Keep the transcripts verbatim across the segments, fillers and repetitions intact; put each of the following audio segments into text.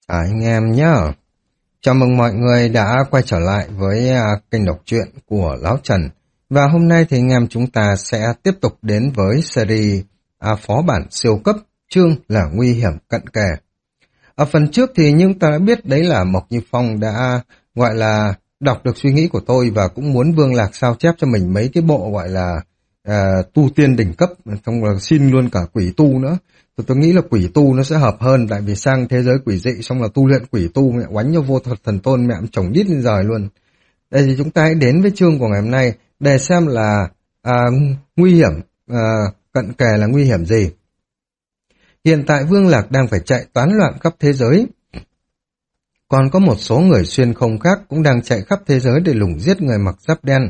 À, anh em nhá, chào mừng mọi người đã quay trở lại với à, kênh đọc truyện của Lão Trần. Và hôm nay thì anh em chúng ta sẽ tiếp tục đến với series à, phó bản siêu cấp, chương là nguy hiểm cận kề. Ở phần trước thì nhưng ta đã biết đấy là Mộc Như Phong đã gọi là đọc được suy nghĩ của tôi và cũng muốn Vương Lạc sao chép cho mình mấy cái bộ gọi là à, tu tiên đỉnh cấp, xong rồi xin luôn cả quỷ tu nữa. Tôi, tôi nghĩ là quỷ tu nó sẽ hợp hơn, tại vì sang thế giới quỷ dị xong là tu luyện quỷ tu mẹ oánh cho vô thuật thần tôn mẹ chồng đít lên trời luôn. Đây thì chúng ta hãy đến với chương của ngày hôm nay để xem là à, nguy hiểm à, cận kề là nguy hiểm gì. Hiện tại Vương Lạc đang phải chạy toán loạn khắp thế giới. Còn có một số người xuyên không khác cũng đang chạy khắp thế giới để lùng giết người mặc giáp đen.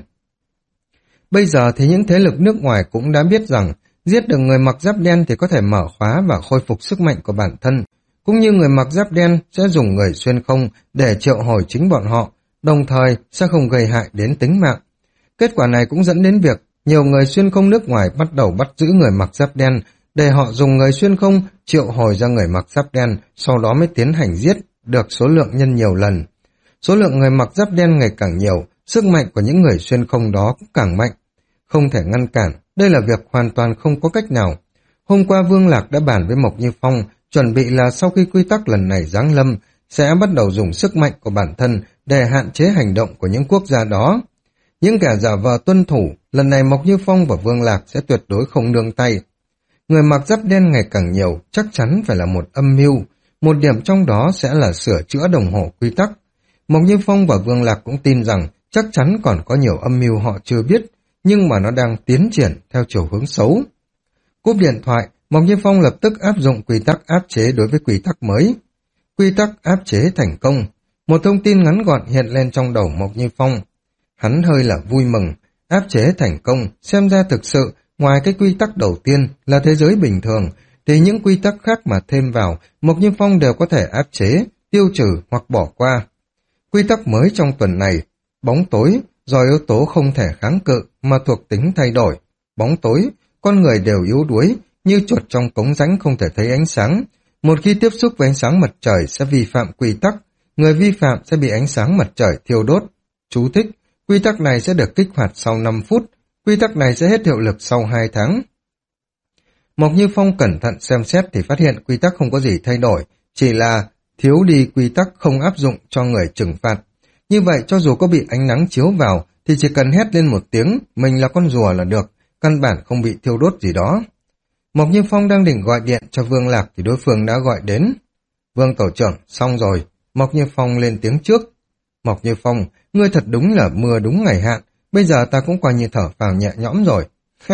Bây giờ thì những thế lực nước ngoài cũng đã biết rằng giết được người mặc giáp đen thì có thể mở khóa và khôi phục sức mạnh của bản thân, cũng như người mặc giáp đen sẽ dùng người xuyên không để triệu hồi chính bọn họ, đồng thời sẽ không gây hại đến tính mạng. Kết quả này cũng dẫn đến việc nhiều người xuyên không nước ngoài bắt đầu bắt giữ người mặc giáp đen để họ dùng người xuyên không triệu hồi ra người mặc giáp đen, sau đó mới tiến hành giết được số lượng nhân nhiều lần. Số lượng người mặc giáp đen ngày càng nhiều, sức mạnh của những người xuyên không đó cũng càng mạnh. Không thể ngăn cản, đây là việc hoàn toàn không có cách nào. Hôm qua Vương Lạc đã bàn với Mộc Như Phong, chuẩn bị là sau khi quy tắc lần này giáng lâm, sẽ bắt đầu dùng sức mạnh của bản thân để hạn chế hành động của những quốc gia đó. Những kẻ giả vờ tuân thủ, lần này Mộc Như Phong và Vương Lạc sẽ tuyệt đối không nương tay. Người mặc giáp đen ngày càng nhiều, chắc chắn phải là một âm mưu. Một điểm trong đó sẽ là sửa chữa đồng hồ quy tắc. Mộc Như Phong và Vương Lạc cũng tin rằng chắc chắn còn có nhiều âm mưu họ chưa biết, nhưng mà nó đang tiến triển theo chiều hướng xấu. Cúp điện thoại, Mộc Như Phong lập tức áp dụng quy tắc áp chế đối với quy tắc mới. Quy tắc áp chế thành công. Một thông tin ngắn gọn hiện lên trong đầu Mộc Như Phong. Hắn hơi là vui mừng, áp chế thành công, xem ra thực sự, ngoài cái quy tắc đầu tiên là thế giới bình thường, thì những quy tắc khác mà thêm vào, Mộc Như Phong đều có thể áp chế, tiêu trừ hoặc bỏ qua. Quy tắc mới trong tuần này, bóng tối, do yếu tố không thể kháng cự mà thuộc tính thay đổi. Bóng tối, con người đều yếu đuối, như chuột trong cống rãnh không thể thấy ánh sáng. Một khi tiếp xúc với ánh sáng mặt trời sẽ vi phạm quy tắc, người vi phạm sẽ bị ánh sáng mặt trời thiêu đốt. Chú thích, quy tắc này sẽ được kích hoạt sau năm phút, quy tắc này sẽ hết hiệu lực sau hai tháng. Mộc Như Phong cẩn thận xem xét thì phát hiện quy tắc không có gì thay đổi, chỉ là thiếu đi quy tắc không áp dụng cho người trừng phạt. Như vậy cho dù có bị ánh nắng chiếu vào thì chỉ cần hét lên một tiếng mình là con rùa là được, căn bản không bị thiêu đốt gì đó. Mộc Như Phong đang định gọi điện cho Vương Lạc thì đối phương đã gọi đến. Vương tổ trưởng, xong rồi. Mộc Như Phong lên tiếng trước. Mộc Như Phong, ngươi thật đúng là mưa đúng ngày hạn, bây giờ ta cũng coi như thở phào nhẹ nhõm rồi.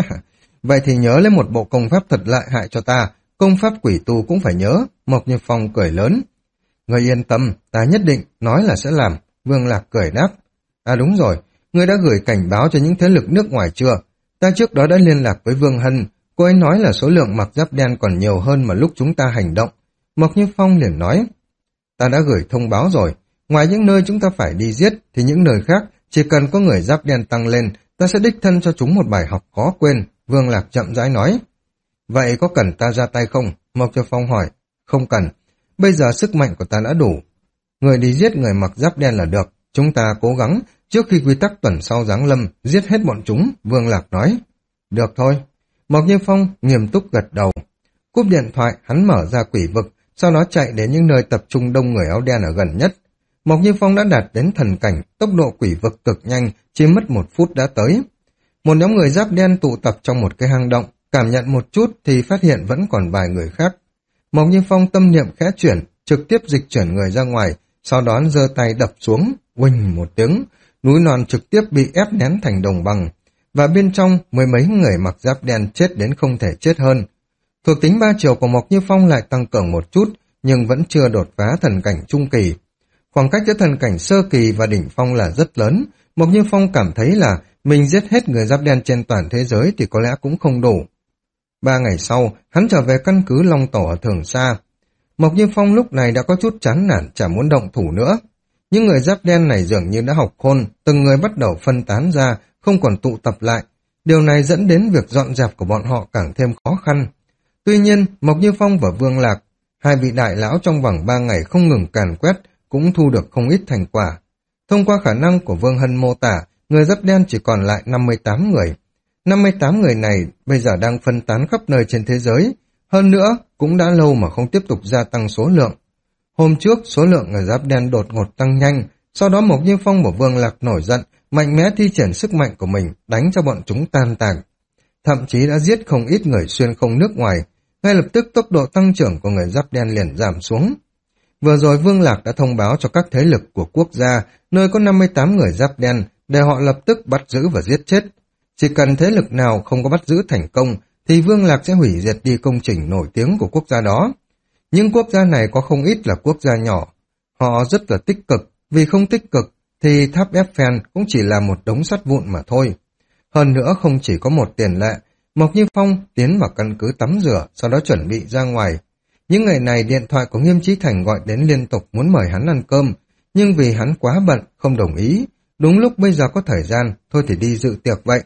Vậy thì nhớ lấy một bộ công pháp thật lợi hại cho ta, công pháp quỷ tu cũng phải nhớ. Mộc Như Phong cười lớn. Ngươi yên tâm, ta nhất định, nói là sẽ làm. Vương Lạc cười đáp. À đúng rồi, ngươi đã gửi cảnh báo cho những thế lực nước ngoài chưa? Ta trước đó đã liên lạc với Vương Hân, cô ấy nói là số lượng mặc giáp đen còn nhiều hơn mà lúc chúng ta hành động. Mộc Như Phong liền nói. Ta đã gửi thông báo rồi, ngoài những nơi chúng ta phải đi giết thì những nơi khác chỉ cần có người giáp đen tăng lên, ta sẽ đích thân cho chúng một bài học khó quên. Vương Lạc chậm rãi nói. Vậy có cần ta ra tay không? Mộc Như Phong hỏi. Không cần, bây giờ sức mạnh của ta đã đủ. Người đi giết người mặc giáp đen là được, chúng ta cố gắng trước khi quy tắc tuần sau giáng lâm giết hết bọn chúng. Vương Lạc nói. Được thôi. Mộc Như Phong nghiêm túc gật đầu. Cúp điện thoại, hắn mở ra quỷ vực, sau đó chạy đến những nơi tập trung đông người áo đen ở gần nhất. Mộc Như Phong đã đạt đến thần cảnh, tốc độ quỷ vực cực nhanh, chỉ mất một phút đã tới. Một nhóm người giáp đen tụ tập trong một cái hang động, cảm nhận một chút thì phát hiện vẫn còn vài người khác. Mộc Như Phong tâm niệm khẽ chuyển, trực tiếp dịch chuyển người ra ngoài, sau đó giơ tay đập xuống, uỳnh một tiếng, núi non trực tiếp bị ép nén thành đồng bằng, và bên trong mười mấy người mặc giáp đen chết đến không thể chết hơn. Thuộc tính ba chiều của Mộc Như Phong lại tăng cường một chút, nhưng vẫn chưa đột phá thần cảnh trung kỳ. Khoảng cách giữa thần cảnh sơ kỳ và đỉnh phong là rất lớn, Mộc Như Phong cảm thấy là mình giết hết người giáp đen trên toàn thế giới thì có lẽ cũng không đủ. Ba ngày sau, hắn trở về căn cứ Long Tổ ở Thường Sa. Mộc Như Phong lúc này đã có chút chán nản, chả muốn động thủ nữa. Những người giáp đen này dường như đã học khôn, từng người bắt đầu phân tán ra, không còn tụ tập lại. Điều này dẫn đến việc dọn dẹp của bọn họ càng thêm khó khăn. Tuy nhiên, Mộc Như Phong và Vương Lạc Hai vị đại lão trong vòng ba ngày không ngừng càn quét, cũng thu được không ít thành quả. Thông qua khả năng của Vương Hân mô tả, người Giáp Đen chỉ còn lại năm mươi tám người. năm mươi tám người này bây giờ đang phân tán khắp nơi trên thế giới. Hơn nữa, cũng đã lâu mà không tiếp tục gia tăng số lượng. Hôm trước, số lượng người Giáp Đen đột ngột tăng nhanh, sau đó Mộc Như Phong và Vương Lạc nổi giận, mạnh mẽ thi triển sức mạnh của mình, đánh cho bọn chúng tan tàn. Thậm chí đã giết không ít người xuyên không nước ngoài, ngay lập tức tốc độ tăng trưởng của người Giáp Đen liền giảm xuống. Vừa rồi Vương Lạc đã thông báo cho các thế lực của quốc gia, nơi có năm mươi tám người Giáp Đen, để họ lập tức bắt giữ và giết chết. Chỉ cần thế lực nào không có bắt giữ thành công, thì Vương Lạc sẽ hủy diệt đi công trình nổi tiếng của quốc gia đó. Nhưng quốc gia này có không ít là quốc gia nhỏ. Họ rất là tích cực, vì không tích cực thì tháp Eiffel cũng chỉ là một đống sắt vụn mà thôi. Hơn nữa không chỉ có một tiền lệ, Mộc Như Phong tiến vào căn cứ tắm rửa, sau đó chuẩn bị ra ngoài. Những ngày này điện thoại của Nghiêm Chí Thành gọi đến liên tục muốn mời hắn ăn cơm, nhưng vì hắn quá bận, không đồng ý. Đúng lúc bây giờ có thời gian, thôi thì đi dự tiệc vậy.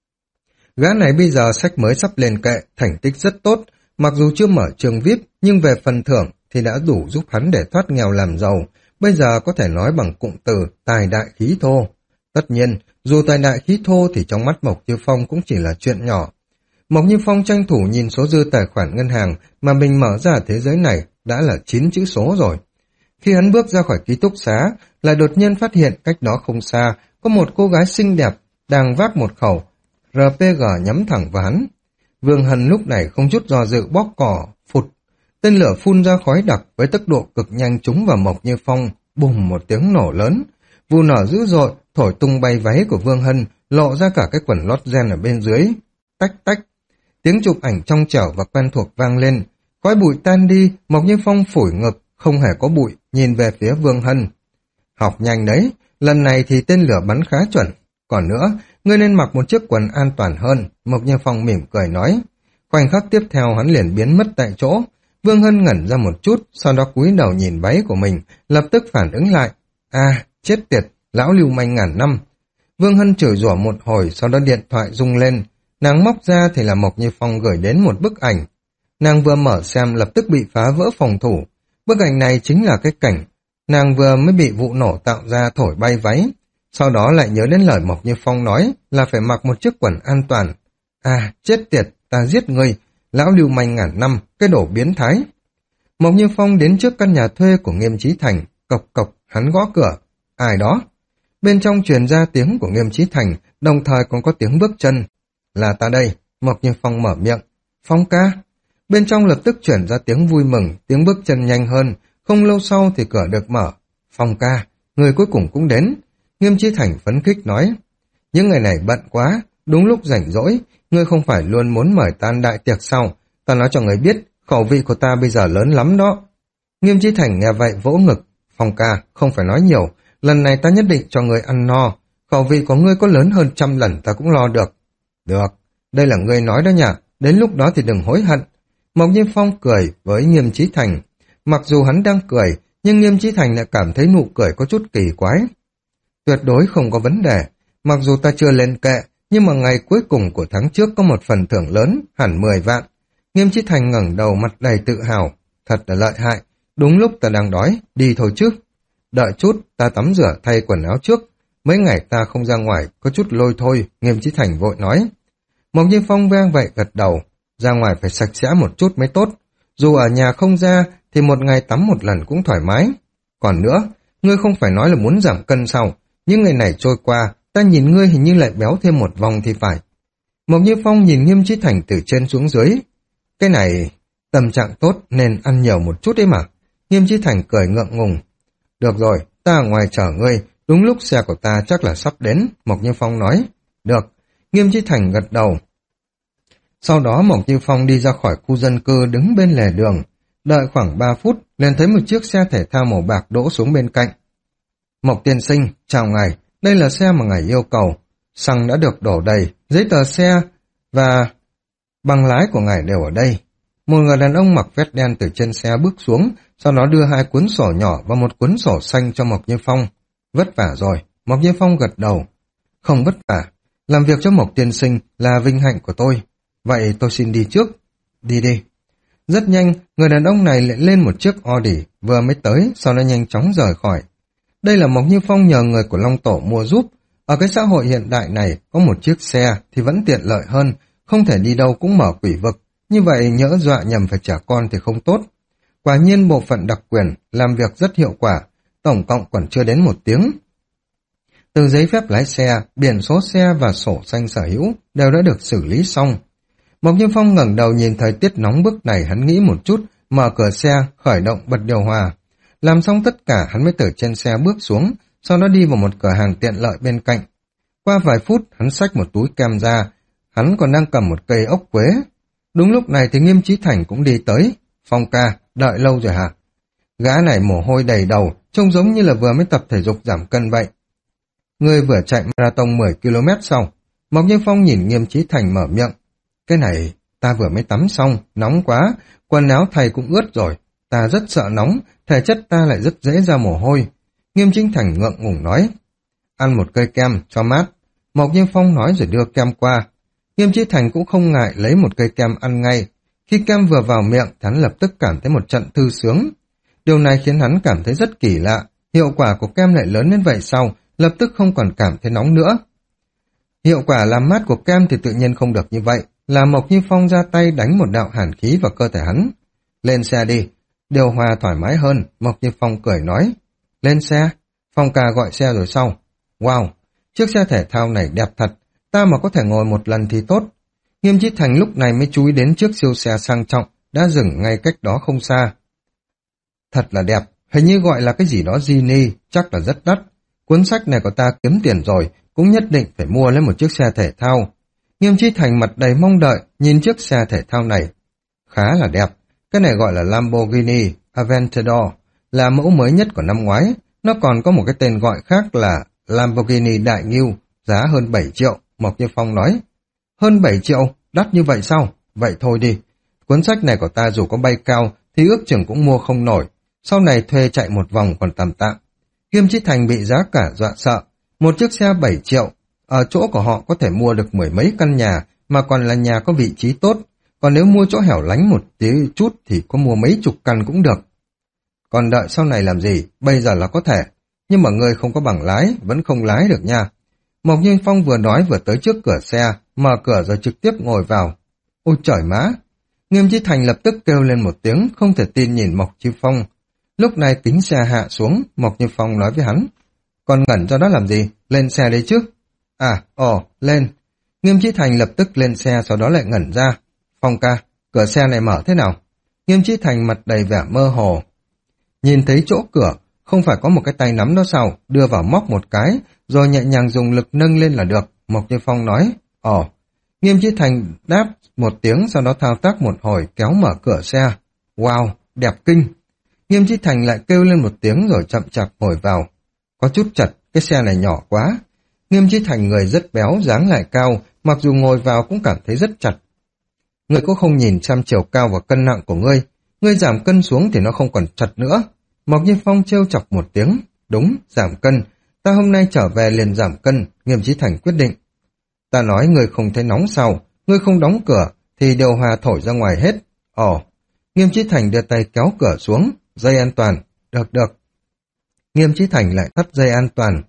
Gã này bây giờ sách mới sắp lên kệ, thành tích rất tốt, mặc dù chưa mở trường vi ai pi, nhưng về phần thưởng thì đã đủ giúp hắn để thoát nghèo làm giàu, bây giờ có thể nói bằng cụm từ tài đại khí thô. Tất nhiên, dù tài đại khí thô thì trong mắt Mộc Như Phong cũng chỉ là chuyện nhỏ. Mộc Như Phong tranh thủ nhìn số dư tài khoản ngân hàng mà mình mở ra thế giới này đã là chín chữ số rồi. Khi hắn bước ra khỏi ký túc xá, lại đột nhiên phát hiện cách đó không xa có một cô gái xinh đẹp đang vác một khẩu rờ pê giê nhắm thẳng vào hắn. Vương Hân lúc này không chút do dự bóp cỏ, phụt. Tên lửa phun ra khói đặc với tốc độ cực nhanh trúng vào Mộc Như Phong, bùm một tiếng nổ lớn. Vụ nổ dữ dội, thổi tung bay váy của Vương Hân, lộ ra cả cái quần lót ren ở bên dưới. Tách tách. Tiếng chụp ảnh trong trẻo và quen thuộc vang lên. Khói bụi tan đi, Mộc Như Phong phủi ngực, không hề có bụi, nhìn về phía Vương Hân. Học nhanh đấy, lần này thì tên lửa bắn khá chuẩn. Còn nữa, ngươi nên mặc một chiếc quần an toàn hơn, Mộc Như Phong mỉm cười nói. Khoảnh khắc tiếp theo hắn liền biến mất tại chỗ. Vương Hân ngẩn ra một chút, sau đó cúi đầu nhìn váy của mình, lập tức phản ứng lại. À, chết tiệt, lão lưu manh ngàn năm. Vương Hân chửi rủa một hồi, sau đó điện thoại rung lên. Nàng móc ra thì là Mộc Như Phong gửi đến một bức ảnh. Nàng vừa mở xem lập tức bị phá vỡ phòng thủ. Bức ảnh này chính là cái cảnh nàng vừa mới bị vụ nổ tạo ra thổi bay váy. Sau đó lại nhớ đến lời Mộc Như Phong nói là phải mặc một chiếc quần an toàn. À, chết tiệt, ta giết ngươi, lão lưu manh ngàn năm, cái đồ biến thái. Mộc Như Phong đến trước căn nhà thuê của Nghiêm Chí Thành, cộc cộc, hắn gõ cửa. Ai đó? Bên trong truyền ra tiếng của Nghiêm Chí Thành, đồng thời còn có tiếng bước chân. Là ta đây, Mộc Như Phong mở miệng. Phong ca. Bên trong lập tức chuyển ra tiếng vui mừng, tiếng bước chân nhanh hơn, không lâu sau thì cửa được mở. Phong ca, người cuối cùng cũng đến. Nghiêm Chí Thành phấn khích nói. Những ngày này bận quá, đúng lúc rảnh rỗi, ngươi không phải luôn muốn mời ta ăn đại tiệc sao? Ta nói cho người biết, khẩu vị của ta bây giờ lớn lắm đó. Nghiêm Chí Thành nghe vậy vỗ ngực. Phong ca, không phải nói nhiều, lần này ta nhất định cho ngươi ăn no. Khẩu vị của ngươi có lớn hơn trăm lần ta cũng lo được. Được, đây là ngươi nói đó nhỉ, đến lúc đó thì đừng hối hận. Mộc Như Phong cười với Nghiêm Chí Thành. Mặc dù hắn đang cười, nhưng Nghiêm Chí Thành lại cảm thấy nụ cười có chút kỳ quái. Tuyệt đối không có vấn đề, mặc dù ta chưa lên kệ, nhưng mà ngày cuối cùng của tháng trước có một phần thưởng lớn, hẳn mười vạn. Nghiêm Chí Thành ngẩng đầu mặt đầy tự hào. Thật là lợi hại, đúng lúc ta đang đói, đi thôi chứ. Đợi chút, ta tắm rửa thay quần áo trước. Mấy ngày ta không ra ngoài, có chút lôi thôi, Nghiêm Chí Thành vội nói. Mộc Như Phong vang vậy gật đầu, ra ngoài phải sạch sẽ một chút mới tốt. Dù ở nhà không ra, thì một ngày tắm một lần cũng thoải mái. Còn nữa, ngươi không phải nói là muốn giảm cân sao? Những ngày này trôi qua, ta nhìn ngươi hình như lại béo thêm một vòng thì phải. Mộc Như Phong nhìn Nghiêm Chí Thành từ trên xuống dưới. Cái này, tâm trạng tốt nên ăn nhiều một chút đấy mà. Nghiêm Chí Thành cười ngượng ngùng. Được rồi, ta ở ngoài chờ ngươi, đúng lúc xe của ta chắc là sắp đến, Mộc Như Phong nói. Được, Nghiêm Chí Thành gật đầu. Sau đó Mộc Như Phong đi ra khỏi khu dân cư đứng bên lề đường. Đợi khoảng ba phút, liền thấy một chiếc xe thể thao màu bạc đỗ xuống bên cạnh. Mộc tiên sinh, chào ngài, đây là xe mà ngài yêu cầu. Xăng đã được đổ đầy, giấy tờ xe và bằng lái của ngài đều ở đây. Một người đàn ông mặc vest đen từ trên xe bước xuống, sau đó đưa hai cuốn sổ nhỏ và một cuốn sổ xanh cho Mộc Như Phong. Vất vả rồi, Mộc Như Phong gật đầu. Không vất vả, làm việc cho Mộc tiên sinh là vinh hạnh của tôi. Vậy tôi xin đi trước. Đi đi. Rất nhanh, người đàn ông này lại lên một chiếc Audi, vừa mới tới, sau đó nhanh chóng rời khỏi. Đây là Mộc Như Phong nhờ người của Long Tổ mua giúp. Ở cái xã hội hiện đại này, có một chiếc xe thì vẫn tiện lợi hơn, không thể đi đâu cũng mở quỷ vực. Như vậy nhỡ dọa nhầm phải trả con thì không tốt. Quả nhiên bộ phận đặc quyền làm việc rất hiệu quả, tổng cộng còn chưa đến một tiếng. Từ giấy phép lái xe, biển số xe và sổ xanh sở hữu đều đã được xử lý xong. Mộc Như Phong ngẩng đầu nhìn thời tiết nóng bức này, hắn nghĩ một chút, mở cửa xe, khởi động bật điều hòa. Làm xong tất cả hắn mới từ trên xe bước xuống, sau đó đi vào một cửa hàng tiện lợi bên cạnh. Qua vài phút, hắn xách một túi kem ra, hắn còn đang cầm một cây ốc quế. Đúng lúc này thì Nghiêm Chí Thành cũng đi tới. Phong ca, đợi lâu rồi hả? Gã này mồ hôi đầy đầu, trông giống như là vừa mới tập thể dục giảm cân vậy. Ngươi vừa chạy marathon mười ki lô mét xong. Mộc Như Phong nhìn Nghiêm Chí Thành mở miệng. Cái này, ta vừa mới tắm xong, nóng quá, quần áo thầy cũng ướt rồi. Ta rất sợ nóng, thể chất ta lại rất dễ ra mồ hôi. Nghiêm Chí Thành ngượng ngùng nói. Ăn một cây kem cho mát. Mộc Như Phong nói rồi đưa kem qua. Nghiêm Chí Thành cũng không ngại lấy một cây kem ăn ngay. Khi kem vừa vào miệng, hắn lập tức cảm thấy một trận thư sướng. Điều này khiến hắn cảm thấy rất kỳ lạ. Hiệu quả của kem lại lớn đến vậy sau, lập tức không còn cảm thấy nóng nữa. Hiệu quả làm mát của kem thì tự nhiên không được như vậy, là Mộc Như Phong ra tay đánh một đạo hàn khí vào cơ thể hắn. Lên xe đi, điều hòa thoải mái hơn, Mộc Như Phong cười nói. Lên xe, Phong ca gọi xe rồi sau. Wow, chiếc xe thể thao này đẹp thật, ta mà có thể ngồi một lần thì tốt. Nghiêm Chí Thành lúc này mới chú ý đến chiếc siêu xe sang trọng, đã dừng ngay cách đó không xa. Thật là đẹp, hình như gọi là cái gì đó Genie, chắc là rất đắt. Cuốn sách này của ta kiếm tiền rồi, cũng nhất định phải mua lên một chiếc xe thể thao. Nghiêm Chí Thành mặt đầy mong đợi, nhìn chiếc xe thể thao này. Khá là đẹp, cái này gọi là Lamborghini Aventador, là mẫu mới nhất của năm ngoái. Nó còn có một cái tên gọi khác là Lamborghini Đại Ngưu, giá hơn bảy triệu, Mộc Như Phong nói. Hơn bảy triệu, đắt như vậy sao? Vậy thôi đi. Cuốn sách này của ta dù có bay cao thì ước chừng cũng mua không nổi. Sau này thuê chạy một vòng còn tạm tạm. Nghiêm Chí Thành bị giá cả dọa sợ. Một chiếc xe bảy triệu, ở chỗ của họ có thể mua được mười mấy căn nhà, mà còn là nhà có vị trí tốt. Còn nếu mua chỗ hẻo lánh một tí chút thì có mua mấy chục căn cũng được. Còn đợi sau này làm gì? Bây giờ là có thể. Nhưng mà người không có bằng lái, vẫn không lái được nha. Mộc Như Phong vừa nói vừa tới trước cửa xe, mở cửa rồi trực tiếp ngồi vào. Ôi trời má! Nghiêm Chí Thành lập tức kêu lên một tiếng, không thể tin nhìn Mộc Như Phong. Lúc này kính xe hạ xuống, Mộc Như Phong nói với hắn. Còn ngẩn ra đó làm gì? Lên xe đấy chứ. À, ồ, lên. Nghiêm Chí Thành lập tức lên xe, sau đó lại ngẩn ra. Phong ca, cửa xe này mở thế nào? Nghiêm Chí Thành mặt đầy vẻ mơ hồ. Nhìn thấy chỗ cửa, không phải có một cái tay nắm đó sao? Đưa vào móc một cái, rồi nhẹ nhàng dùng lực nâng lên là được. Mộc Như Phong nói. Ồ. Nghiêm Chí Thành đáp một tiếng, sau đó thao tác một hồi kéo mở cửa xe. Wow, đẹp kinh. Nghiêm Chí Thành lại kêu lên một tiếng rồi chậm chạp ngồi vào. Có chút chật, cái xe này nhỏ quá. Nghiêm Chí Thành người rất béo, dáng lại cao, mặc dù ngồi vào cũng cảm thấy rất chặt. Ngươi có không nhìn xem chiều cao và cân nặng của ngươi, ngươi giảm cân xuống thì nó không còn chật nữa. Mộc Như Phong trêu chọc một tiếng. Đúng, giảm cân. Ta hôm nay trở về liền giảm cân, Nghiêm Chí Thành quyết định. Ta nói ngươi không thấy nóng sao, ngươi không đóng cửa thì điều hòa thổi ra ngoài hết. Ồ, Nghiêm Chí Thành đưa tay kéo cửa xuống, dây an toàn. Được được. Nghiêm Chí Thành lại thắt dây an toàn.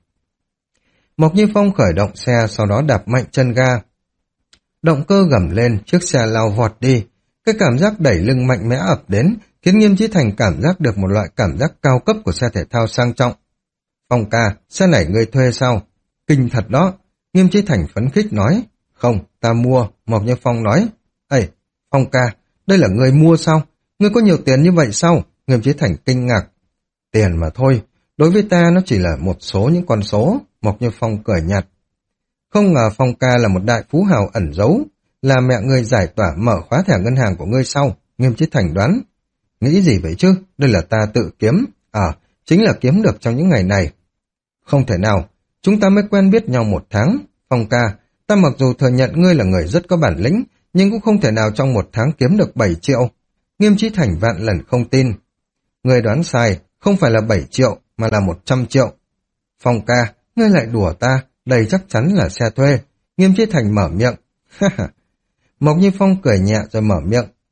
Mộc Như Phong khởi động xe, sau đó đạp mạnh chân ga. Động cơ gầm lên, chiếc xe lao vọt đi. Cái cảm giác đẩy lưng mạnh mẽ ập đến, khiến Nghiêm Chí Thành cảm giác được một loại cảm giác cao cấp của xe thể thao sang trọng. Phong ca, xe này ngươi thuê sao? Kinh thật đó. Nghiêm Chí Thành phấn khích nói. Không, ta mua, Mộc Như Phong nói. Ê, Phong ca, đây là ngươi mua sao? Ngươi có nhiều tiền như vậy sao? Nghiêm Chí Thành kinh ngạc. Tiền mà thôi, đối với ta nó chỉ là một số những con số, Mộc Như Phong cười nhạt. Không ngờ Phong ca là một đại phú hào ẩn giấu, là mẹ ngươi giải tỏa mở khóa thẻ ngân hàng của ngươi sau, Nghiêm Chí Thành đoán. Nghĩ gì vậy chứ, đây là ta tự kiếm, à, chính là kiếm được trong những ngày này. Không thể nào, chúng ta mới quen biết nhau một tháng, Phong ca, ta mặc dù thừa nhận ngươi là người rất có bản lĩnh, nhưng cũng không thể nào trong một tháng kiếm được bảy triệu. Nghiêm Chí Thành vạn lần không tin. Ngươi đoán sai, không phải là bảy triệu, mà là một trăm triệu. Phong ca, ngươi lại đùa ta, đây chắc chắn là xe thuê. Nghiêm Chí Thành mở miệng. Mộc Như Phong cười nhẹ rồi mở miệng.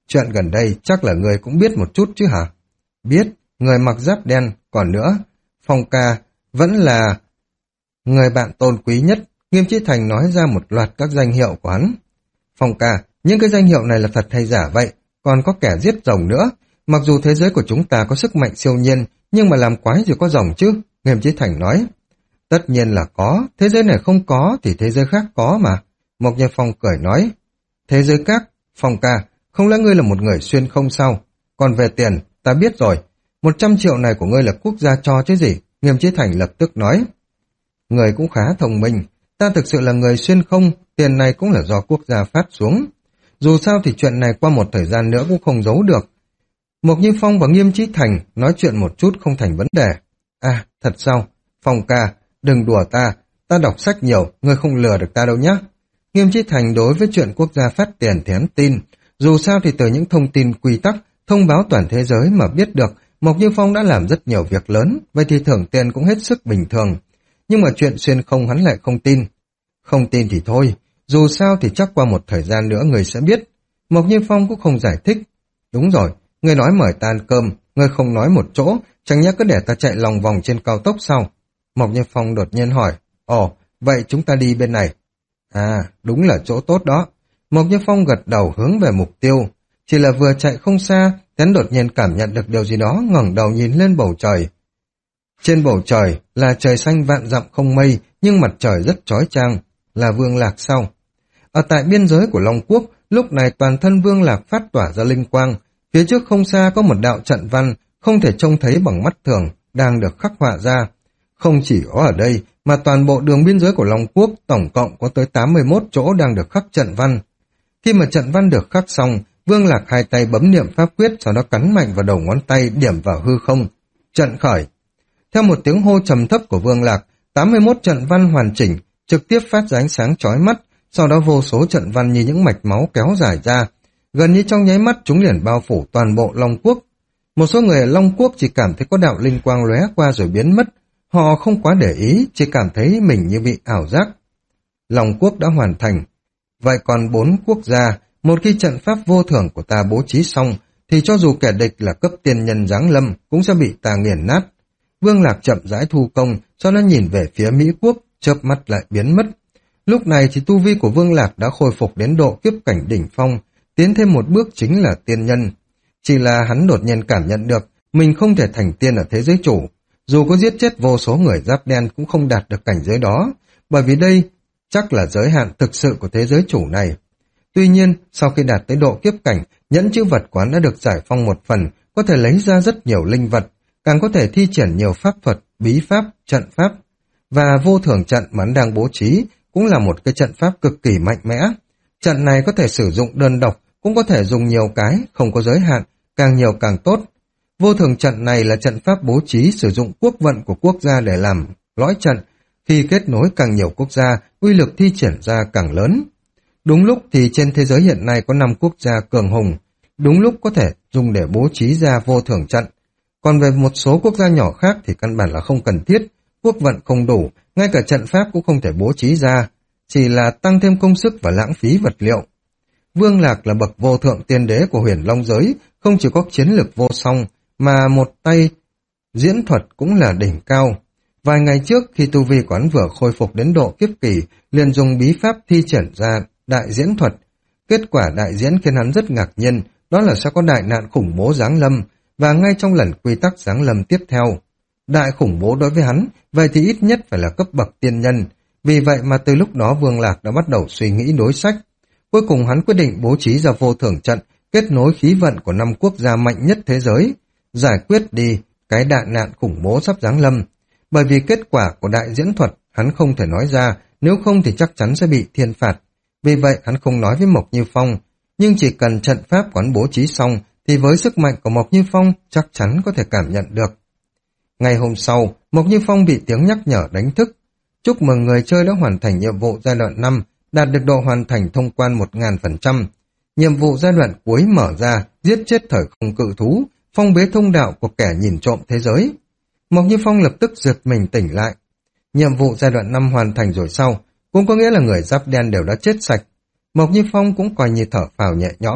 chuyện gần đây chắc là người cũng biết một chút chứ hả? Biết, người mặc giáp đen, còn nữa, Phong ca vẫn là người bạn tôn quý nhất. Nghiêm Chí Thành nói ra một loạt các danh hiệu của hắn. Phong ca, những cái danh hiệu này là thật hay giả vậy? Còn có kẻ giết rồng nữa. Mặc dù thế giới của chúng ta có sức mạnh siêu nhiên, nhưng mà làm quái gì có rồng chứ? Nghiêm Chí Thành nói. Tất nhiên là có, thế giới này không có thì thế giới khác có mà. Mộc Như Phong cười nói. Thế giới khác, Phong ca, không lẽ ngươi là một người xuyên không sao? Còn về tiền, ta biết rồi. Một trăm triệu này của ngươi là quốc gia cho chứ gì? Nghiêm Chí Thành lập tức nói. Người cũng khá thông minh, ta thực sự là người xuyên không, tiền này cũng là do quốc gia phát xuống. Dù sao thì chuyện này qua một thời gian nữa cũng không giấu được. Mộc Như Phong và Nghiêm Chí Thành nói chuyện một chút không thành vấn đề. À, thật sao? Phong ca, đừng đùa ta, ta đọc sách nhiều, ngươi không lừa được ta đâu nhé. Nghiêm Chí Thành đối với chuyện quốc gia phát tiền thì hắn tin. Dù sao thì từ những thông tin quy tắc, thông báo toàn thế giới mà biết được, Mộc Như Phong đã làm rất nhiều việc lớn, vậy thì thưởng tiền cũng hết sức bình thường. Nhưng mà chuyện xuyên không hắn lại không tin. Không tin thì thôi, dù sao thì chắc qua một thời gian nữa người sẽ biết. Mộc Như Phong cũng không giải thích. Đúng rồi, người nói mời ta ăn cơm, người không nói một chỗ, chẳng nhẽ cứ để ta chạy lòng vòng trên cao tốc sao? Mộc Như Phong đột nhiên hỏi. Ồ, vậy chúng ta đi bên này. À, đúng là chỗ tốt đó. Mộc Như Phong gật đầu hướng về mục tiêu. Chỉ là vừa chạy không xa, hắn đột nhiên cảm nhận được điều gì đó, ngẩng đầu nhìn lên bầu trời. Trên bầu trời là trời xanh vạn dặm không mây, nhưng mặt trời rất chói chang, là Vương Lạc sau. Ở tại biên giới của Long Quốc, lúc này toàn thân Vương Lạc phát tỏa ra linh quang, phía trước không xa có một đạo trận văn, không thể trông thấy bằng mắt thường, đang được khắc họa ra. Không chỉ có ở đây, mà toàn bộ đường biên giới của Long Quốc tổng cộng có tới tám mươi mốt chỗ đang được khắc trận văn. Khi mà trận văn được khắc xong, Vương Lạc hai tay bấm niệm pháp quyết, sau đó cắn mạnh vào đầu ngón tay điểm vào hư không. Trận khởi. Theo một tiếng hô trầm thấp của Vương Lạc, tám mươi mốt trận văn hoàn chỉnh, trực tiếp phát ra ánh sáng chói mắt, sau đó vô số trận văn như những mạch máu kéo dài ra. Gần như trong nháy mắt chúng liền bao phủ toàn bộ Long Quốc. Một số người ở Long Quốc chỉ cảm thấy có đạo linh quang lóe qua rồi biến mất. Họ không quá để ý, chỉ cảm thấy mình như bị ảo giác. Long Quốc đã hoàn thành. Vậy còn bốn quốc gia, một khi trận pháp vô thưởng của ta bố trí xong, thì cho dù kẻ địch là cấp tiên nhân giáng lâm cũng sẽ bị ta nghiền nát. Vương Lạc chậm rãi thu công, sau đó nhìn về phía Mỹ Quốc, chớp mắt lại biến mất. Lúc này thì tu vi của Vương Lạc đã khôi phục đến độ kiếp cảnh đỉnh phong, tiến thêm một bước chính là tiên nhân. Chỉ là hắn đột nhiên cảm nhận được mình không thể thành tiên ở thế giới chủ. Dù có giết chết vô số người giáp đen cũng không đạt được cảnh giới đó, bởi vì đây chắc là giới hạn thực sự của thế giới chủ này. Tuy nhiên, sau khi đạt tới độ kiếp cảnh, nhẫn chữ vật quán đã được giải phong một phần, có thể lấy ra rất nhiều linh vật, càng có thể thi triển nhiều pháp thuật, bí pháp, trận pháp. Và vô thưởng trận mà hắn đang bố trí cũng là một cái trận pháp cực kỳ mạnh mẽ. Trận này có thể sử dụng đơn độc, cũng có thể dùng nhiều cái, không có giới hạn, càng nhiều càng tốt. Vô thường trận này là trận pháp bố trí sử dụng quốc vận của quốc gia để làm lõi trận. Khi kết nối càng nhiều quốc gia, uy lực thi triển ra càng lớn. Đúng lúc thì trên thế giới hiện nay có năm quốc gia cường hùng, đúng lúc có thể dùng để bố trí ra vô thường trận. Còn về một số quốc gia nhỏ khác thì căn bản là không cần thiết, quốc vận không đủ, ngay cả trận pháp cũng không thể bố trí ra, chỉ là tăng thêm công sức và lãng phí vật liệu. Vương Lạc là bậc vô thượng tiên đế của Huyền Long giới, không chỉ có chiến lực vô song, mà một tay diễn thuật cũng là đỉnh cao. Vài ngày trước khi tu vi quán vừa khôi phục đến độ kiếp kỳ, liền dùng bí pháp thi triển ra đại diễn thuật. Kết quả đại diễn khiến hắn rất ngạc nhiên, đó là sẽ có đại nạn khủng bố giáng lâm, và ngay trong lần quy tắc giáng lâm tiếp theo. Đại khủng bố đối với hắn, vậy thì ít nhất phải là cấp bậc tiên nhân. Vì vậy mà từ lúc đó Vương Lạc đã bắt đầu suy nghĩ đối sách. Cuối cùng hắn quyết định bố trí ra vô thưởng trận, kết nối khí vận của năm quốc gia mạnh nhất thế giới, giải quyết đi cái đại nạn khủng bố sắp giáng lâm. Bởi vì kết quả của đại diễn thuật hắn không thể nói ra, nếu không thì chắc chắn sẽ bị thiên phạt. Vì vậy hắn không nói với Mộc Như Phong, nhưng chỉ cần trận pháp quán bố trí xong thì với sức mạnh của Mộc Như Phong chắc chắn có thể cảm nhận được. Ngày hôm sau, Mộc Như Phong bị tiếng nhắc nhở đánh thức. Chúc mừng người chơi đã hoàn thành nhiệm vụ giai đoạn năm, đạt được độ hoàn thành thông quan một nghìn phần trăm. Nhiệm vụ giai đoạn cuối mở ra, giết chết thời không cự thú, phong bế thông đạo của kẻ nhìn trộm thế giới. Mộc Như Phong lập tức giật mình tỉnh lại. Nhiệm vụ giai đoạn năm hoàn thành rồi sau, cũng có nghĩa là người giáp đen đều đã chết sạch. Mộc Như Phong cũng coi như thở phào nhẹ nhõm.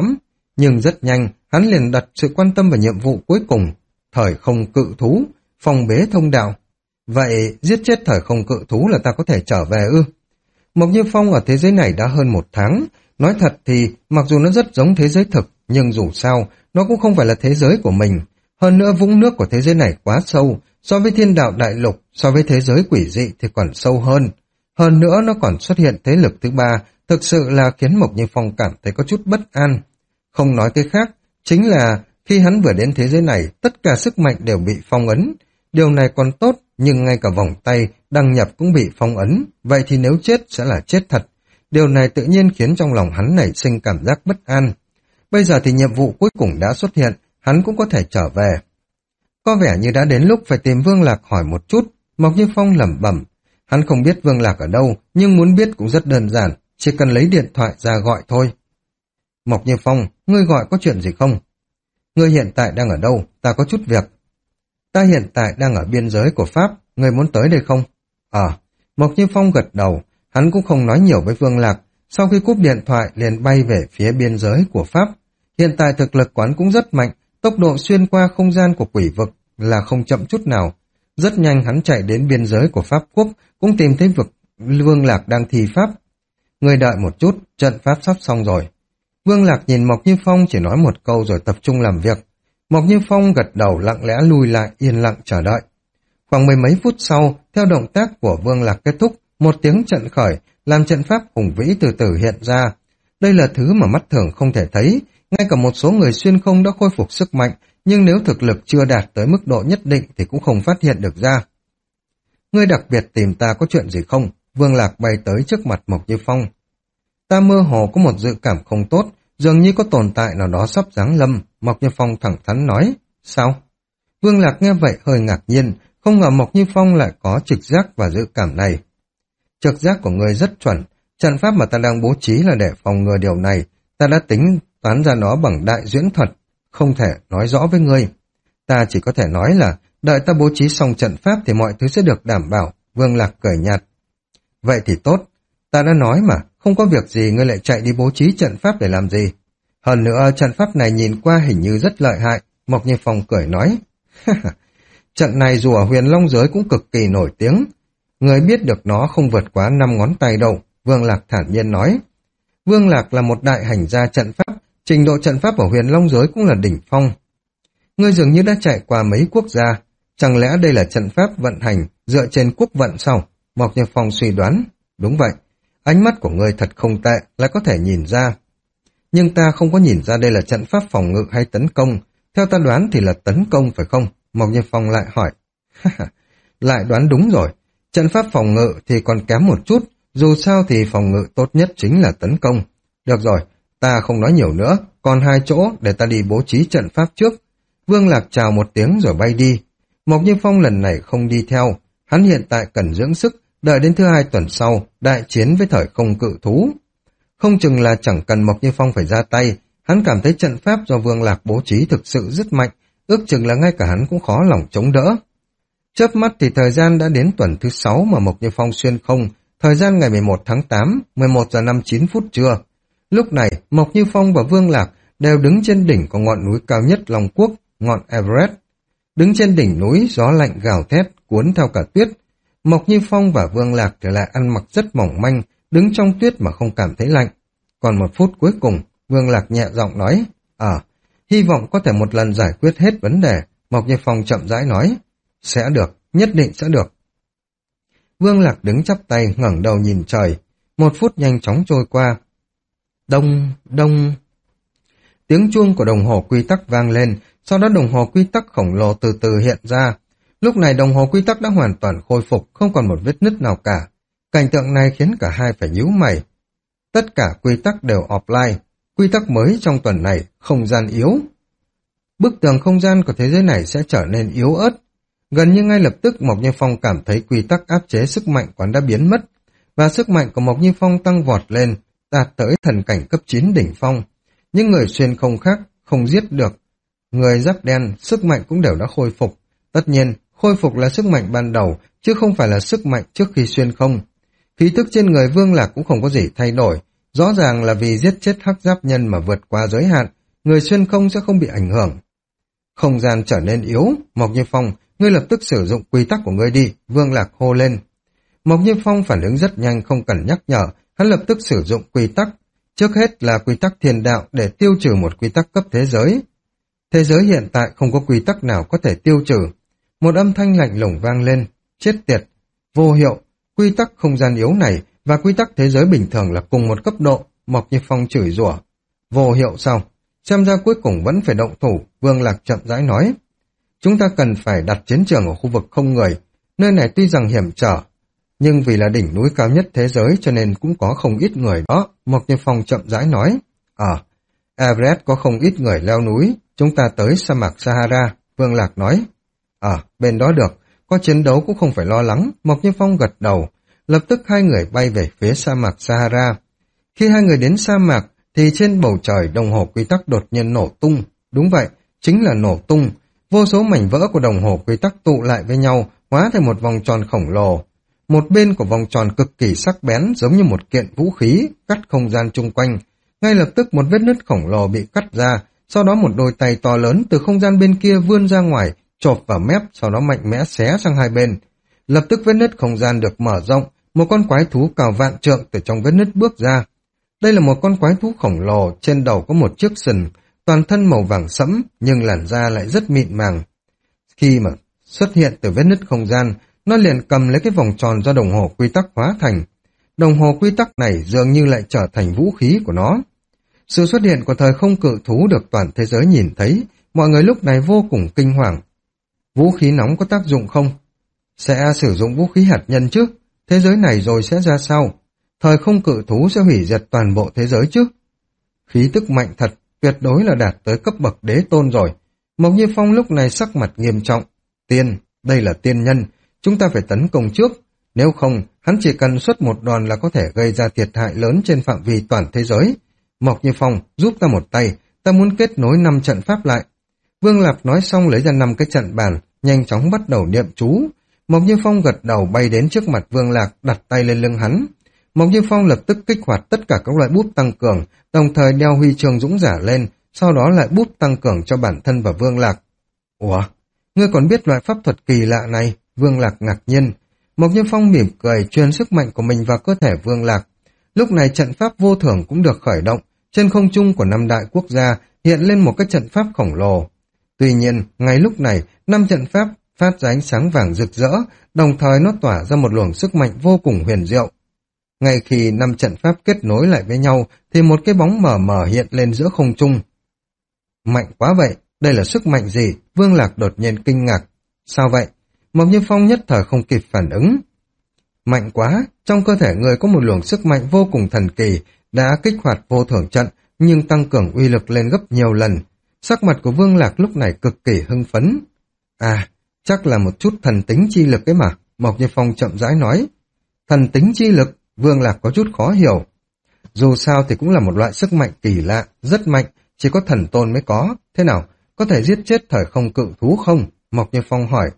Nhưng rất nhanh, hắn liền đặt sự quan tâm vào nhiệm vụ cuối cùng, thời không cự thú, phòng bế thông đạo. Vậy giết chết thời không cự thú là ta có thể trở về ư? Mộc Như Phong ở thế giới này đã hơn một tháng. Nói thật thì mặc dù nó rất giống thế giới thực, nhưng dù sao, nó cũng không phải là thế giới của mình. Hơn nữa vũng nước của thế giới này quá sâu, so với thiên đạo đại lục, so với thế giới quỷ dị thì còn sâu hơn. Hơn nữa nó còn xuất hiện thế lực thứ ba, thực sự là khiến Mộc Như Phong cảm thấy có chút bất an. Không nói cái khác, chính là khi hắn vừa đến thế giới này, tất cả sức mạnh đều bị phong ấn. Điều này còn tốt, nhưng ngay cả vòng tay đăng nhập cũng bị phong ấn, vậy thì nếu chết sẽ là chết thật. Điều này tự nhiên khiến trong lòng hắn nảy sinh cảm giác bất an. Bây giờ thì nhiệm vụ cuối cùng đã xuất hiện, hắn cũng có thể trở về. Có vẻ như đã đến lúc phải tìm Vương Lạc hỏi một chút, Mộc Như Phong lẩm bẩm. Hắn không biết Vương Lạc ở đâu, nhưng muốn biết cũng rất đơn giản, chỉ cần lấy điện thoại ra gọi thôi. Mộc Như Phong, ngươi gọi có chuyện gì không? Ngươi hiện tại đang ở đâu? Ta có chút việc. Ta hiện tại đang ở biên giới của Pháp, ngươi muốn tới đây không? Ờ, à, Mộc Như Phong gật đầu, hắn cũng không nói nhiều với Vương Lạc, sau khi cúp điện thoại liền bay về phía biên giới của Pháp. Hiện tại thực lực quán cũng rất mạnh, tốc độ xuyên qua không gian của quỷ vực là không chậm chút nào. Rất nhanh hắn chạy đến biên giới của Pháp Quốc, cũng tìm thấy vực Vương Lạc đang thi pháp. Ngươi đợi một chút, trận pháp sắp xong rồi. Vương Lạc nhìn Mộc Như Phong chỉ nói một câu rồi tập trung làm việc. Mộc Như Phong gật đầu lặng lẽ lùi lại yên lặng chờ đợi. Khoảng mười mấy phút sau, theo động tác của Vương Lạc kết thúc, một tiếng trận khởi, làm trận pháp hùng vĩ từ từ hiện ra. Đây là thứ mà mắt thường không thể thấy, ngay cả một số người xuyên không đã khôi phục sức mạnh, nhưng nếu thực lực chưa đạt tới mức độ nhất định thì cũng không phát hiện được ra. Ngươi đặc biệt tìm ta có chuyện gì không? Vương Lạc bay tới trước mặt Mộc Như Phong. Ta mơ hồ có một dự cảm không tốt, dường như có tồn tại nào đó sắp giáng lâm, Mộc Như Phong thẳng thắn nói. Sao? Vương Lạc nghe vậy hơi ngạc nhiên, không ngờ Mộc Như Phong lại có trực giác và dự cảm này. Trực giác của ngươi rất chuẩn, trận pháp mà ta đang bố trí là để phòng ngừa điều này, ta đã tính toán ra nó bằng đại duyễn thuật, không thể nói rõ với ngươi. Ta chỉ có thể nói là đợi ta bố trí xong trận pháp thì mọi thứ sẽ được đảm bảo, Vương Lạc cười nhạt. Vậy thì tốt, ta đã nói mà, không có việc gì ngươi lại chạy đi bố trí trận pháp để làm gì. Hơn nữa trận pháp này nhìn qua hình như rất lợi hại, Mộc Như Phong cười nói. Trận này dù ở Huyền Long giới cũng cực kỳ nổi tiếng. Người biết được nó không vượt quá năm ngón tay đâu, Vương Lạc thản nhiên nói. Vương Lạc là một đại hành gia trận pháp, trình độ trận pháp ở Huyền Long giới cũng là đỉnh phong. Ngươi dường như đã chạy qua mấy quốc gia, chẳng lẽ đây là trận pháp vận hành dựa trên quốc vận sao? Mộc Như Phong suy đoán. Đúng vậy, ánh mắt của ngươi thật không tệ, lại có thể nhìn ra. Nhưng ta không có nhìn ra đây là trận pháp phòng ngự hay tấn công, theo ta đoán thì là tấn công phải không? Mộc Như Phong lại hỏi. Lại đoán đúng rồi, trận pháp phòng ngự thì còn kém một chút, dù sao thì phòng ngự tốt nhất chính là tấn công. Được rồi, ta không nói nhiều nữa, còn hai chỗ để ta đi bố trí trận pháp trước. Vương Lạc chào một tiếng rồi bay đi. Mộc Như Phong lần này không đi theo, hắn hiện tại cần dưỡng sức, đợi đến thứ hai tuần sau, đại chiến với thời không cự thú. Không chừng là chẳng cần Mộc Như Phong phải ra tay, hắn cảm thấy trận pháp do Vương Lạc bố trí thực sự rất mạnh, ước chừng là ngay cả hắn cũng khó lòng chống đỡ. Chớp mắt thì thời gian đã đến tuần thứ sáu mà Mộc Như Phong xuyên không, thời gian ngày mười một tháng tám, mười một giờ năm mươi chín phút trưa. Lúc này, Mộc Như Phong và Vương Lạc đều đứng trên đỉnh của ngọn núi cao nhất Long Quốc, ngọn Everest. Đứng trên đỉnh núi, gió lạnh gào thét, cuốn theo cả tuyết. Mộc Như Phong và Vương Lạc trở lại ăn mặc rất mỏng manh, đứng trong tuyết mà không cảm thấy lạnh. Còn một phút cuối cùng, Vương Lạc nhẹ giọng nói, Ờ, à, hy vọng có thể một lần giải quyết hết vấn đề. Mộc Như Phong chậm rãi nói, sẽ được, nhất định sẽ được. Vương Lạc đứng chắp tay, ngẩng đầu nhìn trời. Một phút nhanh chóng trôi qua. Đông, đông. Tiếng chuông của đồng hồ quy tắc vang lên, sau đó đồng hồ quy tắc khổng lồ từ từ hiện ra. Lúc này đồng hồ quy tắc đã hoàn toàn khôi phục, không còn một vết nứt nào cả. Cảnh tượng này khiến cả hai phải nhíu mày. Tất cả quy tắc đều offline. Quy tắc mới trong tuần này, không gian yếu. Bức tường không gian của thế giới này sẽ trở nên yếu ớt. Gần như ngay lập tức Mộc Như Phong cảm thấy quy tắc áp chế sức mạnh quán đã biến mất, và sức mạnh của Mộc Như Phong tăng vọt lên, đạt tới thần cảnh cấp chín đỉnh phong. Những người xuyên không khác, không giết được. Người giáp đen, sức mạnh cũng đều đã khôi phục. Tất nhiên, khôi phục là sức mạnh ban đầu, chứ không phải là sức mạnh trước khi xuyên không. Khí thức trên người Vương Lạc cũng không có gì thay đổi, rõ ràng là vì giết chết hắc giáp nhân mà vượt qua giới hạn, người xuyên không sẽ không bị ảnh hưởng. Không gian trở nên yếu, Mộc Như Phong, ngươi lập tức sử dụng quy tắc của ngươi đi, Vương Lạc hô lên. Mộc Như Phong phản ứng rất nhanh, không cần nhắc nhở, hắn lập tức sử dụng quy tắc. Trước hết là quy tắc thiên đạo để tiêu trừ một quy tắc cấp thế giới. Thế giới hiện tại không có quy tắc nào có thể tiêu trừ. Một âm thanh lạnh lùng vang lên, chết tiệt, vô hiệu, quy tắc không gian yếu này và quy tắc thế giới bình thường là cùng một cấp độ, Mộc Như Phong chửi rủa. Vô hiệu sao? Xem ra cuối cùng vẫn phải động thủ, Vương Lạc chậm rãi nói. Chúng ta cần phải đặt chiến trường ở khu vực không người, nơi này tuy rằng hiểm trở, nhưng vì là đỉnh núi cao nhất thế giới cho nên cũng có không ít người đó, Mộc Như Phong chậm rãi nói. À, Everest có không ít người leo núi, chúng ta tới sa mạc Sahara, Vương Lạc nói. À, bên đó được, có chiến đấu cũng không phải lo lắng, Mộc Như Phong gật đầu, lập tức hai người bay về phía sa mạc Sahara. Khi hai người đến sa mạc, thì trên bầu trời đồng hồ quy tắc đột nhiên nổ tung. Đúng vậy, chính là nổ tung. Vô số mảnh vỡ của đồng hồ quy tắc tụ lại với nhau, hóa thành một vòng tròn khổng lồ. Một bên của vòng tròn cực kỳ sắc bén giống như một kiện vũ khí, cắt không gian chung quanh. Ngay lập tức một vết nứt khổng lồ bị cắt ra, sau đó một đôi tay to lớn từ không gian bên kia vươn ra ngoài, chộp vào mép, sau đó mạnh mẽ xé sang hai bên. Lập tức vết nứt không gian được mở rộng, một con quái thú cào vạn trượng từ trong vết nứt bước ra. Đây là một con quái thú khổng lồ, trên đầu có một chiếc sừng, toàn thân màu vàng sẫm, nhưng làn da lại rất mịn màng. Khi mà xuất hiện từ vết nứt không gian, nó liền cầm lấy cái vòng tròn do đồng hồ quy tắc hóa thành. Đồng hồ quy tắc này dường như lại trở thành vũ khí của nó. Sự xuất hiện của thời không cự thú được toàn thế giới nhìn thấy, mọi người lúc này vô cùng kinh hoàng. Vũ khí nóng có tác dụng không? Sẽ sử dụng vũ khí hạt nhân chứ? Thế giới này rồi sẽ ra sao? Thời không cự thú sẽ hủy diệt toàn bộ thế giới chứ? Khí tức mạnh thật, tuyệt đối là đạt tới cấp bậc đế tôn rồi. Mộc Như Phong lúc này sắc mặt nghiêm trọng. Tiên, đây là tiên nhân, chúng ta phải tấn công trước. Nếu không, hắn chỉ cần xuất một đòn là có thể gây ra thiệt hại lớn trên phạm vi toàn thế giới. Mộc Như Phong, giúp ta một tay, ta muốn kết nối năm trận pháp lại. Vương Lạc nói xong lấy ra năm cái trận bàn, nhanh chóng bắt đầu niệm chú. Mộc Như Phong gật đầu bay đến trước mặt Vương Lạc, đặt tay lên lưng hắn. Mộc Như Phong lập tức kích hoạt tất cả các loại bút tăng cường, đồng thời đeo huy chương dũng giả lên, sau đó lại bút tăng cường cho bản thân và Vương Lạc. Ủa, ngươi còn biết loại pháp thuật kỳ lạ này? Vương Lạc ngạc nhiên. Mộc Như Phong mỉm cười truyền sức mạnh của mình vào cơ thể Vương Lạc. Lúc này trận pháp vô thưởng cũng được khởi động, trên không trung của năm đại quốc gia hiện lên một cái trận pháp khổng lồ. Tuy nhiên, ngay lúc này, năm trận pháp phát ra ánh sáng vàng rực rỡ, đồng thời nó tỏa ra một luồng sức mạnh vô cùng huyền diệu. Ngay khi năm trận pháp kết nối lại với nhau, thì một cái bóng mờ mờ hiện lên giữa không trung. Mạnh quá vậy, đây là sức mạnh gì? Vương Lạc đột nhiên kinh ngạc. Sao vậy? Mộc Như Phong nhất thời không kịp phản ứng. Mạnh quá, trong cơ thể người có một luồng sức mạnh vô cùng thần kỳ, đã kích hoạt vô thưởng trận, nhưng tăng cường uy lực lên gấp nhiều lần. Sắc mặt của Vương Lạc lúc này cực kỳ hưng phấn. À, chắc là một chút thần tính chi lực ấy mà, Mộc Như Phong chậm rãi nói. Thần tính chi lực, Vương Lạc có chút khó hiểu. Dù sao thì cũng là một loại sức mạnh kỳ lạ, rất mạnh, chỉ có thần tôn mới có. Thế nào, có thể giết chết thời không cự thú không? Mộc Như Phong hỏi.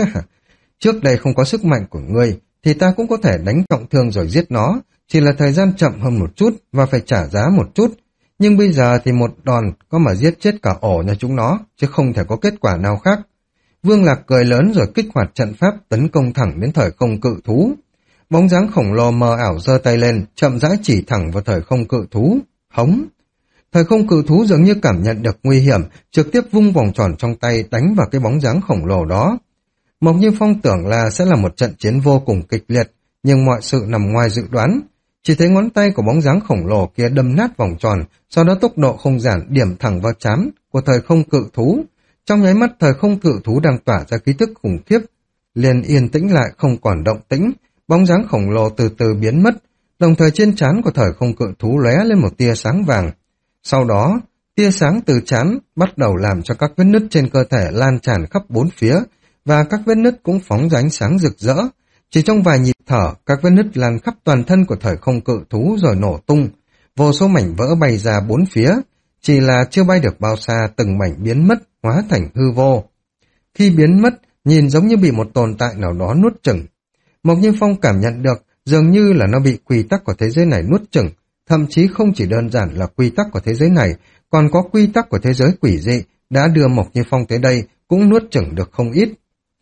Trước đây không có sức mạnh của ngươi, thì ta cũng có thể đánh trọng thương rồi giết nó, chỉ là thời gian chậm hơn một chút và phải trả giá một chút. Nhưng bây giờ thì một đòn có mà giết chết cả ổ nhà chúng nó, chứ không thể có kết quả nào khác. Vương Lạc cười lớn rồi kích hoạt trận pháp tấn công thẳng đến thời không cự thú. Bóng dáng khổng lồ mờ ảo giơ tay lên, chậm rãi chỉ thẳng vào thời không cự thú. Hống! Thời không cự thú dường như cảm nhận được nguy hiểm, trực tiếp vung vòng tròn trong tay đánh vào cái bóng dáng khổng lồ đó. Mộc Như Phong tưởng là sẽ là một trận chiến vô cùng kịch liệt, nhưng mọi sự nằm ngoài dự đoán. Chỉ thấy ngón tay của bóng dáng khổng lồ kia đâm nát vòng tròn, sau đó tốc độ không giảm điểm thẳng vào trán của thời không cự thú. Trong nháy mắt thời không cự thú đang tỏa ra khí tức khủng khiếp, liền yên tĩnh lại không còn động tĩnh, bóng dáng khổng lồ từ từ biến mất, đồng thời trên trán của thời không cự thú lóe lên một tia sáng vàng. Sau đó, tia sáng từ trán bắt đầu làm cho các vết nứt trên cơ thể lan tràn khắp bốn phía, và các vết nứt cũng phóng ra ánh sáng rực rỡ. Chỉ trong vài nhịp thở, các vết nứt lan khắp toàn thân của thời không cự thú rồi nổ tung. Vô số mảnh vỡ bay ra bốn phía, chỉ là chưa bay được bao xa từng mảnh biến mất, hóa thành hư vô. Khi biến mất, nhìn giống như bị một tồn tại nào đó nuốt chửng. Mộc Như Phong cảm nhận được dường như là nó bị quy tắc của thế giới này nuốt chửng, thậm chí không chỉ đơn giản là quy tắc của thế giới này, còn có quy tắc của thế giới quỷ dị đã đưa Mộc Như Phong tới đây cũng nuốt chửng được không ít.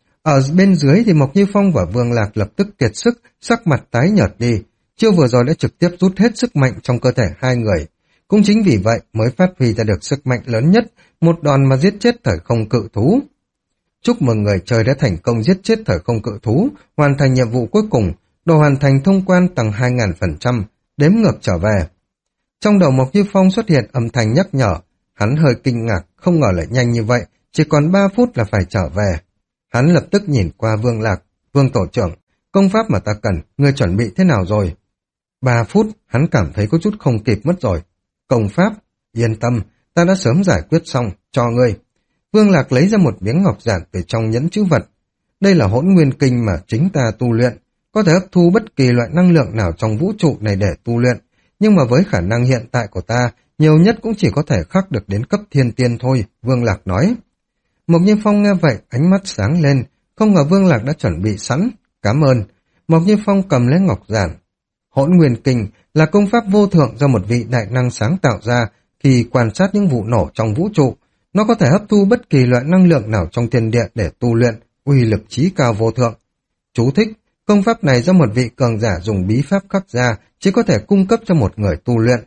Ở bên dưới thì Mộc Như Phong và Vương Lạc lập tức kiệt sức, sắc mặt tái nhợt đi. Chiêu vừa rồi đã trực tiếp rút hết sức mạnh trong cơ thể hai người. Cũng chính vì vậy mới phát huy ra được sức mạnh lớn nhất, một đòn mà giết chết thời không cự thú. Chúc mừng người chơi đã thành công giết chết thời không cự thú, hoàn thành nhiệm vụ cuối cùng, đồ hoàn thành thông quan tăng hai nghìn phần trăm, đếm ngược trở về. Trong đầu Mộc Như Phong xuất hiện âm thanh nhắc nhở, hắn hơi kinh ngạc, không ngờ lại nhanh như vậy, chỉ còn ba phút là phải trở về. Hắn lập tức nhìn qua Vương Lạc, Vương tổ trưởng, công pháp mà ta cần, ngươi chuẩn bị thế nào rồi? Ba phút, hắn cảm thấy có chút không kịp mất rồi. Công pháp, yên tâm, ta đã sớm giải quyết xong, cho ngươi. Vương Lạc lấy ra một miếng ngọc giản từ trong nhẫn chữ vật. Đây là hỗn nguyên kinh mà chính ta tu luyện, có thể hấp thu bất kỳ loại năng lượng nào trong vũ trụ này để tu luyện, nhưng mà với khả năng hiện tại của ta, nhiều nhất cũng chỉ có thể khắc được đến cấp thiên tiên thôi, Vương Lạc nói. Mộc Như Phong nghe vậy, ánh mắt sáng lên, không ngờ Vương Lạc đã chuẩn bị sẵn, cảm ơn. Mộc Như Phong cầm lấy ngọc giản. Hỗn nguyên kinh là công pháp vô thượng do một vị đại năng sáng tạo ra khi quan sát những vụ nổ trong vũ trụ. Nó có thể hấp thu bất kỳ loại năng lượng nào trong thiên địa để tu luyện, uy lực chí cao vô thượng. Chú thích, công pháp này do một vị cường giả dùng bí pháp khắc ra, chỉ có thể cung cấp cho một người tu luyện.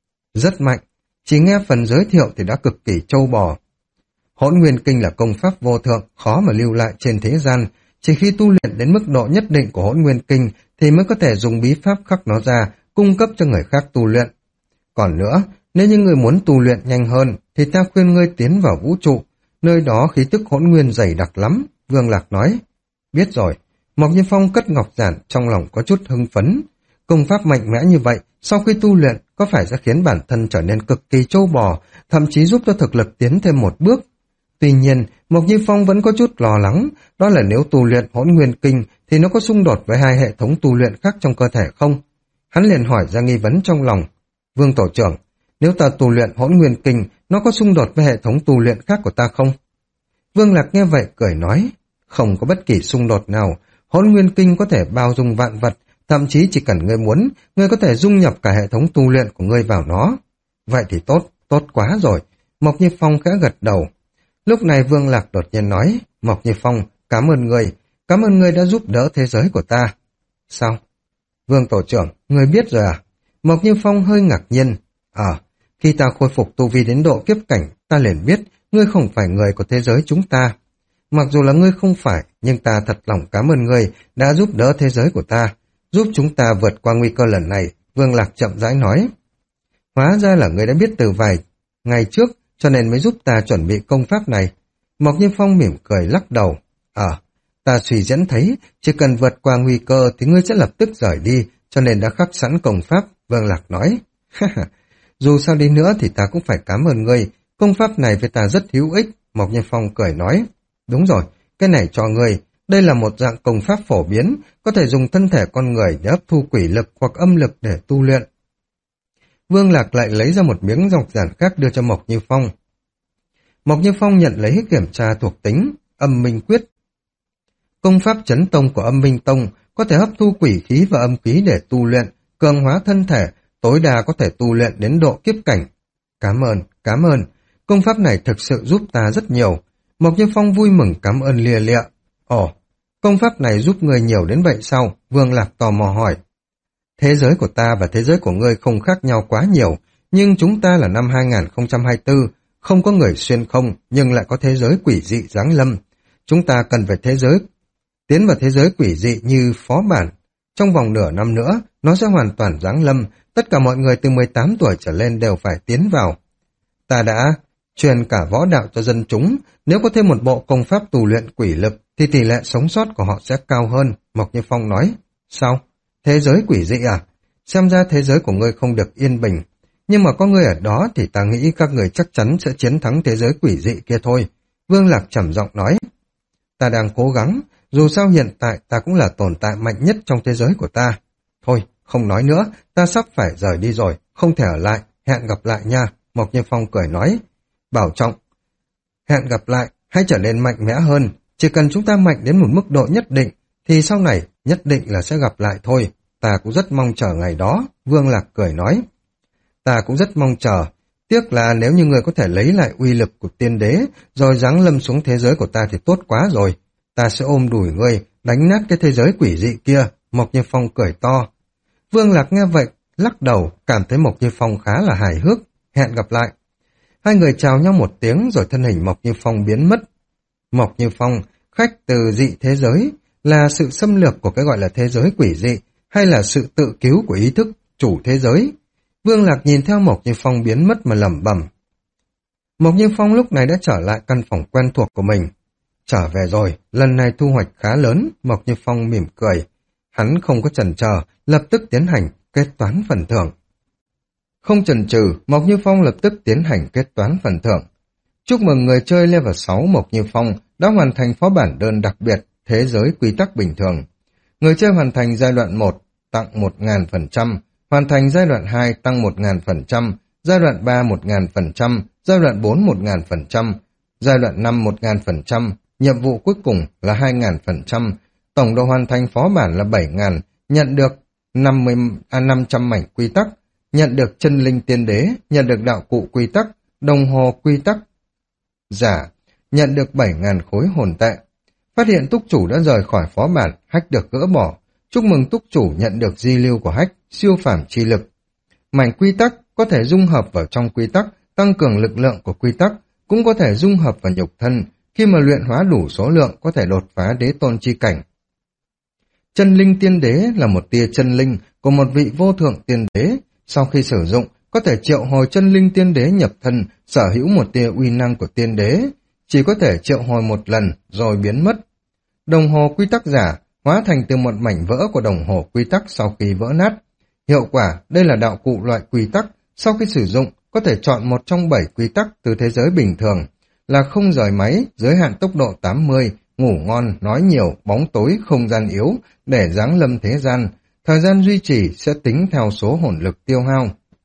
Rất mạnh, chỉ nghe phần giới thiệu thì đã cực kỳ trâu bò. Hỗn nguyên kinh là công pháp vô thượng, khó mà lưu lại trên thế gian, chỉ khi tu luyện đến mức độ nhất định của hỗn nguyên kinh thì mới có thể dùng bí pháp khắc nó ra, cung cấp cho người khác tu luyện. Còn nữa, nếu như người muốn tu luyện nhanh hơn, thì ta khuyên ngươi tiến vào vũ trụ, nơi đó khí tức hỗn nguyên dày đặc lắm, Vương Lạc nói. Biết rồi, Mộc Như Phong cất ngọc giản, trong lòng có chút hưng phấn. Công pháp mạnh mẽ như vậy, sau khi tu luyện, có phải sẽ khiến bản thân trở nên cực kỳ trâu bò, thậm chí giúp cho thực lực tiến thêm một bước. Tuy nhiên, Mộc Như Phong vẫn có chút lo lắng, đó là nếu tu luyện hỗn nguyên kinh thì nó có xung đột với hai hệ thống tu luyện khác trong cơ thể không? Hắn liền hỏi ra nghi vấn trong lòng. Vương tổ trưởng, nếu ta tu luyện hỗn nguyên kinh, nó có xung đột với hệ thống tu luyện khác của ta không? Vương Lạc nghe vậy cười nói, không có bất kỳ xung đột nào, hỗn nguyên kinh có thể bao dung vạn vật, thậm chí chỉ cần ngươi muốn, ngươi có thể dung nhập cả hệ thống tu luyện của ngươi vào nó. Vậy thì tốt, tốt quá rồi. Mộc Như Phong khẽ gật đầu. Lúc này Vương Lạc đột nhiên nói, Mộc Như Phong, cảm ơn ngươi, cảm ơn ngươi đã giúp đỡ thế giới của ta. Sao? Vương tổ trưởng, ngươi biết rồi à? Mộc Như Phong hơi ngạc nhiên. À, khi ta khôi phục tu vi đến độ kiếp cảnh, ta liền biết ngươi không phải người của thế giới chúng ta. Mặc dù là ngươi không phải, nhưng ta thật lòng cảm ơn ngươi đã giúp đỡ thế giới của ta, giúp chúng ta vượt qua nguy cơ lần này, Vương Lạc chậm rãi nói. Hóa ra là ngươi đã biết từ vài ngày trước, cho nên mới giúp ta chuẩn bị công pháp này. Mộc Như Phong mỉm cười lắc đầu. Ờ, ta suy diễn thấy, chỉ cần vượt qua nguy cơ thì ngươi sẽ lập tức rời đi, cho nên đã khắc sẵn công pháp, Vương Lạc nói. Dù sao đi nữa thì ta cũng phải cảm ơn ngươi, công pháp này với ta rất hữu ích, Mộc Như Phong cười nói. Đúng rồi, cái này cho ngươi, đây là một dạng công pháp phổ biến, có thể dùng thân thể con người để hấp thu quỷ lực hoặc âm lực để tu luyện. Vương Lạc lại lấy ra một miếng ngọc giản khác đưa cho Mộc Như Phong. Mộc Như Phong nhận lấy kiểm tra thuộc tính, âm minh quyết. Công pháp chấn tông của âm minh tông có thể hấp thu quỷ khí và âm khí để tu luyện, cường hóa thân thể, tối đa có thể tu luyện đến độ kiếp cảnh. Cảm ơn, cảm ơn, công pháp này thực sự giúp ta rất nhiều. Mộc Như Phong vui mừng cảm ơn lia lịa. Ồ, công pháp này giúp người nhiều đến vậy sao? Vương Lạc tò mò hỏi. Thế giới của ta và thế giới của ngươi không khác nhau quá nhiều, nhưng chúng ta là năm hai nghìn không trăm hai mươi tư, không có người xuyên không, nhưng lại có thế giới quỷ dị giáng lâm. Chúng ta cần phải thế giới, tiến vào thế giới quỷ dị như phó bản. Trong vòng nửa năm nữa, nó sẽ hoàn toàn giáng lâm, tất cả mọi người từ mười tám tuổi trở lên đều phải tiến vào. Ta đã truyền cả võ đạo cho dân chúng, nếu có thêm một bộ công pháp tu luyện quỷ lực, thì tỷ lệ sống sót của họ sẽ cao hơn, Mộc Như Phong nói. Sao? Thế giới quỷ dị à? Xem ra thế giới của ngươi không được yên bình. Nhưng mà có ngươi ở đó thì ta nghĩ các người chắc chắn sẽ chiến thắng thế giới quỷ dị kia thôi. Vương Lạc trầm giọng nói. Ta đang cố gắng, dù sao hiện tại ta cũng là tồn tại mạnh nhất trong thế giới của ta. Thôi, không nói nữa, ta sắp phải rời đi rồi, không thể ở lại, hẹn gặp lại nha, Mộc Như Phong cười nói. Bảo trọng. Hẹn gặp lại, hãy trở nên mạnh mẽ hơn, chỉ cần chúng ta mạnh đến một mức độ nhất định, thì sau này nhất định là sẽ gặp lại thôi. Ta cũng rất mong chờ ngày đó, Vương Lạc cười nói. Ta cũng rất mong chờ, Tiếc là nếu như người có thể lấy lại uy lực của tiên đế, rồi giáng lâm xuống thế giới của ta thì tốt quá rồi. Ta sẽ ôm đùi ngươi, đánh nát cái thế giới quỷ dị kia. Mộc Như Phong cười to. Vương Lạc nghe vậy, lắc đầu, cảm thấy Mộc Như Phong khá là hài hước. Hẹn gặp lại. Hai người chào nhau một tiếng rồi thân hình Mộc Như Phong biến mất. Mộc Như Phong, khách từ dị thế giới, là sự xâm lược của cái gọi là thế giới quỷ dị, hay là sự tự cứu của ý thức chủ thế giới? Vương Lạc nhìn theo Mộc Như Phong biến mất mà lẩm bẩm. Mộc Như Phong lúc này đã trở lại căn phòng quen thuộc của mình. Trở về rồi, lần này thu hoạch khá lớn, Mộc Như Phong mỉm cười. Hắn không có chần chờ, lập tức tiến hành kết toán phần thưởng. Không chần chừ, Mộc Như Phong lập tức tiến hành kết toán phần thưởng. Chúc mừng người chơi level sáu Mộc Như Phong đã hoàn thành phó bản đơn đặc biệt thế giới quy tắc bình thường. Người chơi hoàn thành giai đoạn một tặng một nghìn phần trăm, hoàn thành giai đoạn hai tăng một nghìn phần trăm, giai đoạn ba một nghìn phần trăm, giai đoạn bốn một nghìn phần trăm, giai đoạn năm một nghìn phần trăm, nhiệm vụ cuối cùng là hai nghìn phần trăm, tổng độ hoàn thành phó bản là bảy nghìn, nhận được năm mươi, à, năm trăm mảnh quy tắc, nhận được chân linh tiên đế, nhận được đạo cụ quy tắc, đồng hồ quy tắc giả, nhận được bảy nghìn khối hồn tệ. Phát hiện túc chủ đã rời khỏi phó bản, hack được gỡ bỏ. Chúc mừng túc chủ nhận được di lưu của hack, siêu phàm chi lực. Mảnh quy tắc có thể dung hợp vào trong quy tắc, tăng cường lực lượng của quy tắc, cũng có thể dung hợp vào nhục thân. Khi mà luyện hóa đủ số lượng, có thể đột phá đế tôn chi cảnh. Chân linh tiên đế là một tia chân linh của một vị vô thượng tiên đế. Sau khi sử dụng, có thể triệu hồi chân linh tiên đế nhập thân, sở hữu một tia uy năng của tiên đế. Chỉ có thể triệu hồi một lần rồi biến mất. Đồng hồ quy tắc giả hóa thành từ một mảnh vỡ của đồng hồ quy tắc sau khi vỡ nát. Hiệu quả, đây là đạo cụ loại quy tắc, sau khi sử dụng có thể chọn một trong bảy quy tắc từ thế giới bình thường, là không rời máy, giới hạn tốc độ tám mươi, ngủ ngon, nói nhiều, bóng tối, không gian yếu, để giáng lâm thế gian. Thời gian duy trì sẽ tính theo số hồn lực tiêu hao.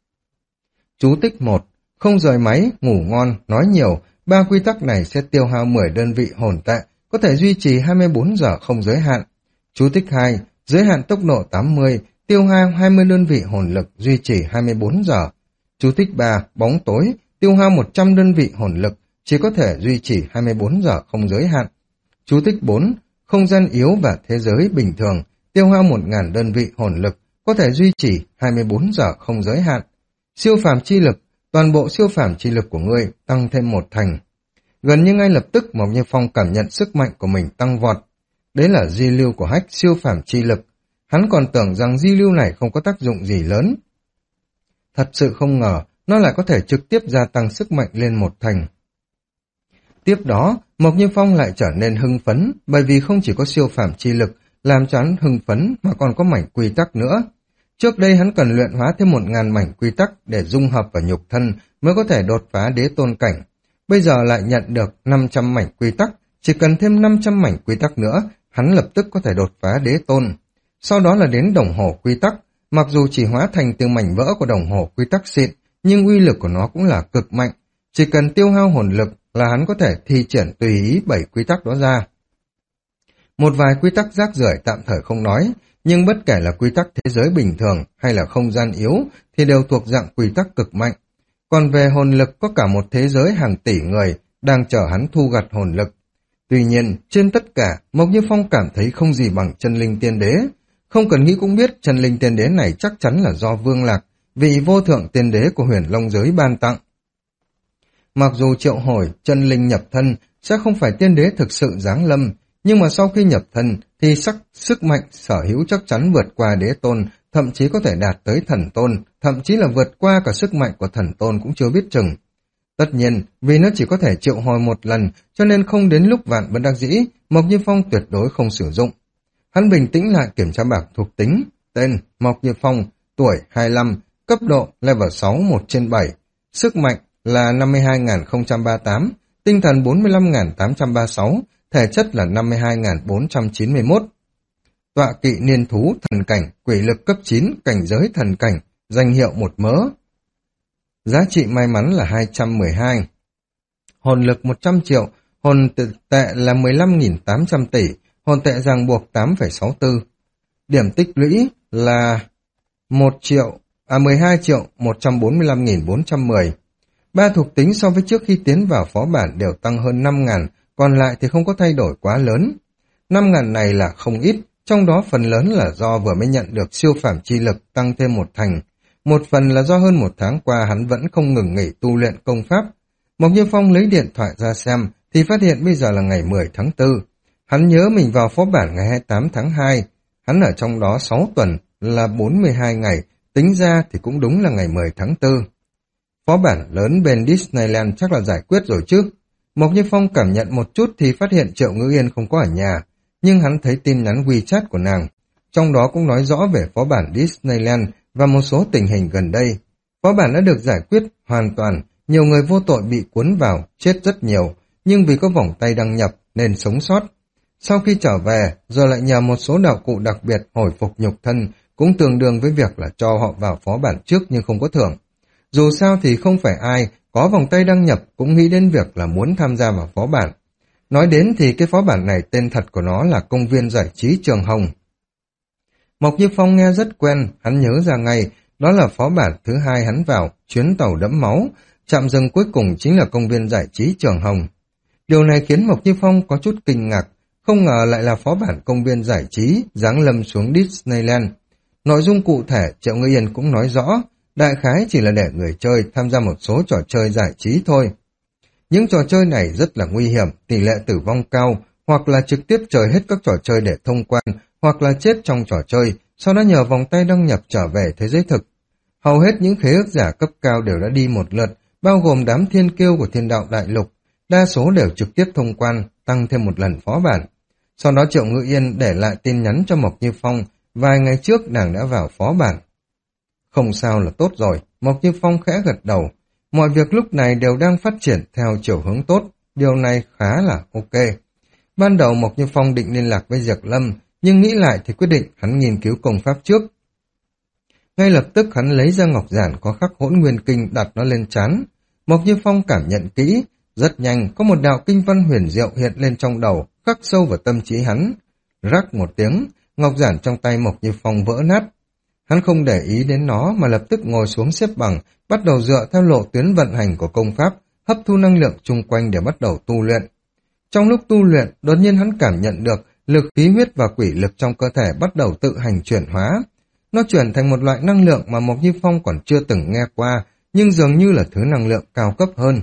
Chú tích một. Không rời máy, ngủ ngon, nói nhiều, ba quy tắc này sẽ tiêu hao mười đơn vị hồn tệ, có thể duy trì hai mươi bốn giờ không giới hạn. Chú tích hai. Giới hạn tốc độ tám mươi, tiêu hao hai mươi đơn vị hồn lực, duy trì hai mươi bốn giờ. Chú tích ba. Bóng tối, tiêu hao một trăm đơn vị hồn lực, chỉ có thể duy trì hai mươi bốn giờ không giới hạn. Chú tích bốn. Không gian yếu và thế giới bình thường, tiêu hao một nghìn đơn vị hồn lực, có thể duy trì hai mươi bốn giờ không giới hạn. Siêu phàm chi lực, toàn bộ siêu phàm chi lực của ngươi tăng thêm một thành. Gần như ngay lập tức Mộc Như Phong cảm nhận sức mạnh của mình tăng vọt. Đấy là di lưu của hack siêu phàm chi lực. Hắn còn tưởng rằng di lưu này không có tác dụng gì lớn. Thật sự không ngờ, nó lại có thể trực tiếp gia tăng sức mạnh lên một thành. Tiếp đó, Mộc Như Phong lại trở nên hưng phấn, bởi vì không chỉ có siêu phàm chi lực làm cho hắn hưng phấn mà còn có mảnh quy tắc nữa. Trước đây hắn cần luyện hóa thêm một ngàn mảnh quy tắc để dung hợp vào nhục thân mới có thể đột phá đế tôn cảnh. Bây giờ lại nhận được năm trăm mảnh quy tắc, chỉ cần thêm năm trăm mảnh quy tắc nữa, hắn lập tức có thể đột phá đế tôn. Sau đó là đến đồng hồ quy tắc, mặc dù chỉ hóa thành từ mảnh vỡ của đồng hồ quy tắc xịn, nhưng uy lực của nó cũng là cực mạnh. Chỉ cần tiêu hao hồn lực là hắn có thể thi triển tùy ý bảy quy tắc đó ra. Một vài quy tắc rác rưởi tạm thời không nói, nhưng bất kể là quy tắc thế giới bình thường hay là không gian yếu thì đều thuộc dạng quy tắc cực mạnh. Còn về hồn lực có cả một thế giới hàng tỷ người đang chờ hắn thu gặt hồn lực. Tuy nhiên, trên tất cả, Mộc Như Phong cảm thấy không gì bằng chân linh tiên đế. Không cần nghĩ cũng biết chân linh tiên đế này chắc chắn là do Vương Lạc, vị vô thượng tiên đế của Huyền Long giới ban tặng. Mặc dù triệu hồi chân linh nhập thân sẽ không phải tiên đế thực sự giáng lâm, nhưng mà sau khi nhập thân thì sắc, sức mạnh sở hữu chắc chắn vượt qua đế tôn, thậm chí có thể đạt tới thần tôn, thậm chí là vượt qua cả sức mạnh của thần tôn cũng chưa biết chừng. Tất nhiên, vì nó chỉ có thể triệu hồi một lần, cho nên không đến lúc vạn bất đắc dĩ, Mộc Như Phong tuyệt đối không sử dụng. Hắn bình tĩnh lại kiểm tra bảng thuộc tính, tên Mộc Như Phong, tuổi hai mươi lăm, cấp độ level sáu một trên bảy, sức mạnh là năm mươi hai nghìn không trăm ba mươi tám, tinh thần bốn mươi lăm nghìn tám trăm ba mươi sáu, thể chất là năm mươi hai nghìn bốn trăm chín mươi mốt. Tọa kỵ niên thú thần cảnh, quỷ lực cấp chín, cảnh giới thần cảnh, danh hiệu một mớ. Giá trị may mắn là hai trăm mười hai. Hồn lực một trăm triệu, hồn tệ là mười lăm nghìn tám trăm tỷ, hồn tệ ràng buộc tám phẩy sáu tư. Điểm tích lũy là một triệu, à mười hai triệu một trăm bốn mươi lăm nghìn bốn trăm mười. Ba thuộc tính so với trước khi tiến vào phó bản đều tăng hơn năm ngàn, còn lại thì không có thay đổi quá lớn. năm ngàn này là không ít, trong đó phần lớn là do vừa mới nhận được siêu phàm chi lực tăng thêm một thành. Một phần là do hơn một tháng qua hắn vẫn không ngừng nghỉ tu luyện công pháp. Mộc Như Phong lấy điện thoại ra xem thì phát hiện bây giờ là ngày mười tháng tư. Hắn nhớ mình vào phó bản ngày hai mươi tám tháng hai. Hắn ở trong đó sáu tuần là bốn mươi hai ngày, tính ra thì cũng đúng là ngày mười tháng tư. Phó bản lớn bên Disneyland chắc là giải quyết rồi chứ. Mộc Như Phong cảm nhận một chút thì phát hiện Triệu Ngữ Yên không có ở nhà, nhưng hắn thấy tin nhắn WeChat của nàng. Trong đó cũng nói rõ về phó bản Disneyland và một số tình hình gần đây. Phó bản đã được giải quyết hoàn toàn, nhiều người vô tội bị cuốn vào, chết rất nhiều, nhưng vì có vòng tay đăng nhập nên sống sót. Sau khi trở về, rồi lại nhờ một số đạo cụ đặc biệt hồi phục nhục thân, cũng tương đương với việc là cho họ vào phó bản trước nhưng không có thưởng. Dù sao thì không phải ai có vòng tay đăng nhập cũng nghĩ đến việc là muốn tham gia vào phó bản. Nói đến thì cái phó bản này tên thật của nó là Công viên Giải trí Trường Hồng. Mộc Như Phong nghe rất quen, hắn nhớ ra ngay, đó là phó bản thứ hai hắn vào, chuyến tàu đẫm máu, trạm dừng cuối cùng chính là Công viên Giải trí Trường Hồng. Điều này khiến Mộc Như Phong có chút kinh ngạc, không ngờ lại là phó bản Công viên Giải trí giáng lâm xuống Disneyland. Nội dung cụ thể Triệu Ngữ Yên cũng nói rõ, đại khái chỉ là để người chơi tham gia một số trò chơi giải trí thôi. Những trò chơi này rất là nguy hiểm, tỷ lệ tử vong cao, hoặc là trực tiếp chơi hết các trò chơi để thông quan, hoặc là chết trong trò chơi, sau đó nhờ vòng tay đăng nhập trở về thế giới thực. Hầu hết những khế ước giả cấp cao đều đã đi một lượt, bao gồm đám thiên kiêu của thiên đạo đại lục, đa số đều trực tiếp thông quan, tăng thêm một lần phó bản. Sau đó Triệu Ngữ Yên để lại tin nhắn cho Mộc Như Phong, vài ngày trước nàng đã vào phó bản. Không sao là tốt rồi, Mộc Như Phong khẽ gật đầu. Mọi việc lúc này đều đang phát triển theo chiều hướng tốt, điều này khá là ok. Ban đầu Mộc Như Phong định liên lạc với Diệp Lâm, nhưng nghĩ lại thì quyết định hắn nghiên cứu công pháp trước. Ngay lập tức hắn lấy ra ngọc giản có khắc Hỗn Nguyên Kinh đặt nó lên trán. Mộc Như Phong cảm nhận kỹ, rất nhanh có một đạo kinh văn huyền diệu hiện lên trong đầu, khắc sâu vào tâm trí hắn. Rắc một tiếng, ngọc giản trong tay Mộc Như Phong vỡ nát. Hắn không để ý đến nó mà lập tức ngồi xuống xếp bằng, bắt đầu dựa theo lộ tuyến vận hành của công pháp, hấp thu năng lượng chung quanh để bắt đầu tu luyện. Trong lúc tu luyện, đột nhiên hắn cảm nhận được lực khí huyết và quỷ lực trong cơ thể bắt đầu tự hành chuyển hóa. Nó chuyển thành một loại năng lượng mà Mộc Như Phong còn chưa từng nghe qua, nhưng dường như là thứ năng lượng cao cấp hơn.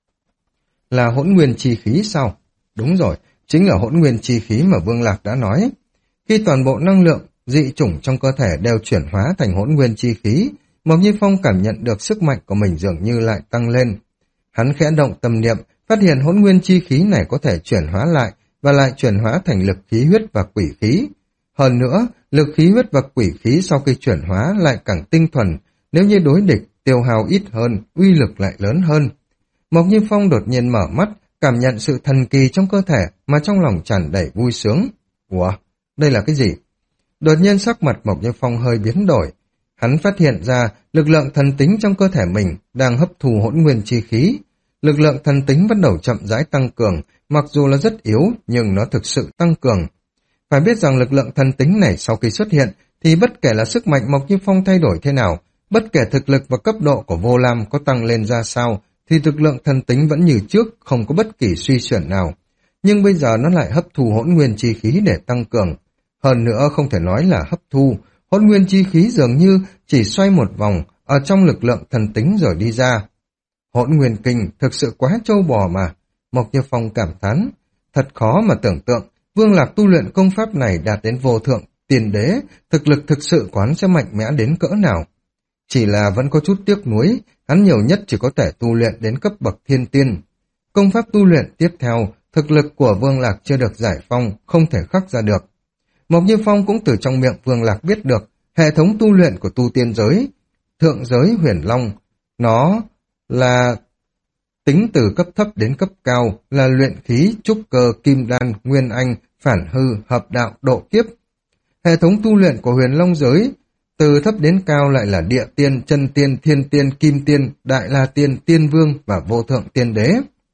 Là hỗn nguyên chi khí sao? Đúng rồi, chính là hỗn nguyên chi khí mà Vương Lạc đã nói. Khi toàn bộ năng lượng dị chủng trong cơ thể đều chuyển hóa thành hỗn nguyên chi khí, Mộc Như Phong cảm nhận được sức mạnh của mình dường như lại tăng lên. Hắn khẽ động tâm niệm, phát hiện hỗn nguyên chi khí này có thể chuyển hóa lại và lại chuyển hóa thành lực khí huyết và quỷ khí. Hơn nữa, lực khí huyết và quỷ khí sau khi chuyển hóa lại càng tinh thuần, nếu như đối địch, tiêu hao ít hơn, uy lực lại lớn hơn. Mộc Như Phong đột nhiên mở mắt, cảm nhận sự thần kỳ trong cơ thể mà trong lòng tràn đầy vui sướng. Ủa, đây là cái gì? Đột nhiên sắc mặt Mộc Như Phong hơi biến đổi. Hắn phát hiện ra lực lượng thần tính trong cơ thể mình đang hấp thụ hỗn nguyên chi khí. Lực lượng thần tính bắt đầu chậm rãi tăng cường, mặc dù là rất yếu nhưng nó thực sự tăng cường. Phải biết rằng lực lượng thần tính này sau khi xuất hiện thì bất kể là sức mạnh Mộc Như Phong thay đổi thế nào, bất kể thực lực và cấp độ của Vô Lam có tăng lên ra sao, thì lực lượng thần tính vẫn như trước, không có bất kỳ suy chuyển nào. Nhưng bây giờ nó lại hấp thu hỗn nguyên chi khí để tăng cường. Hơn nữa không thể nói là hấp thu, hỗn nguyên chi khí dường như chỉ xoay một vòng ở trong lực lượng thần tính rồi đi ra. Hỗn nguyên kinh thực sự quá trâu bò mà, Mộc Như Phong cảm thán. Thật khó mà tưởng tượng, Vương Lạc tu luyện công pháp này đạt đến vô thượng, tiền đế, thực lực thực sự quán sẽ mạnh mẽ đến cỡ nào. Chỉ là vẫn có chút tiếc nuối, hắn nhiều nhất chỉ có thể tu luyện đến cấp bậc thiên tiên. Công pháp tu luyện tiếp theo, thực lực của Vương Lạc chưa được giải phong, không thể khắc ra được. Mộc Như Phong cũng từ trong miệng Vương Lạc biết được hệ thống tu luyện của tu tiên giới, thượng giới huyền long. Nó là tính từ cấp thấp đến cấp cao, là luyện khí, trúc cơ, kim đan, nguyên anh, phản hư, hợp đạo, độ kiếp. Hệ thống tu luyện của huyền long giới, từ thấp đến cao lại là địa tiên, chân tiên, thiên tiên, kim tiên, đại la tiên, tiên vương và vô thượng tiên đế.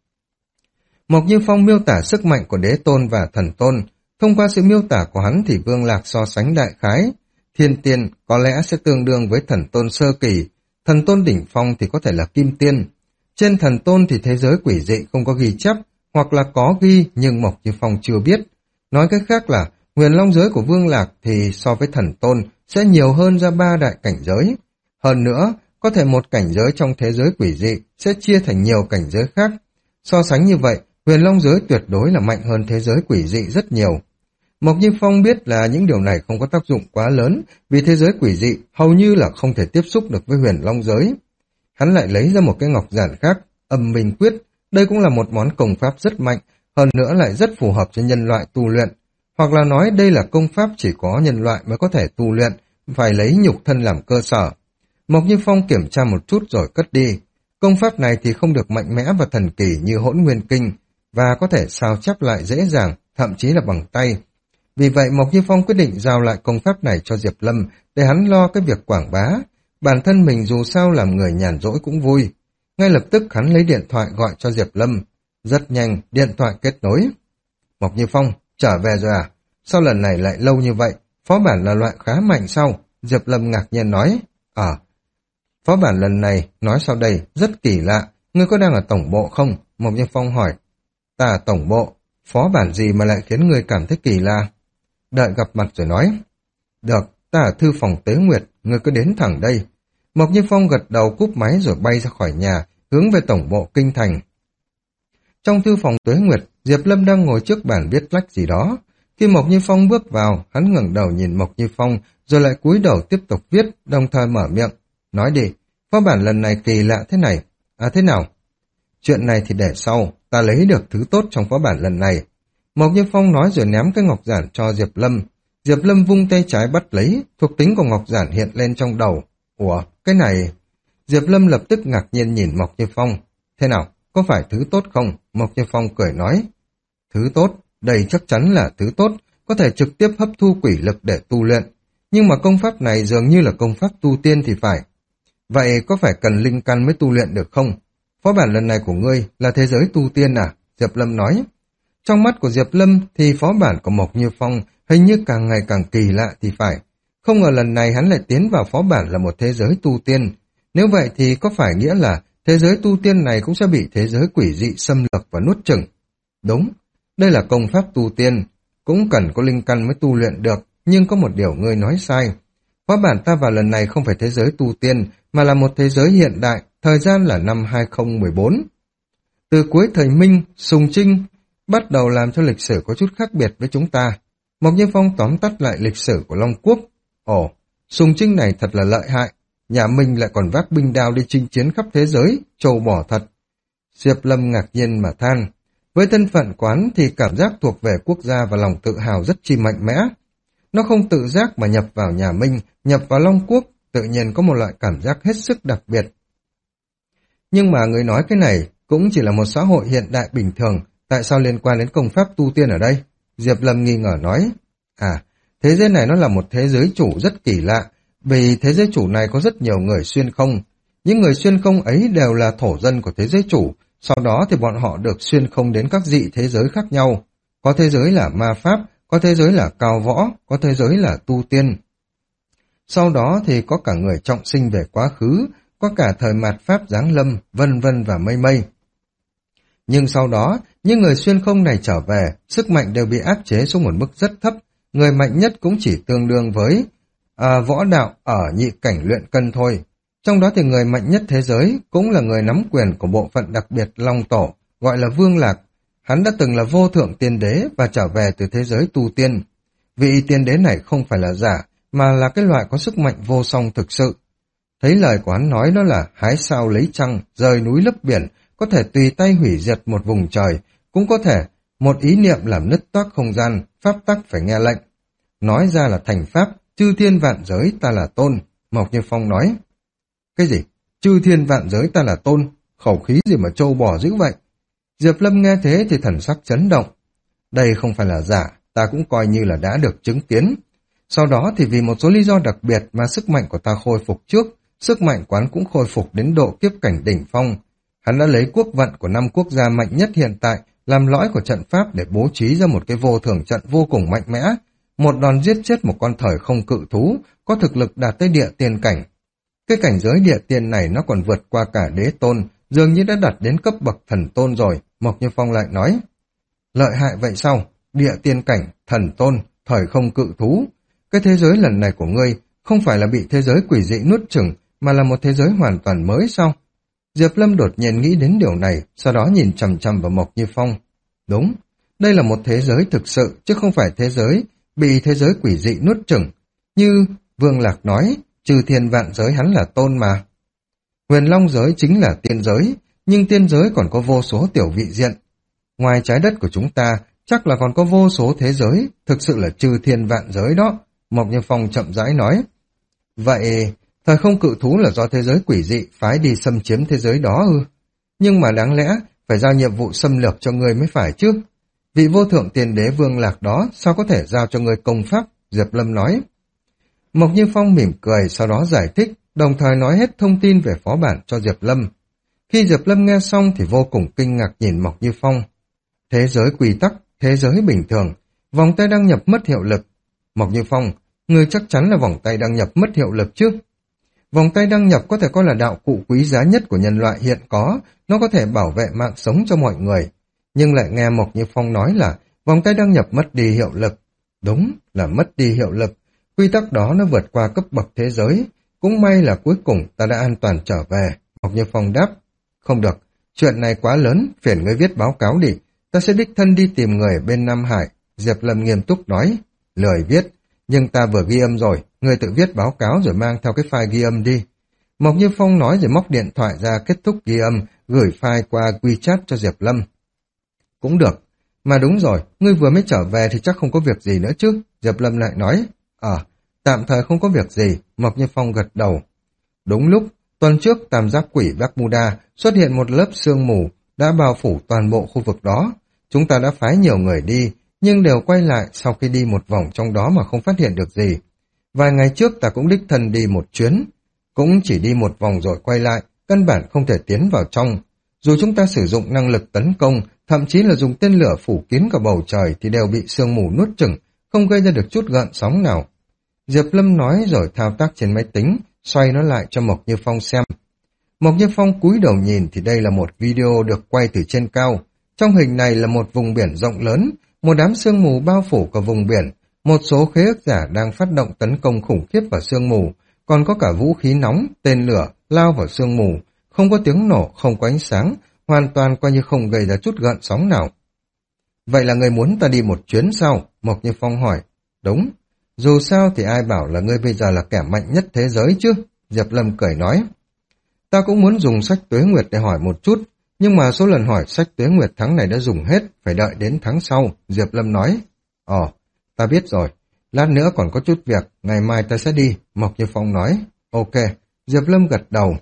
Mộc Như Phong miêu tả sức mạnh của đế tôn và thần tôn. Thông qua sự miêu tả của hắn thì Vương Lạc so sánh đại khái. Thiên tiên có lẽ sẽ tương đương với thần tôn sơ kỳ, thần tôn đỉnh phong thì có thể là kim tiên. Trên thần tôn thì thế giới quỷ dị không có ghi chép, hoặc là có ghi nhưng Mộc Như Phong chưa biết. Nói cách khác là huyền long giới của Vương Lạc thì so với thần tôn sẽ nhiều hơn ra ba đại cảnh giới. Hơn nữa, có thể một cảnh giới trong thế giới quỷ dị sẽ chia thành nhiều cảnh giới khác. So sánh như vậy, huyền long giới tuyệt đối là mạnh hơn thế giới quỷ dị rất nhiều. Mộc Như Phong biết là những điều này không có tác dụng quá lớn, vì thế giới quỷ dị hầu như là không thể tiếp xúc được với huyền long giới. Hắn lại lấy ra một cái ngọc giản khác, âm minh quyết. Đây cũng là một món công pháp rất mạnh, hơn nữa lại rất phù hợp cho nhân loại tu luyện. Hoặc là nói đây là công pháp chỉ có nhân loại mới có thể tu luyện, phải lấy nhục thân làm cơ sở. Mộc Như Phong kiểm tra một chút rồi cất đi. Công pháp này thì không được mạnh mẽ và thần kỳ như Hỗn Nguyên Kinh, và có thể sao chép lại dễ dàng, thậm chí là bằng tay. Vì vậy Mộc Như Phong quyết định giao lại công pháp này cho Diệp Lâm để hắn lo cái việc quảng bá. Bản thân mình dù sao làm người nhàn rỗi cũng vui. Ngay lập tức hắn lấy điện thoại gọi cho Diệp Lâm. Rất nhanh, điện thoại kết nối. Mộc Như Phong, trở về rồi à? Sao lần này lại lâu như vậy? Phó bản là loại khá mạnh sao? Diệp Lâm ngạc nhiên nói. Ờ, à, phó bản lần này, nói sau đây, rất kỳ lạ. Ngươi có đang ở tổng bộ không? Mộc Như Phong hỏi. Ta ở tổng bộ. Phó bản gì mà lại khiến ngươi cảm thấy kỳ lạ? Đợi gặp mặt rồi nói. Được, ta ở thư phòng Tế Nguyệt, ngươi cứ đến thẳng đây. Mộc Như Phong gật đầu cúp máy rồi bay ra khỏi nhà, hướng về tổng bộ kinh thành. Trong thư phòng Tuế Nguyệt, Diệp Lâm đang ngồi trước bàn viết lách gì đó. Khi Mộc Như Phong bước vào, hắn ngẩng đầu nhìn Mộc Như Phong, rồi lại cúi đầu tiếp tục viết, đồng thời mở miệng. Nói đi, phó bản lần này kỳ lạ thế này. À thế nào? Chuyện này thì để sau, ta lấy được thứ tốt trong phó bản lần này. Mộc Như Phong nói rồi ném cái ngọc giản cho Diệp Lâm. Diệp Lâm vung tay trái bắt lấy, thuộc tính của ngọc giản hiện lên trong đầu. Ủa, cái này... Diệp Lâm lập tức ngạc nhiên nhìn Mộc Như Phong. Thế nào, có phải thứ tốt không? Mộc Như Phong cười nói. Thứ tốt, đây chắc chắn là thứ tốt, có thể trực tiếp hấp thu quỷ lực để tu luyện. Nhưng mà công pháp này dường như là công pháp tu tiên thì phải. Vậy có phải cần linh căn mới tu luyện được không? Phó bản lần này của ngươi là thế giới tu tiên à? Diệp Lâm nói. Trong mắt của Diệp Lâm thì phó bản của Mộc Như Phong hình như càng ngày càng kỳ lạ thì phải. Không ngờ lần này hắn lại tiến vào phó bản là một thế giới tu tiên. Nếu vậy thì có phải nghĩa là thế giới tu tiên này cũng sẽ bị thế giới quỷ dị xâm lược và nuốt chửng? Đúng, đây là công pháp tu tiên, cũng cần có linh căn mới tu luyện được, nhưng có một điều ngươi nói sai. Phó bản ta vào lần này không phải thế giới tu tiên, mà là một thế giới hiện đại, thời gian là năm hai không một bốn. Từ cuối thời Minh, Sùng Trinh bắt đầu làm cho lịch sử có chút khác biệt với chúng ta. Mộc Như Phong tóm tắt lại lịch sử của Long Quốc. Ồ, Sùng Trinh này thật là lợi hại. Nhà Minh lại còn vác binh đao đi chinh chiến khắp thế giới, trâu bò thật. Diệp Lâm ngạc nhiên mà than. Với thân phận quán thì cảm giác thuộc về quốc gia và lòng tự hào rất chi mạnh mẽ. Nó không tự giác mà nhập vào nhà Minh, nhập vào Long Quốc, tự nhiên có một loại cảm giác hết sức đặc biệt. Nhưng mà người nói cái này cũng chỉ là một xã hội hiện đại bình thường, tại sao liên quan đến công pháp tu tiên ở đây? Diệp Lâm nghi ngờ nói. À, thế giới này nó là một thế giới chủ rất kỳ lạ, vì thế giới chủ này có rất nhiều người xuyên không. Những người xuyên không ấy đều là thổ dân của thế giới chủ, sau đó thì bọn họ được xuyên không đến các dị thế giới khác nhau. Có thế giới là ma pháp, có thế giới là cao võ, có thế giới là tu tiên. Sau đó thì có cả người trọng sinh về quá khứ, có cả thời mạt pháp giáng lâm, vân vân và mây mây. Nhưng sau đó, những người xuyên không này trở về, sức mạnh đều bị áp chế xuống một mức rất thấp, người mạnh nhất cũng chỉ tương đương với à, võ đạo ở nhị cảnh luyện cân thôi. Trong đó thì người mạnh nhất thế giới cũng là người nắm quyền của bộ phận đặc biệt Long Tổ, gọi là Vương Lạc. Hắn đã từng là vô thượng tiên đế và trở về từ thế giới tu tiên. Vị tiên đế này không phải là giả, mà là cái loại có sức mạnh vô song thực sự. Thấy lời của hắn nói đó là hái sao lấy trăng, rời núi lấp biển, có thể tùy tay hủy diệt một vùng trời, cũng có thể một ý niệm làm nứt toác không gian, pháp tắc phải nghe lệnh. Nói ra là thành pháp, chư thiên vạn giới ta là tôn, Mộc Như Phong nói. Cái gì? Chư thiên vạn giới ta là tôn, khẩu khí gì mà trâu bò dữ vậy? Diệp Lâm nghe thế thì thần sắc chấn động. Đây không phải là giả, ta cũng coi như là đã được chứng kiến. Sau đó thì vì một số lý do đặc biệt mà sức mạnh của ta khôi phục trước, sức mạnh quán cũng khôi phục đến độ kiếp cảnh đỉnh phong. Hắn đã lấy quốc vận của năm quốc gia mạnh nhất hiện tại làm lõi của trận pháp để bố trí ra một cái vô thưởng trận vô cùng mạnh mẽ, một đòn giết chết một con thời không cự thú, có thực lực đạt tới địa tiên cảnh. Cái cảnh giới địa tiên này nó còn vượt qua cả đế tôn, dường như đã đặt đến cấp bậc thần tôn rồi. Mộc Như Phong lại nói, lợi hại vậy sao? Địa tiên cảnh, thần tôn, thời không cự thú. Cái thế giới lần này của ngươi không phải là bị thế giới quỷ dị nuốt chửng, mà là một thế giới hoàn toàn mới sao? Diệp Lâm đột nhiên nghĩ đến điều này, sau đó nhìn chằm chằm vào Mộc Như Phong. Đúng, đây là một thế giới thực sự, chứ không phải thế giới bị thế giới quỷ dị nuốt chửng. Như Vương Lạc nói, trừ thiên vạn giới hắn là tôn mà. Huyền Long giới chính là tiên giới, nhưng tiên giới còn có vô số tiểu vị diện. Ngoài trái đất của chúng ta, chắc là còn có vô số thế giới, thực sự là trừ thiên vạn giới đó. Mộc Như Phong chậm rãi nói. Vậy, thời không cự thú là do thế giới quỷ dị phái đi xâm chiếm thế giới đó ư? Nhưng mà đáng lẽ phải giao nhiệm vụ xâm lược cho ngươi mới phải chứ. Vị vô thượng tiền đế Vương Lạc đó sao có thể giao cho ngươi công pháp? Diệp Lâm nói. Mộc Như Phong mỉm cười, sau đó giải thích, đồng thời nói hết thông tin về phó bản cho Diệp Lâm. Khi Diệp Lâm nghe xong thì vô cùng kinh ngạc nhìn Mộc Như Phong. Thế giới quy tắc, thế giới bình thường, vòng tay đăng nhập mất hiệu lực. Mộc Như Phong, ngươi chắc chắn là vòng tay đăng nhập mất hiệu lực chứ? Vòng tay đăng nhập có thể coi là đạo cụ quý giá nhất của nhân loại hiện có, nó có thể bảo vệ mạng sống cho mọi người. Nhưng lại nghe Mộc Như Phong nói là vòng tay đăng nhập mất đi hiệu lực. Đúng là mất đi hiệu lực. Quy tắc đó nó vượt qua cấp bậc thế giới. Cũng may là cuối cùng ta đã an toàn trở về. Mộc Như Phong đáp. Không được, chuyện này quá lớn, phiền ngươi viết báo cáo đi. Ta sẽ đích thân đi tìm người ở bên Nam Hải. Diệp Lâm nghiêm túc nói. Lười viết, nhưng ta vừa ghi âm rồi. Ngươi tự viết báo cáo rồi mang theo cái file ghi âm đi. Mộc Như Phong nói rồi móc điện thoại ra kết thúc ghi âm, gửi file qua WeChat cho Diệp Lâm. Cũng được. Mà đúng rồi, ngươi vừa mới trở về thì chắc không có việc gì nữa chứ. Diệp Lâm lại nói. Ờ, tạm thời không có việc gì. Mộc Như Phong gật đầu. Đúng lúc, tuần trước tam giác quỷ Bermuda xuất hiện một lớp sương mù đã bao phủ toàn bộ khu vực đó. Chúng ta đã phái nhiều người đi, nhưng đều quay lại sau khi đi một vòng trong đó mà không phát hiện được gì. Vài ngày trước ta cũng đích thân đi một chuyến, cũng chỉ đi một vòng rồi quay lại, căn bản không thể tiến vào trong. Dù chúng ta sử dụng năng lực tấn công, thậm chí là dùng tên lửa phủ kín cả bầu trời thì đều bị sương mù nuốt chửng, không gây ra được chút gợn sóng nào. Diệp Lâm nói rồi thao tác trên máy tính, xoay nó lại cho Mộc Như Phong xem. Mộc Như Phong cúi đầu nhìn thì đây là một video được quay từ trên cao. Trong hình này là một vùng biển rộng lớn, một đám sương mù bao phủ cả vùng biển, một số khế ước giả đang phát động tấn công khủng khiếp vào sương mù, còn có cả vũ khí nóng, tên lửa, lao vào sương mù, không có tiếng nổ, không có ánh sáng, hoàn toàn coi như không gây ra chút gợn sóng nào. Vậy là người muốn ta đi một chuyến sao? Mộc Như Phong hỏi. Đúng. Dù sao thì ai bảo là ngươi bây giờ là kẻ mạnh nhất thế giới chứ? Diệp Lâm cười nói. Ta cũng muốn dùng sách Tuế Nguyệt để hỏi một chút, nhưng mà số lần hỏi sách Tuế Nguyệt tháng này đã dùng hết, phải đợi đến tháng sau, Diệp Lâm nói. Ồ, ta biết rồi, lát nữa còn có chút việc, ngày mai ta sẽ đi, Mộc Như Phong nói. Ok, Diệp Lâm gật đầu.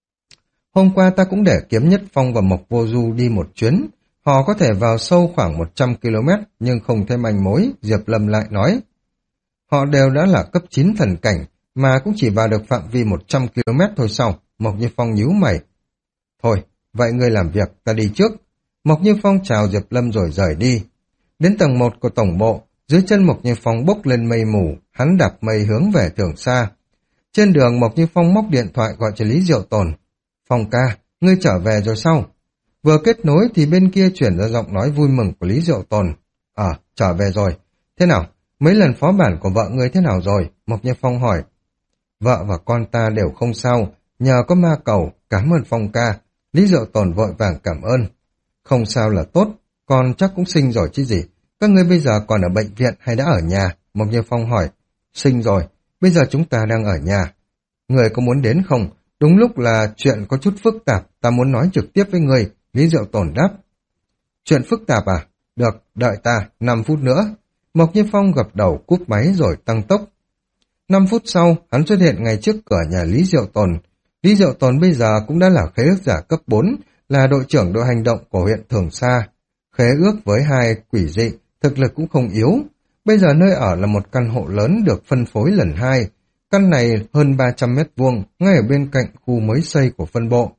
Hôm qua ta cũng để Kiếm Nhất Phong và Mộc Vô Du đi một chuyến, họ có thể vào sâu khoảng một trăm ki lô mét nhưng không thêm manh mối, Diệp Lâm lại nói. Họ đều đã là cấp chín thần cảnh, mà cũng chỉ vào được phạm vi một trăm ki lô mét thôi sao? Mộc Như Phong nhíu mày. Thôi, vậy ngươi làm việc, ta đi trước. Mộc Như Phong chào Diệp Lâm rồi rời đi. Đến tầng một của tổng bộ, dưới chân Mộc Như Phong bốc lên mây mù, hắn đạp mây hướng về Thường Sa. Trên đường Mộc Như Phong móc điện thoại gọi cho Lý Diệu Tồn. Phong ca, ngươi trở về rồi sao? Vừa kết nối thì bên kia chuyển ra giọng nói vui mừng của Lý Diệu Tồn. À, trở về rồi. Thế nào? Mấy lần phó bản của vợ ngươi thế nào rồi? Mộc Như Phong hỏi. Vợ và con ta đều không sao, nhờ có ma cầu, cảm ơn Phong ca. Lý Diệu Tồn vội vàng cảm ơn. Không sao là tốt, con chắc cũng sinh rồi chứ gì. Các ngươi bây giờ còn ở bệnh viện hay đã ở nhà? Mộc Như Phong hỏi. Sinh rồi, bây giờ chúng ta đang ở nhà. Người có muốn đến không? Đúng lúc là chuyện có chút phức tạp, ta muốn nói trực tiếp với người. Lý Diệu Tồn đáp. Chuyện phức tạp à? Được, đợi ta, năm phút nữa. Mộc Như Phong gập đầu cúp máy rồi tăng tốc. Năm phút sau, hắn xuất hiện ngay trước cửa nhà Lý Diệu Tồn. Lý Diệu Tồn bây giờ cũng đã là khế ước giả cấp bốn, là đội trưởng đội hành động của huyện Thường Sa. Khế ước với hai quỷ dị, thực lực cũng không yếu. Bây giờ nơi ở là một căn hộ lớn được phân phối lần hai. Căn này hơn ba trăm mét vuông, ngay ở bên cạnh khu mới xây của phân bộ.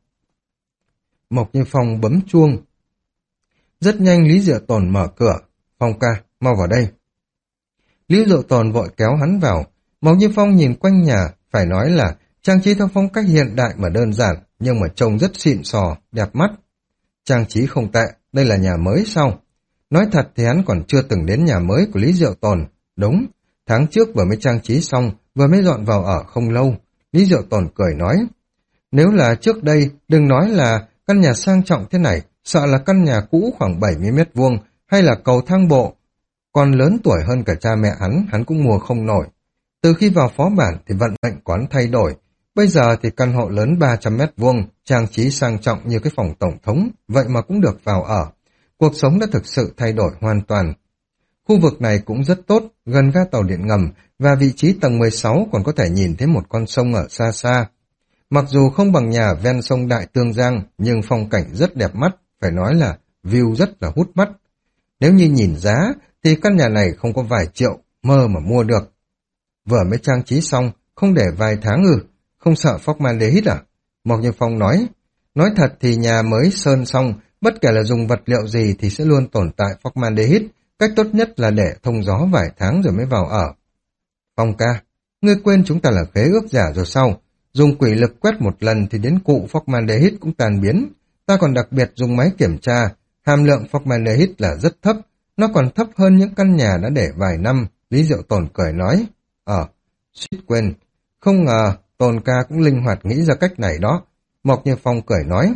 Mộc Như Phong bấm chuông. Rất nhanh Lý Diệu Tồn mở cửa. Phong ca, mau vào đây. Lý Diệu Tồn vội kéo hắn vào. Mộc Như Phong nhìn quanh nhà, phải nói là Trang trí theo phong cách hiện đại mà đơn giản, nhưng mà trông rất xịn sò, đẹp mắt. Trang trí không tệ, đây là nhà mới sao? Nói thật thì hắn còn chưa từng đến nhà mới của Lý Diệu Tồn. Đúng, tháng trước vừa mới trang trí xong, vừa mới dọn vào ở không lâu. Lý Diệu Tồn cười nói, nếu là trước đây, đừng nói là căn nhà sang trọng thế này, sợ là căn nhà cũ khoảng bảy mươi mét vuông hay là cầu thang bộ. Còn lớn tuổi hơn cả cha mẹ hắn, hắn cũng mua không nổi. Từ khi vào phó bản thì vận mệnh quán thay đổi. Bây giờ thì căn hộ lớn ba trăm mét vuông, trang trí sang trọng như cái phòng tổng thống, vậy mà cũng được vào ở. Cuộc sống đã thực sự thay đổi hoàn toàn. Khu vực này cũng rất tốt, gần ga tàu điện ngầm, và vị trí tầng mười sáu còn có thể nhìn thấy một con sông ở xa xa. Mặc dù không bằng nhà ven sông Đại Tương Giang, nhưng phong cảnh rất đẹp mắt, phải nói là view rất là hút mắt. Nếu như nhìn giá, thì căn nhà này không có vài triệu, mơ mà mua được. Vừa mới trang trí xong, không để vài tháng ư, không sợ formaldehyde à? Mộc Như Phong nói, nói thật thì nhà mới sơn xong, bất kể là dùng vật liệu gì thì sẽ luôn tồn tại formaldehyde, cách tốt nhất là để thông gió vài tháng rồi mới vào ở. Phong ca, ngươi quên chúng ta là khế ước giả rồi sao? Dùng quỷ lực quét một lần thì đến cụ formaldehyde cũng tan biến. Ta còn đặc biệt dùng máy kiểm tra, hàm lượng formaldehyde là rất thấp, nó còn thấp hơn những căn nhà đã để vài năm. Lý Diệu Tồn cười nói, ờ, suýt quên, không ngờ Tồn ca cũng linh hoạt nghĩ ra cách này đó. Mộc Như Phong cười nói,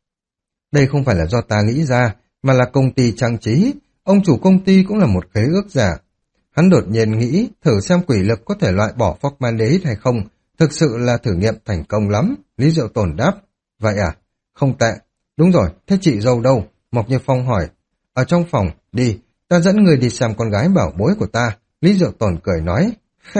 đây không phải là do ta nghĩ ra, mà là công ty trang trí, ông chủ công ty cũng là một khế ước giả. Hắn đột nhiên nghĩ thử xem quỷ lực có thể loại bỏ formaldehyde hay không, thực sự là thử nghiệm thành công lắm. Lý Diệu Tồn đáp, vậy à, không tệ. Đúng rồi, thế chị dâu đâu? Mộc Như Phong hỏi, ở trong phòng, đi, ta dẫn người đi xem con gái bảo bối của ta. Lý Diệu Tồn cười nói,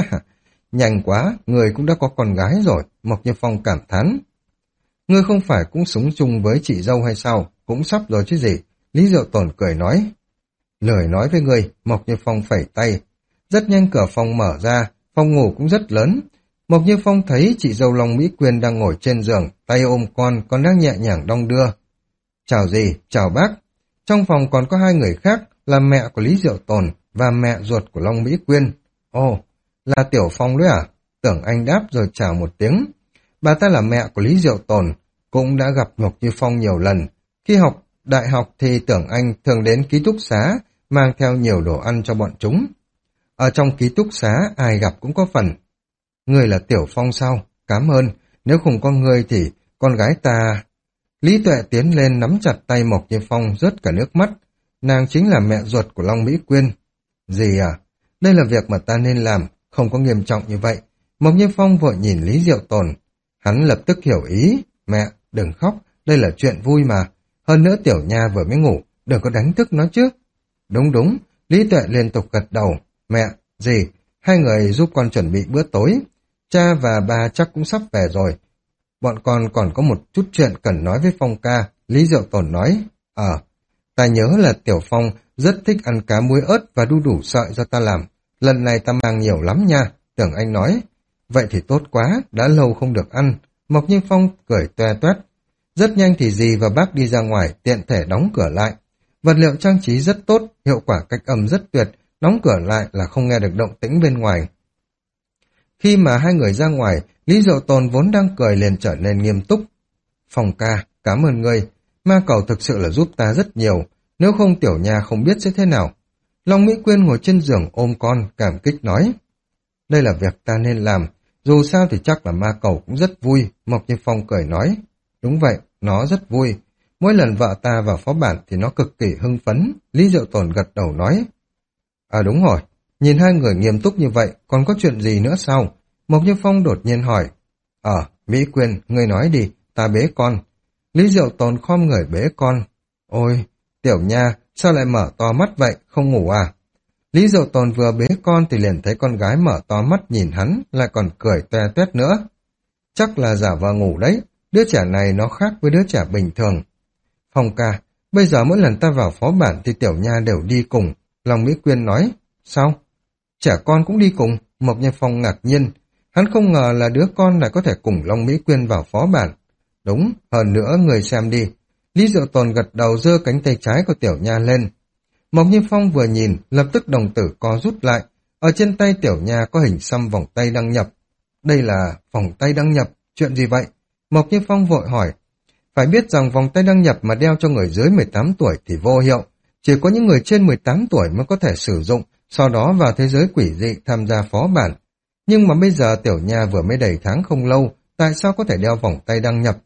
nhanh quá, người cũng đã có con gái rồi. Mộc Như Phong cảm thán, ngươi không phải cũng sống chung với chị dâu hay sao, cũng sắp rồi chứ gì. Lý Diệu Tồn cười nói, lời nói với ngươi. Mộc Như Phong phẩy tay, rất nhanh cửa phòng mở ra, phòng ngủ cũng rất lớn. Mộc Như Phong thấy chị dâu Long Mỹ Quyên đang ngồi trên giường, tay ôm con, còn đang nhẹ nhàng đong đưa. Chào dì, chào bác. Trong phòng còn có hai người khác, là mẹ của Lý Diệu Tồn và mẹ ruột của Long Mỹ Quyên. Ồ, là Tiểu Phong đấy à? Tưởng Anh đáp rồi chào một tiếng. Bà ta là mẹ của Lý Diệu Tồn, cũng đã gặp Mộc Như Phong nhiều lần. Khi học đại học thì Tưởng Anh thường đến ký túc xá, mang theo nhiều đồ ăn cho bọn chúng. Ở trong ký túc xá, ai gặp cũng có phần. Người là Tiểu Phong sao? Cảm ơn, nếu không có người thì con gái ta... Lý Tuệ tiến lên nắm chặt tay Mộc Như Phong rớt cả nước mắt. Nàng chính là mẹ ruột của Long Mỹ Quyên. Gì à? Đây là việc mà ta nên làm, không có nghiêm trọng như vậy. Mộc Như Phong vội nhìn Lý Diệu Tồn. Hắn lập tức hiểu ý. Mẹ, đừng khóc, đây là chuyện vui mà. Hơn nữa Tiểu Nha vừa mới ngủ, đừng có đánh thức nó chứ. Đúng đúng, Lý Tuệ liên tục gật đầu. Mẹ, gì? Hai người giúp con chuẩn bị bữa tối. Cha và bà chắc cũng sắp về rồi. Bọn con còn có một chút chuyện cần nói với Phong ca. Lý Diệu Tồn nói. Ờ, ta nhớ là Tiểu Phong rất thích ăn cá muối ớt và đu đủ sợi do ta làm. Lần này ta mang nhiều lắm nha. Tưởng Anh nói. Vậy thì tốt quá, đã lâu không được ăn. Mộc Như Phong cười toe toét. Rất nhanh thì dì và bác đi ra ngoài, tiện thể đóng cửa lại. Vật liệu trang trí rất tốt, hiệu quả cách âm rất tuyệt, đóng cửa lại là không nghe được động tĩnh bên ngoài. Khi mà hai người ra ngoài, Lý Diệu Tồn vốn đang cười liền trở nên nghiêm túc. Phong ca, cảm ơn ngươi, ma cầu thực sự là giúp ta rất nhiều, nếu không Tiểu Nha không biết sẽ thế nào. Long Mỹ Quyên ngồi trên giường ôm con, cảm kích nói. Đây là việc ta nên làm, dù sao thì chắc là ma cầu cũng rất vui. Mộc Như Phong cười nói. Đúng vậy, nó rất vui. Mỗi lần vợ ta vào phó bản thì nó cực kỳ hưng phấn. Lý Diệu Tồn gật đầu nói. À đúng rồi, nhìn hai người nghiêm túc như vậy, còn có chuyện gì nữa sao? Mộc Như Phong đột nhiên hỏi. Ờ, Mỹ Quyên, ngươi nói đi, ta bế con. Lý Diệu Tồn khom người bế con. Ôi, Tiểu Nha, sao lại mở to mắt vậy, không ngủ à? Lý Diệu Tồn vừa bế con thì liền thấy con gái mở to mắt nhìn hắn, lại còn cười toe toét nữa. Chắc là giả vờ ngủ đấy, đứa trẻ này nó khác với đứa trẻ bình thường. Phong ca, bây giờ mỗi lần ta vào phó bản thì Tiểu Nha đều đi cùng. Long Mỹ Quyên nói. Sao? Trẻ con cũng đi cùng? Mộc Như Phong ngạc nhiên. Hắn không ngờ là đứa con lại có thể cùng Long Mỹ Quyên vào phó bản. Đúng, hơn nữa người xem đi. Lý Diệu Tồn gật đầu giơ cánh tay trái của Tiểu Nha lên. Mộc Như Phong vừa nhìn, lập tức đồng tử co rút lại. Ở trên tay Tiểu Nha có hình xăm vòng tay đăng nhập. Đây là vòng tay đăng nhập. Chuyện gì vậy? Mộc Như Phong vội hỏi. Phải biết rằng vòng tay đăng nhập mà đeo cho người dưới mười tám tuổi thì vô hiệu. Chỉ có những người trên mười tám tuổi mới có thể sử dụng, sau đó vào thế giới quỷ dị tham gia phó bản. Nhưng mà bây giờ Tiểu Nha vừa mới đầy tháng không lâu, tại sao có thể đeo vòng tay đăng nhập?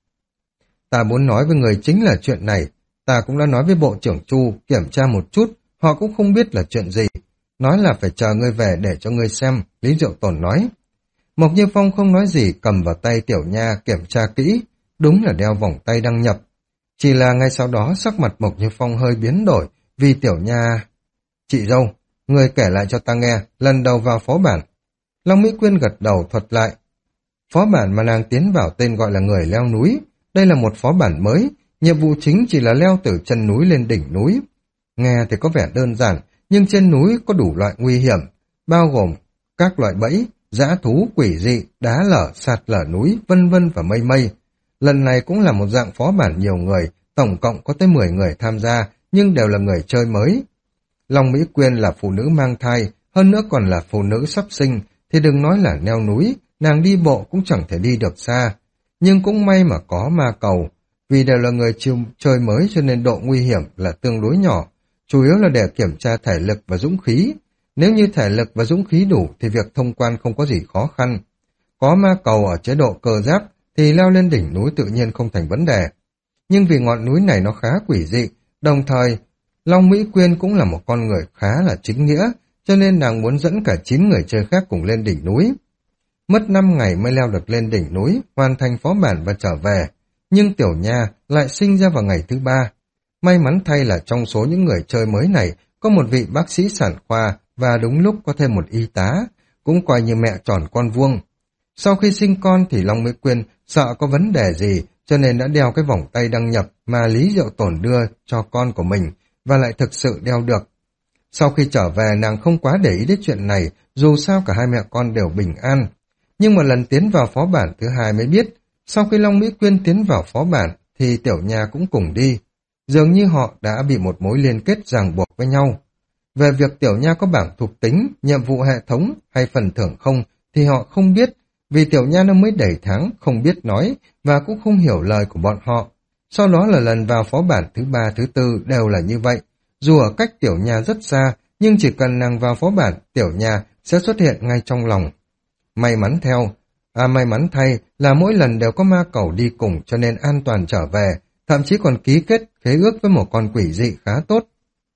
Ta muốn nói với người chính là chuyện này. Ta cũng đã nói với Bộ trưởng Chu kiểm tra một chút, họ cũng không biết là chuyện gì. Nói là phải chờ ngươi về để cho ngươi xem, Lý Diệu Tồn nói. Mộc Như Phong không nói gì, cầm vào tay Tiểu Nha kiểm tra kỹ, đúng là đeo vòng tay đăng nhập. Chỉ là ngay sau đó sắc mặt Mộc Như Phong hơi biến đổi, vì Tiểu Nha... Chị dâu, người kể lại cho ta nghe, lần đầu vào phó bản. Long Mỹ Quyên gật đầu thuật lại. Phó bản mà nàng tiến vào tên gọi là người leo núi. Đây là một phó bản mới, nhiệm vụ chính chỉ là leo từ chân núi lên đỉnh núi. Nghe thì có vẻ đơn giản, nhưng trên núi có đủ loại nguy hiểm, bao gồm các loại bẫy, dã thú, quỷ dị, đá lở, sạt lở núi, vân vân và mây mây. Lần này cũng là một dạng phó bản nhiều người, tổng cộng có tới mười người tham gia, nhưng đều là người chơi mới. Long Mỹ Quyên là phụ nữ mang thai, hơn nữa còn là phụ nữ sắp sinh, thì đừng nói là leo núi, nàng đi bộ cũng chẳng thể đi được xa. Nhưng cũng may mà có ma cầu, vì đều là người chiêu, chơi mới cho nên độ nguy hiểm là tương đối nhỏ, chủ yếu là để kiểm tra thể lực và dũng khí. Nếu như thể lực và dũng khí đủ thì việc thông quan không có gì khó khăn. Có ma cầu ở chế độ cơ giáp thì leo lên đỉnh núi tự nhiên không thành vấn đề. Nhưng vì ngọn núi này nó khá quỷ dị, đồng thời Long Mỹ Quyên cũng là một con người khá là chính nghĩa, cho nên nàng muốn dẫn cả chín người chơi khác cùng lên đỉnh núi. Mất năm ngày mới leo được lên đỉnh núi, hoàn thành phó bản và trở về. Nhưng Tiểu Nha lại sinh ra vào ngày thứ ba. May mắn thay là trong số những người chơi mới này có một vị bác sĩ sản khoa và đúng lúc có thêm một y tá, cũng coi như mẹ tròn con vuông. Sau khi sinh con thì Long Mỹ Quyên sợ có vấn đề gì cho nên đã đeo cái vòng tay đăng nhập mà Lý Diệu Tồn đưa cho con của mình và lại thực sự đeo được. Sau khi trở về nàng không quá để ý đến chuyện này, dù sao cả hai mẹ con đều bình an. Nhưng mà lần tiến vào phó bản thứ hai mới biết, sau khi Long Mỹ Quyên tiến vào phó bản thì Tiểu Nha cũng cùng đi. Dường như họ đã bị một mối liên kết ràng buộc với nhau. Về việc Tiểu Nha có bảng thuộc tính, nhiệm vụ hệ thống hay phần thưởng không thì họ không biết, vì Tiểu Nha nó mới đầy tháng, không biết nói và cũng không hiểu lời của bọn họ. Sau đó là lần vào phó bản thứ ba, thứ tư đều là như vậy. Dù ở cách Tiểu Nha rất xa, nhưng chỉ cần nàng vào phó bản, Tiểu Nha sẽ xuất hiện ngay trong lòng. May mắn theo, à may mắn thay là mỗi lần đều có ma cầu đi cùng cho nên an toàn trở về, thậm chí còn ký kết khế ước với một con quỷ dị khá tốt.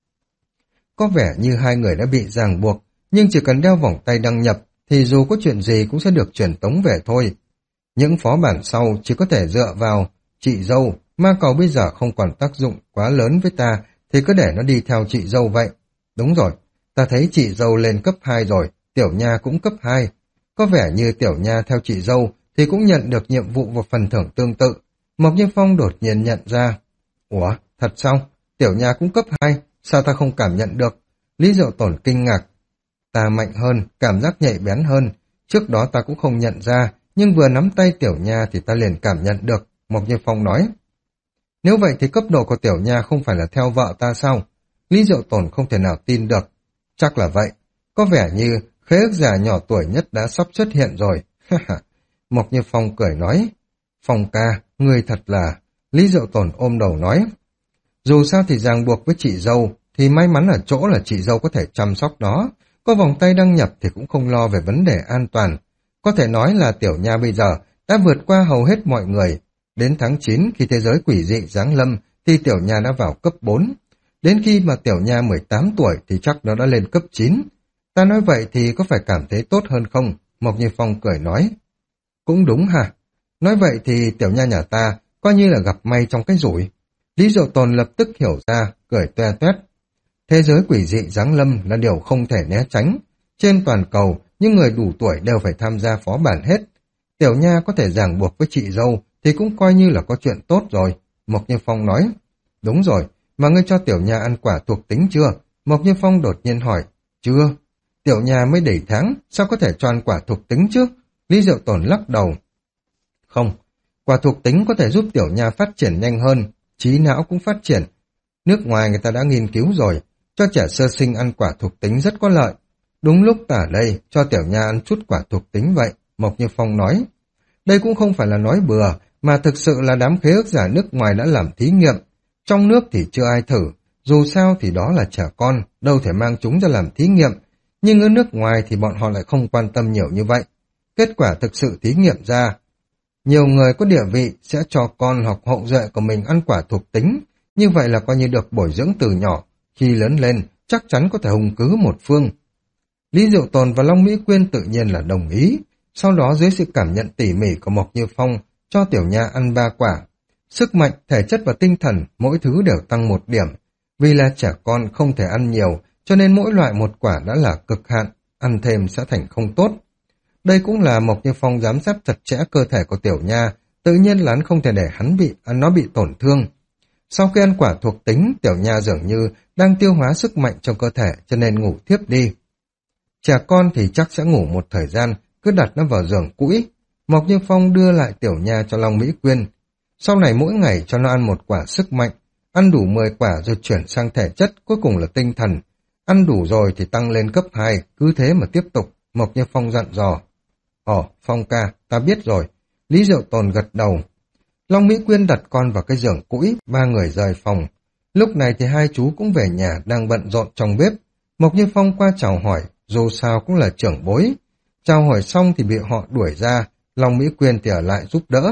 Có vẻ như hai người đã bị ràng buộc, nhưng chỉ cần đeo vòng tay đăng nhập thì dù có chuyện gì cũng sẽ được truyền tống về thôi. Những phó bản sau chỉ có thể dựa vào chị dâu, ma cầu bây giờ không còn tác dụng quá lớn với ta thì cứ để nó đi theo chị dâu vậy. Đúng rồi, ta thấy chị dâu lên cấp hai rồi, Tiểu Nha cũng cấp hai. Có vẻ như Tiểu Nha theo chị dâu thì cũng nhận được nhiệm vụ và phần thưởng tương tự. Mộc Như Phong đột nhiên nhận ra. Ủa, thật sao? Tiểu Nha cũng cấp hai, sao ta không cảm nhận được? Lý Diệu Tồn kinh ngạc. Ta mạnh hơn, cảm giác nhạy bén hơn. Trước đó ta cũng không nhận ra, nhưng vừa nắm tay Tiểu Nha thì ta liền cảm nhận được. Mộc Như Phong nói. Nếu vậy thì cấp độ của Tiểu Nha không phải là theo vợ ta sao? Lý Diệu Tồn không thể nào tin được. Chắc là vậy. Có vẻ như khế ước giả nhỏ tuổi nhất đã sắp xuất hiện rồi. Mộc Như Phong cười nói. Phong ca, ngươi thật là... Lý Diệu Tồn ôm đầu nói. Dù sao thì ràng buộc với chị dâu, thì may mắn ở chỗ là chị dâu có thể chăm sóc nó. Có vòng tay đăng nhập thì cũng không lo về vấn đề an toàn. Có thể nói là Tiểu Nha bây giờ đã vượt qua hầu hết mọi người. Đến tháng chín khi thế giới quỷ dị giáng lâm thì Tiểu Nha đã vào cấp bốn. Đến khi mà Tiểu Nha mười tám tuổi thì chắc nó đã lên cấp chín. Ta nói vậy thì có phải cảm thấy tốt hơn không? Mộc Như Phong cười nói. Cũng đúng hả? Nói vậy thì Tiểu Nha nhà ta coi như là gặp may trong cái rủi. Lý Diệu Tồn lập tức hiểu ra, cười toe toét. Thế giới quỷ dị giáng lâm là điều không thể né tránh. Trên toàn cầu, những người đủ tuổi đều phải tham gia phó bản hết. Tiểu Nha có thể ràng buộc với chị dâu thì cũng coi như là có chuyện tốt rồi. Mộc Như Phong nói. Đúng rồi, mà ngươi cho Tiểu Nha ăn quả thuộc tính chưa? Mộc Như Phong đột nhiên hỏi. Chưa. Tiểu Nha mới đầy tháng, sao có thể cho ăn quả thuộc tính chứ? Lý Diệu Tồn lắc đầu. Không, quả thuộc tính có thể giúp Tiểu Nha phát triển nhanh hơn, trí não cũng phát triển. Nước ngoài người ta đã nghiên cứu rồi, cho trẻ sơ sinh ăn quả thuộc tính rất có lợi. Đúng lúc ta ở đây, cho Tiểu Nha ăn chút quả thuộc tính vậy, Mộc Như Phong nói. Đây cũng không phải là nói bừa, mà thực sự là đám khế ước giả nước ngoài đã làm thí nghiệm. Trong nước thì chưa ai thử, dù sao thì đó là trẻ con, đâu thể mang chúng ra làm thí nghiệm. Nhưng ở nước ngoài thì bọn họ lại không quan tâm nhiều như vậy. Kết quả thực sự thí nghiệm ra, nhiều người có địa vị sẽ cho con hoặc hậu duệ của mình ăn quả thuộc tính, như vậy là coi như được bồi dưỡng từ nhỏ, khi lớn lên chắc chắn có thể hùng cứ một phương. Lý Diệu Tồn và Long Mỹ Quyên tự nhiên là đồng ý, sau đó dưới sự cảm nhận tỉ mỉ của Mộc Như Phong cho Tiểu Nha ăn ba quả. Sức mạnh, thể chất và tinh thần mỗi thứ đều tăng một điểm, vì là trẻ con không thể ăn nhiều, cho nên mỗi loại một quả đã là cực hạn, ăn thêm sẽ thành không tốt. Đây cũng là Mộc Như Phong giám sát chặt chẽ cơ thể của Tiểu Nha, tự nhiên là hắn không thể để hắn bị, nó bị tổn thương. Sau khi ăn quả thuộc tính, Tiểu Nha dường như đang tiêu hóa sức mạnh trong cơ thể cho nên ngủ thiếp đi. Trẻ con thì chắc sẽ ngủ một thời gian, cứ đặt nó vào giường cũi. Mộc Như Phong đưa lại Tiểu Nha cho Long Mỹ Quyên. Sau này mỗi ngày cho nó ăn một quả sức mạnh, ăn đủ mười quả rồi chuyển sang thể chất, cuối cùng là tinh thần. Ăn đủ rồi thì tăng lên cấp hai, cứ thế mà tiếp tục, Mộc Như Phong dặn dò. Ồ, Phong ca, ta biết rồi. Lý Diệu Tồn gật đầu. Long Mỹ Quyên đặt con vào cái giường cũi, ba người rời phòng. Lúc này thì hai chú cũng về nhà đang bận rộn trong bếp. Mộc Như Phong qua chào hỏi, dù sao cũng là trưởng bối. Chào hỏi xong thì bị họ đuổi ra, Long Mỹ Quyên thì ở lại giúp đỡ.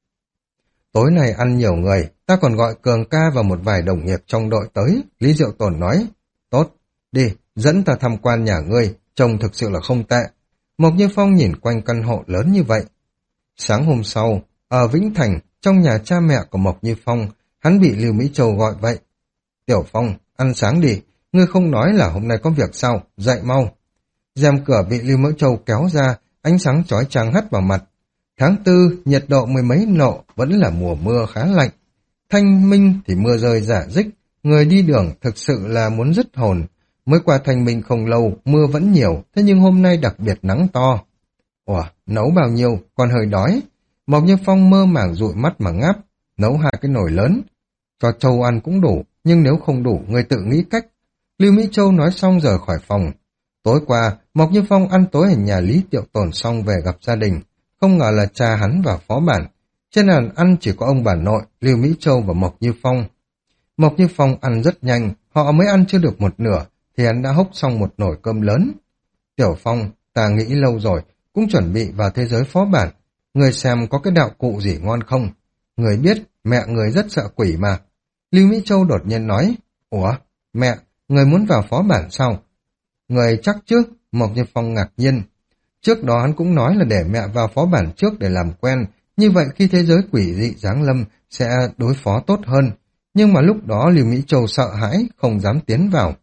Tối nay ăn nhiều người, ta còn gọi Cường ca và một vài đồng nghiệp trong đội tới, Lý Diệu Tồn nói. Tốt, đi, dẫn ta tham quan nhà ngươi, trông thực sự là không tệ. Mộc Như Phong nhìn quanh căn hộ lớn như vậy. Sáng hôm sau, ở Vĩnh Thành, trong nhà cha mẹ của Mộc Như Phong, hắn bị Lưu Mỹ Châu gọi vậy. Tiểu Phong, ăn sáng đi, ngươi không nói là hôm nay có việc sao, dậy mau. Rèm cửa bị Lưu Mỹ Châu kéo ra, ánh sáng chói chang hắt vào mặt. Tháng tư, nhiệt độ mười mấy độ, vẫn là mùa mưa khá lạnh. Thanh minh thì mưa rơi rả rích, người đi đường thực sự là muốn dứt hồn. Mới qua thanh minh không lâu, mưa vẫn nhiều, thế nhưng hôm nay đặc biệt nắng to. Ủa, nấu bao nhiêu, còn hơi đói. Mộc Như Phong mơ màng dụi mắt mà ngáp, nấu hai cái nồi lớn. Cho Châu ăn cũng đủ, nhưng nếu không đủ, người tự nghĩ cách. Lưu Mỹ Châu nói xong rời khỏi phòng. Tối qua, Mộc Như Phong ăn tối ở nhà Lý Diệu Tồn xong về gặp gia đình. Không ngờ là cha hắn và phó bản. Trên bàn ăn chỉ có ông bà nội, Lưu Mỹ Châu và Mộc Như Phong. Mộc Như Phong ăn rất nhanh, họ mới ăn chưa được một nửa, thì hắn đã hốc xong một nồi cơm lớn. Tiểu Phong, ta nghĩ lâu rồi, cũng chuẩn bị vào thế giới phó bản. Người xem có cái đạo cụ gì ngon không? Người biết, mẹ người rất sợ quỷ mà. Lưu Mỹ Châu đột nhiên nói, ủa, mẹ, người muốn vào phó bản sao? Người chắc chứ, Mộc Như Phong ngạc nhiên. Trước đó hắn cũng nói là để mẹ vào phó bản trước để làm quen, như vậy khi thế giới quỷ dị giáng lâm sẽ đối phó tốt hơn. Nhưng mà lúc đó Lưu Mỹ Châu sợ hãi, không dám tiến vào.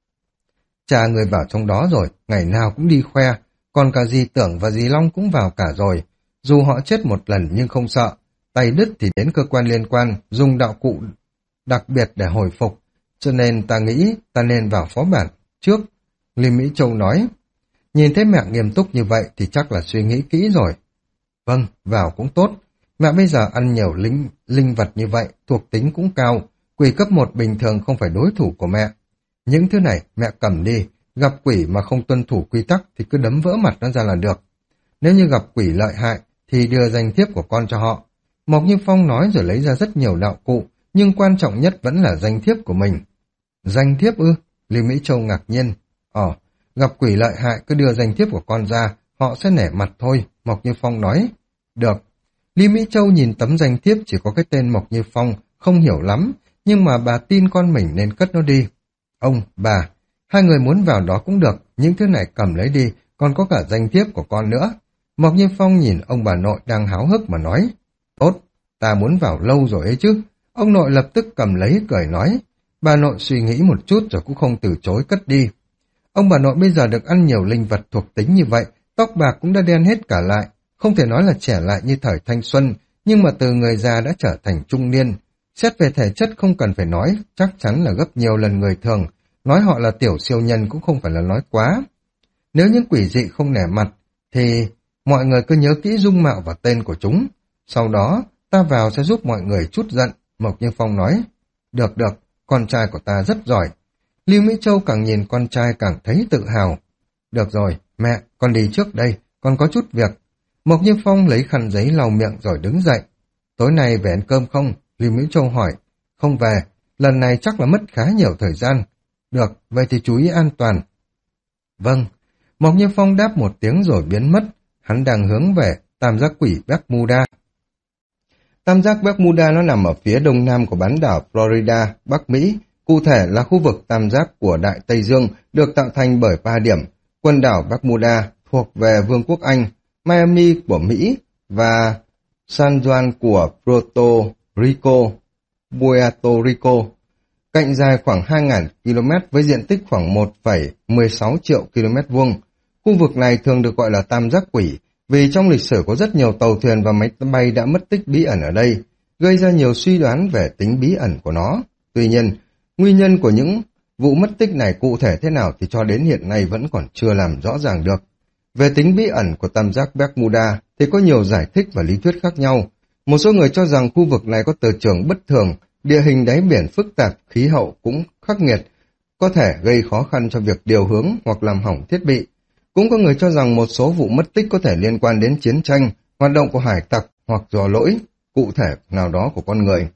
Cha người vào trong đó rồi, ngày nào cũng đi khoe, còn cả dì Tưởng và dì Long cũng vào cả rồi. Dù họ chết một lần nhưng không sợ, tay đứt thì đến cơ quan liên quan, dùng đạo cụ đặc biệt để hồi phục. Cho nên ta nghĩ ta nên vào phó bản trước. Lưu Mỹ Châu nói, nhìn thấy mẹ nghiêm túc như vậy thì chắc là suy nghĩ kỹ rồi. Vâng, vào cũng tốt. Mẹ bây giờ ăn nhiều linh, linh vật như vậy, thuộc tính cũng cao. Quỷ cấp một bình thường không phải đối thủ của mẹ. Những thứ này mẹ cầm đi, gặp quỷ mà không tuân thủ quy tắc thì cứ đấm vỡ mặt nó ra là được. Nếu như gặp quỷ lợi hại thì đưa danh thiếp của con cho họ. Mộc Như Phong nói rồi lấy ra rất nhiều đạo cụ, nhưng quan trọng nhất vẫn là danh thiếp của mình. Danh thiếp ư? Lưu Mỹ Châu ngạc nhiên. Ờ, gặp quỷ lợi hại cứ đưa danh thiếp của con ra, họ sẽ nể mặt thôi, Mộc Như Phong nói. Được. Lưu Mỹ Châu nhìn tấm danh thiếp chỉ có cái tên Mộc Như Phong, không hiểu lắm, nhưng mà bà tin con mình nên cất nó đi. Ông, bà, hai người muốn vào đó cũng được, những thứ này cầm lấy đi, còn có cả danh thiếp của con nữa. Mộc Như Phong nhìn ông bà nội đang háo hức mà nói. Tốt, ta muốn vào lâu rồi ấy chứ. Ông nội lập tức cầm lấy cười nói. Bà nội suy nghĩ một chút rồi cũng không từ chối cất đi. Ông bà nội bây giờ được ăn nhiều linh vật thuộc tính như vậy, tóc bạc cũng đã đen hết cả lại. Không thể nói là trẻ lại như thời thanh xuân, nhưng mà từ người già đã trở thành trung niên. Xét về thể chất không cần phải nói, chắc chắn là gấp nhiều lần người thường. Nói họ là tiểu siêu nhân cũng không phải là nói quá. Nếu những quỷ dị không nể mặt, thì mọi người cứ nhớ kỹ dung mạo và tên của chúng. Sau đó, ta vào sẽ giúp mọi người chút giận, Mộc Như Phong nói. Được được, con trai của ta rất giỏi. Lưu Mỹ Châu càng nhìn con trai càng thấy tự hào. Được rồi, mẹ, con đi trước đây, con có chút việc. Mộc Như Phong lấy khăn giấy lau miệng rồi đứng dậy. Tối nay về ăn cơm không? Lưu Mỹ Châu hỏi. Không về, lần này chắc là mất khá nhiều thời gian. Được, vậy thì chú ý an toàn. Vâng. Mộc Như Phong đáp một tiếng rồi biến mất. Hắn đang hướng về tam giác quỷ Bermuda. Tam giác Bermuda nó nằm ở phía đông nam của bán đảo Florida, Bắc Mỹ. Cụ thể là khu vực tam giác của Đại Tây Dương được tạo thành bởi ba điểm. Quần đảo Bermuda thuộc về Vương quốc Anh, Miami của Mỹ và San Juan của Puerto Rico, Puerto Rico. Cạnh dài khoảng hai nghìn ki lô mét với diện tích khoảng một phẩy mười sáu triệu ki lô mét vuông. Khu vực này thường được gọi là tam giác quỷ vì trong lịch sử có rất nhiều tàu thuyền và máy bay đã mất tích bí ẩn ở đây, gây ra nhiều suy đoán về tính bí ẩn của nó. Tuy nhiên, nguyên nhân của những vụ mất tích này cụ thể thế nào thì cho đến hiện nay vẫn còn chưa làm rõ ràng được. Về tính bí ẩn của tam giác Bermuda thì có nhiều giải thích và lý thuyết khác nhau. Một số người cho rằng khu vực này có từ trường bất thường, địa hình đáy biển phức tạp, khí hậu cũng khắc nghiệt, có thể gây khó khăn cho việc điều hướng hoặc làm hỏng thiết bị. Cũng có người cho rằng một số vụ mất tích có thể liên quan đến chiến tranh, hoạt động của hải tặc hoặc do lỗi cụ thể nào đó của con người.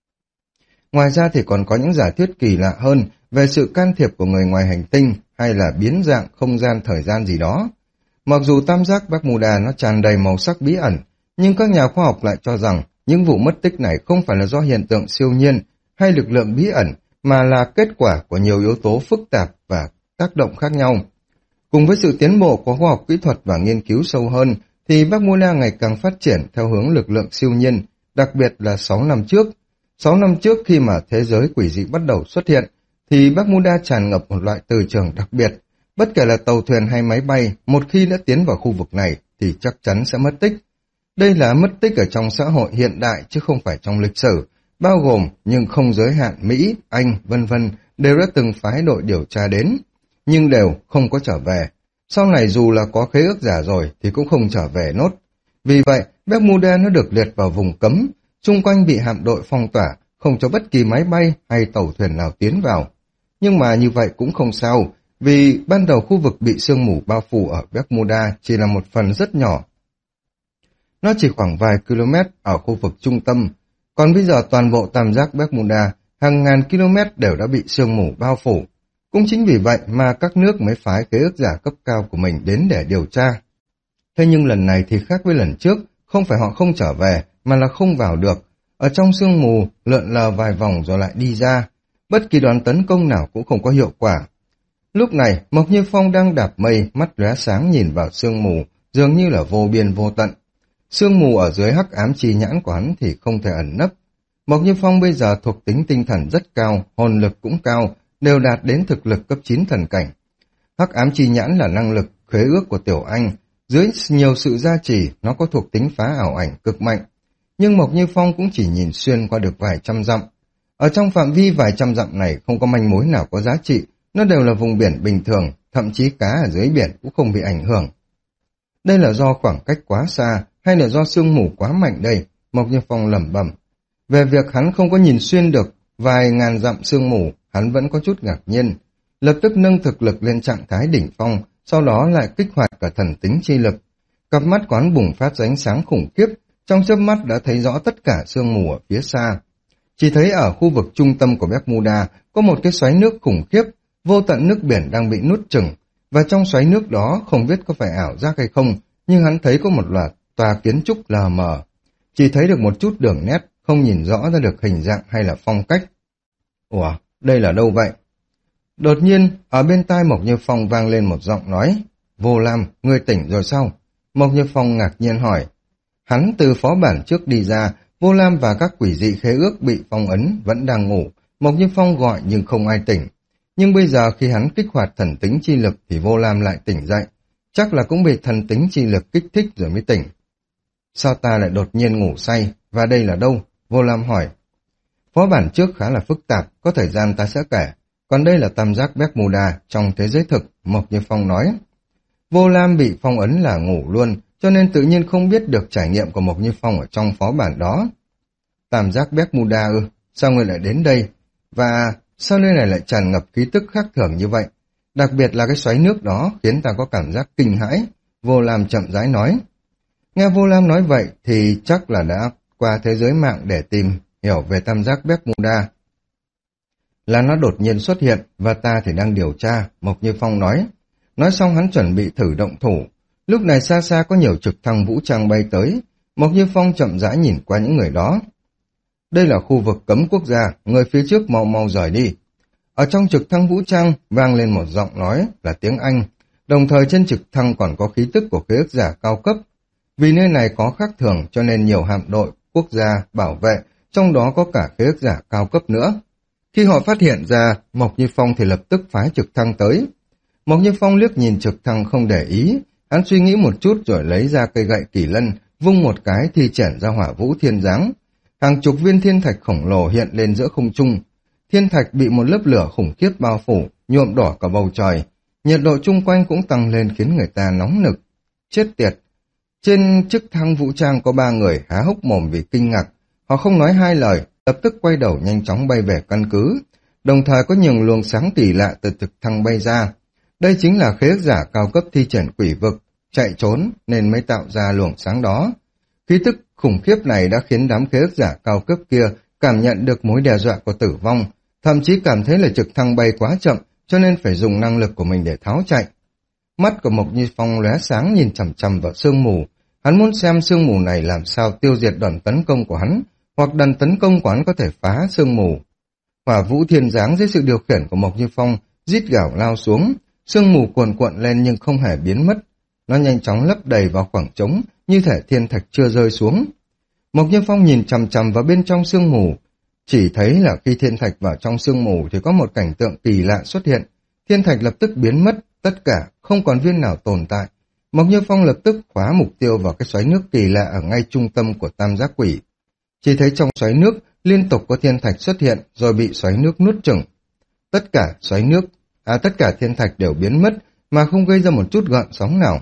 Ngoài ra thì còn có những giả thuyết kỳ lạ hơn về sự can thiệp của người ngoài hành tinh hay là biến dạng không gian thời gian gì đó. Mặc dù tam giác Bermuda nó tràn đầy màu sắc bí ẩn, nhưng các nhà khoa học lại cho rằng những vụ mất tích này không phải là do hiện tượng siêu nhiên hay lực lượng bí ẩn, mà là kết quả của nhiều yếu tố phức tạp và tác động khác nhau. Cùng với sự tiến bộ của khoa học kỹ thuật và nghiên cứu sâu hơn, thì Bermuda ngày càng phát triển theo hướng lực lượng siêu nhiên, đặc biệt là sáu năm trước. sáu năm trước khi mà thế giới quỷ dị bắt đầu xuất hiện, thì Bermuda tràn ngập một loại từ trường đặc biệt. Bất kể là tàu thuyền hay máy bay, một khi đã tiến vào khu vực này thì chắc chắn sẽ mất tích. Đây là mất tích ở trong xã hội hiện đại chứ không phải trong lịch sử, bao gồm nhưng không giới hạn Mỹ, Anh, vân vân đều đã từng phái đội điều tra đến, nhưng đều không có trở về. Sau này dù là có khế ước giả rồi thì cũng không trở về nốt. Vì vậy, Bermuda nó được liệt vào vùng cấm, xung quanh bị hạm đội phong tỏa, không cho bất kỳ máy bay hay tàu thuyền nào tiến vào. Nhưng mà như vậy cũng không sao, vì ban đầu khu vực bị sương mù bao phủ ở Bermuda chỉ là một phần rất nhỏ. Nó chỉ khoảng vài km ở khu vực trung tâm, còn bây giờ toàn bộ tam giác Bermuda hàng ngàn km đều đã bị sương mù bao phủ. Cũng chính vì vậy mà các nước mới phái khế ước giả cấp cao của mình đến để điều tra. Thế nhưng lần này thì khác với lần trước, không phải họ không trở về, mà là không vào được. Ở trong sương mù, lượn lờ vài vòng rồi lại đi ra. Bất kỳ đoàn tấn công nào cũng không có hiệu quả. Lúc này, Mộc Như Phong đang đạp mây, mắt lóe sáng nhìn vào sương mù, dường như là vô biên vô tận. Sương mù ở dưới hắc ám chi nhãn của hắn thì không thể ẩn nấp. Mộc Như Phong bây giờ thuộc tính tinh thần rất cao, hồn lực cũng cao, đều đạt đến thực lực cấp chín thần cảnh. Hắc ám chi nhãn là năng lực khế ước của Tiểu Anh, dưới nhiều sự gia trì, nó có thuộc tính phá ảo ảnh cực mạnh. Nhưng Mộc Như Phong cũng chỉ nhìn xuyên qua được vài trăm dặm. Ở trong phạm vi vài trăm dặm này không có manh mối nào có giá trị, nó đều là vùng biển bình thường, thậm chí cá ở dưới biển cũng không bị ảnh hưởng. Đây là do khoảng cách quá xa, hay là do sương mù quá mạnh đây? Mộc Như Phong lẩm bẩm. Về việc hắn không có nhìn xuyên được vài ngàn dặm sương mù, hắn vẫn có chút ngạc nhiên. Lập tức nâng thực lực lên trạng thái đỉnh phong, sau đó lại kích hoạt cả thần tính chi lực. Cặp mắt quán bùng phát ra ánh sáng khủng khiếp, trong chớp mắt đã thấy rõ tất cả sương mù ở phía xa. Chỉ thấy ở khu vực trung tâm của Bermuda có một cái xoáy nước khủng khiếp, vô tận nước biển đang bị nuốt chửng, và trong xoáy nước đó không biết có phải ảo giác hay không, nhưng hắn thấy có một loạt tòa kiến trúc lờ mờ. Chỉ thấy được một chút đường nét, không nhìn rõ ra được hình dạng hay là phong cách. Ủa, đây là đâu vậy? Đột nhiên, ở bên tai Mộc Như Phong vang lên một giọng nói. Vô Lam, ngươi tỉnh rồi sao? Mộc Như Phong ngạc nhiên hỏi. Hắn từ phó bản trước đi ra, Vô Lam và các quỷ dị khế ước bị phong ấn vẫn đang ngủ. Mộc Như Phong gọi nhưng không ai tỉnh. Nhưng bây giờ khi hắn kích hoạt thần tính chi lực thì Vô Lam lại tỉnh dậy. Chắc là cũng bị thần tính chi lực kích thích rồi mới tỉnh. Sao ta lại đột nhiên ngủ say? Và đây là đâu? Vô Lam hỏi. Phó bản trước khá là phức tạp, có thời gian ta sẽ kể. Còn đây là tam giác Bermuda trong thế giới thực, Mộc Như Phong nói. Vô Lam bị phong ấn là ngủ luôn, cho nên tự nhiên không biết được trải nghiệm của Mộc Như Phong ở trong phó bản đó. Tam giác Bermuda ư, sao ngươi lại đến đây? Và sao nơi này lại tràn ngập khí tức khác thường như vậy? Đặc biệt là cái xoáy nước đó khiến ta có cảm giác kinh hãi, Vô Lam chậm rãi nói. Nghe Vô Lam nói vậy thì chắc là đã qua thế giới mạng để tìm hiểu về tam giác Bermuda. Là nó đột nhiên xuất hiện và ta thì đang điều tra, Mộc Như Phong nói. Nói xong hắn chuẩn bị thử động thủ. Lúc này xa xa có nhiều trực thăng vũ trang bay tới. Mộc Như Phong chậm rãi nhìn qua những người đó. Đây là khu vực cấm quốc gia, người phía trước mau mau rời đi. Ở trong trực thăng vũ trang vang lên một giọng nói là tiếng Anh, đồng thời trên trực thăng còn có khí tức của khế ước giả cao cấp. Vì nơi này có khác thường cho nên nhiều hạm đội, quốc gia, bảo vệ, trong đó có cả khế ước giả cao cấp nữa. Khi họ phát hiện ra, Mộc Như Phong thì lập tức phái trực thăng tới. Mộc Như Phong liếc nhìn trực thăng không để ý, hắn suy nghĩ một chút rồi lấy ra cây gậy kỳ lân, vung một cái thì chẻn ra hỏa vũ thiên giáng. Hàng chục viên thiên thạch khổng lồ hiện lên giữa không trung. Thiên thạch bị một lớp lửa khủng khiếp bao phủ, nhuộm đỏ cả bầu trời. Nhiệt độ chung quanh cũng tăng lên khiến người ta nóng nực. Chết tiệt! Trên trực thăng vũ trang có ba người há hốc mồm vì kinh ngạc. Họ không nói hai lời, lập tức quay đầu nhanh chóng bay về căn cứ. Đồng thời có nhiều luồng sáng kỳ lạ từ trực thăng bay ra. Đây chính là khế ước giả cao cấp thi triển quỷ vực, chạy trốn nên mới tạo ra luồng sáng đó. Khí tức khủng khiếp này đã khiến đám khế ước giả cao cấp kia cảm nhận được mối đe dọa của tử vong, thậm chí cảm thấy là trực thăng bay quá chậm cho nên phải dùng năng lực của mình để tháo chạy. Mắt của Mộc Như Phong lóe sáng nhìn chằm chằm vào sương mù. Hắn muốn xem sương mù này làm sao tiêu diệt đòn tấn công của hắn, hoặc đòn tấn công của hắn có thể phá sương mù. Hỏa vũ thiên giáng dưới sự điều khiển của Mộc Như Phong rít gào lao xuống, sương mù cuồn cuộn lên nhưng không hề biến mất. Nó nhanh chóng lấp đầy vào khoảng trống như thể thiên thạch chưa rơi xuống. Mộc Như Phong nhìn chằm chằm vào bên trong sương mù, chỉ thấy là khi thiên thạch vào trong sương mù thì có một cảnh tượng kỳ lạ xuất hiện. Thiên thạch lập tức biến mất, tất cả không còn viên nào tồn tại. Mộc Như Phong lập tức khóa mục tiêu vào cái xoáy nước kỳ lạ ở ngay trung tâm của tam giác quỷ. Chỉ thấy trong xoáy nước liên tục có thiên thạch xuất hiện rồi bị xoáy nước nuốt chửng. Tất cả xoáy nước, à tất cả thiên thạch đều biến mất mà không gây ra một chút gợn sóng nào.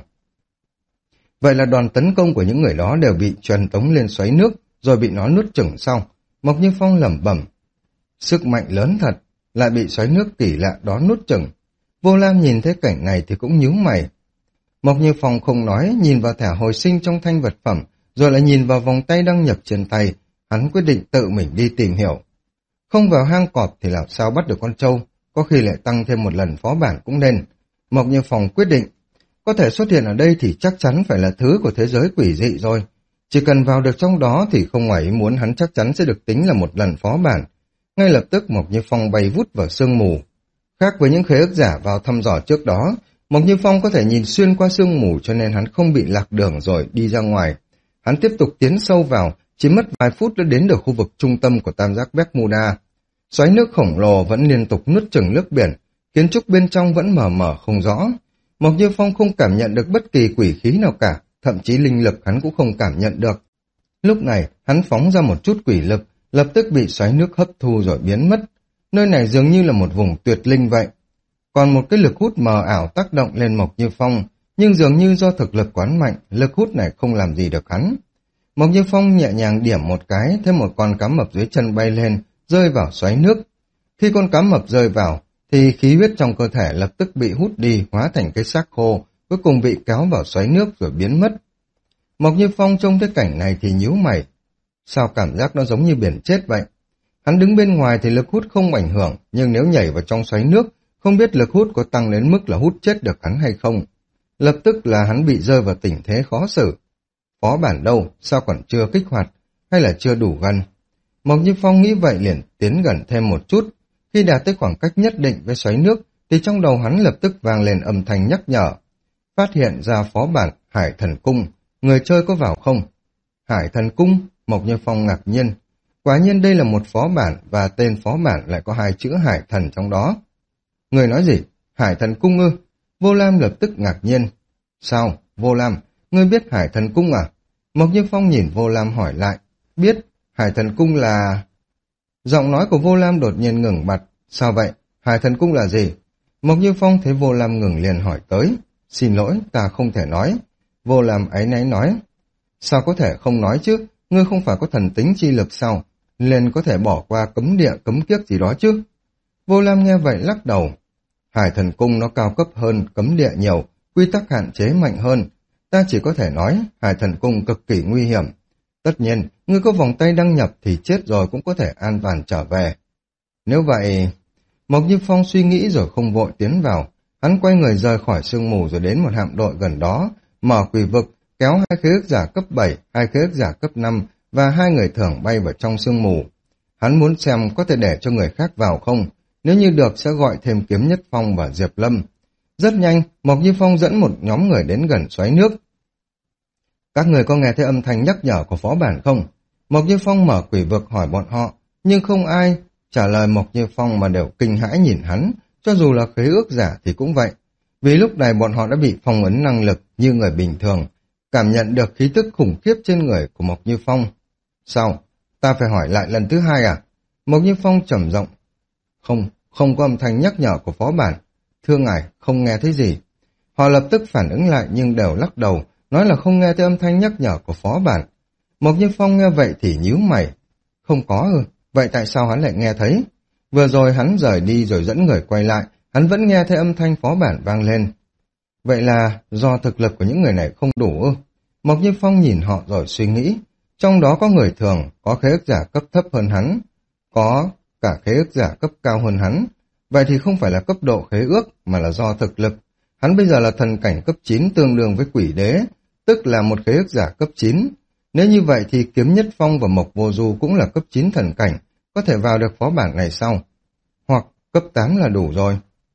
Vậy là đoàn tấn công của những người đó đều bị truyền tống lên xoáy nước rồi bị nó nuốt chửng xong. Mộc Như Phong lẩm bẩm, sức mạnh lớn thật, lại bị xoáy nước kỳ lạ đó nuốt chửng. Vô Lam nhìn thấy cảnh này thì cũng nhíu mày. Mộc Như Phong không nói, nhìn vào thẻ hồi sinh trong thanh vật phẩm, rồi lại nhìn vào vòng tay đăng nhập trên tay. Hắn quyết định tự mình đi tìm hiểu. Không vào hang cọp thì làm sao bắt được con trâu, có khi lại tăng thêm một lần phó bản cũng nên. Mộc Như Phong quyết định, có thể xuất hiện ở đây thì chắc chắn phải là thứ của thế giới quỷ dị rồi. Chỉ cần vào được trong đó thì không ngoài ý muốn hắn chắc chắn sẽ được tính là một lần phó bản. Ngay lập tức Mộc Như Phong bay vút vào sương mù. Khác với những khế ước giả vào thăm dò trước đó, Mộc Như Phong có thể nhìn xuyên qua sương mù cho nên hắn không bị lạc đường rồi đi ra ngoài. Hắn tiếp tục tiến sâu vào, chỉ mất vài phút đã đến được khu vực trung tâm của tam giác Bermuda. Xoáy nước khổng lồ vẫn liên tục nuốt chửng nước biển, kiến trúc bên trong vẫn mờ mờ không rõ. Mộc Như Phong không cảm nhận được bất kỳ quỷ khí nào cả, thậm chí linh lực hắn cũng không cảm nhận được. Lúc này, hắn phóng ra một chút quỷ lực, lập tức bị xoáy nước hấp thu rồi biến mất. Nơi này dường như là một vùng tuyệt linh vậy. Còn một cái lực hút mờ ảo tác động lên Mộc Như Phong, nhưng dường như do thực lực quán mạnh, lực hút này không làm gì được hắn. Mộc Như Phong nhẹ nhàng điểm một cái, thêm một con cá mập dưới chân bay lên, rơi vào xoáy nước. Khi con cá mập rơi vào, thì khí huyết trong cơ thể lập tức bị hút đi, hóa thành cái xác khô, cuối cùng bị kéo vào xoáy nước rồi biến mất. Mộc Như Phong trông thấy cảnh này thì nhíu mày. Sao cảm giác nó giống như biển chết vậy? Hắn đứng bên ngoài thì lực hút không ảnh hưởng, nhưng nếu nhảy vào trong xoáy nước, không biết lực hút có tăng đến mức là hút chết được hắn hay không. Lập tức là hắn bị rơi vào tình thế khó xử. Phó bản đâu, sao còn chưa kích hoạt, hay là chưa đủ gần? Mộc Như Phong nghĩ vậy liền tiến gần thêm một chút. Khi đạt tới khoảng cách nhất định với xoáy nước, thì trong đầu hắn lập tức vang lên âm thanh nhắc nhở. Phát hiện ra phó bản Hải Thần Cung, người chơi có vào không? Hải Thần Cung, Mộc Như Phong ngạc nhiên. Quả nhiên đây là một phó bản và tên phó bản lại có hai chữ Hải Thần trong đó. Người nói gì? Hải Thần Cung ư? Vô Lam lập tức ngạc nhiên. Sao? Vô Lam, ngươi biết Hải Thần Cung à? Mộc Như Phong nhìn Vô Lam hỏi lại. Biết, Hải Thần Cung là... Giọng nói của Vô Lam đột nhiên ngừng bặt. Sao vậy? Hải Thần Cung là gì? Mộc Như Phong thấy Vô Lam ngừng liền hỏi tới. Xin lỗi, ta không thể nói. Vô Lam áy náy nói. Sao có thể không nói chứ? Ngươi không phải có thần tính chi lực sao? Liền có thể bỏ qua cấm địa cấm kiếp gì đó chứ? Vô Lam nghe vậy lắc đầu. Hải Thần Cung nó cao cấp hơn, cấm địa nhiều, quy tắc hạn chế mạnh hơn. Ta chỉ có thể nói Hải Thần Cung cực kỳ nguy hiểm. Tất nhiên, ngươi có vòng tay đăng nhập thì chết rồi cũng có thể an toàn trở về. Nếu vậy... Mộc Như Phong suy nghĩ rồi không vội tiến vào. Hắn quay người rời khỏi sương mù rồi đến một hạm đội gần đó, mở quỷ vực, kéo hai khế ước giả cấp bảy, hai khế ước giả cấp năm và hai người thường bay vào trong sương mù. Hắn muốn xem có thể để cho người khác vào không, nếu như được sẽ gọi thêm Kiếm Nhất Phong và Diệp Lâm. Rất nhanh, Mộc Như Phong dẫn một nhóm người đến gần xoáy nước. Các người có nghe thấy âm thanh nhắc nhở của phó bản không? Mộc Như Phong mở quỷ vực hỏi bọn họ, nhưng không ai trả lời Mộc Như Phong mà đều kinh hãi nhìn hắn, cho dù là khế ước giả thì cũng vậy. Vì lúc này bọn họ đã bị phong ấn năng lực như người bình thường, cảm nhận được khí tức khủng khiếp trên người của Mộc Như Phong. Sao? Ta phải hỏi lại lần thứ hai à? Mộc Như Phong trầm giọng. Không, không có âm thanh nhắc nhở của phó bản. Thưa ngài, không nghe thấy gì. Họ lập tức phản ứng lại nhưng đều lắc đầu, nói là không nghe thấy âm thanh nhắc nhở của phó bản. Mộc Như Phong nghe vậy thì nhíu mày. Không có ư, vậy tại sao hắn lại nghe thấy? Vừa rồi hắn rời đi rồi dẫn người quay lại, hắn vẫn nghe thấy âm thanh phó bản vang lên. Vậy là do thực lực của những người này không đủ ư? Mộc Như Phong nhìn họ rồi suy nghĩ. Trong đó có người thường, có khế ước giả cấp thấp hơn hắn, có cả khế ước giả cấp cao hơn hắn. Vậy thì không phải là cấp độ khế ước mà là do thực lực. Hắn bây giờ là thần cảnh cấp chín tương đương với quỷ đế, tức là một khế ước giả cấp chín. Nếu như vậy thì Kiếm Nhất Phong và Mộc Vô Du cũng là cấp chín thần cảnh, có thể vào được phó bản này sau. Hoặc cấp tám là đủ rồi.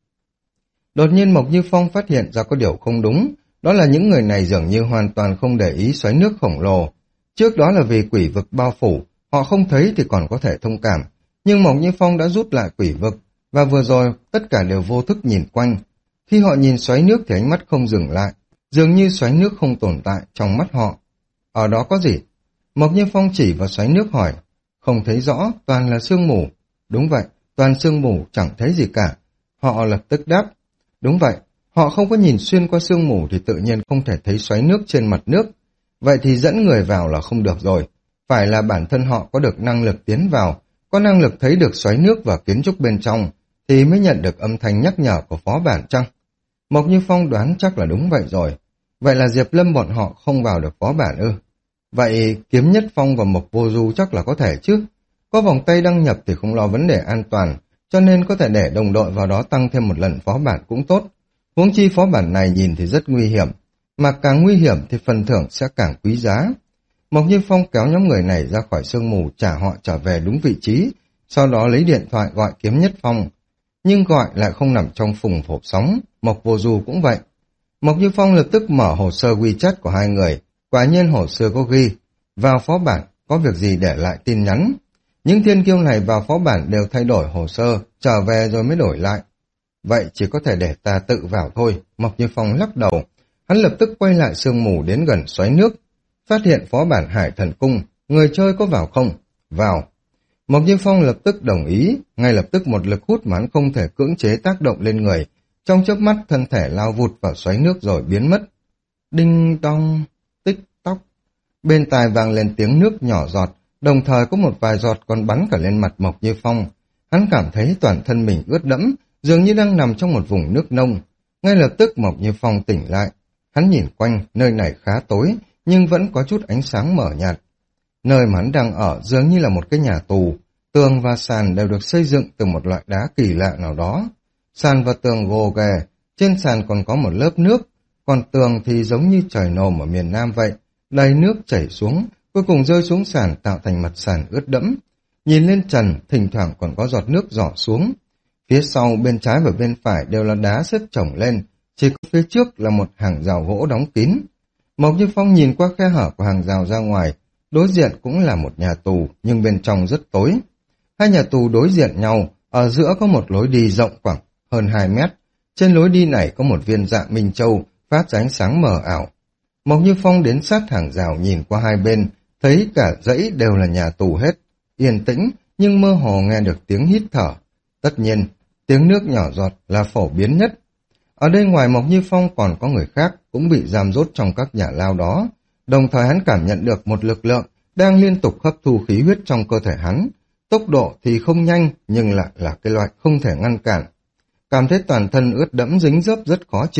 Đột nhiên Mộc Như Phong phát hiện ra có điều không đúng, đó là những người này dường như hoàn toàn không để ý xoáy nước khổng lồ. Trước đó là vì quỷ vực bao phủ, họ không thấy thì còn có thể thông cảm, nhưng Mộc Như Phong đã rút lại quỷ vực, và vừa rồi tất cả đều vô thức nhìn quanh. Khi họ nhìn xoáy nước thì ánh mắt không dừng lại, dường như xoáy nước không tồn tại trong mắt họ. Ở đó có gì? Mộc Như Phong chỉ vào xoáy nước hỏi. Không thấy rõ, toàn là sương mù. Đúng vậy, toàn sương mù, chẳng thấy gì cả. Họ lập tức đáp. Đúng vậy, họ không có nhìn xuyên qua sương mù thì tự nhiên không thể thấy xoáy nước trên mặt nước. Vậy thì dẫn người vào là không được rồi. Phải là bản thân họ có được năng lực tiến vào, có năng lực thấy được xoáy nước và kiến trúc bên trong, thì mới nhận được âm thanh nhắc nhở của phó bản chăng? Mộc Như Phong đoán chắc là đúng vậy rồi. Vậy là Diệp Lâm bọn họ không vào được phó bản ư? Vậy Kiếm Nhất Phong và Mộc Vô Du chắc là có thể chứ? Có vòng tay đăng nhập thì không lo vấn đề an toàn, cho nên có thể để đồng đội vào đó tăng thêm một lần phó bản cũng tốt. Huống chi phó bản này nhìn thì rất nguy hiểm, mà càng nguy hiểm thì phần thưởng sẽ càng quý giá. Mộc Như Phong kéo nhóm người này ra khỏi sương mù, trả họ trở về đúng vị trí, sau đó lấy điện thoại gọi Kiếm Nhất Phong. Nhưng gọi lại không nằm trong phùng hộp sóng, Mộc Vô Du cũng vậy. Mộc Như Phong lập tức mở hồ sơ WeChat của hai người, quả nhiên hồ sơ có ghi, vào phó bản, có việc gì để lại tin nhắn. Những thiên kiêu này vào phó bản đều thay đổi hồ sơ, trở về rồi mới đổi lại. Vậy chỉ có thể để ta tự vào thôi, Mộc Như Phong lắc đầu. Hắn lập tức quay lại sương mù đến gần xoáy nước, phát hiện phó bản Hải Thần Cung, người chơi có vào không? Vào. Mộc Như Phong lập tức đồng ý, ngay lập tức một lực hút mà hắn không thể cưỡng chế tác động lên người, trong chớp mắt thân thể lao vụt vào xoáy nước rồi biến mất. Đinh đong, tích tóc. Bên tai vang lên tiếng nước nhỏ giọt, đồng thời có một vài giọt còn bắn cả lên mặt Mộc Như Phong. Hắn cảm thấy toàn thân mình ướt đẫm, dường như đang nằm trong một vùng nước nông. Ngay lập tức Mộc Như Phong tỉnh lại. Hắn nhìn quanh, nơi này khá tối, nhưng vẫn có chút ánh sáng mờ nhạt. Nơi mà hắn đang ở dường như là một cái nhà tù, tường và sàn đều được xây dựng từ một loại đá kỳ lạ nào đó. Sàn và tường gồ ghề, trên sàn còn có một lớp nước, còn tường thì giống như trời nồm ở miền Nam vậy, đầy nước chảy xuống, cuối cùng rơi xuống sàn tạo thành mặt sàn ướt đẫm. Nhìn lên trần, thỉnh thoảng còn có giọt nước rỏ xuống. Phía sau, bên trái và bên phải đều là đá xếp chồng lên, chỉ có phía trước là một hàng rào gỗ đóng kín. Mộc Như Phong nhìn qua khe hở của hàng rào ra ngoài, đối diện cũng là một nhà tù, nhưng bên trong rất tối. Hai nhà tù đối diện nhau, ở giữa có một lối đi rộng khoảng hơn hai mét. Trên lối đi này có một viên dạ minh châu, phát ra ánh sáng mờ ảo. Mộc Như Phong đến sát hàng rào nhìn qua hai bên, thấy cả dãy đều là nhà tù hết. Yên tĩnh, nhưng mơ hồ nghe được tiếng hít thở. Tất nhiên, tiếng nước nhỏ giọt là phổ biến nhất. Ở đây ngoài Mộc Như Phong còn có người khác cũng bị giam rốt trong các nhà lao đó. Đồng thời hắn cảm nhận được một lực lượng đang liên tục hấp thu khí huyết trong cơ thể hắn. Tốc độ thì không nhanh nhưng lại là cái loại không thể ngăn cản. Cảm thấy toàn thân ướt đẫm dính dớp rất khó chịu,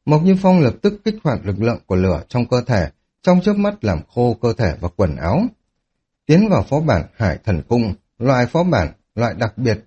Mộc Như Phong lập tức kích hoạt lực lượng của lửa trong cơ thể, trong chớp mắt làm khô cơ thể và quần áo. Tiến vào phó bản Hải Thần Cung, loại phó bản, loại đặc biệt.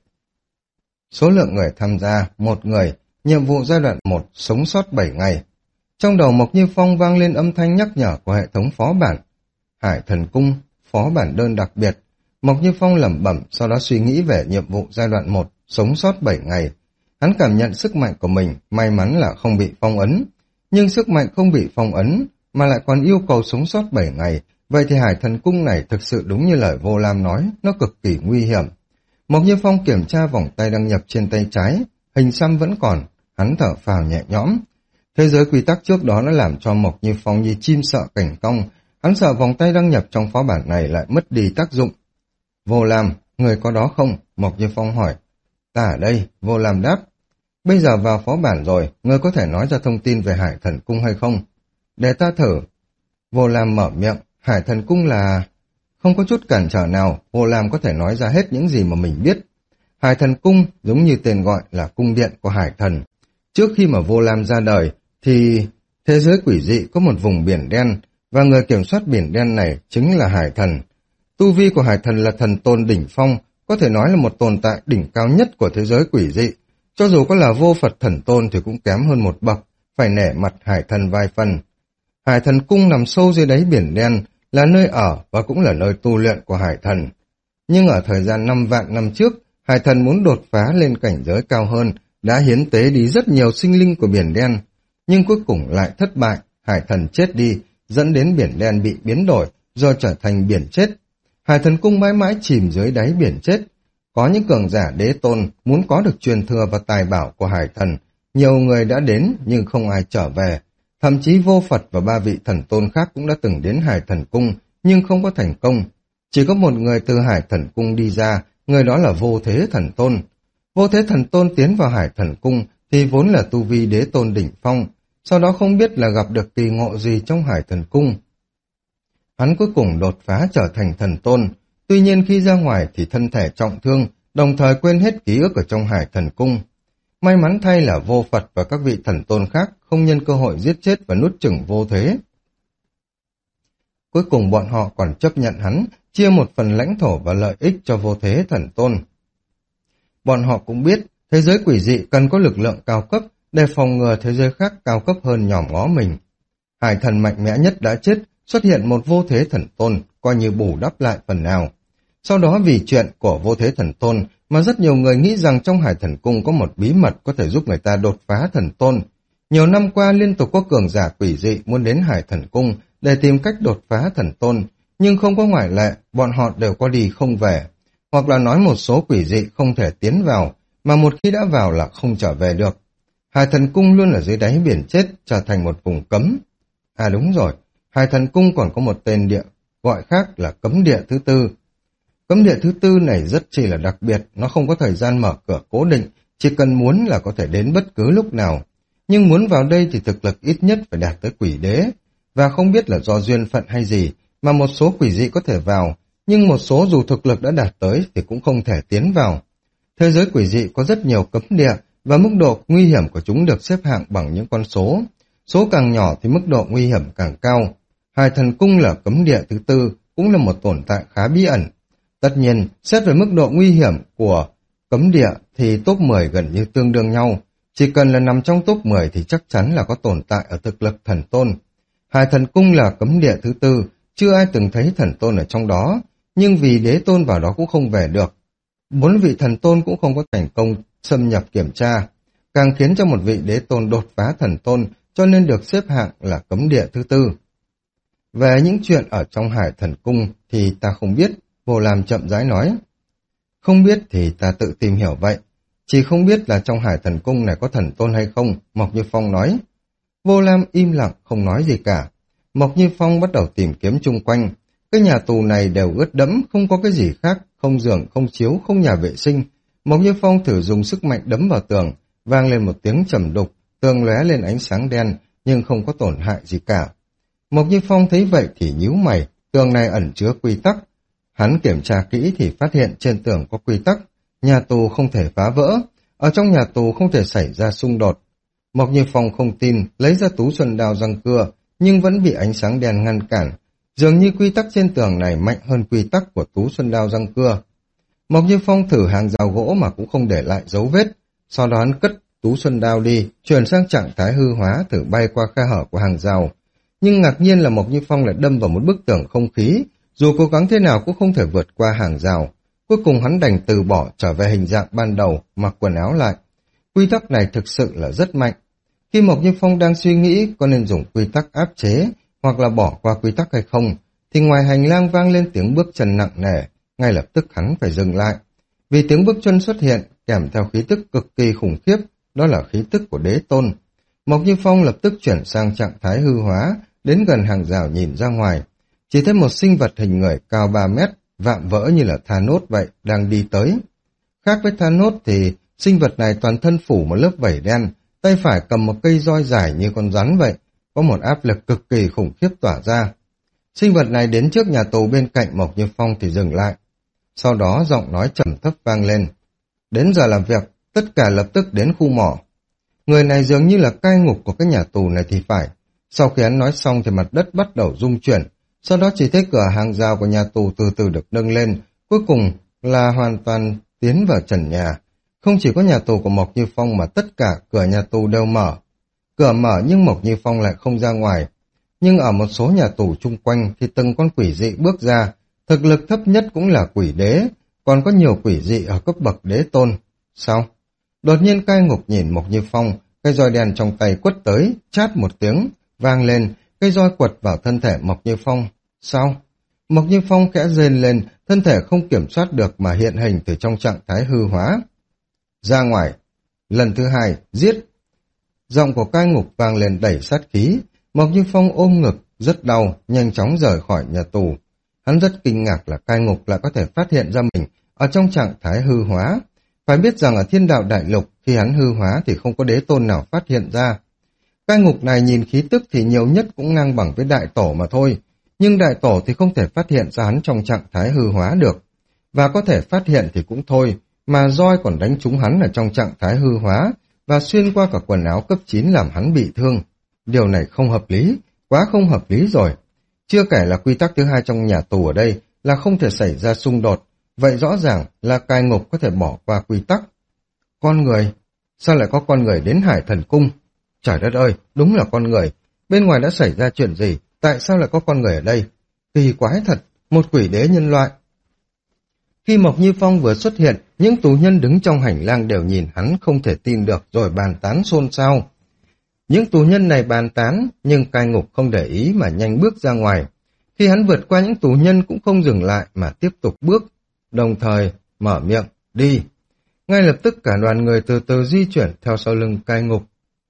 Số lượng người tham gia, một người, nhiệm vụ giai đoạn một, sống sót bảy ngày. Trong đầu Mộc Như Phong vang lên âm thanh nhắc nhở của hệ thống phó bản. Hải Thần Cung, phó bản đơn đặc biệt. Mộc Như Phong lẩm bẩm, sau đó suy nghĩ về nhiệm vụ giai đoạn một, sống sót bảy ngày. Hắn cảm nhận sức mạnh của mình, may mắn là không bị phong ấn. Nhưng sức mạnh không bị phong ấn, mà lại còn yêu cầu sống sót bảy ngày, vậy thì Hải Thần Cung này thực sự đúng như lời Vô Lam nói, nó cực kỳ nguy hiểm. Mộc Như Phong kiểm tra vòng tay đăng nhập trên tay trái, hình xăm vẫn còn, hắn thở phào nhẹ nhõm. Thế giới quy tắc trước đó nó làm cho Mộc Như Phong như chim sợ cảnh cong, hắn sợ vòng tay đăng nhập trong phó bản này lại mất đi tác dụng. Vô Lam, người có đó không? Mộc Như Phong hỏi. Ta ở đây, Vô Lam đáp. Bây giờ vào phó bản rồi, ngươi có thể nói ra thông tin về Hải Thần Cung hay không? Để ta thử. Vô Lam mở miệng, Hải Thần Cung là... Không có chút cản trở nào, Vô Lam có thể nói ra hết những gì mà mình biết. Hải Thần Cung, giống như tên gọi là cung điện của Hải Thần. Trước khi mà Vô Lam ra đời, thì thế giới quỷ dị có một vùng biển đen, và người kiểm soát biển đen này chính là Hải Thần. Tu vi của Hải Thần là thần tôn đỉnh phong, có thể nói là một tồn tại đỉnh cao nhất của thế giới quỷ dị. Cho dù có là vô Phật thần tôn thì cũng kém hơn một bậc, phải nể mặt Hải Thần vài phần. Hải Thần Cung nằm sâu dưới đáy biển đen, là nơi ở và cũng là nơi tu luyện của Hải Thần. Nhưng ở thời gian năm vạn năm trước, Hải Thần muốn đột phá lên cảnh giới cao hơn, đã hiến tế đi rất nhiều sinh linh của biển đen. Nhưng cuối cùng lại thất bại, Hải Thần chết đi, dẫn đến biển đen bị biến đổi, rồi trở thành biển chết. Hải Thần Cung mãi mãi chìm dưới đáy biển chết. Có những cường giả đế tôn muốn có được truyền thừa và tài bảo của Hải Thần. Nhiều người đã đến nhưng không ai trở về. Thậm chí Vô Phật và ba vị thần tôn khác cũng đã từng đến Hải Thần Cung, nhưng không có thành công. Chỉ có một người từ Hải Thần Cung đi ra, người đó là Vô Thế Thần Tôn. Vô Thế Thần Tôn tiến vào Hải Thần Cung thì vốn là tu vi đế tôn đỉnh phong, sau đó không biết là gặp được kỳ ngộ gì trong Hải Thần Cung. Hắn cuối cùng đột phá trở thành thần tôn, tuy nhiên khi ra ngoài thì thân thể trọng thương, đồng thời quên hết ký ức ở trong Hải Thần Cung. May mắn thay là Vô Phật và các vị thần tôn khác không nhân cơ hội giết chết và nuốt chửng Vô Thế. Cuối cùng bọn họ còn chấp nhận hắn, chia một phần lãnh thổ và lợi ích cho Vô Thế Thần Tôn. Bọn họ cũng biết, thế giới quỷ dị cần có lực lượng cao cấp để phòng ngừa thế giới khác cao cấp hơn nhòm ngó mình. Hải Thần mạnh mẽ nhất đã chết, xuất hiện một Vô Thế Thần Tôn, coi như bù đắp lại phần nào. Sau đó vì chuyện của Vô Thế Thần Tôn mà rất nhiều người nghĩ rằng trong Hải Thần Cung có một bí mật có thể giúp người ta đột phá thần tôn. Nhiều năm qua liên tục có cường giả quỷ dị muốn đến Hải Thần Cung để tìm cách đột phá thần tôn, nhưng không có ngoại lệ, bọn họ đều có đi không về. Hoặc là nói một số quỷ dị không thể tiến vào, mà một khi đã vào là không trở về được. Hải Thần Cung luôn ở dưới đáy biển chết, trở thành một vùng cấm. À đúng rồi, Hải Thần Cung còn có một tên địa gọi khác là cấm địa thứ tư. Cấm địa thứ tư này rất chỉ là đặc biệt, nó không có thời gian mở cửa cố định, chỉ cần muốn là có thể đến bất cứ lúc nào. Nhưng muốn vào đây thì thực lực ít nhất phải đạt tới quỷ đế, và không biết là do duyên phận hay gì, mà một số quỷ dị có thể vào, nhưng một số dù thực lực đã đạt tới thì cũng không thể tiến vào. Thế giới quỷ dị có rất nhiều cấm địa, và mức độ nguy hiểm của chúng được xếp hạng bằng những con số. Số càng nhỏ thì mức độ nguy hiểm càng cao. Hải Thần Cung là cấm địa thứ tư, cũng là một tồn tại khá bí ẩn. Tất nhiên, xét về mức độ nguy hiểm của cấm địa thì top mười gần như tương đương nhau. Chỉ cần là nằm trong top mười thì chắc chắn là có tồn tại ở thực lực thần tôn. Hải Thần Cung là cấm địa thứ tư, chưa ai từng thấy thần tôn ở trong đó, nhưng vì đế tôn vào đó cũng không về được. Bốn vị thần tôn cũng không có thành công xâm nhập kiểm tra, càng khiến cho một vị đế tôn đột phá thần tôn, cho nên được xếp hạng là cấm địa thứ tư. Về những chuyện ở trong Hải Thần Cung thì ta không biết, Vô Lam chậm rãi nói. Không biết thì ta tự tìm hiểu vậy. Chỉ không biết là trong Hải Thần Cung này có thần tôn hay không, Mộc Như Phong nói. Vô Lam im lặng, không nói gì cả. Mộc Như Phong bắt đầu tìm kiếm chung quanh. Cái nhà tù này đều ướt đẫm, không có cái gì khác, không giường, không chiếu, không nhà vệ sinh. Mộc Như Phong thử dùng sức mạnh đấm vào tường, vang lên một tiếng trầm đục, tường lóe lên ánh sáng đen, nhưng không có tổn hại gì cả. Mộc Như Phong thấy vậy thì nhíu mày, tường này ẩn chứa quy tắc. Hắn kiểm tra kỹ thì phát hiện trên tường có quy tắc, nhà tù không thể phá vỡ, ở trong nhà tù không thể xảy ra xung đột. Mộc Như Phong không tin, lấy ra tú xuân đao răng cưa, nhưng vẫn bị ánh sáng đen ngăn cản. Dường như quy tắc trên tường này mạnh hơn quy tắc của tú xuân đao răng cưa. Mộc Như Phong thử hàng rào gỗ mà cũng không để lại dấu vết, sau đó hắn cất tú xuân đao đi, chuyển sang trạng thái hư hóa thử bay qua khe hở của hàng rào. Nhưng ngạc nhiên là Mộc Như Phong lại đâm vào một bức tường không khí, dù cố gắng thế nào cũng không thể vượt qua hàng rào. Cuối cùng hắn đành từ bỏ trở về hình dạng ban đầu, mặc quần áo lại. Quy tắc này thực sự là rất mạnh. Khi Mộc Như Phong đang suy nghĩ có nên dùng quy tắc áp chế hoặc là bỏ qua quy tắc hay không, thì ngoài hành lang vang lên tiếng bước chân nặng nề, ngay lập tức hắn phải dừng lại. Vì tiếng bước chân xuất hiện kèm theo khí tức cực kỳ khủng khiếp, đó là khí tức của đế tôn. Mộc Như Phong lập tức chuyển sang trạng thái hư hóa, đến gần hàng rào nhìn ra ngoài. Chỉ thấy một sinh vật hình người cao ba mét, vạm vỡ như là Thanos vậy, đang đi tới. Khác với Thanos thì sinh vật này toàn thân phủ một lớp vảy đen, tay phải cầm một cây roi dài như con rắn vậy, có một áp lực cực kỳ khủng khiếp tỏa ra. Sinh vật này đến trước nhà tù bên cạnh Mộc Như Phong thì dừng lại. Sau đó giọng nói trầm thấp vang lên. Đến giờ làm việc, tất cả lập tức đến khu mỏ. Người này dường như là cai ngục của cái nhà tù này thì phải. Sau khi hắn nói xong thì mặt đất bắt đầu rung chuyển. Sau đó chỉ thấy cửa hàng rào của nhà tù từ từ được nâng lên. Cuối cùng là hoàn toàn tiến vào trần nhà. Không chỉ có nhà tù của Mộc Như Phong mà tất cả cửa nhà tù đều mở. Cửa mở nhưng Mộc Như Phong lại không ra ngoài. Nhưng ở một số nhà tù chung quanh thì từng con quỷ dị bước ra. Thực lực thấp nhất cũng là quỷ đế, còn có nhiều quỷ dị ở cấp bậc đế tôn. Sao? Đột nhiên cai ngục nhìn Mộc Như Phong, cây roi đèn trong tay quất tới, chát một tiếng, vang lên, cây roi quật vào thân thể Mộc Như Phong. Sao? Mộc Như Phong khẽ rên lên, thân thể không kiểm soát được mà hiện hình từ trong trạng thái hư hóa. Ra ngoài. Lần thứ hai, giết. Giọng của cai ngục vang lên đẩy sát khí. Mộc Như Phong ôm ngực, rất đau, nhanh chóng rời khỏi nhà tù. Hắn rất kinh ngạc là cai ngục lại có thể phát hiện ra mình ở trong trạng thái hư hóa. Phải biết rằng ở Thiên Đạo Đại Lục, khi hắn hư hóa thì không có đế tôn nào phát hiện ra. Cai ngục này nhìn khí tức thì nhiều nhất cũng ngang bằng với đại tổ mà thôi. Nhưng đại tổ thì không thể phát hiện ra hắn trong trạng thái hư hóa được. Và có thể phát hiện thì cũng thôi, mà roi còn đánh trúng hắn ở trong trạng thái hư hóa và xuyên qua cả quần áo cấp chín làm hắn bị thương. Điều này không hợp lý, quá không hợp lý rồi. Chưa kể là quy tắc thứ hai trong nhà tù ở đây là không thể xảy ra xung đột, vậy rõ ràng là cai ngục có thể bỏ qua quy tắc. Con người? Sao lại có con người đến Hải Thần Cung? Trời đất ơi, đúng là con người. Bên ngoài đã xảy ra chuyện gì? Tại sao lại có con người ở đây? Kỳ quái thật, một quỷ đế nhân loại. Khi Mộc Như Phong vừa xuất hiện, những tù nhân đứng trong hành lang đều nhìn hắn không thể tin được rồi bàn tán xôn xao. Những tù nhân này bàn tán, nhưng cai ngục không để ý mà nhanh bước ra ngoài. Khi hắn vượt qua những tù nhân cũng không dừng lại mà tiếp tục bước, đồng thời mở miệng, đi. Ngay lập tức cả đoàn người từ từ di chuyển theo sau lưng cai ngục.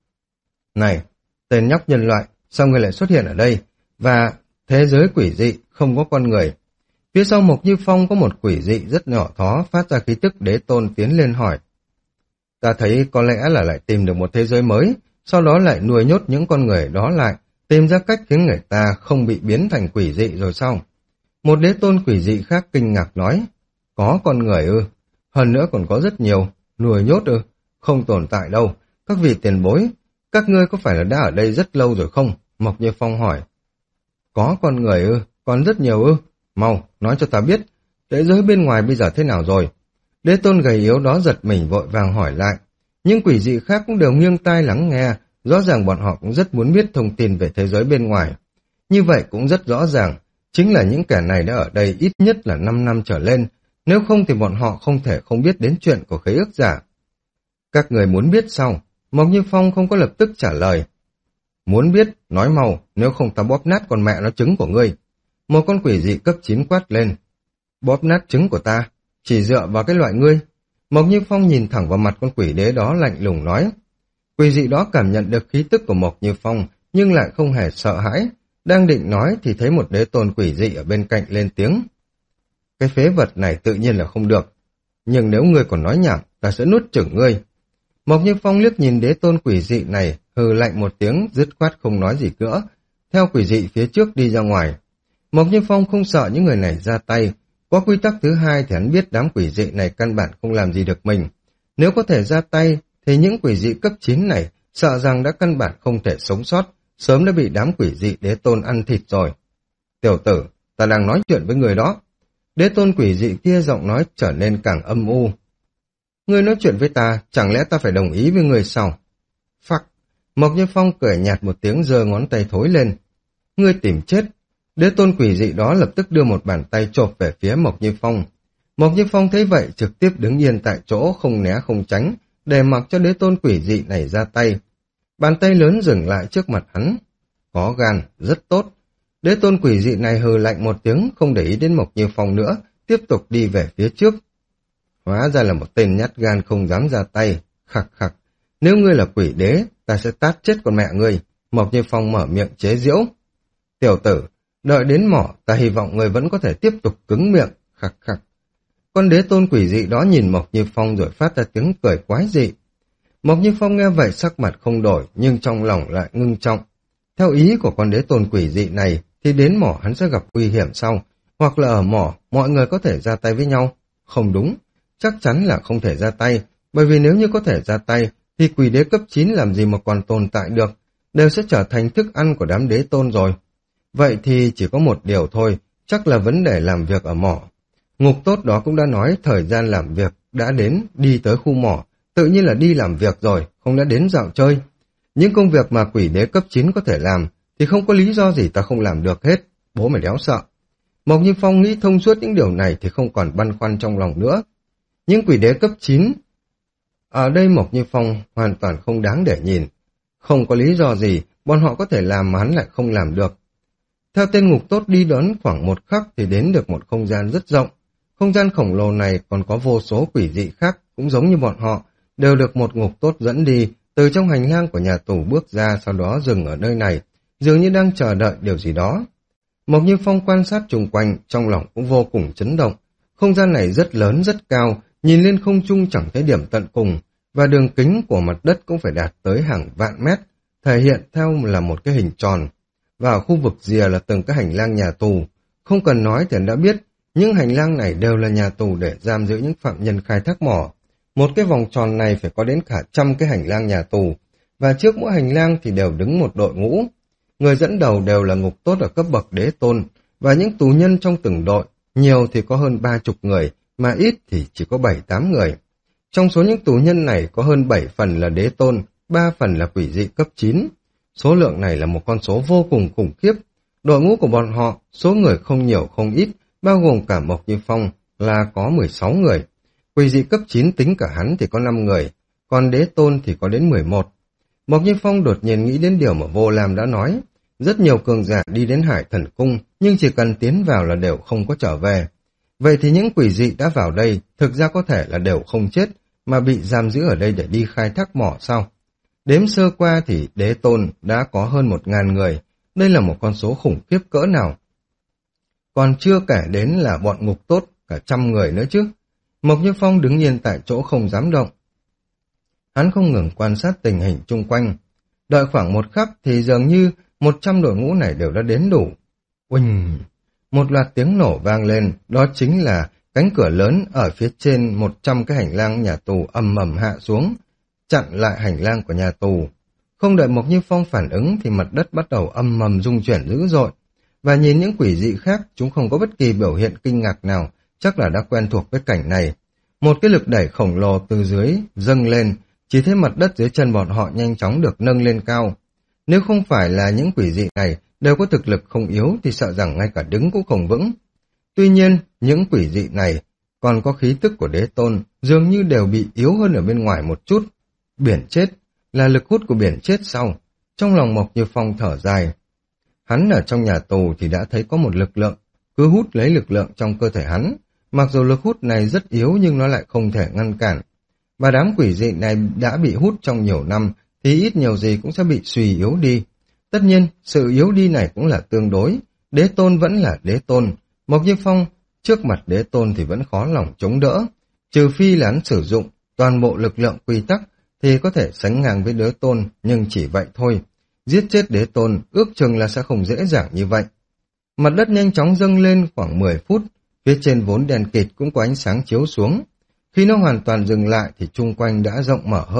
Này, tên nhóc nhân loại, sao ngươi lại xuất hiện ở đây? Và thế giới quỷ dị, không có con người. Phía sau Mộc Như Phong có một quỷ dị rất nhỏ thó phát ra khí tức đế tôn tiến lên hỏi. Ta thấy có lẽ là lại tìm được một thế giới mới, sau đó lại nuôi nhốt những con người đó lại, tìm ra cách khiến người ta không bị biến thành quỷ dị rồi sao? Một đế tôn quỷ dị khác kinh ngạc nói, có con người ư, hơn nữa còn có rất nhiều, nuôi nhốt ư, không tồn tại đâu, các vị tiền bối, các ngươi có phải là đã ở đây rất lâu rồi không? Mộc Như Phong hỏi. Có con người ư, còn rất nhiều ư, mau, nói cho ta biết, thế giới bên ngoài bây giờ thế nào rồi? Đế tôn gầy yếu đó giật mình vội vàng hỏi lại. Những quỷ dị khác cũng đều nghiêng tai lắng nghe, rõ ràng bọn họ cũng rất muốn biết thông tin về thế giới bên ngoài. Như vậy cũng rất rõ ràng, chính là những kẻ này đã ở đây ít nhất là năm năm trở lên, nếu không thì bọn họ không thể không biết đến chuyện của khế ước giả. Các người muốn biết sao? Mộc Như Phong không có lập tức trả lời. Muốn biết, nói mau, nếu không ta bóp nát con mẹ nó trứng của ngươi. Một con quỷ dị cấp chín quát lên. Bóp nát trứng của ta, chỉ dựa vào cái loại ngươi. Mộc Như Phong nhìn thẳng vào mặt con quỷ đế đó lạnh lùng nói. Quỷ dị đó cảm nhận được khí tức của Mộc Như Phong, nhưng lại không hề sợ hãi. Đang định nói thì thấy một đế tôn quỷ dị ở bên cạnh lên tiếng. Cái phế vật này tự nhiên là không được. Nhưng nếu ngươi còn nói nhảm, ta sẽ nuốt chửng ngươi. Mộc Như Phong liếc nhìn đế tôn quỷ dị này, hừ lạnh một tiếng, dứt khoát không nói gì nữa. Theo quỷ dị phía trước đi ra ngoài. Mộc Như Phong không sợ những người này ra tay. Có quy tắc thứ hai thì hắn biết đám quỷ dị này căn bản không làm gì được mình. Nếu có thể ra tay, thì những quỷ dị cấp chín này sợ rằng đã căn bản không thể sống sót, sớm đã bị đám quỷ dị đế tôn ăn thịt rồi. Tiểu tử, ta đang nói chuyện với người đó. Đế tôn quỷ dị kia giọng nói trở nên càng âm u. Ngươi nói chuyện với ta, chẳng lẽ ta phải đồng ý với ngươi sao? Phắc! Mộc Như Phong cười nhạt một tiếng giơ ngón tay thối lên. Ngươi tìm chết! Đế tôn quỷ dị đó lập tức đưa một bàn tay chộp về phía Mộc Như Phong. Mộc Như Phong thấy vậy trực tiếp đứng yên tại chỗ không né không tránh, để mặc cho đế tôn quỷ dị này ra tay. Bàn tay lớn dừng lại trước mặt hắn. Có gan, rất tốt. Đế tôn quỷ dị này hừ lạnh một tiếng, không để ý đến Mộc Như Phong nữa, tiếp tục đi về phía trước. Hóa ra là một tên nhát gan không dám ra tay. Khặc khặc, nếu ngươi là quỷ đế, ta sẽ tát chết con mẹ ngươi. Mộc Như Phong mở miệng chế giễu. Tiểu tử, đợi đến mỏ, ta hy vọng ngươi vẫn có thể tiếp tục cứng miệng. Khặc khặc. Con đế tôn quỷ dị đó nhìn Mộc Như Phong rồi phát ra tiếng cười quái dị. Mộc Như Phong nghe vậy sắc mặt không đổi, nhưng trong lòng lại ngưng trọng. Theo ý của con đế tôn quỷ dị này, thì đến mỏ hắn sẽ gặp nguy hiểm sau, hoặc là ở mỏ mọi người có thể ra tay với nhau. Không đúng, chắc chắn là không thể ra tay, bởi vì nếu như có thể ra tay, thì quỷ đế cấp chín làm gì mà còn tồn tại được, đều sẽ trở thành thức ăn của đám đế tôn rồi. Vậy thì chỉ có một điều thôi, chắc là vấn đề làm việc ở mỏ. Ngục tốt đó cũng đã nói thời gian làm việc đã đến, đi tới khu mỏ, tự nhiên là đi làm việc rồi, không đã đến dạo chơi. Những công việc mà quỷ đế cấp chín có thể làm, thì không có lý do gì ta không làm được hết, bố mày đéo sợ. Mộc Như Phong nghĩ thông suốt những điều này thì không còn băn khoăn trong lòng nữa. Những quỷ đế cấp chín, ở đây Mộc Như Phong hoàn toàn không đáng để nhìn. Không có lý do gì, bọn họ có thể làm mà hắn lại không làm được. Theo tên ngục tốt đi đón khoảng một khắc thì đến được một không gian rất rộng. Không gian khổng lồ này còn có vô số quỷ dị khác, cũng giống như bọn họ, đều được một ngục tốt dẫn đi, từ trong hành lang của nhà tù bước ra, sau đó dừng ở nơi này, dường như đang chờ đợi điều gì đó. Mộc Như Phong quan sát chung quanh, trong lòng cũng vô cùng chấn động. Không gian này rất lớn, rất cao, nhìn lên không trung chẳng thấy điểm tận cùng, và đường kính của mặt đất cũng phải đạt tới hàng vạn mét, thể hiện theo là một cái hình tròn. Và ở khu vực rìa là từng cái hành lang nhà tù. Không cần nói thì đã biết, những hành lang này đều là nhà tù để giam giữ những phạm nhân khai thác mỏ. Một cái vòng tròn này phải có đến cả trăm cái hành lang nhà tù, và trước mỗi hành lang thì đều đứng một đội ngũ. Người dẫn đầu đều là ngục tốt ở cấp bậc đế tôn, và những tù nhân trong từng đội, nhiều thì có hơn ba chục người, mà ít thì chỉ có bảy tám người. Trong số những tù nhân này có hơn bảy phần là đế tôn, ba phần là quỷ dị cấp chín. Số lượng này là một con số vô cùng khủng khiếp. Đội ngũ của bọn họ, số người không nhiều không ít, bao gồm cả Mộc Như Phong là có mười sáu người. Quỷ dị cấp chín tính cả hắn thì có năm người, còn đế tôn thì có đến mười một. Mộc Như Phong đột nhiên nghĩ đến điều mà Vô Lam đã nói. Rất nhiều cường giả đi đến Hải Thần Cung, nhưng chỉ cần tiến vào là đều không có trở về. Vậy thì những quỷ dị đã vào đây, thực ra có thể là đều không chết, mà bị giam giữ ở đây để đi khai thác mỏ sao? Đếm sơ qua thì đế tôn đã có hơn một ngàn người, đây là một con số khủng khiếp cỡ nào. Còn chưa kể đến là bọn ngục tốt, cả trăm người nữa chứ. Mộc Như Phong đứng yên tại chỗ không dám động. Hắn không ngừng quan sát tình hình chung quanh. Đợi khoảng một khắc thì dường như một trăm đội ngũ này đều đã đến đủ. Uỳnh! Một loạt tiếng nổ vang lên, đó chính là cánh cửa lớn ở phía trên một trăm cái hành lang nhà tù ầm ầm hạ xuống, chặn lại hành lang của nhà tù. Không đợi Mộc Như Phong phản ứng thì mặt đất bắt đầu âm mầm rung chuyển dữ dội. Và nhìn những quỷ dị khác, chúng không có bất kỳ biểu hiện kinh ngạc nào, chắc là đã quen thuộc với cảnh này. Một cái lực đẩy khổng lồ từ dưới dâng lên, chỉ thấy mặt đất dưới chân bọn họ nhanh chóng được nâng lên cao. Nếu không phải là những quỷ dị này đều có thực lực không yếu thì sợ rằng ngay cả đứng cũng không vững. Tuy nhiên, những quỷ dị này còn có khí tức của đế tôn, dường như đều bị yếu hơn ở bên ngoài một chút. Biển chết, là lực hút của biển chết sau. Trong lòng Mộc Như Phong thở dài. Hắn ở trong nhà tù thì đã thấy có một lực lượng, cứ hút lấy lực lượng trong cơ thể hắn. Mặc dù lực hút này rất yếu nhưng nó lại không thể ngăn cản. Và đám quỷ dị này đã bị hút trong nhiều năm thì ít nhiều gì cũng sẽ bị suy yếu đi. Tất nhiên, sự yếu đi này cũng là tương đối. Đế tôn vẫn là đế tôn. Mộc Như Phong trước mặt đế tôn thì vẫn khó lòng chống đỡ. Trừ phi là hắn sử dụng toàn bộ lực lượng quy tắc thì có thể sánh ngang với đế tôn, nhưng chỉ vậy thôi. Giết chết đế tôn ước chừng là sẽ không dễ dàng như vậy. Mặt đất nhanh chóng dâng lên khoảng mười phút, phía trên vốn đèn kịt cũng có ánh sáng chiếu xuống. Khi nó hoàn toàn dừng lại thì chung quanh đã rộng mở hơn,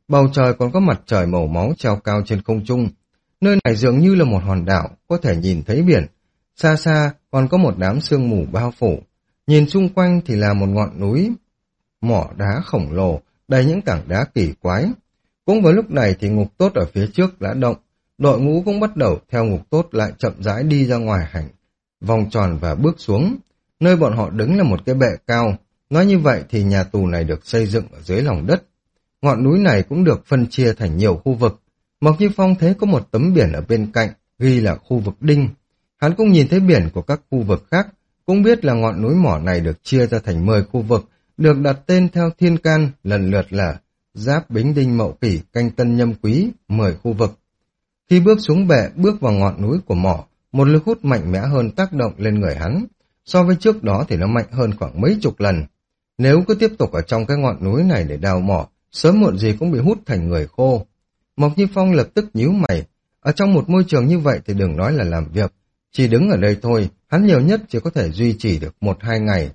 Bầu trời còn có mặt trời màu máu treo cao trên không trung. Nơi này dường như là một hòn đảo, có thể nhìn thấy biển. Xa xa còn có một đám sương mù bao phủ. Nhìn xung quanh thì là một ngọn núi mỏ đá khổng lồ, đầy những tảng đá kỳ quái. Cũng vào lúc này thì Ngục Tốt ở phía trước đã động. Đội ngũ cũng bắt đầu theo Ngục Tốt lại chậm rãi đi ra ngoài hành vòng tròn và bước xuống. Nơi bọn họ đứng là một cái bệ cao. Nói như vậy thì nhà tù này được xây dựng ở dưới lòng đất. Ngọn núi này cũng được phân chia thành nhiều khu vực. Mộc Như Phong thấy có một tấm biển ở bên cạnh, ghi là khu vực Đinh. Hắn cũng nhìn thấy biển của các khu vực khác, cũng biết là ngọn núi mỏ này được chia ra thành mười khu vực, được đặt tên theo thiên can, lần lượt là Giáp, Bính, Đinh, Mậu, Kỷ, Canh, Tân, Nhâm, Quý, mười khu vực. Khi bước xuống bệ, bước vào ngọn núi của mỏ, một lực hút mạnh mẽ hơn tác động lên người hắn. So với trước đó thì nó mạnh hơn khoảng mấy chục lần. Nếu cứ tiếp tục ở trong cái ngọn núi này để đào mỏ, sớm muộn gì cũng bị hút thành người khô. Mộc Như Phong lập tức nhíu mày. Ở trong một môi trường như vậy thì đừng nói là làm việc. Chỉ đứng ở đây thôi, hắn nhiều nhất chỉ có thể duy trì được một hai ngày.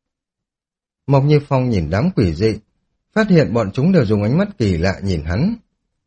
Mộc Như Phong nhìn đám quỷ dị, phát hiện bọn chúng đều dùng ánh mắt kỳ lạ nhìn hắn.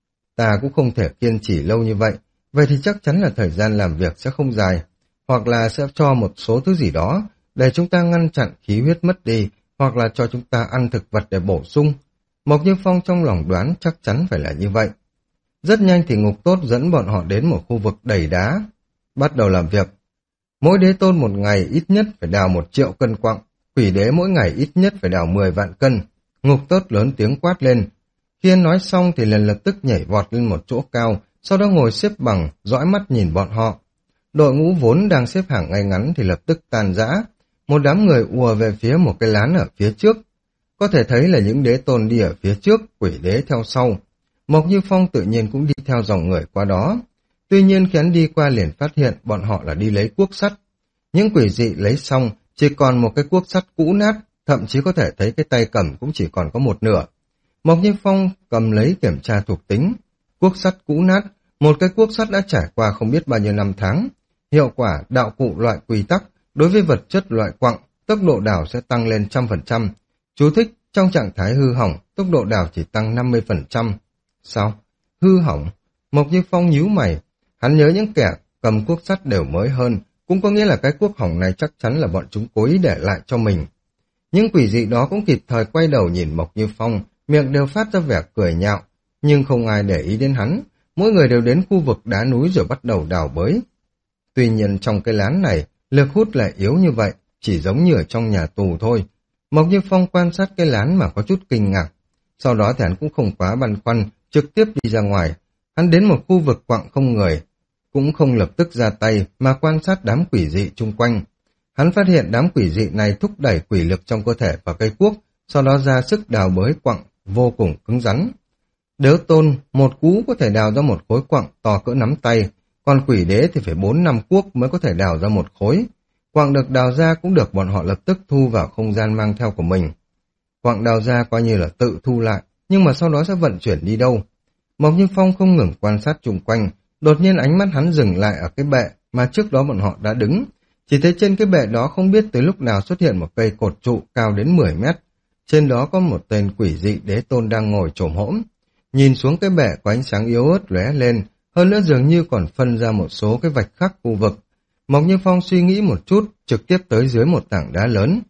Ta cũng không thể kiên trì lâu như vậy, vậy thì chắc chắn là thời gian làm việc sẽ không dài, hoặc là sẽ cho một số thứ gì đó để chúng ta ngăn chặn khí huyết mất đi, hoặc là cho chúng ta ăn thực vật để bổ sung. Mộc Như Phong trong lòng đoán chắc chắn phải là như vậy. Rất nhanh thì Ngục Tốt dẫn bọn họ đến một khu vực đầy đá. Bắt đầu làm việc. Mỗi đế tôn một ngày ít nhất phải đào một triệu cân quặng, quỷ đế mỗi ngày ít nhất phải đào mười vạn cân. Ngục Tốt lớn tiếng quát lên. Khi anh nói xong thì liền lập tức nhảy vọt lên một chỗ cao, sau đó ngồi xếp bằng, dõi mắt nhìn bọn họ. Đội ngũ vốn đang xếp hàng ngay ngắn thì lập tức tan rã. Một đám người ùa về phía một cái lán ở phía trước. Có thể thấy là những đế tôn đi ở phía trước, quỷ đế theo sau. Mộc Như Phong tự nhiên cũng đi theo dòng người qua đó. Tuy nhiên khi hắn đi qua liền phát hiện bọn họ là đi lấy cuốc sắt. Những quỷ dị lấy xong, chỉ còn một cái cuốc sắt cũ nát, thậm chí có thể thấy cái tay cầm cũng chỉ còn có một nửa. Mộc Như Phong cầm lấy kiểm tra thuộc tính. Cuốc sắt cũ nát, một cái cuốc sắt đã trải qua không biết bao nhiêu năm tháng. Hiệu quả đạo cụ loại quy tắc, đối với vật chất loại quặng, tốc độ đào sẽ tăng lên một trăm phần trăm. Chú thích, trong trạng thái hư hỏng, tốc độ đào chỉ tăng năm mươi phần trăm. Sao? Hư hỏng? Mộc Như Phong nhíu mày. Hắn nhớ những kẻ cầm cuốc sắt đều mới hơn, cũng có nghĩa là cái cuốc hỏng này chắc chắn là bọn chúng cố ý để lại cho mình. Những quỷ dị đó cũng kịp thời quay đầu nhìn Mộc Như Phong, miệng đều phát ra vẻ cười nhạo, nhưng không ai để ý đến hắn. Mỗi người đều đến khu vực đá núi rồi bắt đầu đào bới. Tuy nhiên trong cái lán này, lực hút lại yếu như vậy, chỉ giống như ở trong nhà tù thôi. Mộc Như Phong quan sát cái lán mà có chút kinh ngạc. Sau đó thì hắn cũng không quá băn khoăn, trực tiếp đi ra ngoài. Hắn đến một khu vực quặng không người, cũng không lập tức ra tay mà quan sát đám quỷ dị chung quanh. Hắn phát hiện đám quỷ dị này thúc đẩy quỷ lực trong cơ thể vào cây cuốc, sau đó ra sức đào bới quặng vô cùng cứng rắn. Đớ tôn, một cú có thể đào ra một khối quặng to cỡ nắm tay, còn quỷ đế thì phải bốn năm cuốc mới có thể đào ra một khối. Quặng được đào ra cũng được bọn họ lập tức thu vào không gian mang theo của mình. Quặng đào ra coi như là tự thu lại, nhưng mà sau đó sẽ vận chuyển đi đâu? Mộc Như Phong không ngừng quan sát chung quanh, đột nhiên ánh mắt hắn dừng lại ở cái bệ mà trước đó bọn họ đã đứng. Chỉ thấy trên cái bệ đó không biết từ lúc nào xuất hiện một cây cột trụ cao đến mười mét. Trên đó có một tên quỷ dị đế tôn đang ngồi chồm hổm. Nhìn xuống cái bệ có ánh sáng yếu ớt lóe lên, hơn nữa dường như còn phân ra một số cái vạch khắc khu vực. Mộc Như Phong suy nghĩ một chút, trực tiếp tới dưới một tảng đá lớn.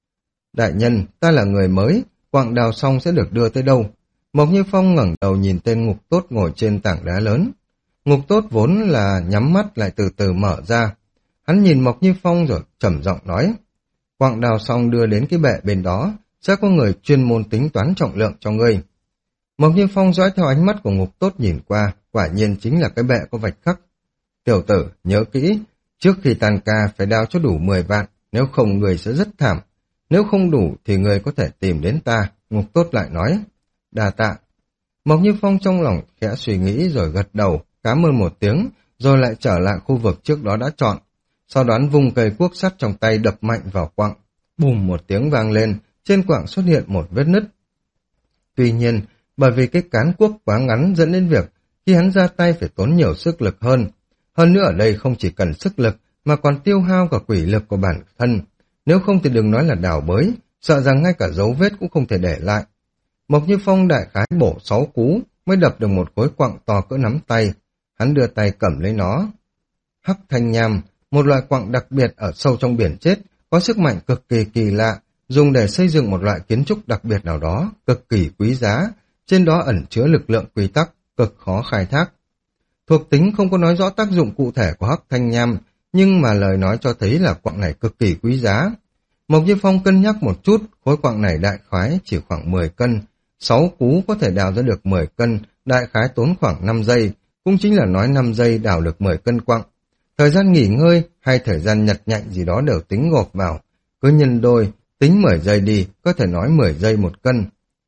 Đại nhân, ta là người mới, quặng đào xong sẽ được đưa tới đâu? Mộc Như Phong ngẩng đầu nhìn tên Ngục Tốt ngồi trên tảng đá lớn. Ngục Tốt vốn là nhắm mắt lại từ từ mở ra. Hắn nhìn Mộc Như Phong rồi trầm giọng nói. Quặng đào xong đưa đến cái bệ bên đó, sẽ có người chuyên môn tính toán trọng lượng cho ngươi. Mộc Như Phong dõi theo ánh mắt của Ngục Tốt nhìn qua, quả nhiên chính là cái bệ có vạch khắc. Tiểu tử, nhớ kỹ, trước khi tan ca phải đào cho đủ mười vạn, nếu không người sẽ rất thảm. Nếu không đủ thì người có thể tìm đến ta, Ngục Tốt lại nói. Đa tạ. Mộc Như Phong trong lòng khẽ suy nghĩ rồi gật đầu, cảm ơn một tiếng, rồi lại trở lại khu vực trước đó đã chọn. Sau đó vung cây cuốc sắt trong tay đập mạnh vào quặng. Bùm một tiếng vang lên, trên quặng xuất hiện một vết nứt. Tuy nhiên, bởi vì cái cán cuốc quá ngắn dẫn đến việc khi hắn ra tay phải tốn nhiều sức lực hơn. Hơn nữa ở đây không chỉ cần sức lực mà còn tiêu hao cả quỷ lực của bản thân. Nếu không thì đừng nói là đào bới, sợ rằng ngay cả dấu vết cũng không thể để lại. Mộc Như Phong đại khái bổ sáu cú mới đập được một khối quặng to cỡ nắm tay. Hắn đưa tay cầm lấy nó. Hắc thanh nham, một loại quặng đặc biệt ở sâu trong biển chết, có sức mạnh cực kỳ kỳ lạ, dùng để xây dựng một loại kiến trúc đặc biệt nào đó, cực kỳ quý giá, trên đó ẩn chứa lực lượng quy tắc, cực khó khai thác. Thuộc tính không có nói rõ tác dụng cụ thể của hắc thanh nham, nhưng mà lời nói cho thấy là quặng này cực kỳ quý giá. Mộc Như Phong cân nhắc một chút, khối quặng này đại khái chỉ khoảng mười cân, sáu cú có thể đào ra được mười cân, đại khái tốn khoảng năm giây, cũng chính là nói năm giây đào được mười cân quặng. Thời gian nghỉ ngơi hay thời gian nhặt nhạnh gì đó đều tính gộp vào, cứ nhân đôi, tính mười giây đi, có thể nói mười giây một cân.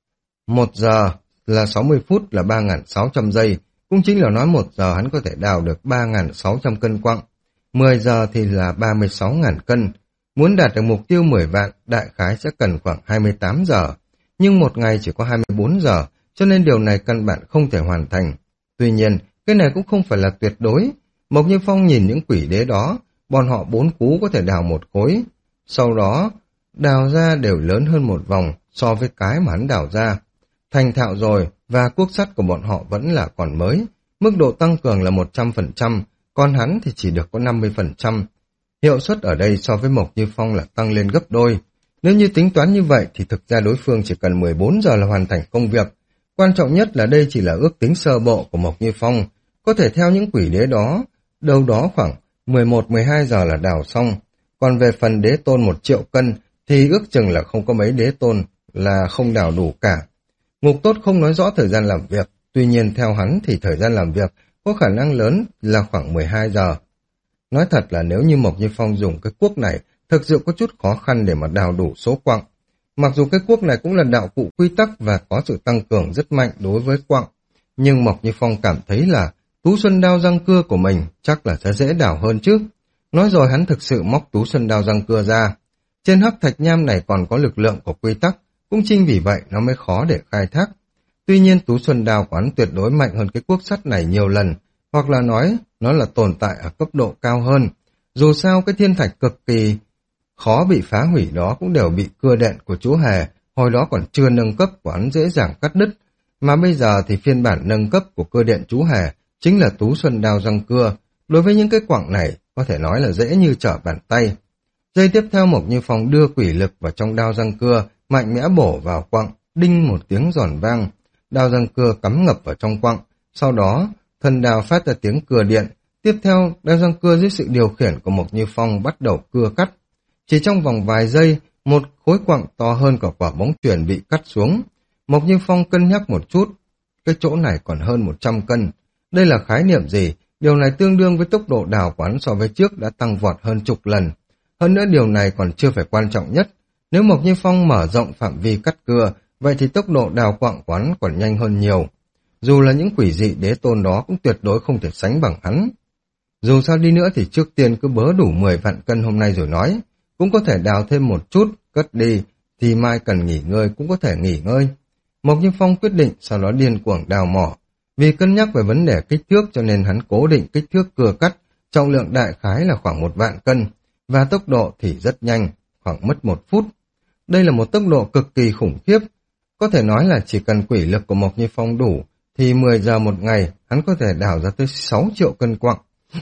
Một giờ là sáu mươi phút là ba nghìn sáu trăm giây, cũng chính là nói một giờ hắn có thể đào được ba nghìn sáu trăm cân quặng, mười giờ thì là ba mươi sáu nghìn cân. Muốn đạt được mục tiêu mười vạn, đại khái sẽ cần khoảng hai mươi tám giờ, nhưng một ngày chỉ có hai mươi bốn giờ, cho nên điều này căn bản không thể hoàn thành. Tuy nhiên, cái này cũng không phải là tuyệt đối. Mộc Như Phong nhìn những quỷ đế đó, bọn họ bốn cú có thể đào một khối, sau đó đào ra đều lớn hơn một vòng so với cái mà hắn đào ra. Thành thạo rồi, và cuốc sắt của bọn họ vẫn là còn mới, mức độ tăng cường là một trăm phần trăm, còn hắn thì chỉ được có năm mươi phần trăm. Hiệu suất ở đây so với Mộc Như Phong là tăng lên gấp đôi. Nếu như tính toán như vậy thì thực ra đối phương chỉ cần mười bốn giờ là hoàn thành công việc. Quan trọng nhất là đây chỉ là ước tính sơ bộ của Mộc Như Phong, có thể theo những quỷ đế đó, đâu đó khoảng mười một mười hai giờ là đào xong. Còn về phần đế tôn một triệu cân thì ước chừng là không có mấy đế tôn là không đào đủ cả. Ngục tốt không nói rõ thời gian làm việc, tuy nhiên theo hắn thì thời gian làm việc có khả năng lớn là khoảng mười hai giờ. Nói thật là nếu như Mộc Như Phong dùng cái cuốc này, thực sự có chút khó khăn để mà đào đủ số quặng. Mặc dù cái cuốc này cũng là đạo cụ quy tắc và có sự tăng cường rất mạnh đối với quặng, nhưng Mộc Như Phong cảm thấy là Tú Xuân Đao răng cưa của mình chắc là sẽ dễ đào hơn chứ. Nói rồi hắn thực sự móc Tú Xuân Đao răng cưa ra. Trên hắc thạch nham này còn có lực lượng của quy tắc, cũng chính vì vậy nó mới khó để khai thác. Tuy nhiên Tú Xuân Đao của hắn tuyệt đối mạnh hơn cái cuốc sắt này nhiều lần, hoặc là nói nó là tồn tại ở cấp độ cao hơn. Dù sao cái thiên thạch cực kỳ khó bị phá hủy đó cũng đều bị cưa đện của chú Hề, hồi đó còn chưa nâng cấp của hắn dễ dàng cắt đứt, mà bây giờ thì phiên bản nâng cấp của cưa điện chú Hề chính là Tú Xuân Đao răng cưa. Đối với những cái quặng này có thể nói là dễ như trở bàn tay. Giây tiếp theo Mộc Như Phong đưa quỷ lực vào trong đao răng cưa, mạnh mẽ bổ vào quặng, đinh một tiếng giòn vang. Đao răng cưa cắm ngập vào trong quặng, sau đó thân đao phát ra tiếng cưa điện. Tiếp theo, đao răng cưa dưới sự điều khiển của Mộc Như Phong bắt đầu cưa cắt. Chỉ trong vòng vài giây, một khối quặng to hơn cả quả bóng chuyền bị cắt xuống. Mộc Như Phong cân nhắc một chút, cái chỗ này còn hơn một trăm cân. Đây là khái niệm gì? Điều này tương đương với tốc độ đào quán so với trước đã tăng vọt hơn chục lần. Hơn nữa điều này còn chưa phải quan trọng nhất. Nếu Mộc Như Phong mở rộng phạm vi cắt cưa, vậy thì tốc độ đào quặng quán còn nhanh hơn nhiều. Dù là những quỷ dị đế tôn đó cũng tuyệt đối không thể sánh bằng hắn. Dù sao đi nữa thì trước tiên cứ bớ đủ mười vạn cân hôm nay rồi nói. Cũng có thể đào thêm một chút, cất đi, thì mai cần nghỉ ngơi cũng có thể nghỉ ngơi. Mộc Như Phong quyết định sau đó điên cuồng đào mỏ. Vì cân nhắc về vấn đề kích thước cho nên hắn cố định kích thước cưa cắt, trọng lượng đại khái là khoảng một vạn cân, và tốc độ thì rất nhanh, khoảng mất một phút. Đây là một tốc độ cực kỳ khủng khiếp. Có thể nói là chỉ cần quỷ lực của Mộc Như Phong đủ, thì mười giờ một ngày hắn có thể đào ra tới sáu triệu cân quặng.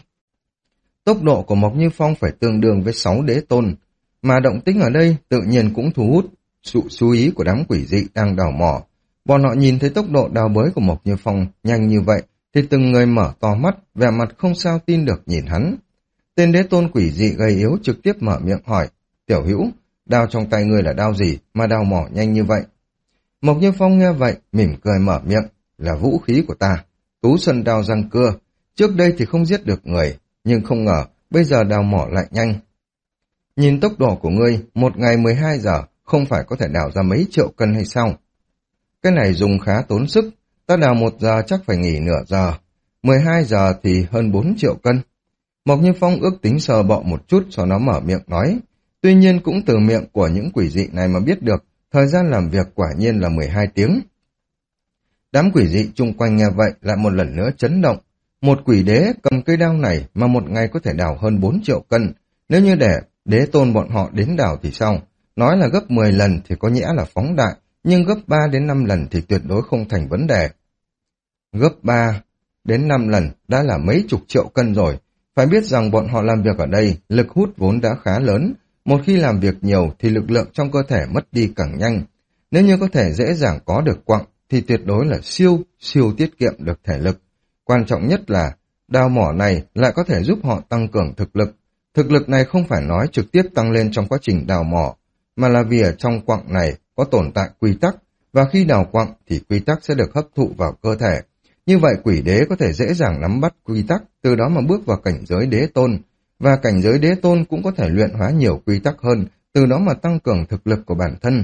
Tốc độ của Mộc Như Phong phải tương đương với sáu đế tôn, mà động tĩnh ở đây tự nhiên cũng thu hút sự chú ý của đám quỷ dị đang đào mỏ. Bọn họ nhìn thấy tốc độ đào bới của Mộc Như Phong nhanh như vậy, thì từng người mở to mắt, vẻ mặt không sao tin được nhìn hắn. Tên đế tôn quỷ dị gầy yếu trực tiếp mở miệng hỏi, tiểu hữu, đao trong tay ngươi là đao gì mà đào mỏ nhanh như vậy? Mộc Như Phong nghe vậy, mỉm cười mở miệng, là vũ khí của ta, Tú Xuân Đao răng cưa. Trước đây thì không giết được người, nhưng không ngờ bây giờ đào mỏ lại nhanh. Nhìn tốc độ của ngươi, một ngày mười hai giờ, không phải có thể đào ra mấy triệu cân hay sao? Cái này dùng khá tốn sức, ta đào một giờ chắc phải nghỉ nửa giờ, mười hai giờ thì hơn bốn triệu cân. Mộc Như Phong ước tính sờ bọ một chút sau đó mở miệng nói, tuy nhiên cũng từ miệng của những quỷ dị này mà biết được, thời gian làm việc quả nhiên là mười hai tiếng. Đám quỷ dị chung quanh nghe vậy lại một lần nữa chấn động. Một quỷ đế cầm cây đao này mà một ngày có thể đào hơn bốn triệu cân, nếu như để đế tôn bọn họ đến đào thì sao? Nói là gấp mười lần thì có nghĩa là phóng đại, nhưng gấp ba đến năm lần thì tuyệt đối không thành vấn đề. Gấp ba đến năm lần đã là mấy chục triệu cân rồi. Phải biết rằng bọn họ làm việc ở đây, lực hút vốn đã khá lớn. Một khi làm việc nhiều thì lực lượng trong cơ thể mất đi càng nhanh. Nếu như có thể dễ dàng có được quặng thì tuyệt đối là siêu, siêu tiết kiệm được thể lực. Quan trọng nhất là đào mỏ này lại có thể giúp họ tăng cường thực lực. Thực lực này không phải nói trực tiếp tăng lên trong quá trình đào mỏ, mà là vì ở trong quặng này có tồn tại quy tắc, và khi đào quặng thì quy tắc sẽ được hấp thụ vào cơ thể. Như vậy quỷ đế có thể dễ dàng nắm bắt quy tắc, từ đó mà bước vào cảnh giới đế tôn, và cảnh giới đế tôn cũng có thể luyện hóa nhiều quy tắc hơn, từ đó mà tăng cường thực lực của bản thân.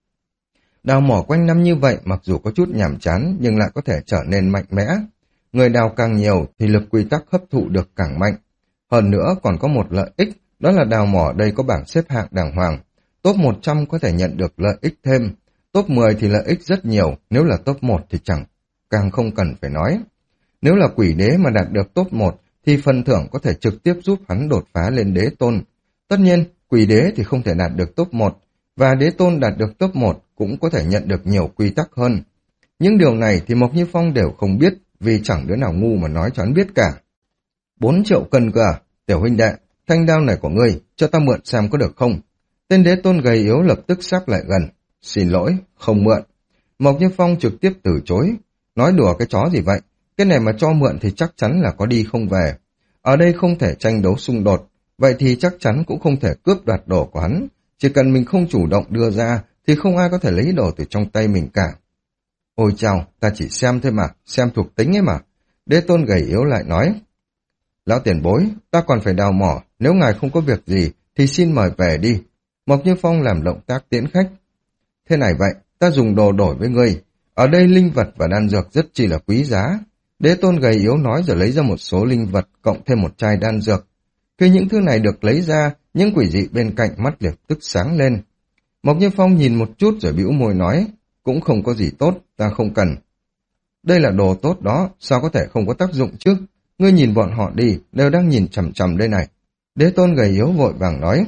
Đào mỏ quanh năm như vậy mặc dù có chút nhàm chán nhưng lại có thể trở nên mạnh mẽ. Người đào càng nhiều thì lực quy tắc hấp thụ được càng mạnh. Hơn nữa còn có một lợi ích, đó là đào mỏ đây có bảng xếp hạng đàng hoàng. Top một trăm có thể nhận được lợi ích thêm, top mười thì lợi ích rất nhiều, nếu là top một thì chẳng, càng không cần phải nói. Nếu là quỷ đế mà đạt được top một thì phần thưởng có thể trực tiếp giúp hắn đột phá lên đế tôn. Tất nhiên, quỷ đế thì không thể đạt được top một, và đế tôn đạt được top một cũng có thể nhận được nhiều quy tắc hơn. Những điều này thì Mộc Như Phong đều không biết, vì chẳng đứa nào ngu mà nói cho hắn biết cả. Bốn triệu cân cơ à? Tiểu huynh đệ, thanh đao này của ngươi, cho ta mượn xem có được không? Tên đế tôn gầy yếu lập tức sắp lại gần. Xin lỗi, không mượn. Mộc Như Phong trực tiếp từ chối. Nói đùa cái chó gì vậy? Cái này mà cho mượn thì chắc chắn là có đi không về. Ở đây không thể tranh đấu xung đột, vậy thì chắc chắn cũng không thể cướp đoạt đồ của hắn. Chỉ cần mình không chủ động đưa ra thì không ai có thể lấy đồ từ trong tay mình cả. Ôi chào, ta chỉ xem thôi mà, xem thuộc tính ấy mà. Đế tôn gầy yếu lại nói. Lão tiền bối, ta còn phải đào mỏ, nếu ngài không có việc gì thì xin mời về đi. Mộc Như Phong làm động tác tiễn khách. Thế này vậy, ta dùng đồ đổi với ngươi. Ở đây linh vật và đan dược rất chỉ là quý giá. Đế tôn gầy yếu nói rồi lấy ra một số linh vật cộng thêm một chai đan dược. Khi những thứ này được lấy ra, những quỷ dị bên cạnh mắt lập tức sáng lên. Mộc Như Phong nhìn một chút rồi bĩu môi nói, cũng không có gì tốt, ta không cần. Đây là đồ tốt đó, sao có thể không có tác dụng chứ? Ngươi nhìn bọn họ đi, đều đang nhìn chằm chằm đây này. Đế tôn gầy yếu vội vàng nói.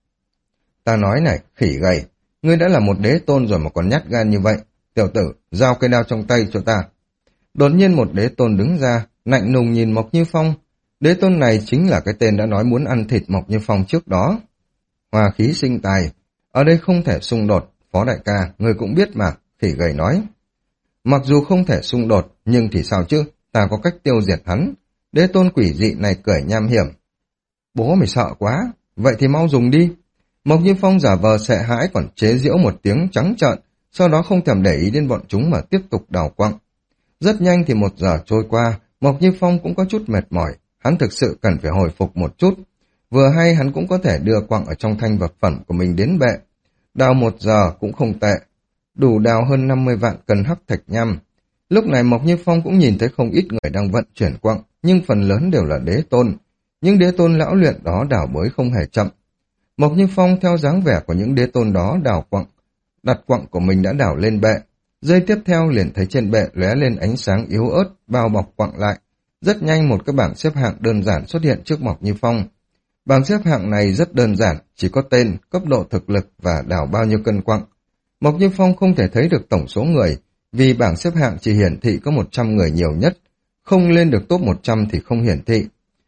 Ta nói này, khỉ gầy, ngươi đã là một đế tôn rồi mà còn nhát gan như vậy. Tiểu tử, giao cây đao trong tay cho ta. Đột nhiên một đế tôn đứng ra, lạnh lùng nhìn Mộc Như Phong. Đế tôn này chính là cái tên đã nói muốn ăn thịt Mộc Như Phong trước đó. Hòa khí sinh tài, ở đây không thể xung đột, Phó đại ca, người cũng biết mà, khỉ gầy nói. Mặc dù không thể xung đột, nhưng thì sao chứ, ta có cách tiêu diệt hắn. Đế tôn quỷ dị này cười nham hiểm. Bố mày sợ quá, vậy thì mau dùng đi. Mộc Như Phong giả vờ sợ hãi còn chế giễu một tiếng trắng trợn, sau đó không thèm để ý đến bọn chúng mà tiếp tục đào quặng. Rất nhanh thì một giờ trôi qua, Mộc Như Phong cũng có chút mệt mỏi, hắn thực sự cần phải hồi phục một chút. Vừa hay hắn cũng có thể đưa quặng ở trong thanh vật phẩm của mình đến bệ. Đào một giờ cũng không tệ, đủ đào hơn năm mươi vạn cân hắc thạch nham. Lúc này Mộc Như Phong cũng nhìn thấy không ít người đang vận chuyển quặng, nhưng phần lớn đều là đế tôn. Những đế tôn lão luyện đó đào bới không hề chậm. Mộc Như Phong theo dáng vẻ của những đế tôn đó đào quặng, đặt quặng của mình đã đào lên bệ. Giây tiếp theo liền thấy trên bệ lóe lên ánh sáng yếu ớt, bao bọc quặng lại. Rất nhanh một cái bảng xếp hạng đơn giản xuất hiện trước Mộc Như Phong. Bảng xếp hạng này rất đơn giản, chỉ có tên, cấp độ thực lực và đào bao nhiêu cân quặng. Mộc Như Phong không thể thấy được tổng số người, vì bảng xếp hạng chỉ hiển thị có một trăm người nhiều nhất, không lên được top một trăm thì không hiển thị.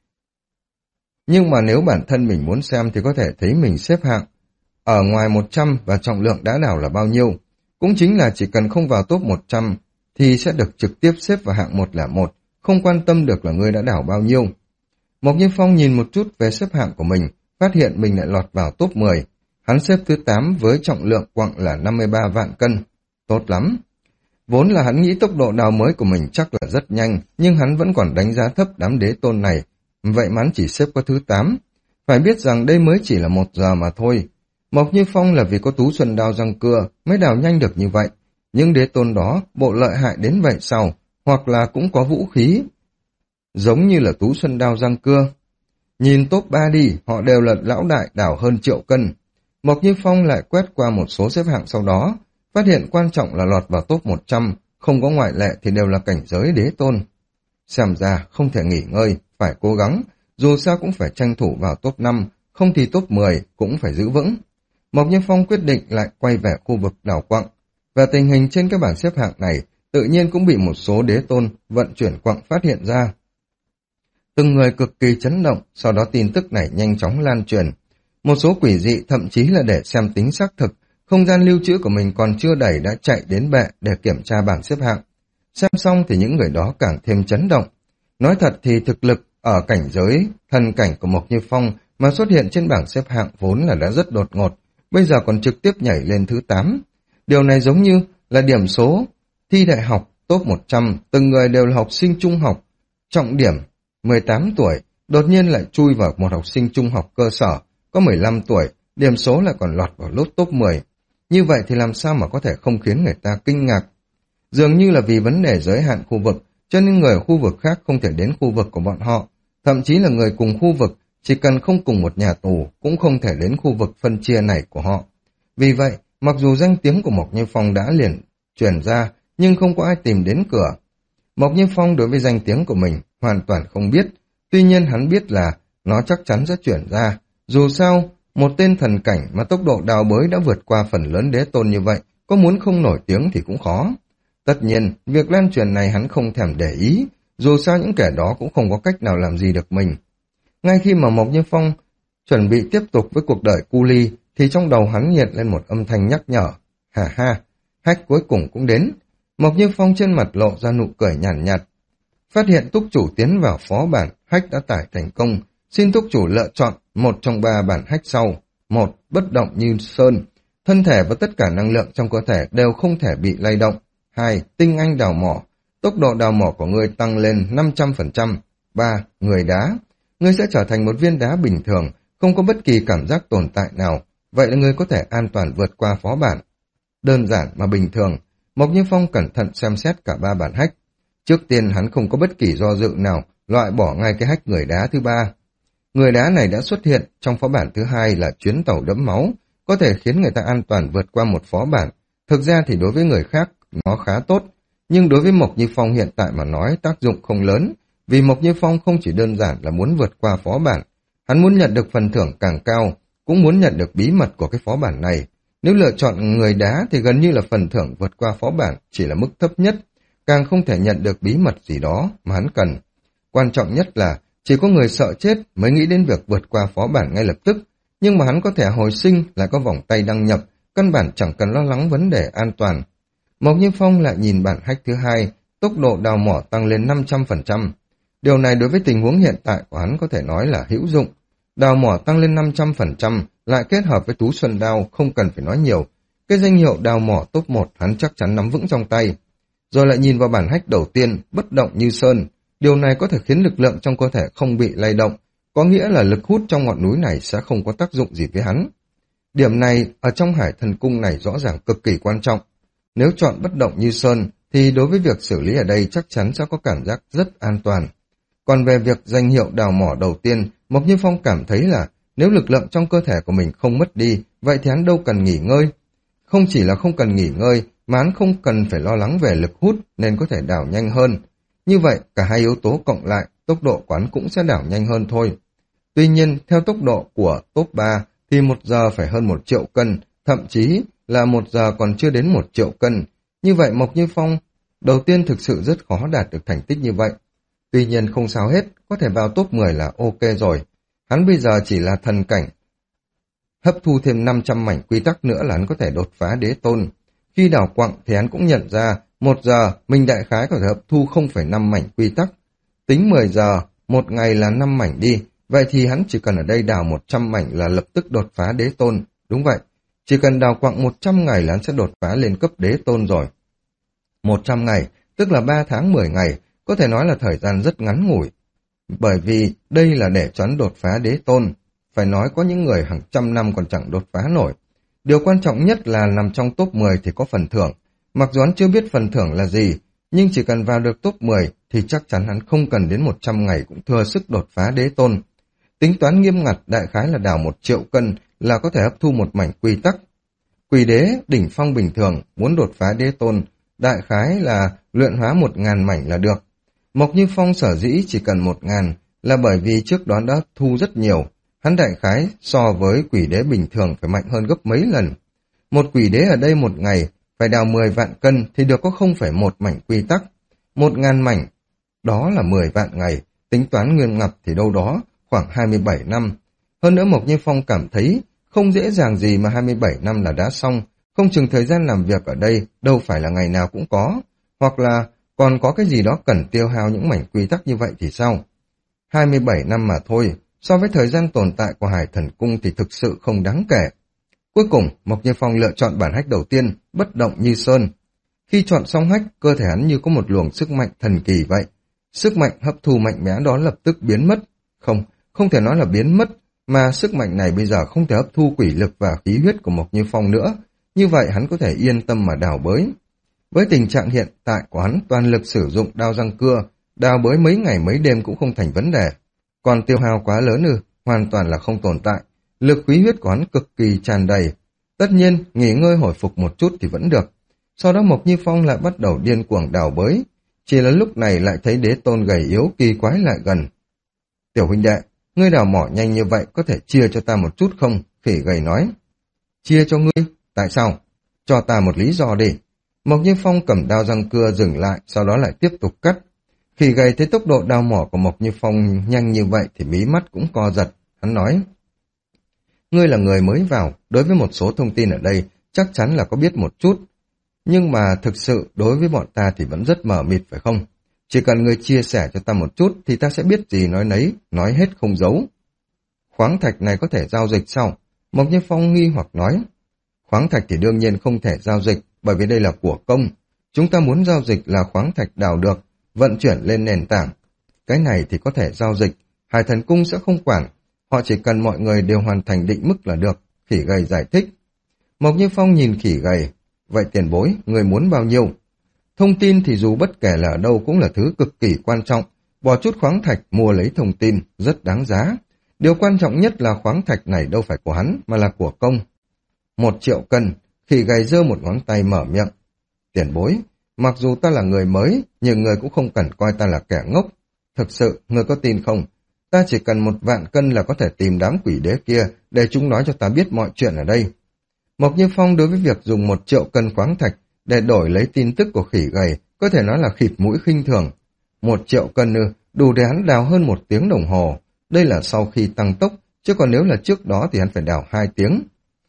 Nhưng mà nếu bản thân mình muốn xem thì có thể thấy mình xếp hạng ở ngoài một trăm và trọng lượng đã đào là bao nhiêu. Cũng chính là chỉ cần không vào top một trăm thì sẽ được trực tiếp xếp vào hạng một không một, không quan tâm được là người đã đào bao nhiêu. Mộc Như Phong nhìn một chút về xếp hạng của mình, phát hiện mình lại lọt vào top mười. Hắn xếp thứ tám với trọng lượng quặng là năm mươi ba vạn cân. Tốt lắm. Vốn là hắn nghĩ tốc độ đào mới của mình chắc là rất nhanh, nhưng hắn vẫn còn đánh giá thấp đám đế tôn này. Vậy mà hắn chỉ xếp có thứ tám. Phải biết rằng đây mới chỉ là một giờ mà thôi. Mộc Như Phong là vì có Tú Xuân Đao răng cưa mới đào nhanh được như vậy. Nhưng đế tôn đó bộ lợi hại đến vậy sao? Hoặc là cũng có vũ khí giống như là Tú Xuân Đao răng cưa. Nhìn top ba đi, họ đều là lão đại đào hơn triệu cân. Mộc Như Phong lại quét qua một số xếp hạng sau đó, phát hiện quan trọng là lọt vào top một trăm, không có ngoại lệ thì đều là cảnh giới đế tôn. Xem ra không thể nghỉ ngơi, phải cố gắng, dù sao cũng phải tranh thủ vào top năm, không thì top mười cũng phải giữ vững. Mộc Như Phong quyết định lại quay về khu vực đào quặng. Và tình hình trên các bảng xếp hạng này tự nhiên cũng bị một số đế tôn vận chuyển quặng phát hiện ra. Từng người cực kỳ chấn động, sau đó tin tức này nhanh chóng lan truyền. Một số quỷ dị thậm chí là để xem tính xác thực, không gian lưu trữ của mình còn chưa đầy đã chạy đến bệ để kiểm tra bảng xếp hạng. Xem xong thì những người đó càng thêm chấn động. Nói thật thì thực lực ở cảnh giới thần cảnh của Mộc Như Phong mà xuất hiện trên bảng xếp hạng vốn là đã rất đột ngột, bây giờ còn trực tiếp nhảy lên thứ tám. Điều này giống như là điểm số thi đại học top một trăm, từng người đều là học sinh trung học, trọng điểm mười tám tuổi, đột nhiên lại chui vào một học sinh trung học cơ sở, có mười lăm tuổi, điểm số lại còn lọt vào lốt top mười. Như vậy thì làm sao mà có thể không khiến người ta kinh ngạc? Dường như là vì vấn đề giới hạn khu vực, cho nên người ở khu vực khác không thể đến khu vực của bọn họ, thậm chí là người cùng khu vực, chỉ cần không cùng một nhà tù, cũng không thể đến khu vực phân chia này của họ. Vì vậy, mặc dù danh tiếng của Mộc Như Phong đã liền truyền ra, nhưng không có ai tìm đến cửa. Mộc Như Phong đối với danh tiếng của mình hoàn toàn không biết, tuy nhiên hắn biết là nó chắc chắn sẽ chuyển ra. Dù sao, một tên thần cảnh mà tốc độ đào bới đã vượt qua phần lớn đế tôn như vậy, có muốn không nổi tiếng thì cũng khó. Tất nhiên, việc lan truyền này hắn không thèm để ý, dù sao những kẻ đó cũng không có cách nào làm gì được mình. Ngay khi mà Mộc Như Phong chuẩn bị tiếp tục với cuộc đời cu ly, thì trong đầu hắn hiện lên một âm thanh nhắc nhở. Hà ha, hách cuối cùng cũng đến. Mộc Như Phong trên mặt lộ ra nụ cười nhàn nhạt, nhạt. Phát hiện túc chủ tiến vào phó bản, hách đã tải thành công. Xin túc chủ lựa chọn một trong ba bản hách sau. Một, bất động như sơn. Thân thể và tất cả năng lượng trong cơ thể đều không thể bị lay động. Hai, tinh anh đào mỏ. Tốc độ đào mỏ của ngươi tăng lên năm trăm phần trăm. Ba, người đá. Ngươi sẽ trở thành một viên đá bình thường, không có bất kỳ cảm giác tồn tại nào. Vậy là ngươi có thể an toàn vượt qua phó bản. Đơn giản mà bình thường. Mộc Như Phong cẩn thận xem xét cả ba bản hách. Trước tiên hắn không có bất kỳ do dự nào, loại bỏ ngay cái hách người đá thứ ba. Người đá này đã xuất hiện trong phó bản thứ hai là chuyến tàu đẫm máu, có thể khiến người ta an toàn vượt qua một phó bản. Thực ra thì đối với người khác nó khá tốt, nhưng đối với Mộc Như Phong hiện tại mà nói tác dụng không lớn, vì Mộc Như Phong không chỉ đơn giản là muốn vượt qua phó bản, hắn muốn nhận được phần thưởng càng cao, cũng muốn nhận được bí mật của cái phó bản này. Nếu lựa chọn người đá thì gần như là phần thưởng vượt qua phó bản chỉ là mức thấp nhất, càng không thể nhận được bí mật gì đó mà hắn cần. Quan trọng nhất là chỉ có người sợ chết mới nghĩ đến việc vượt qua phó bản ngay lập tức, nhưng mà hắn có thể hồi sinh, lại có vòng tay đăng nhập, căn bản chẳng cần lo lắng vấn đề an toàn. Mộc Như Phong lại nhìn bản hách thứ hai, tốc độ đào mỏ tăng lên năm trăm phần trăm. Điều này đối với tình huống hiện tại của hắn có thể nói là hữu dụng. Đào mỏ tăng lên năm trăm phần trăm, lại kết hợp với Tú Xuân Đao, không cần phải nói nhiều. Cái danh hiệu đào mỏ top một hắn chắc chắn nắm vững trong tay. Rồi lại nhìn vào bản hách đầu tiên, bất động như sơn. Điều này có thể khiến lực lượng trong cơ thể không bị lay động, có nghĩa là lực hút trong ngọn núi này sẽ không có tác dụng gì với hắn. Điểm này ở trong Hải Thần Cung này rõ ràng cực kỳ quan trọng. Nếu chọn bất động như sơn, thì đối với việc xử lý ở đây chắc chắn sẽ có cảm giác rất an toàn. Còn về việc danh hiệu đào mỏ đầu tiên, Mộc Như Phong cảm thấy là nếu lực lượng trong cơ thể của mình không mất đi, vậy thì hắn đâu cần nghỉ ngơi. Không chỉ là không cần nghỉ ngơi, mà hắn không cần phải lo lắng về lực hút nên có thể đào nhanh hơn. Như vậy, cả hai yếu tố cộng lại, tốc độ quán cũng sẽ đảo nhanh hơn thôi. Tuy nhiên, theo tốc độ của top ba, thì một giờ phải hơn một triệu cân, thậm chí là một giờ còn chưa đến một triệu cân. Như vậy Mộc Như Phong đầu tiên thực sự rất khó đạt được thành tích như vậy. Tuy nhiên không sao hết, có thể vào top mười là ok rồi. Hắn bây giờ chỉ là thần cảnh. Hấp thu thêm năm trăm mảnh quy tắc nữa là hắn có thể đột phá đế tôn. Khi đào quặng thì hắn cũng nhận ra, một giờ mình đại khái có thể hấp thu không phẩy năm mảnh quy tắc. Tính mười giờ, một ngày là năm mảnh đi, vậy thì hắn chỉ cần ở đây đào một trăm mảnh là lập tức đột phá đế tôn. Đúng vậy, chỉ cần đào quặng một trăm ngày là hắn sẽ đột phá lên cấp đế tôn rồi. một trăm ngày, tức là ba tháng mười ngày, có thể nói là thời gian rất ngắn ngủi. Bởi vì đây là để cho hắn đột phá đế tôn, phải nói có những người hàng trăm năm còn chẳng đột phá nổi. Điều quan trọng nhất là nằm trong top mười thì có phần thưởng. Mặc dù hắn chưa biết phần thưởng là gì, nhưng chỉ cần vào được top mười thì chắc chắn hắn không cần đến một trăm ngày cũng thừa sức đột phá đế tôn. Tính toán nghiêm ngặt đại khái là đào một triệu cân là có thể hấp thu một mảnh quy tắc. Quỷ đế, đỉnh phong bình thường, muốn đột phá đế tôn, đại khái là luyện hóa một ngàn mảnh là được. Mộc Như Phong sở dĩ chỉ cần một ngàn là bởi vì trước đó đã thu rất nhiều. Hắn đại khái so với quỷ đế bình thường phải mạnh hơn gấp mấy lần. Một quỷ đế ở đây một ngày Phải đào mười vạn cân thì được có không phẩy một mảnh quy tắc. Một ngàn mảnh, đó là mười vạn ngày, tính toán nguyên ngập thì đâu đó khoảng hai mươi bảy năm. Hơn nữa Mộc Như Phong cảm thấy không dễ dàng gì mà hai mươi bảy năm là đã xong, không chừng thời gian làm việc ở đây đâu phải là ngày nào cũng có, hoặc là còn có cái gì đó cần tiêu hao những mảnh quy tắc như vậy thì sao? hai mươi bảy năm mà thôi, so với thời gian tồn tại của Hải Thần Cung thì thực sự không đáng kể. Cuối cùng, Mộc Như Phong lựa chọn bản hách đầu tiên, bất động như sơn. Khi chọn xong hách, cơ thể hắn như có một luồng sức mạnh thần kỳ vậy. Sức mạnh hấp thu mạnh mẽ đó lập tức biến mất. Không, không thể nói là biến mất, mà sức mạnh này bây giờ không thể hấp thu quỷ lực và khí huyết của Mộc Như Phong nữa. Như vậy hắn có thể yên tâm mà đào bới. Với tình trạng hiện tại của hắn, toàn lực sử dụng đao răng cưa, đào bới mấy ngày mấy đêm cũng không thành vấn đề. Còn tiêu hao quá lớn ư, hoàn toàn là không tồn tại. Lực khí huyết của hắn cực kỳ tràn đầy. Tất nhiên, nghỉ ngơi hồi phục một chút thì vẫn được. Sau đó Mộc Như Phong lại bắt đầu điên cuồng đào bới. Chỉ là lúc này lại thấy đế tôn gầy yếu kỳ quái lại gần. Tiểu huynh đệ, ngươi đào mỏ nhanh như vậy có thể chia cho ta một chút không? Khỉ gầy nói. Chia cho ngươi? Tại sao? Cho ta một lý do đi. Mộc Như Phong cầm đao răng cưa dừng lại, sau đó lại tiếp tục cắt. Khỉ gầy thấy tốc độ đào mỏ của Mộc Như Phong nhanh như vậy thì mí mắt cũng co giật. Hắn nói. Ngươi là người mới vào, đối với một số thông tin ở đây chắc chắn là có biết một chút. Nhưng mà thực sự đối với bọn ta thì vẫn rất mờ mịt phải không? Chỉ cần ngươi chia sẻ cho ta một chút thì ta sẽ biết gì nói nấy, nói hết không giấu. Khoáng thạch này có thể giao dịch sao? Mộc Như Phong nghi hoặc nói. Khoáng thạch thì đương nhiên không thể giao dịch, bởi vì đây là của công. Chúng ta muốn giao dịch là khoáng thạch đào được, vận chuyển lên nền tảng. Cái này thì có thể giao dịch, Hải Thần Cung sẽ không quản. Họ chỉ cần mọi người đều hoàn thành định mức là được, khỉ gầy giải thích. Mộc Như Phong nhìn khỉ gầy. Vậy tiền bối, người muốn bao nhiêu? Thông tin thì dù bất kể là ở đâu cũng là thứ cực kỳ quan trọng. Bỏ chút khoáng thạch mua lấy thông tin, rất đáng giá. Điều quan trọng nhất là khoáng thạch này đâu phải của hắn, mà là của công. Một triệu cân, khỉ gầy giơ một ngón tay mở miệng. Tiền bối, mặc dù ta là người mới, nhưng người cũng không cần coi ta là kẻ ngốc. Thực sự, người có tin không? Ta chỉ cần một vạn cân là có thể tìm đám quỷ đế kia, để chúng nói cho ta biết mọi chuyện ở đây. Mộc Như Phong đối với việc dùng một triệu cân khoáng thạch để đổi lấy tin tức của khỉ gầy, có thể nói là khịt mũi khinh thường. Một triệu cân ư, đủ để hắn đào hơn một tiếng đồng hồ. Đây là sau khi tăng tốc, chứ còn nếu là trước đó thì hắn phải đào hai tiếng.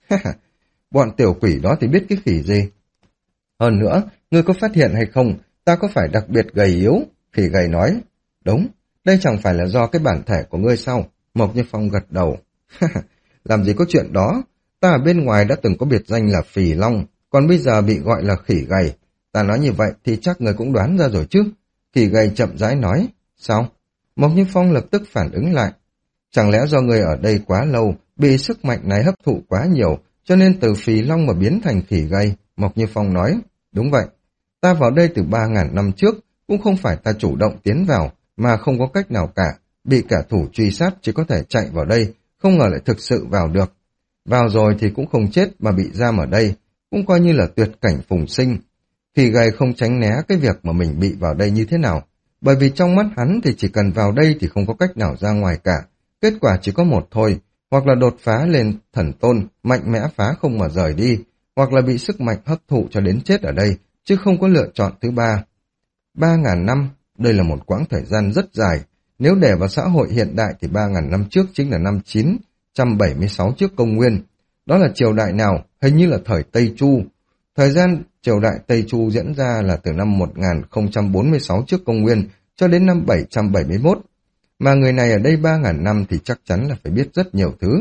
Bọn tiểu quỷ đó thì biết cái khỉ gì. Hơn nữa, ngươi có phát hiện hay không, ta có phải đặc biệt gầy yếu? Khỉ gầy nói. Đúng, đây chẳng phải là do cái bản thể của ngươi sao? Mộc Như Phong gật đầu. Làm gì có chuyện đó, ta ở bên ngoài đã từng có biệt danh là Phì Long, còn bây giờ bị gọi là khỉ gầy. Ta nói như vậy thì chắc người cũng đoán ra rồi chứ. Khỉ gầy chậm rãi nói. Sao? Mộc Như Phong lập tức phản ứng lại. Chẳng lẽ do người ở đây quá lâu, bị sức mạnh này hấp thụ quá nhiều, cho nên từ Phì Long mà biến thành khỉ gầy? Mộc Như Phong nói. Đúng vậy. Ta vào đây từ ba ngàn năm trước, cũng không phải ta chủ động tiến vào, mà không có cách nào cả. Bị kẻ thủ truy sát chỉ có thể chạy vào đây, không ngờ lại thực sự vào được. Vào rồi thì cũng không chết mà bị giam ở đây, cũng coi như là tuyệt cảnh phùng sinh. Khỉ gầy không tránh né cái việc mà mình bị vào đây như thế nào, bởi vì trong mắt hắn thì chỉ cần vào đây thì không có cách nào ra ngoài cả. Kết quả chỉ có một thôi, hoặc là đột phá lên thần tôn, mạnh mẽ phá không mà rời đi, hoặc là bị sức mạnh hấp thụ cho đến chết ở đây, chứ không có lựa chọn thứ ba. Ba ngàn năm, đây là một quãng thời gian rất dài. Nếu để vào xã hội hiện đại thì ba ngàn năm trước chính là năm chín trăm bảy mươi sáu trước công nguyên. Đó là triều đại nào? Hình như là thời Tây Chu. Thời gian triều đại Tây Chu diễn ra là từ năm một nghìn không trăm bốn mươi sáu trước công nguyên cho đến năm bảy trăm bảy mươi mốt. Mà người này ở đây ba ngàn năm thì chắc chắn là phải biết rất nhiều thứ.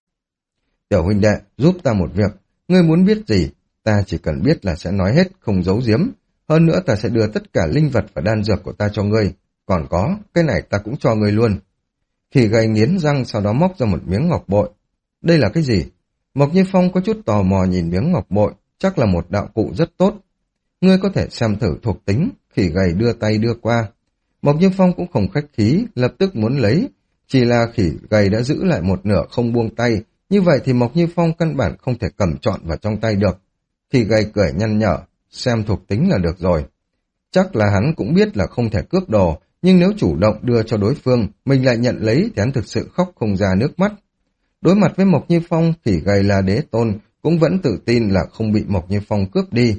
Tiểu huynh đệ, giúp ta một việc. Ngươi muốn biết gì? Ta chỉ cần biết là sẽ nói hết, không giấu giếm. Hơn nữa ta sẽ đưa tất cả linh vật và đan dược của ta cho ngươi. Còn có, cái này ta cũng cho ngươi luôn. Khỉ gầy nghiến răng, sau đó móc ra một miếng ngọc bội. Đây là cái gì? Mộc Như Phong có chút tò mò nhìn miếng ngọc bội, chắc là một đạo cụ rất tốt. Ngươi có thể xem thử thuộc tính. Khỉ gầy đưa tay đưa qua. Mộc Như Phong cũng không khách khí, lập tức muốn lấy. Chỉ là khỉ gầy đã giữ lại một nửa không buông tay, như vậy thì Mộc Như Phong căn bản không thể cầm trọn vào trong tay được. Khỉ gầy cười nhăn nhở, xem thuộc tính là được rồi. Chắc là hắn cũng biết là không thể cướp đồ, nhưng nếu chủ động đưa cho đối phương, mình lại nhận lấy thì hắn thực sự khóc không ra nước mắt. Đối mặt với Mộc Như Phong, khỉ gầy là đế tôn, cũng vẫn tự tin là không bị Mộc Như Phong cướp đi.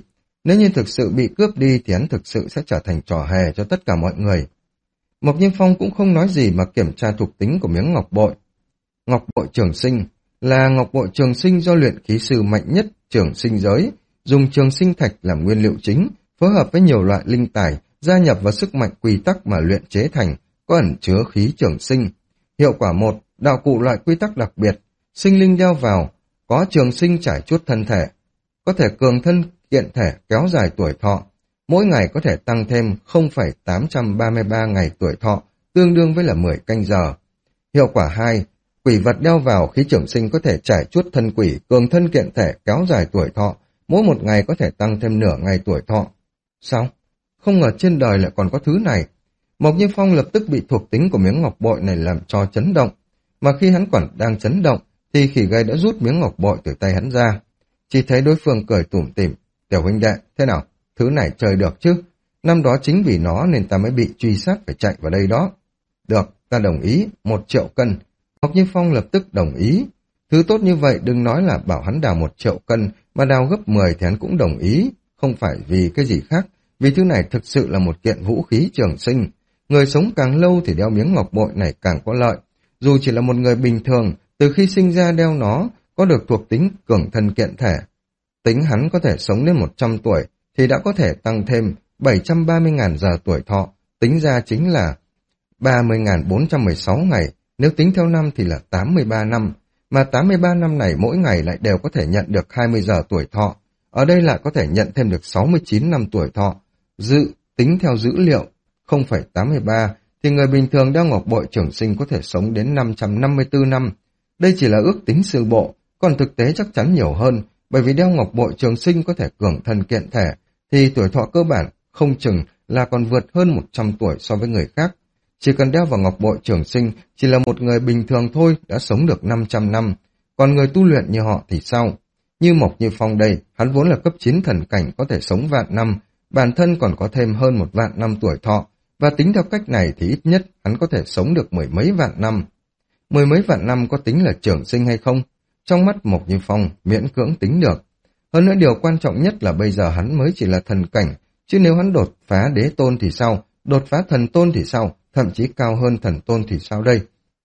Nếu như thực sự bị cướp đi thì hắn thực sự sẽ trở thành trò hề cho tất cả mọi người. Mộc Như Phong cũng không nói gì mà kiểm tra thuộc tính của miếng ngọc bội. Ngọc bội trường sinh là ngọc bội trường sinh do luyện khí sư mạnh nhất trường sinh giới, dùng trường sinh thạch làm nguyên liệu chính, phối hợp với nhiều loại linh tài, gia nhập vào sức mạnh quy tắc mà luyện chế thành, có ẩn chứa khí trường sinh. Hiệu quả một, đạo cụ loại quy tắc đặc biệt, sinh linh đeo vào, có trường sinh trải chuốt thân thể, có thể cường thân kiện thể kéo dài tuổi thọ, mỗi ngày có thể tăng thêm không phẩy tám trăm ba mươi ba ngày tuổi thọ, tương đương với là mười canh giờ. Hiệu quả hai, quỷ vật đeo vào khí trường sinh có thể trải chuốt thân quỷ, cường thân kiện thể kéo dài tuổi thọ, mỗi một ngày có thể tăng thêm nửa ngày tuổi thọ. Sao? Không ngờ trên đời lại còn có thứ này. Mộc Như Phong lập tức bị thuộc tính của miếng ngọc bội này làm cho chấn động. Mà khi hắn còn đang chấn động, thì khỉ gầy đã rút miếng ngọc bội từ tay hắn ra. Chỉ thấy đối phương cười tủm tỉm. Tiểu huynh đệ, thế nào? Thứ này chơi được chứ? Năm đó chính vì nó nên ta mới bị truy sát phải chạy vào đây đó. Được, ta đồng ý, một triệu cân. Mộc Như Phong lập tức đồng ý. Thứ tốt như vậy đừng nói là bảo hắn đào một triệu cân, mà đào gấp mười thì hắn cũng đồng ý. Không phải vì cái gì khác, vì thứ này thực sự là một kiện vũ khí trường sinh. Người sống càng lâu thì đeo miếng ngọc bội này càng có lợi. Dù chỉ là một người bình thường, từ khi sinh ra đeo nó, có được thuộc tính cường thân kiện thể. Tính hắn có thể sống đến một trăm tuổi, thì đã có thể tăng thêm bảy trăm ba mươi nghìn giờ tuổi thọ, tính ra chính là ba mươi nghìn bốn trăm mười sáu ngày, nếu tính theo năm thì là tám mươi ba năm, mà tám mươi ba năm này mỗi ngày lại đều có thể nhận được hai mươi giờ tuổi thọ, ở đây lại có thể nhận thêm được sáu mươi chín năm tuổi thọ. Dự tính theo dữ liệu không phẩy tám mươi ba thì người bình thường đeo ngọc bội trường sinh có thể sống đến năm trăm năm mươi tư năm. Đây chỉ là ước tính sơ bộ, còn thực tế chắc chắn nhiều hơn, bởi vì đeo ngọc bội trường sinh có thể cường thân kiện thể, thì tuổi thọ cơ bản không chừng là còn vượt hơn một trăm tuổi so với người khác. Chỉ cần đeo vào ngọc bội trường sinh, chỉ là một người bình thường thôi đã sống được năm trăm năm, còn người tu luyện như họ thì sao? Như Mộc Như Phong đây, hắn vốn là cấp chín thần cảnh có thể sống vạn năm, bản thân còn có thêm hơn một vạn năm tuổi thọ, và tính theo cách này thì ít nhất hắn có thể sống được mười mấy vạn năm. Mười mấy vạn năm có tính là trường sinh hay không? Trong mắt Mộc Như Phong miễn cưỡng tính được. Hơn nữa điều quan trọng nhất là bây giờ hắn mới chỉ là thần cảnh, chứ nếu hắn đột phá đế tôn thì sao? Đột phá thần tôn thì sao? Thậm chí cao hơn thần tôn thì sao đây?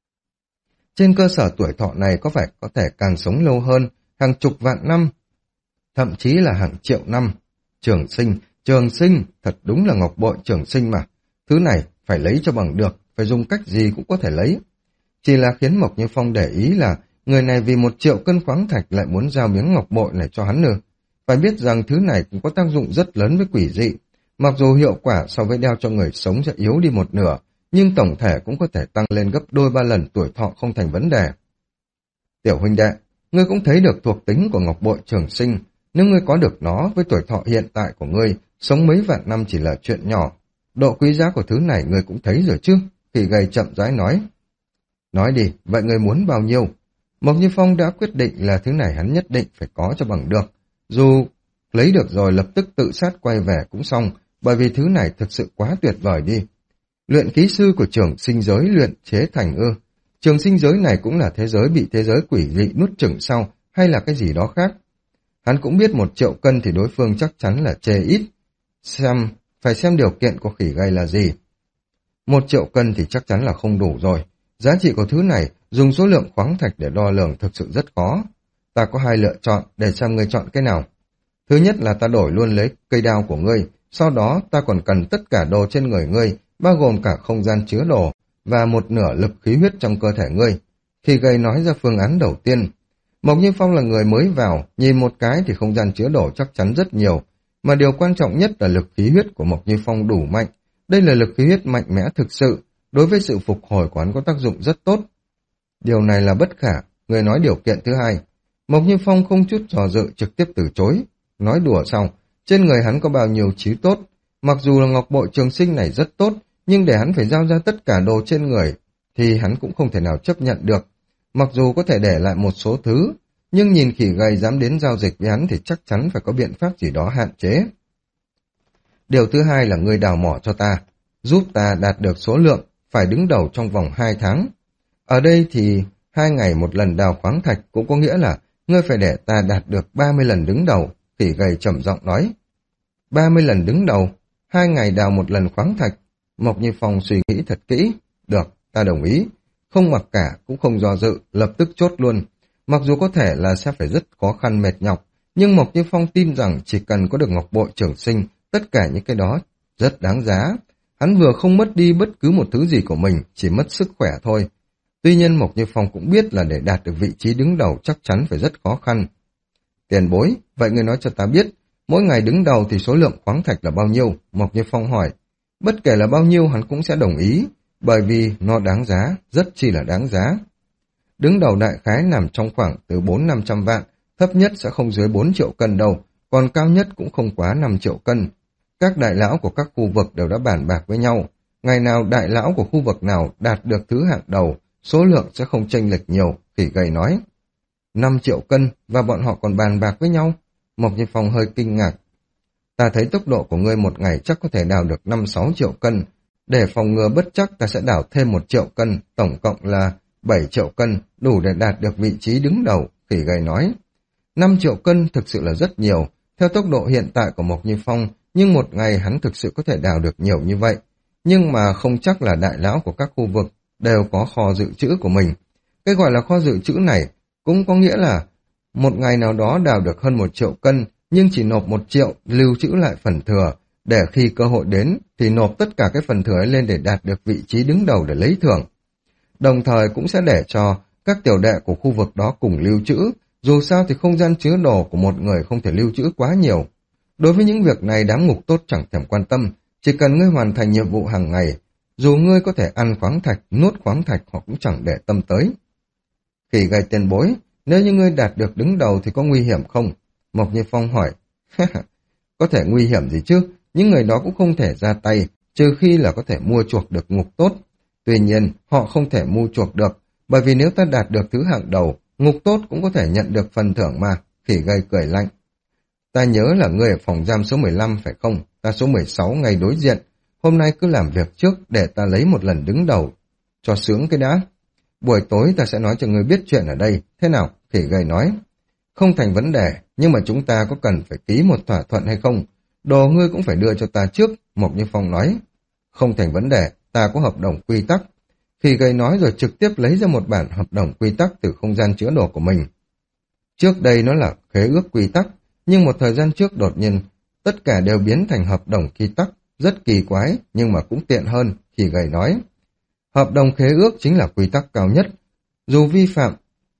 Trên cơ sở tuổi thọ này có phải có thể càng sống lâu hơn, hàng chục vạn năm, thậm chí là hàng triệu năm. Trường sinh, trường sinh, thật đúng là ngọc bội trường sinh mà. Thứ này phải lấy cho bằng được, phải dùng cách gì cũng có thể lấy. Chỉ là khiến Mộc Như Phong để ý là người này vì một triệu cân khoáng thạch lại muốn giao miếng ngọc bội này cho hắn nữa. Phải biết rằng thứ này cũng có tác dụng rất lớn với quỷ dị. Mặc dù hiệu quả so với đeo cho người sống sẽ yếu đi một nửa, nhưng tổng thể cũng có thể tăng lên gấp đôi ba lần tuổi thọ không thành vấn đề. Tiểu huynh đệ, ngươi cũng thấy được thuộc tính của ngọc bội trường sinh. Nếu ngươi có được nó với tuổi thọ hiện tại của ngươi, sống mấy vạn năm chỉ là chuyện nhỏ. Độ quý giá của thứ này ngươi cũng thấy rồi chứ? Khỉ gầy chậm rãi nói. Nói đi, vậy ngươi muốn bao nhiêu? Mộc Như Phong đã quyết định là thứ này hắn nhất định phải có cho bằng được. Dù lấy được rồi lập tức tự sát quay về cũng xong, bởi vì thứ này thực sự quá tuyệt vời đi. Luyện khí sư của trường sinh giới luyện chế thành ư? Trường sinh giới này cũng là thế giới bị thế giới quỷ dị nuốt chửng sau, hay là cái gì đó khác? Hắn cũng biết một triệu cân thì đối phương chắc chắn là chê ít. Xem, phải xem điều kiện của khỉ gầy là gì. Một triệu cân thì chắc chắn là không đủ rồi. Giá trị của thứ này, dùng số lượng khoáng thạch để đo lường thực sự rất khó. Ta có hai lựa chọn, để xem ngươi chọn cái nào. Thứ nhất là ta đổi luôn lấy cây đao của ngươi, sau đó ta còn cần tất cả đồ trên người ngươi, bao gồm cả không gian chứa đồ, và một nửa lực khí huyết trong cơ thể ngươi. Khi gầy nói ra phương án đầu tiên, Mộc Như Phong là người mới vào, nhìn một cái thì không gian chứa đồ chắc chắn rất nhiều, mà điều quan trọng nhất là lực khí huyết của Mộc Như Phong đủ mạnh. Đây là lực khí huyết mạnh mẽ thực sự, đối với sự phục hồi của hắn có tác dụng rất tốt. Điều này là bất khả, người nói điều kiện thứ hai. Mộc Như Phong không chút dò dự trực tiếp từ chối. Nói đùa xong, trên người hắn có bao nhiêu chí tốt, mặc dù là ngọc bội trường sinh này rất tốt, nhưng để hắn phải giao ra tất cả đồ trên người, thì hắn cũng không thể nào chấp nhận được. Mặc dù có thể để lại một số thứ, nhưng nhìn khỉ gầy dám đến giao dịch với hắn thì chắc chắn phải có biện pháp gì đó hạn chế. Điều thứ hai là ngươi đào mỏ cho ta, giúp ta đạt được số lượng, phải đứng đầu trong vòng hai tháng. Ở đây thì hai ngày một lần đào khoáng thạch cũng có nghĩa là ngươi phải để ta đạt được ba mươi lần đứng đầu, khỉ gầy trầm giọng nói. ba mươi lần đứng đầu, hai ngày đào một lần khoáng thạch. Mộc Như Phong suy nghĩ thật kỹ. Được, ta đồng ý. Không mặc cả, cũng không do dự, lập tức chốt luôn. Mặc dù có thể là sẽ phải rất khó khăn mệt nhọc, nhưng Mộc Như Phong tin rằng chỉ cần có được ngọc bội trường sinh, tất cả những cái đó rất đáng giá. Hắn vừa không mất đi bất cứ một thứ gì của mình, chỉ mất sức khỏe thôi. Tuy nhiên Mộc Như Phong cũng biết là để đạt được vị trí đứng đầu chắc chắn phải rất khó khăn. Tiền bối, vậy ngươi nói cho ta biết, mỗi ngày đứng đầu thì số lượng khoáng thạch là bao nhiêu? Mộc Như Phong hỏi. Bất kể là bao nhiêu hắn cũng sẽ đồng ý, bởi vì nó đáng giá, rất chi là đáng giá. Đứng đầu đại khái nằm trong khoảng từ bốn đến năm trăm vạn, thấp nhất sẽ không dưới bốn triệu cân đâu, còn cao nhất cũng không quá năm triệu cân. Các đại lão của các khu vực đều đã bàn bạc với nhau. Ngày nào đại lão của khu vực nào đạt được thứ hạng đầu, số lượng sẽ không chênh lệch nhiều, Khỉ Gầy nói. năm triệu cân và bọn họ còn bàn bạc với nhau. Mộc Như Phong hơi kinh ngạc. Ta thấy tốc độ của ngươi một ngày chắc có thể đào được năm sáu triệu cân. Để phòng ngừa bất chắc ta sẽ đào thêm một triệu cân, tổng cộng là bảy triệu cân, đủ để đạt được vị trí đứng đầu, Khỉ Gầy nói. năm triệu cân thực sự là rất nhiều, theo tốc độ hiện tại của Mộc Như Phong, nhưng một ngày hắn thực sự có thể đào được nhiều như vậy. Nhưng mà không chắc là đại lão của các khu vực đều có kho dự trữ của mình. Cái gọi là kho dự trữ này cũng có nghĩa là một ngày nào đó đào được hơn một triệu cân, nhưng chỉ nộp một triệu lưu trữ lại phần thừa, để khi cơ hội đến thì nộp tất cả cái phần thừa ấy lên để đạt được vị trí đứng đầu để lấy thưởng. Đồng thời cũng sẽ để cho các tiểu đệ của khu vực đó cùng lưu trữ, dù sao thì không gian chứa đồ của một người không thể lưu trữ quá nhiều. Đối với những việc này đám ngục tốt chẳng thèm quan tâm, chỉ cần ngươi hoàn thành nhiệm vụ hàng ngày, dù ngươi có thể ăn khoáng thạch, nuốt khoáng thạch họ cũng chẳng để tâm tới. Khỉ Gầy tiền bối, nếu như ngươi đạt được đứng đầu thì có nguy hiểm không? Mộc Như Phong hỏi. Có thể nguy hiểm gì chứ, những người đó cũng không thể ra tay, trừ khi là có thể mua chuộc được ngục tốt. Tuy nhiên, họ không thể mua chuộc được, bởi vì nếu ta đạt được thứ hạng đầu, ngục tốt cũng có thể nhận được phần thưởng mà, Khỉ Gầy cười lạnh. Ta nhớ là ngươi ở phòng giam số mười lăm phải không? Ta số mười sáu ngày đối diện. Hôm nay cứ làm việc trước để ta lấy một lần đứng đầu. Cho sướng cái đã. Buổi tối ta sẽ nói cho ngươi biết chuyện ở đây. Thế nào? Khỉ Gầy nói. Không thành vấn đề, nhưng mà chúng ta có cần phải ký một thỏa thuận hay không? Đồ ngươi cũng phải đưa cho ta trước, Mộc Như Phong nói. Không thành vấn đề, ta có hợp đồng quy tắc. Khỉ Gầy nói rồi trực tiếp lấy ra một bản hợp đồng quy tắc từ không gian chứa đồ của mình. Trước đây nó là khế ước quy tắc, nhưng một thời gian trước đột nhiên, tất cả đều biến thành hợp đồng quy tắc, rất kỳ quái, nhưng mà cũng tiện hơn, Khỉ Gầy nói. Hợp đồng khế ước chính là quy tắc cao nhất. Dù vi phạm,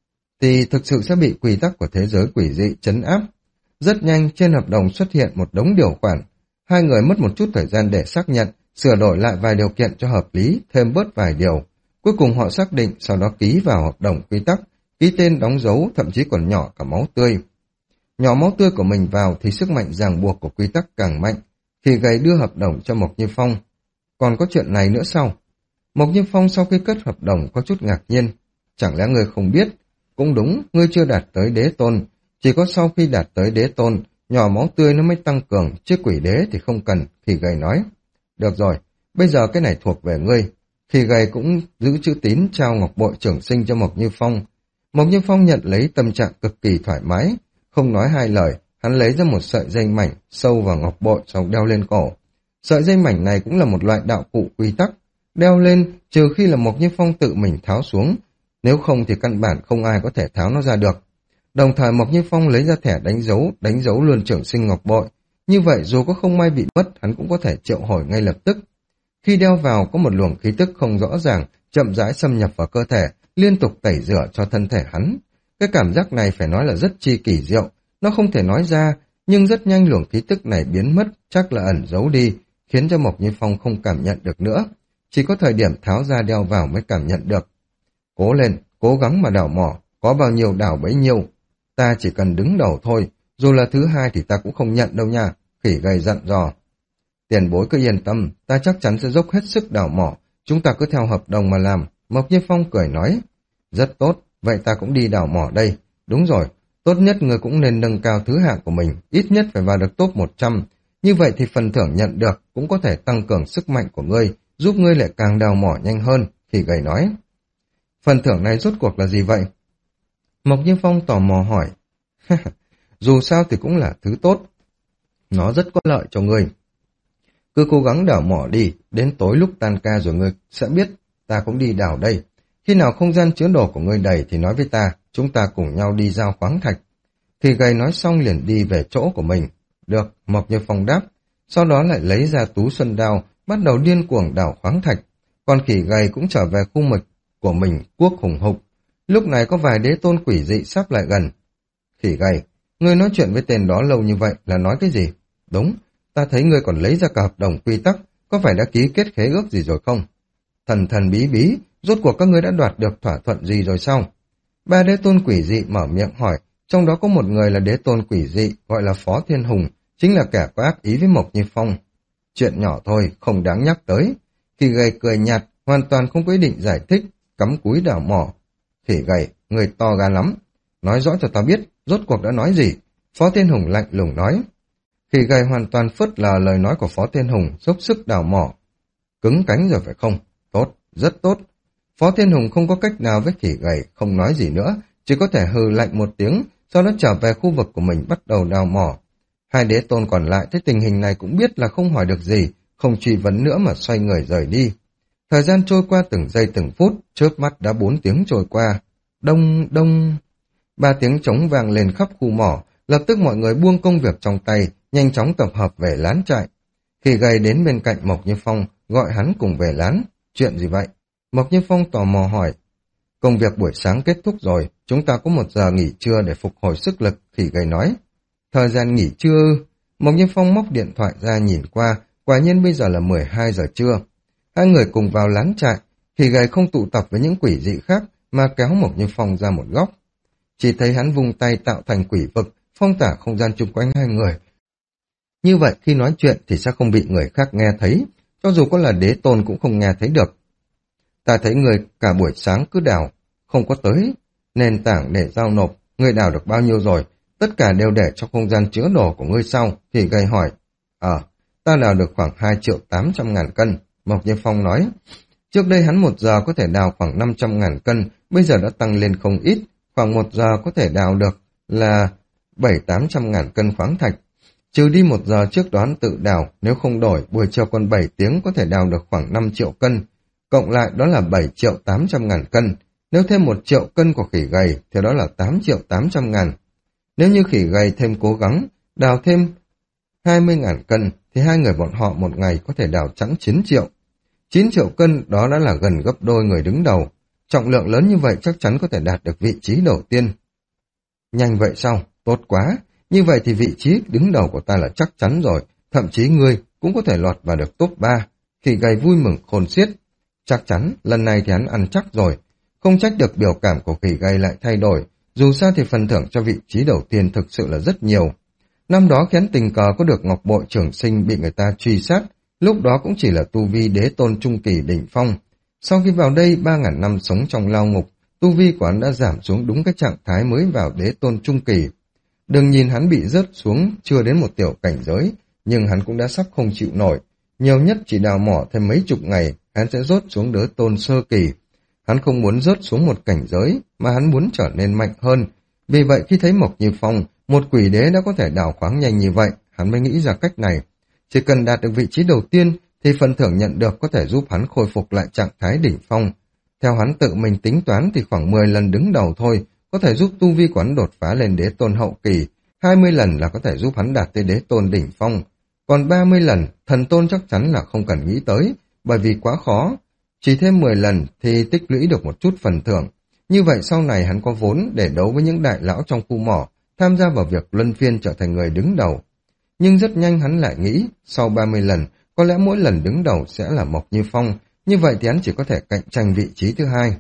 thì thực sự sẽ bị quy tắc của thế giới quỷ dị trấn áp. Rất nhanh trên hợp đồng xuất hiện một đống điều khoản. Hai người mất một chút thời gian để xác nhận, sửa đổi lại vài điều kiện cho hợp lý, thêm bớt vài điều. Cuối cùng họ xác định, sau đó ký vào hợp đồng quy tắc, ký tên đóng dấu, thậm chí còn nhỏ cả máu tươi. Nhỏ máu tươi của mình vào thì sức mạnh ràng buộc của quy tắc càng mạnh. Khỉ Gầy đưa hợp đồng cho Mộc Như Phong. Còn có chuyện này nữa sao? Mộc Như Phong sau khi cất hợp đồng có chút ngạc nhiên. Chẳng lẽ ngươi không biết? Cũng đúng, ngươi chưa đạt tới đế tôn. Chỉ có sau khi đạt tới đế tôn, nhỏ máu tươi nó mới tăng cường, chứ quỷ đế thì không cần, Khỉ Gầy nói. Được rồi, bây giờ cái này thuộc về ngươi. Khỉ Gầy cũng giữ chữ tín trao ngọc bội trưởng sinh cho Mộc Như Phong. Mộc Như Phong nhận lấy tâm trạng cực kỳ thoải mái. Không nói hai lời, hắn lấy ra một sợi dây mảnh sâu vào ngọc bội rồi đeo lên cổ. Sợi dây mảnh này cũng là một loại đạo cụ quy tắc. Đeo lên trừ khi là Mộc Như Phong tự mình tháo xuống. Nếu không thì căn bản không ai có thể tháo nó ra được. Đồng thời Mộc Như Phong lấy ra thẻ đánh dấu, đánh dấu luôn trưởng sinh ngọc bội. Như vậy dù có không may bị mất, hắn cũng có thể triệu hồi ngay lập tức. Khi đeo vào có một luồng khí tức không rõ ràng, chậm rãi xâm nhập vào cơ thể, liên tục tẩy rửa cho thân thể hắn. Cái cảm giác này phải nói là rất chi kỳ diệu, nó không thể nói ra, nhưng rất nhanh luồng khí tức này biến mất, chắc là ẩn giấu đi, khiến cho Mộc Như Phong không cảm nhận được nữa. Chỉ có thời điểm tháo ra đeo vào mới cảm nhận được. Cố lên, cố gắng mà đào mỏ, có bao nhiêu đào bấy nhiêu. Ta chỉ cần đứng đầu thôi, dù là thứ hai thì ta cũng không nhận đâu nha, Khỉ Gầy dặn dò. Tiền bối cứ yên tâm, ta chắc chắn sẽ dốc hết sức đào mỏ, chúng ta cứ theo hợp đồng mà làm, Mộc Như Phong cười nói. Rất tốt, vậy ta cũng đi đào mỏ đây. Đúng rồi, tốt nhất người cũng nên nâng cao thứ hạng của mình, ít nhất phải vào được top một trăm. Như vậy thì phần thưởng nhận được cũng có thể tăng cường sức mạnh của ngươi, giúp ngươi lại càng đào mỏ nhanh hơn, Khỉ Gầy nói. Phần thưởng này rốt cuộc là gì vậy? Mộc Như Phong tò mò hỏi. Dù sao thì cũng là thứ tốt. Nó rất có lợi cho ngươi. Cứ cố gắng đào mỏ đi, đến tối lúc tan ca rồi ngươi sẽ biết, ta cũng đi đào đây. Khi nào không gian chứa đồ của ngươi đầy thì nói với ta, chúng ta cùng nhau đi giao khoáng thạch. Khỉ gầy nói xong liền đi về chỗ của mình. Được, Mộc Như Phong đáp, sau đó lại lấy ra tú xuân đao, bắt đầu điên cuồng đào khoáng thạch. Còn khỉ gầy cũng trở về khu mịch của mình, cuốc hùng hục. Lúc này có vài đế tôn quỷ dị sắp lại gần. Khỉ gầy, ngươi nói chuyện với tên đó lâu như vậy là nói cái gì? Đúng, ta thấy ngươi còn lấy ra cả hợp đồng quy tắc, có phải đã ký kết khế ước gì rồi không? Thần thần bí bí, rốt cuộc các ngươi đã đoạt được thỏa thuận gì rồi sao? Ba đế tôn quỷ dị mở miệng hỏi, trong đó có một người là đế tôn quỷ dị, gọi là Phó Thiên Hùng, chính là kẻ có ác ý với Mộc Như Phong. Chuyện nhỏ thôi, không đáng nhắc tới. Khỉ gầy cười nhạt, hoàn toàn không có ý định giải thích, cắm cúi đào mỏ. Khỉ gầy, người to gan lắm. Nói rõ cho ta biết, rốt cuộc đã nói gì? Phó Thiên Hùng lạnh lùng nói. Khỉ gầy hoàn toàn phớt lờ lời nói của Phó Thiên Hùng, dốc sức đào mỏ. Cứng cánh rồi phải không? Tốt, rất tốt. Phó Thiên Hùng không có cách nào với khỉ gầy, không nói gì nữa, chỉ có thể hừ lạnh một tiếng, sau đó trở về khu vực của mình bắt đầu đào mỏ. Hai đế tôn còn lại thấy tình hình này cũng biết là không hỏi được gì, không truy vấn nữa mà xoay người rời đi. Thời gian trôi qua từng giây từng phút, chớp mắt đã bốn tiếng trôi qua. Đông, đông... Ba tiếng trống vang lên khắp khu mỏ, lập tức mọi người buông công việc trong tay, nhanh chóng tập hợp về lán trại. Khỉ gầy đến bên cạnh Mộc Như Phong, gọi hắn cùng về lán. Chuyện gì vậy? Mộc Như Phong tò mò hỏi. Công việc buổi sáng kết thúc rồi, chúng ta có một giờ nghỉ trưa để phục hồi sức lực, khỉ gầy nói. Thời gian nghỉ trưa... Mộc Như Phong móc điện thoại ra nhìn qua, quả nhiên bây giờ là mười hai giờ trưa. Hai người cùng vào lán trại, khỉ gầy không tụ tập với những quỷ dị khác, mà kéo Mộc Như Phong ra một góc. Chỉ thấy hắn vung tay tạo thành quỷ vực, phong tỏa không gian chung quanh hai người. Như vậy khi nói chuyện thì sẽ không bị người khác nghe thấy, cho dù có là đế tôn cũng không nghe thấy được. Ta thấy người cả buổi sáng cứ đào, không có tới nền tảng để giao nộp, người đào được bao nhiêu rồi? Tất cả đều để cho không gian chứa đồ của ngươi sau, thì gầy hỏi. Ờ, à, ta đào được khoảng hai triệu tám trăm ngàn cân, Mộc Như Phong nói. Trước đây hắn một giờ có thể đào khoảng năm trăm ngàn cân, bây giờ đã tăng lên không ít, khoảng một giờ có thể đào được là bảy tám trăm ngàn cân khoáng thạch. Trừ đi một giờ trước đó hắn tự đào, nếu không đổi, buổi chiều còn bảy tiếng có thể đào được khoảng năm triệu cân. Cộng lại đó là bảy triệu tám trăm ngàn cân. Nếu thêm một triệu cân của khỉ gầy thì đó là tám triệu tám trăm ngàn. Nếu như khỉ gầy thêm cố gắng, đào thêm hai mươi ngàn cân thì hai người bọn họ một ngày có thể đào trắng chín triệu. chín triệu cân đó đã là gần gấp đôi người đứng đầu. Trọng lượng lớn như vậy chắc chắn có thể đạt được vị trí đầu tiên. Nhanh vậy sao? Tốt quá. Như vậy thì vị trí đứng đầu của ta là chắc chắn rồi. Thậm chí ngươi cũng có thể lọt vào được top ba. Khỉ gầy vui mừng khôn xiết. Chắc chắn, lần này thì hắn ăn chắc rồi. Không trách được biểu cảm của khỉ gầy lại thay đổi. Dù sao thì phần thưởng cho vị trí đầu tiên thực sự là rất nhiều. Năm đó khiến tình cờ có được ngọc bội trường sinh bị người ta truy sát. Lúc đó cũng chỉ là tu vi đế tôn trung kỳ đỉnh phong. Sau khi vào đây ba ngàn năm sống trong lao ngục, tu vi của hắn đã giảm xuống đúng cái trạng thái mới vào đế tôn trung kỳ. Đừng nhìn hắn bị rớt xuống chưa đến một tiểu cảnh giới, nhưng hắn cũng đã sắp không chịu nổi. Nhiều nhất chỉ đào mỏ thêm mấy chục ngày, hắn sẽ rớt xuống đế tôn sơ kỳ. Hắn không muốn rớt xuống một cảnh giới, mà hắn muốn trở nên mạnh hơn. Vì vậy khi thấy Mộc Như Phong, một quỷ đế đã có thể đào khoáng nhanh như vậy, hắn mới nghĩ ra cách này. Chỉ cần đạt được vị trí đầu tiên, thì phần thưởng nhận được có thể giúp hắn khôi phục lại trạng thái đỉnh phong. Theo hắn tự mình tính toán thì khoảng mười lần đứng đầu thôi, có thể giúp tu vi của hắn đột phá lên đế tôn hậu kỳ, hai mươi lần là có thể giúp hắn đạt tới đế tôn đỉnh phong. Còn ba mươi lần, thần tôn chắc chắn là không cần nghĩ tới, bởi vì quá khó. Chỉ thêm mười lần thì tích lũy được một chút phần thưởng. Như vậy sau này hắn có vốn để đấu với những đại lão trong khu mỏ, tham gia vào việc luân phiên trở thành người đứng đầu. Nhưng rất nhanh hắn lại nghĩ, sau ba mươi lần, có lẽ mỗi lần đứng đầu sẽ là Mộc Như Phong, như vậy thì hắn chỉ có thể cạnh tranh vị trí thứ hai.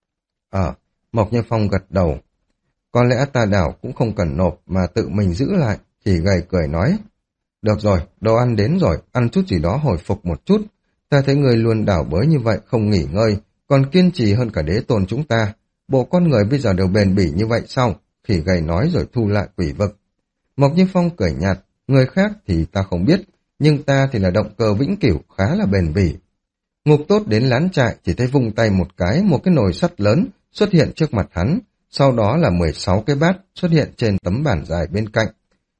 Ờ, Mộc Như Phong gật đầu. Có lẽ ta đảo cũng không cần nộp mà tự mình giữ lại, thì gầy cười nói. Được rồi, đồ ăn đến rồi, ăn chút gì đó hồi phục một chút. Ta thấy người luôn đảo bới như vậy không nghỉ ngơi, còn kiên trì hơn cả đế tôn chúng ta. Bộ con người bây giờ đều bền bỉ như vậy sao? Khỉ gầy nói rồi thu lại quỷ vực. Mộc Như Phong cười nhạt, người khác thì ta không biết, nhưng ta thì là động cơ vĩnh cửu khá là bền bỉ. Ngục Tốt đến lán trại chỉ thấy vung tay một cái, một cái nồi sắt lớn xuất hiện trước mặt hắn, sau đó là mười sáu cái bát xuất hiện trên tấm bàn dài bên cạnh.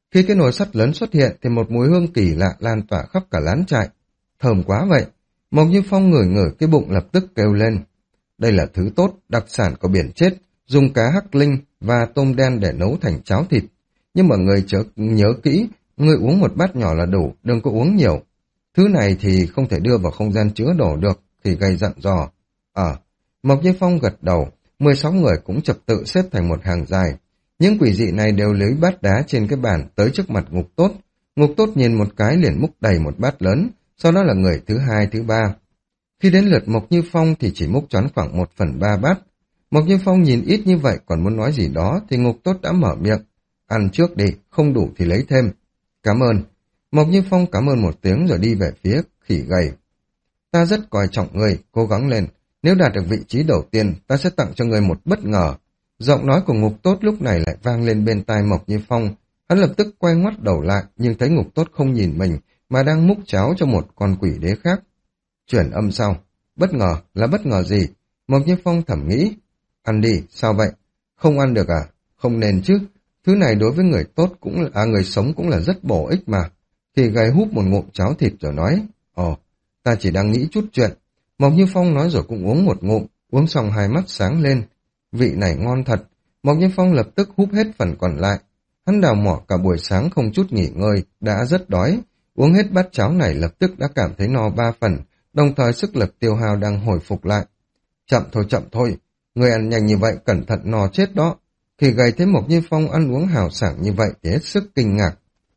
Khi cái nồi sắt lớn xuất hiện thì một mùi hương kỳ lạ lan tỏa khắp cả lán trại. Thơm quá vậy. Mộc Như Phong ngửi ngửi cái bụng lập tức kêu lên. Đây là thứ tốt, đặc sản của biển chết, dùng cá hắc linh và tôm đen để nấu thành cháo thịt. Nhưng mà người chớ nhớ kỹ, người uống một bát nhỏ là đủ, đừng có uống nhiều. Thứ này thì không thể đưa vào không gian chứa đổ được, thì gây dặn dò. Ờ, Mộc Như Phong gật đầu, mười sáu người cũng trật tự xếp thành một hàng dài. Những quỷ dị này đều lấy bát đá trên cái bàn tới trước mặt Ngục Tốt. Ngục Tốt nhìn một cái liền múc đầy một bát lớn, sau đó là người thứ hai, thứ ba. Khi đến lượt Mộc Như Phong thì chỉ múc choán khoảng một phần ba bát. Mộc Như Phong nhìn ít như vậy còn muốn nói gì đó thì Ngục Tốt đã mở miệng. Ăn trước đi, không đủ thì lấy thêm. Cảm ơn. Mộc Như Phong cảm ơn một tiếng rồi đi về phía khỉ gầy. Ta rất coi trọng người, cố gắng lên. Nếu đạt được vị trí đầu tiên, ta sẽ tặng cho người một bất ngờ. Giọng nói của Ngục Tốt lúc này lại vang lên bên tai Mộc Như Phong. Hắn lập tức quay ngoắt đầu lại, nhưng thấy Ngục Tốt không nhìn mình, mà đang múc cháo cho một con quỷ đế khác. Chuyển âm sau. Bất ngờ là bất ngờ gì? Mộc Như Phong thầm nghĩ. Ăn đi, sao vậy? Không ăn được à? Không nên chứ. Thứ này đối với người tốt cũng là, à, người sống cũng là rất bổ ích mà. Thì gầy húp một ngụm cháo thịt rồi nói. Ồ, ta chỉ đang nghĩ chút chuyện. Mộc Như Phong nói rồi cũng uống một ngụm, uống xong hai mắt sáng lên. Vị này ngon thật. Mộc Như Phong lập tức húp hết phần còn lại. Hắn đào mỏ cả buổi sáng không chút nghỉ ngơi, đã rất đói. Uống hết bát cháo này lập tức đã cảm thấy no ba phần, đồng thời sức lực tiêu hao đang hồi phục lại. Chậm thôi chậm thôi, người ăn nhanh như vậy cẩn thận no chết đó. Khi gầy thấy Mộc Như Phong ăn uống hào sảng như vậy thì hết sức kinh ngạc.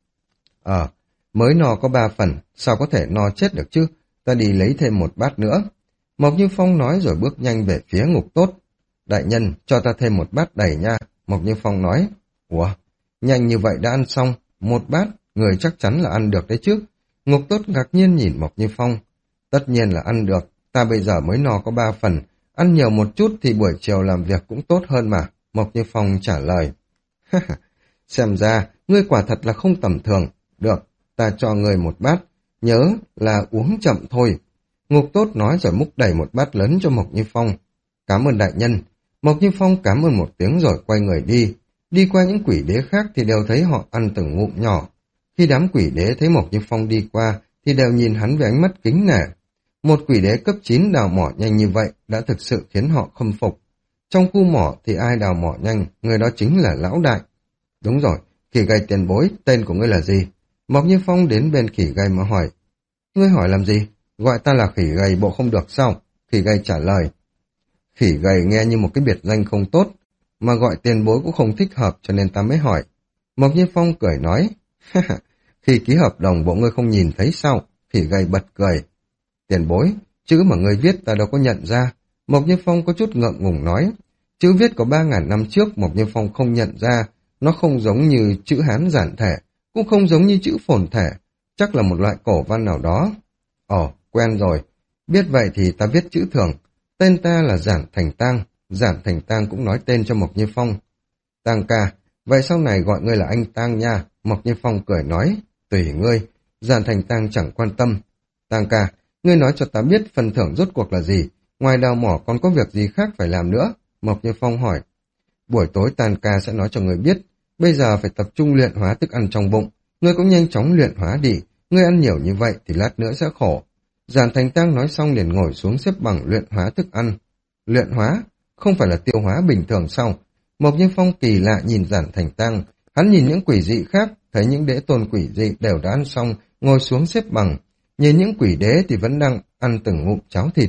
Ờ, mới no có ba phần, sao có thể no chết được chứ? Ta đi lấy thêm một bát nữa. Mộc Như Phong nói rồi bước nhanh về phía Ngục Tốt. Đại nhân, cho ta thêm một bát đầy nha. Mộc Như Phong nói. Ủa, nhanh như vậy đã ăn xong, một bát, người chắc chắn là ăn được đấy chứ. Ngục Tốt ngạc nhiên nhìn Mộc Như Phong. Tất nhiên là ăn được, ta bây giờ mới no có ba phần, ăn nhiều một chút thì buổi chiều làm việc cũng tốt hơn mà. Mộc Như Phong trả lời. Xem ra, ngươi quả thật là không tầm thường. Được, ta cho ngươi một bát, nhớ là uống chậm thôi. Ngục Tốt nói rồi múc đầy một bát lớn cho Mộc Như Phong. Cảm ơn đại nhân. Mộc Như Phong cảm ơn một tiếng rồi quay người đi. Đi qua những quỷ đế khác thì đều thấy họ ăn từng ngụm nhỏ. Khi đám quỷ đế thấy Mộc Như Phong đi qua thì đều nhìn hắn với ánh mắt kính nể. Một quỷ đế cấp chín đào mỏ nhanh như vậy đã thực sự khiến họ khâm phục. Trong khu mỏ thì ai đào mỏ nhanh, người đó chính là lão đại. Đúng rồi, khỉ gầy tiền bối, tên của ngươi là gì? Mộc Như Phong đến bên khỉ gầy mà hỏi. Ngươi hỏi làm gì? Gọi ta là khỉ gầy bộ không được sao? Khỉ gầy trả lời. Khỉ gầy nghe như một cái biệt danh không tốt, mà gọi tiền bối cũng không thích hợp cho nên ta mới hỏi. Mộc Như Phong cười nói. Khi ký hợp đồng bộ ngươi không nhìn thấy sao? Khỉ gầy bật cười. Tiền bối, chữ mà ngươi viết ta đâu có nhận ra. Mộc Như Phong có chút ngượng ngùng nói. Chữ viết của ba ngàn năm trước Mộc Như Phong không nhận ra. Nó không giống như chữ Hán giản thể, cũng không giống như chữ phồn thể. Chắc là một loại cổ văn nào đó. Ồ, quen rồi. Biết vậy thì ta viết chữ thường. Tên ta là Giản Thành Tang. Giản Thành Tang cũng nói tên cho Mộc Như Phong. Tang ca, vậy sau này gọi ngươi là anh Tang nha. Mộc Như Phong cười nói. Tùy ngươi. Giản Thành Tang chẳng quan tâm. Tang ca, ngươi nói cho ta biết phần thưởng rốt cuộc là gì. Ngoài đào mỏ còn có việc gì khác phải làm nữa? Mộc Như Phong hỏi. Buổi tối Tang ca sẽ nói cho ngươi biết. Bây giờ phải tập trung luyện hóa thức ăn trong bụng. Ngươi cũng nhanh chóng luyện hóa đi. Ngươi ăn nhiều như vậy thì lát nữa sẽ khổ. Giản Thành Tang nói xong liền ngồi xuống xếp bằng luyện hóa thức ăn. Luyện hóa? Không phải là tiêu hóa bình thường sao? Mộc Như Phong kỳ lạ nhìn Giản Thành Tang. Hắn nhìn những quỷ dị khác, thấy những đế tôn quỷ dị đều đã ăn xong, ngồi xuống xếp bằng. Nhìn những quỷ đế thì vẫn đang ăn từng ngụm cháo thịt.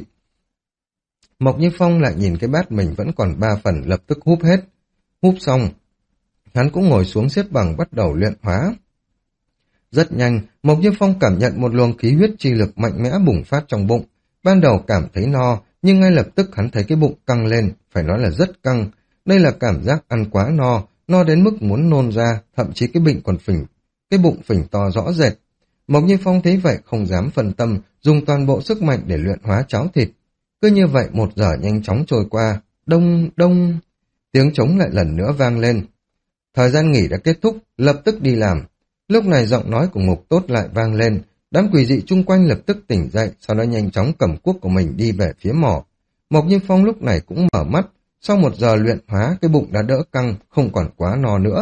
Mộc Như Phong lại nhìn cái bát mình vẫn còn ba phần, lập tức húp hết. Húp xong, hắn cũng ngồi xuống xếp bằng bắt đầu luyện hóa. Rất nhanh, Mộc Như Phong cảm nhận một luồng khí huyết chi lực mạnh mẽ bùng phát trong bụng. Ban đầu cảm thấy no, nhưng ngay lập tức hắn thấy cái bụng căng lên, phải nói là rất căng. Đây là cảm giác ăn quá no, no đến mức muốn nôn ra, thậm chí cái bụng còn phình, cái bụng phình to rõ rệt. Mộc Như Phong thấy vậy không dám phân tâm, dùng toàn bộ sức mạnh để luyện hóa cháo thịt. Cứ như vậy một giờ nhanh chóng trôi qua, đông đông, tiếng trống lại lần nữa vang lên. Thời gian nghỉ đã kết thúc, lập tức đi làm. Lúc này giọng nói của Ngục Tốt lại vang lên, đám quỷ dị chung quanh lập tức tỉnh dậy, sau đó nhanh chóng cầm cuốc của mình đi về phía mỏ. Mộc Như Phong lúc này cũng mở mắt, sau một giờ luyện hóa cái bụng đã đỡ căng, không còn quá no nữa.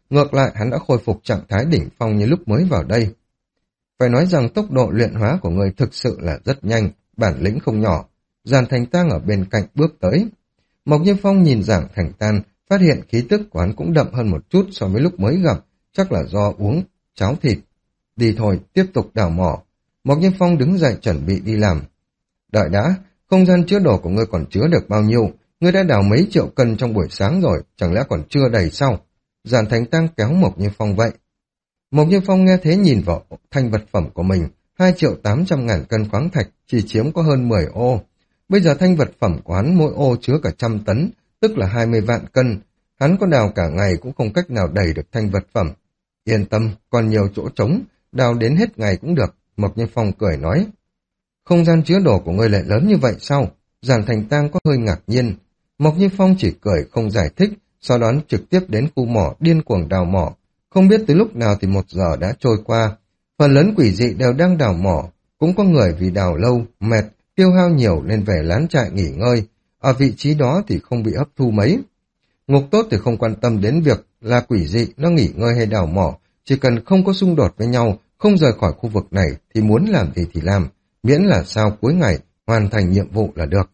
ngược lại hắn đã khôi phục trạng thái đỉnh phong như lúc mới vào đây. Phải nói rằng tốc độ luyện hóa của người thực sự là rất nhanh, bản lĩnh không nhỏ. Giản Thành Tang ở bên cạnh bước tới. Mộc Như Phong nhìn Giản Thành Tang, phát hiện khí tức của hắn cũng đậm hơn một chút so với lúc mới gặp, chắc là do uống cháo thịt. Đi thôi, tiếp tục đào mỏ. Mộc Như Phong đứng dậy chuẩn bị đi làm. Đợi đã, không gian chứa đồ của ngươi còn chứa được bao nhiêu? Ngươi đã đào mấy triệu cân trong buổi sáng rồi, chẳng lẽ còn chưa đầy sao? Giản Thành Tang kéo Mộc Như Phong vậy. Mộc Như Phong nghe thế nhìn vào thanh vật phẩm của mình, hai triệu tám trăm ngàn cân khoáng thạch chỉ chiếm có hơn mười ô. Bây giờ thanh vật phẩm của hắn mỗi ô chứa cả trăm tấn, tức là hai mươi vạn cân. Hắn có đào cả ngày cũng không cách nào đầy được thanh vật phẩm. Yên tâm, còn nhiều chỗ trống, đào đến hết ngày cũng được, Mộc Như Phong cười nói. Không gian chứa đồ của ngươi lại lớn như vậy sao? Giản Thành Tang có hơi ngạc nhiên. Mộc Như Phong chỉ cười không giải thích, sau đó trực tiếp đến khu mỏ điên cuồng đào mỏ. Không biết tới lúc nào thì một giờ đã trôi qua. Phần lớn quỷ dị đều đang đào mỏ, cũng có người vì đào lâu, mệt, tiêu hao nhiều nên về lán trại nghỉ ngơi. Ở vị trí đó thì không bị hấp thu mấy. Ngục Tốt thì không quan tâm đến việc là quỷ dị nó nghỉ ngơi hay đào mỏ, chỉ cần không có xung đột với nhau, không rời khỏi khu vực này thì muốn làm gì thì làm, miễn là sau cuối ngày hoàn thành nhiệm vụ là được.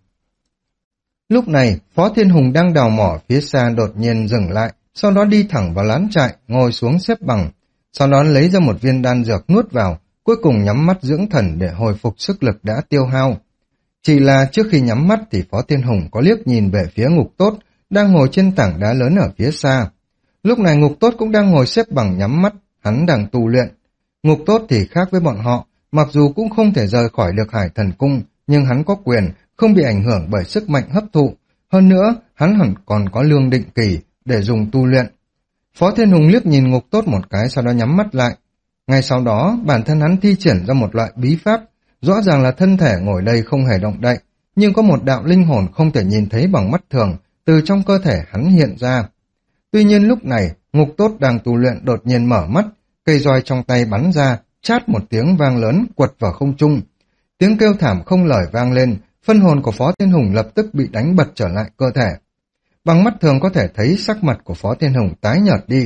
Lúc này, Phó Thiên Hùng đang đào mỏ phía xa đột nhiên dừng lại, sau đó đi thẳng vào lán trại, ngồi xuống xếp bằng, sau đó lấy ra một viên đan dược nuốt vào, cuối cùng nhắm mắt dưỡng thần để hồi phục sức lực đã tiêu hao. Chỉ là trước khi nhắm mắt thì Phó Thiên Hùng có liếc nhìn về phía Ngục Tốt, đang ngồi trên tảng đá lớn ở phía xa. Lúc này Ngục Tốt cũng đang ngồi xếp bằng nhắm mắt, hắn đang tu luyện. Ngục Tốt thì khác với bọn họ, mặc dù cũng không thể rời khỏi được Hải Thần Cung, nhưng hắn có quyền, không bị ảnh hưởng bởi sức mạnh hấp thụ. Hơn nữa, hắn hẳn còn có lương định kỳ để dùng tu luyện. Phó Thiên Hùng liếc nhìn Ngục Tốt một cái sau đó nhắm mắt lại. Ngay sau đó, bản thân hắn thi triển ra một loại bí pháp, rõ ràng là thân thể ngồi đây không hề động đậy, nhưng có một đạo linh hồn không thể nhìn thấy bằng mắt thường, từ trong cơ thể hắn hiện ra. Tuy nhiên lúc này, Ngục Tốt đang tu luyện đột nhiên mở mắt, cây roi trong tay bắn ra, chát một tiếng vang lớn quật vào không trung. Tiếng kêu thảm không lời vang lên, phân hồn của Phó Thiên Hùng lập tức bị đánh bật trở lại cơ thể. Bằng mắt thường có thể thấy sắc mặt của Phó Thiên Hùng tái nhợt đi.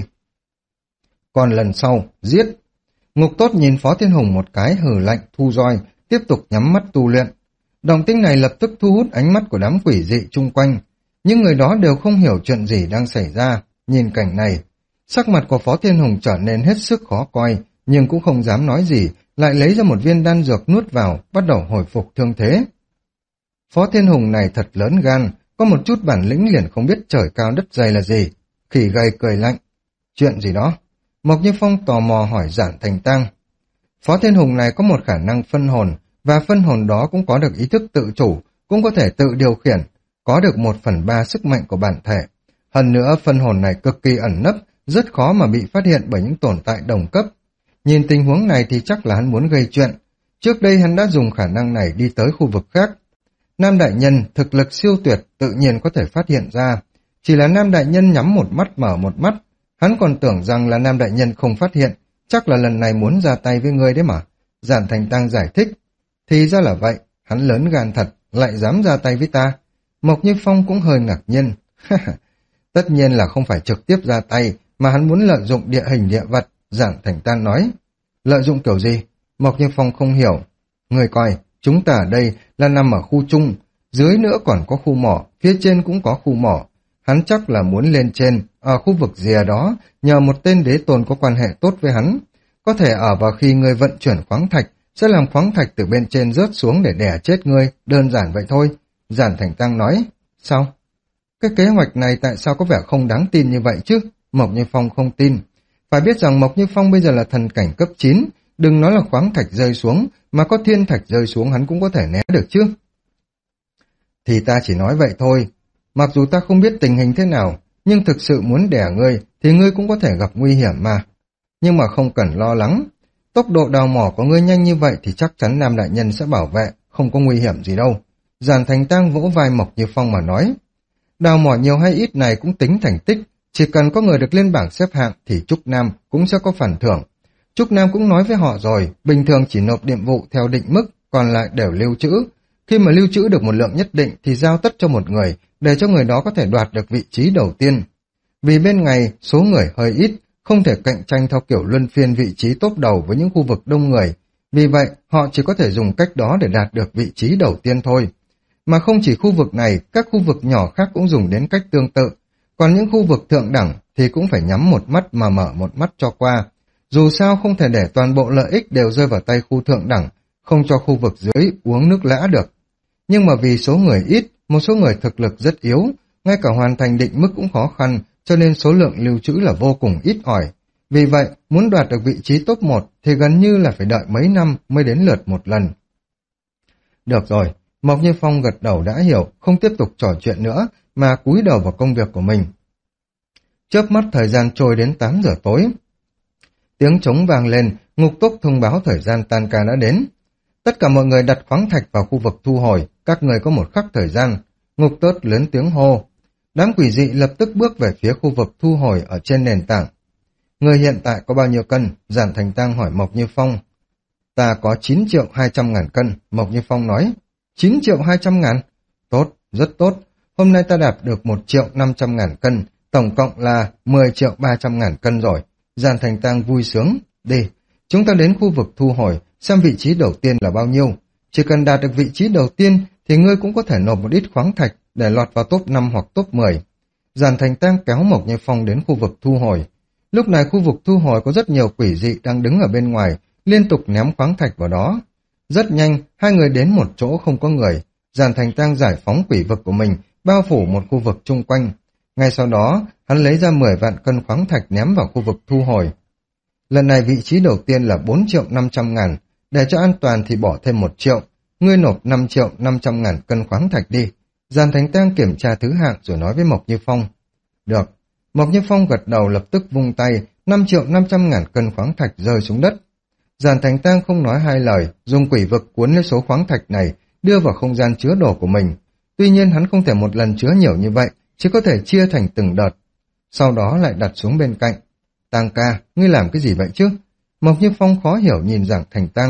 Còn lần sau, giết. Ngục Tốt nhìn Phó Thiên Hùng một cái hừ lạnh thu roi, tiếp tục nhắm mắt tu luyện. Động tĩnh này lập tức thu hút ánh mắt của đám quỷ dị chung quanh. Những người đó đều không hiểu chuyện gì đang xảy ra. Nhìn cảnh này, sắc mặt của Phó Thiên Hùng trở nên hết sức khó coi, nhưng cũng không dám nói gì, lại lấy ra một viên đan dược nuốt vào, bắt đầu hồi phục thương thế. Phó Thiên Hùng này thật lớn gan, có một chút bản lĩnh liền không biết trời cao đất dày là gì. Khỉ gầy cười lạnh. Chuyện gì đó? Mộc Như Phong tò mò hỏi Giản Thành Tang. Phó Thiên Hùng này có một khả năng phân hồn, và phân hồn đó cũng có được ý thức tự chủ, cũng có thể tự điều khiển, có được một phần ba sức mạnh của bản thể. Hơn nữa phân hồn này cực kỳ ẩn nấp, rất khó mà bị phát hiện bởi những tồn tại đồng cấp. Nhìn tình huống này thì chắc là hắn muốn gây chuyện. Trước đây hắn đã dùng khả năng này đi tới khu vực khác. Nam Đại Nhân thực lực siêu tuyệt tự nhiên có thể phát hiện ra. Chỉ là Nam Đại Nhân nhắm một mắt mở một mắt. Hắn còn tưởng rằng là Nam Đại Nhân không phát hiện. Chắc là lần này muốn ra tay với ngươi đấy mà. Giản Thành Tang giải thích. Thì ra là vậy, hắn lớn gan thật, lại dám ra tay với ta. Mộc Như Phong cũng hơi ngạc nhiên. Tất nhiên là không phải trực tiếp ra tay, mà hắn muốn lợi dụng địa hình địa vật, Giản Thành Tang nói. Lợi dụng kiểu gì? Mộc Như Phong không hiểu. Người coi, chúng ta ở đây là nằm ở khu chung, dưới nữa còn có khu mỏ, phía trên cũng có khu mỏ. Hắn chắc là muốn lên trên, ở khu vực rìa đó, nhờ một tên đế tôn có quan hệ tốt với hắn. Có thể ở vào khi người vận chuyển khoáng thạch, sẽ làm khoáng thạch từ bên trên rớt xuống để đè chết ngươi, đơn giản vậy thôi. Giản Thành Tang nói. Sao? Cái kế hoạch này tại sao có vẻ không đáng tin như vậy chứ? Mộc Như Phong không tin. Phải biết rằng Mộc Như Phong bây giờ là thần cảnh cấp chín, đừng nói là khoáng thạch rơi xuống, mà có thiên thạch rơi xuống hắn cũng có thể né được chứ. Thì ta chỉ nói vậy thôi. Mặc dù ta không biết tình hình thế nào, nhưng thực sự muốn đẻ ngươi, thì ngươi cũng có thể gặp nguy hiểm mà. Nhưng mà không cần lo lắng. Tốc độ đào mỏ của ngươi nhanh như vậy thì chắc chắn Nam Đại Nhân sẽ bảo vệ, không có nguy hiểm gì đâu. Giản Thành Tang vỗ vai Mộc Như Phong mà nói. Đào mỏ nhiều hay ít này cũng tính thành tích, chỉ cần có người được lên bảng xếp hạng thì Trúc Nam cũng sẽ có phần thưởng. Trúc Nam cũng nói với họ rồi, bình thường chỉ nộp nhiệm vụ theo định mức, còn lại đều lưu trữ. Khi mà lưu trữ được một lượng nhất định thì giao tất cho một người, để cho người đó có thể đoạt được vị trí đầu tiên. Vì bên ngày số người hơi ít, không thể cạnh tranh theo kiểu luân phiên vị trí top đầu với những khu vực đông người. Vì vậy, họ chỉ có thể dùng cách đó để đạt được vị trí đầu tiên thôi. Mà không chỉ khu vực này, các khu vực nhỏ khác cũng dùng đến cách tương tự. Còn những khu vực thượng đẳng thì cũng phải nhắm một mắt mà mở một mắt cho qua. Dù sao không thể để toàn bộ lợi ích đều rơi vào tay khu thượng đẳng, không cho khu vực dưới uống nước lã được. Nhưng mà vì số người ít, một số người thực lực rất yếu, ngay cả hoàn thành định mức cũng khó khăn, cho nên số lượng lưu trữ là vô cùng ít ỏi. Vì vậy, muốn đoạt được vị trí top một thì gần như là phải đợi mấy năm mới đến lượt một lần. Được rồi, Mộc Như Phong gật đầu đã hiểu, không tiếp tục trò chuyện nữa, mà cúi đầu vào công việc của mình. Chớp mắt thời gian trôi đến tám giờ tối. Tiếng trống vang lên, ngục túc thông báo thời gian tan ca đã đến. Tất cả mọi người đặt khoáng thạch vào khu vực thu hồi, các người có một khắc thời gian. Ngục tớt lớn tiếng hô. Đám quỷ dị lập tức bước về phía khu vực thu hồi ở trên nền tảng. Người hiện tại có bao nhiêu cân? Giản Thành Tăng hỏi Mộc Như Phong. Ta có chín triệu hai trăm ngàn cân, Mộc Như Phong nói. chín triệu hai trăm ngàn? Tốt, rất tốt. Hôm nay ta đạt được một triệu năm trăm ngàn cân, tổng cộng là mười triệu ba trăm ngàn cân rồi. Giản Thành Tăng vui sướng. Đi, chúng ta đến khu vực thu hồi, xem vị trí đầu tiên là bao nhiêu. Chỉ cần đạt được vị trí đầu tiên thì ngươi cũng có thể nộp một ít khoáng thạch để lọt vào top năm hoặc top mười. Giản Thành Tăng kéo Mộc Như Phong đến khu vực thu hồi. Lúc này khu vực thu hồi có rất nhiều quỷ dị đang đứng ở bên ngoài, liên tục ném khoáng thạch vào đó. Rất nhanh, hai người đến một chỗ không có người. Giản Thành Tăng giải phóng quỷ vực của mình, bao phủ một khu vực chung quanh. Ngay sau đó, hắn lấy ra mười vạn cân khoáng thạch ném vào khu vực thu hồi. Lần này vị trí đầu tiên là bốn triệu năm trăm ngàn, để cho an toàn thì bỏ thêm một triệu. Ngươi nộp năm triệu năm trăm ngàn cân khoáng thạch đi. Giản Thành Tăng kiểm tra thứ hạng rồi nói với Mộc Như Phong. Được. Mộc Như Phong gật đầu lập tức vung tay, năm triệu năm trăm ngàn cân khoáng thạch rơi xuống đất. Giản Thành Tăng không nói hai lời, dùng quỷ vực cuốn lấy số khoáng thạch này, đưa vào không gian chứa đồ của mình. Tuy nhiên hắn không thể một lần chứa nhiều như vậy, chỉ có thể chia thành từng đợt. Sau đó lại đặt xuống bên cạnh. Tăng ca, ngươi làm cái gì vậy chứ? Mộc Như Phong khó hiểu nhìn Giản Thành Tăng.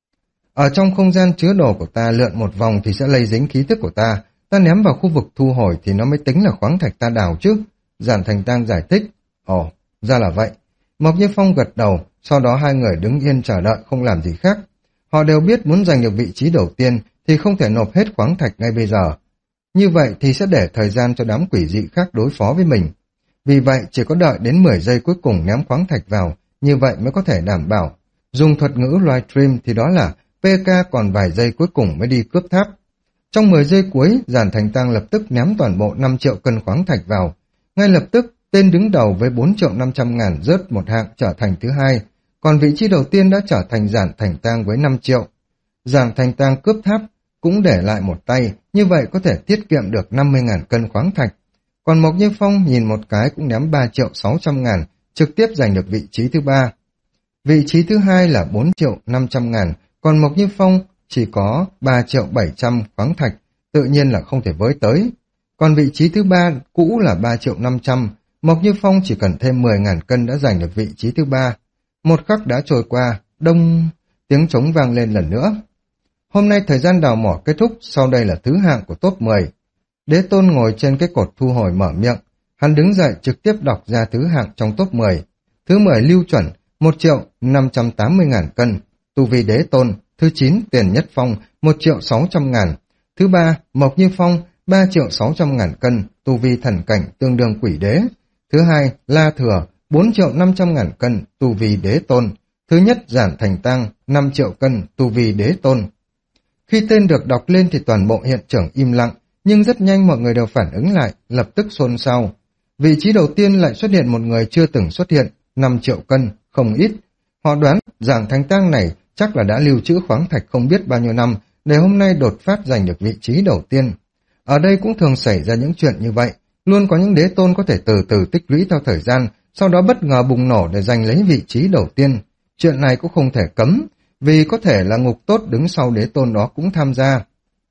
Ở trong không gian chứa đồ của ta lượn một vòng thì sẽ lây dính khí thức của ta, ta ném vào khu vực thu hồi thì nó mới tính là khoáng thạch ta đào chứ. Giản Thành Tăng giải thích. Ồ, ra là vậy. Mộc Như Phong gật đầu, sau đó hai người đứng yên chờ đợi không làm gì khác. Họ đều biết muốn giành được vị trí đầu tiên thì không thể nộp hết khoáng thạch ngay bây giờ. Như vậy thì sẽ để thời gian cho đám quỷ dị khác đối phó với mình. Vì vậy chỉ có đợi đến mười giây cuối cùng ném khoáng thạch vào, như vậy mới có thể đảm bảo. Dùng thuật ngữ livestream thì đó là pê ca còn vài giây cuối cùng mới đi cướp tháp. Trong mười giây cuối, Giản Thành Tăng lập tức ném toàn bộ năm triệu cân khoáng thạch vào. Ngay lập tức, tên đứng đầu với bốn triệu năm trăm ngàn rớt một hạng trở thành thứ hai, còn vị trí đầu tiên đã trở thành Giản Thành Tăng với năm triệu. Giản Thành Tăng cướp tháp cũng để lại một tay, như vậy có thể tiết kiệm được năm mươi ngàn cân khoáng thạch. Còn Mộc Như Phong nhìn một cái cũng ném ba triệu sáu trăm ngàn, trực tiếp giành được vị trí thứ ba. Vị trí thứ hai là bốn triệu năm trăm ngàn, còn Mộc Như Phong chỉ có ba triệu bảy trăm khoáng thạch, tự nhiên là không thể với tới. Còn vị trí thứ ba cũ là ba triệu năm trăm, Mộc Như Phong chỉ cần thêm mười ngàn cân đã giành được vị trí thứ ba. Một khắc đã trôi qua, đông, tiếng trống vang lên lần nữa. Hôm nay thời gian đào mỏ kết thúc, sau đây là thứ hạng của top mười. Đế Tôn ngồi trên cái cột thu hồi mở miệng, hắn đứng dậy trực tiếp đọc ra thứ hạng trong top mười. Thứ mười Lưu Chuẩn, một triệu năm trăm tám mươi ngàn cân, tu vi Đế Tôn. Thứ chín Tiền Nhất Phong, một triệu sáu trăm ngàn. Thứ ba Mộc Như Phong, ba triệu sáu trăm ngàn cân, tu vi thần cảnh tương đương quỷ đế. Thứ hai La Thừa, bốn triệu năm trăm ngàn cân, tu vi Đế Tôn. Thứ nhất Giản Thành Tăng, năm triệu cân, tu vi Đế Tôn. Khi tên được đọc lên thì toàn bộ hiện trường im lặng, nhưng rất nhanh mọi người đều phản ứng lại, lập tức xôn xao. Vị trí đầu tiên lại xuất hiện một người chưa từng xuất hiện, năm triệu cân, không ít. Họ đoán Giản Thành Tăng này chắc là đã lưu trữ khoáng thạch không biết bao nhiêu năm, để hôm nay đột phát giành được vị trí đầu tiên. Ở đây cũng thường xảy ra những chuyện như vậy, luôn có những đế tôn có thể từ từ tích lũy theo thời gian, sau đó bất ngờ bùng nổ để giành lấy vị trí đầu tiên. Chuyện này cũng không thể cấm, vì có thể là ngục tốt đứng sau đế tôn đó cũng tham gia.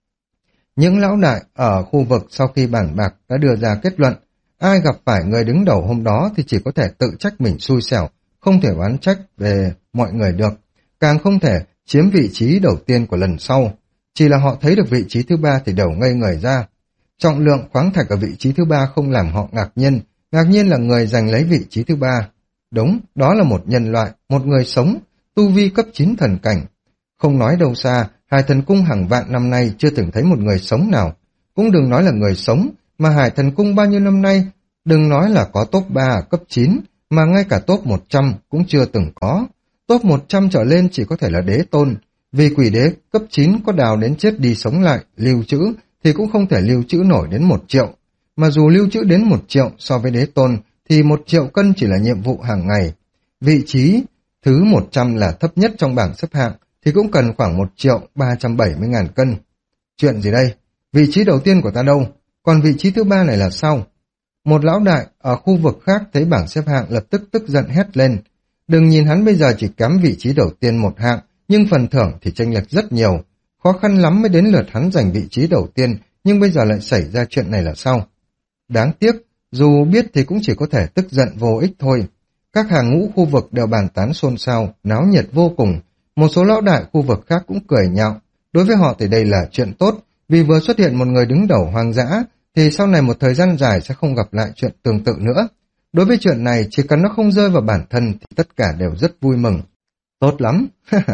Những lão đại ở khu vực sau khi bàn bạc đã đưa ra kết luận, ai gặp phải người đứng đầu hôm đó thì chỉ có thể tự trách mình xui xẻo, không thể oán trách về mọi người được, càng không thể chiếm vị trí đầu tiên của lần sau. Chỉ là họ thấy được vị trí thứ ba thì đều ngây người ra. Trọng lượng khoáng thạch ở vị trí thứ ba không làm họ ngạc nhiên, ngạc nhiên là người giành lấy vị trí thứ ba. Đúng, đó là một nhân loại, một người sống, tu vi cấp chín thần cảnh. Không nói đâu xa, Hải Thần Cung hàng vạn năm nay chưa từng thấy một người sống nào. Cũng đừng nói là người sống, mà Hải Thần Cung bao nhiêu năm nay, đừng nói là có top ba cấp chín, mà ngay cả top một trăm cũng chưa từng có. Top một trăm trở lên chỉ có thể là đế tôn, vì quỷ đế cấp chín có đào đến chết đi sống lại, lưu trữ thì cũng không thể lưu trữ nổi đến một triệu. Mà dù lưu trữ đến một triệu so với đế tôn thì một triệu cân chỉ là nhiệm vụ hàng ngày. Vị trí thứ một trăm là thấp nhất trong bảng xếp hạng thì cũng cần khoảng một triệu ba trăm bảy mươi ngàn cân. Chuyện gì đây? Vị trí đầu tiên của ta đâu? Còn vị trí thứ ba này là sao? Một lão đại ở khu vực khác thấy bảng xếp hạng lập tức tức giận hét lên. Đừng nhìn hắn bây giờ chỉ kém vị trí đầu tiên một hạng, nhưng phần thưởng thì chênh lệch rất nhiều. Khó khăn lắm mới đến lượt hắn giành vị trí đầu tiên, nhưng bây giờ lại xảy ra chuyện này là sao? Đáng tiếc, dù biết thì cũng chỉ có thể tức giận vô ích thôi. Các hàng ngũ khu vực đều bàn tán xôn xao, náo nhiệt vô cùng. Một số lão đại khu vực khác cũng cười nhạo. Đối với họ thì đây là chuyện tốt, vì vừa xuất hiện một người đứng đầu hoang dã, thì sau này một thời gian dài sẽ không gặp lại chuyện tương tự nữa. Đối với chuyện này, chỉ cần nó không rơi vào bản thân thì tất cả đều rất vui mừng. Tốt lắm!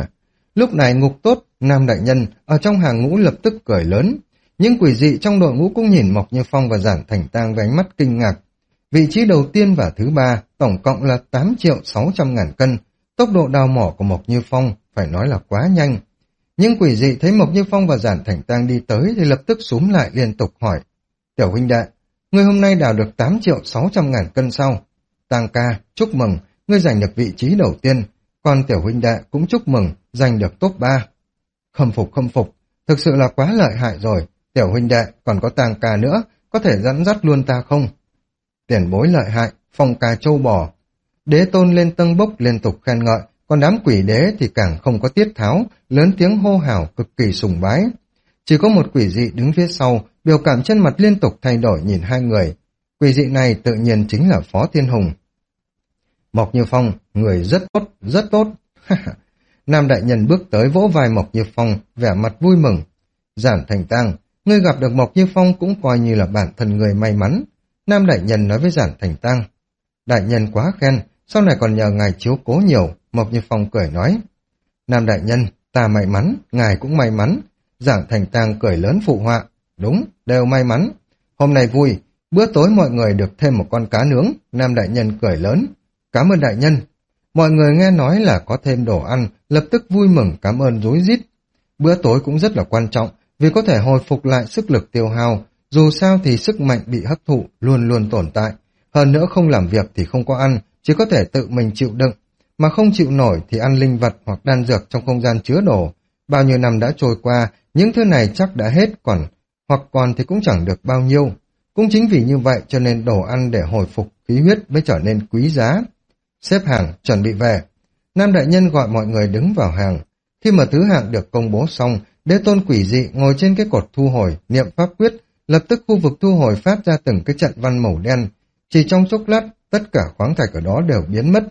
Lúc này Ngục Tốt, Nam Đại Nhân, ở trong hàng ngũ lập tức cười lớn. Những quỷ dị trong đội ngũ cũng nhìn Mộc Như Phong và Giản Thành Tang với ánh mắt kinh ngạc. Vị trí đầu tiên và thứ ba, tổng cộng là tám triệu sáu trăm ngàn cân. Tốc độ đào mỏ của Mộc Như Phong phải nói là quá nhanh. Những quỷ dị thấy Mộc Như Phong và Giản Thành Tang đi tới thì lập tức xúm lại liên tục hỏi. Tiểu huynh đệ, ngươi hôm nay đào được tám triệu sáu trăm ngàn cân sau. Tang ca, chúc mừng, ngươi giành được vị trí đầu tiên. Còn tiểu huynh đệ cũng chúc mừng, giành được top ba. Khâm phục khâm phục, thực sự là quá lợi hại rồi. Tiểu huynh đệ, còn có Tang ca nữa, có thể dẫn dắt luôn ta không? Tiền bối lợi hại, Phong ca châu bò. Đế tôn lên tâng bốc liên tục khen ngợi, còn đám quỷ đế thì càng không có tiết tháo, lớn tiếng hô hào cực kỳ sùng bái. Chỉ có một quỷ dị đứng phía sau, biểu cảm chân mặt liên tục thay đổi nhìn hai người. Quỷ dị này tự nhiên chính là Phó Thiên Hùng. Mộc Như Phong, người rất tốt, rất tốt. Nam Đại Nhân bước tới vỗ vai Mộc Như Phong, vẻ mặt vui mừng. Giản Thành Tang, ngươi gặp được Mộc Như Phong cũng coi như là bản thân người may mắn. Nam Đại Nhân nói với Giản Thành Tang. Đại Nhân quá khen, sau này còn nhờ ngài chiếu cố nhiều. Mộc Như Phong cười nói. Nam Đại Nhân, ta may mắn, ngài cũng may mắn. Giản Thành Tang cười lớn phụ họa. Đúng, đều may mắn. Hôm nay vui, bữa tối mọi người được thêm một con cá nướng. Nam Đại Nhân cười lớn. Cảm ơn Đại Nhân. Mọi người nghe nói là có thêm đồ ăn, lập tức vui mừng cảm ơn rối rít. Bữa tối cũng rất là quan trọng, vì có thể hồi phục lại sức lực tiêu hao. Dù sao thì sức mạnh bị hấp thụ luôn luôn tồn tại. Hơn nữa không làm việc thì không có ăn, chỉ có thể tự mình chịu đựng. Mà không chịu nổi thì ăn linh vật hoặc đan dược trong không gian chứa đồ. Bao nhiêu năm đã trôi qua, những thứ này chắc đã hết còn, hoặc còn thì cũng chẳng được bao nhiêu. Cũng chính vì như vậy cho nên đồ ăn để hồi phục khí huyết mới trở nên quý giá. Xếp hàng, chuẩn bị về. Nam Đại Nhân gọi mọi người đứng vào hàng. Khi mà thứ hạng được công bố xong, đế tôn quỷ dị ngồi trên cái cột thu hồi, niệm pháp quyết, lập tức khu vực thu hồi phát ra từng cái trận văn màu đen. Chỉ trong chốc lát, tất cả khoáng thạch ở đó đều biến mất,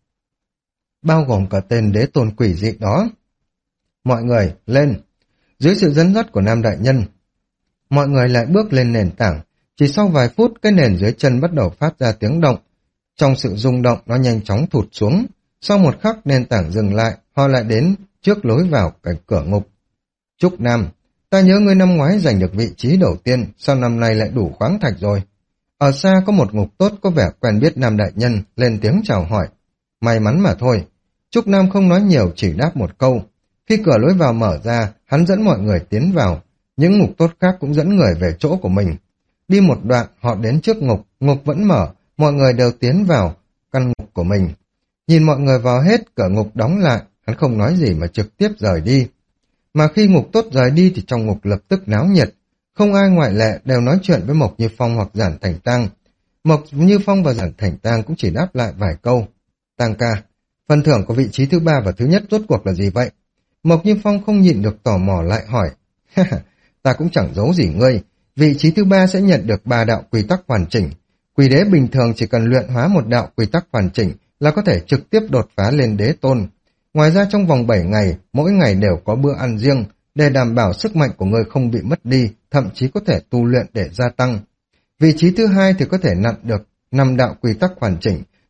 bao gồm cả tên đế tôn quỷ dị đó. Mọi người, lên! Dưới sự dẫn dắt của Nam Đại Nhân, mọi người lại bước lên nền tảng. Chỉ sau vài phút, cái nền dưới chân bắt đầu phát ra tiếng động. Trong sự rung động, nó nhanh chóng thụt xuống. Sau một khắc, nền tảng dừng lại, họ lại đến trước lối vào cảnh cửa ngục. Trúc Nam, ta nhớ ngươi năm ngoái giành được vị trí đầu tiên, sao năm nay lại đủ khoáng thạch rồi? Ở xa có một ngục tốt có vẻ quen biết Nam Đại Nhân, lên tiếng chào hỏi. May mắn mà thôi. Trúc Nam không nói nhiều, chỉ đáp một câu. Khi cửa lối vào mở ra, hắn dẫn mọi người tiến vào. Những ngục tốt khác cũng dẫn người về chỗ của mình. Đi một đoạn, họ đến trước ngục, ngục vẫn mở, mọi người đều tiến vào căn ngục của mình. Nhìn mọi người vào hết, cửa ngục đóng lại, hắn không nói gì mà trực tiếp rời đi. Mà khi ngục tốt rời đi thì trong ngục lập tức náo nhiệt. Không ai ngoại lệ đều nói chuyện với Mộc Như Phong hoặc Giản Thành Tang. Mộc Như Phong và Giản Thành Tang cũng chỉ đáp lại vài câu. Tang ca, phần thưởng của vị trí thứ ba và thứ nhất rốt cuộc là gì vậy? Mộc Như Phong không nhịn được tò mò lại hỏi. Ta cũng chẳng giấu gì ngươi. Vị trí thứ ba sẽ nhận được ba đạo quy tắc hoàn chỉnh. Quỷ đế bình thường chỉ cần luyện hóa một đạo quy tắc hoàn chỉnh là có thể trực tiếp đột phá lên đế tôn. Ngoài ra trong vòng bảy ngày, mỗi ngày đều có bữa ăn riêng, để đảm bảo sức mạnh của ngươi không bị mất đi, thậm chí có thể tu luyện để gia tăng. Vị trí thứ hai thì có thể nặn được năm đạo quy tắc hoàn chỉnh,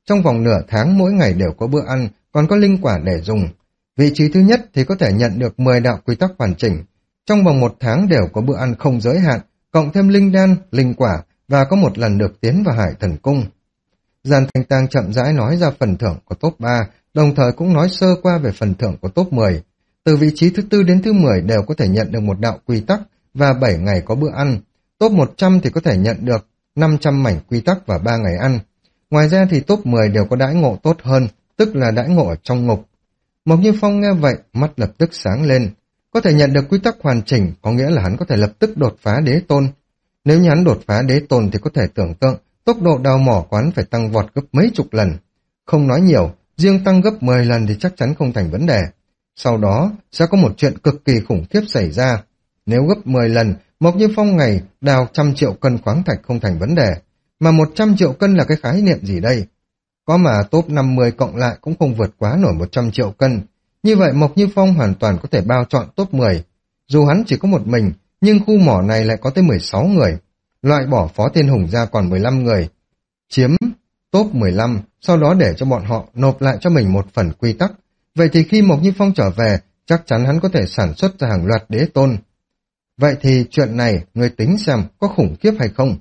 trong vòng nửa tháng mỗi ngày đều có bữa ăn, còn có linh quả để dùng. Vị trí thứ nhất thì có thể nhận được mười đạo quy tắc hoàn chỉnh. Trong vòng một tháng đều có bữa ăn không giới hạn, cộng thêm linh đan, linh quả và có một lần được tiến vào Hải Thần Cung. Giàn Thành Tang chậm rãi nói ra phần thưởng của top ba, đồng thời cũng nói sơ qua về phần thưởng của top mười. Từ vị trí thứ tư đến thứ mười đều có thể nhận được một đạo quy tắc và bảy ngày có bữa ăn. Top một trăm thì có thể nhận được năm trăm mảnh quy tắc và ba ngày ăn. Ngoài ra thì top mười đều có đãi ngộ tốt hơn, tức là đãi ngộ ở trong ngục. Mộc Như Phong nghe vậy, mắt lập tức sáng lên. Có thể nhận được quy tắc hoàn chỉnh, có nghĩa là hắn có thể lập tức đột phá đế tôn. Nếu như hắn đột phá đế tôn thì có thể tưởng tượng tốc độ đào mỏ quán phải tăng vọt gấp mấy chục lần. Không nói nhiều, riêng tăng gấp mười lần thì chắc chắn không thành vấn đề. Sau đó sẽ có một chuyện cực kỳ khủng khiếp xảy ra. Nếu gấp mười lần, Mộc Như Phong ngày đào trăm triệu cân khoáng thạch không thành vấn đề. Mà một trăm triệu cân là cái khái niệm gì đây? Có mà top năm mươi cộng lại cũng không vượt quá nổi một trăm triệu cân. Như vậy Mộc Như Phong hoàn toàn có thể bao chọn top mười. Dù hắn chỉ có một mình, nhưng khu mỏ này lại có tới mười sáu người. Loại bỏ Phó Thiên Hùng ra còn mười lăm người. Chiếm top mười lăm, sau đó để cho bọn họ nộp lại cho mình một phần quy tắc. Vậy thì khi Mộc Như Phong trở về, chắc chắn hắn có thể sản xuất ra hàng loạt đế tôn. Vậy thì chuyện này, người tính xem có khủng khiếp hay không?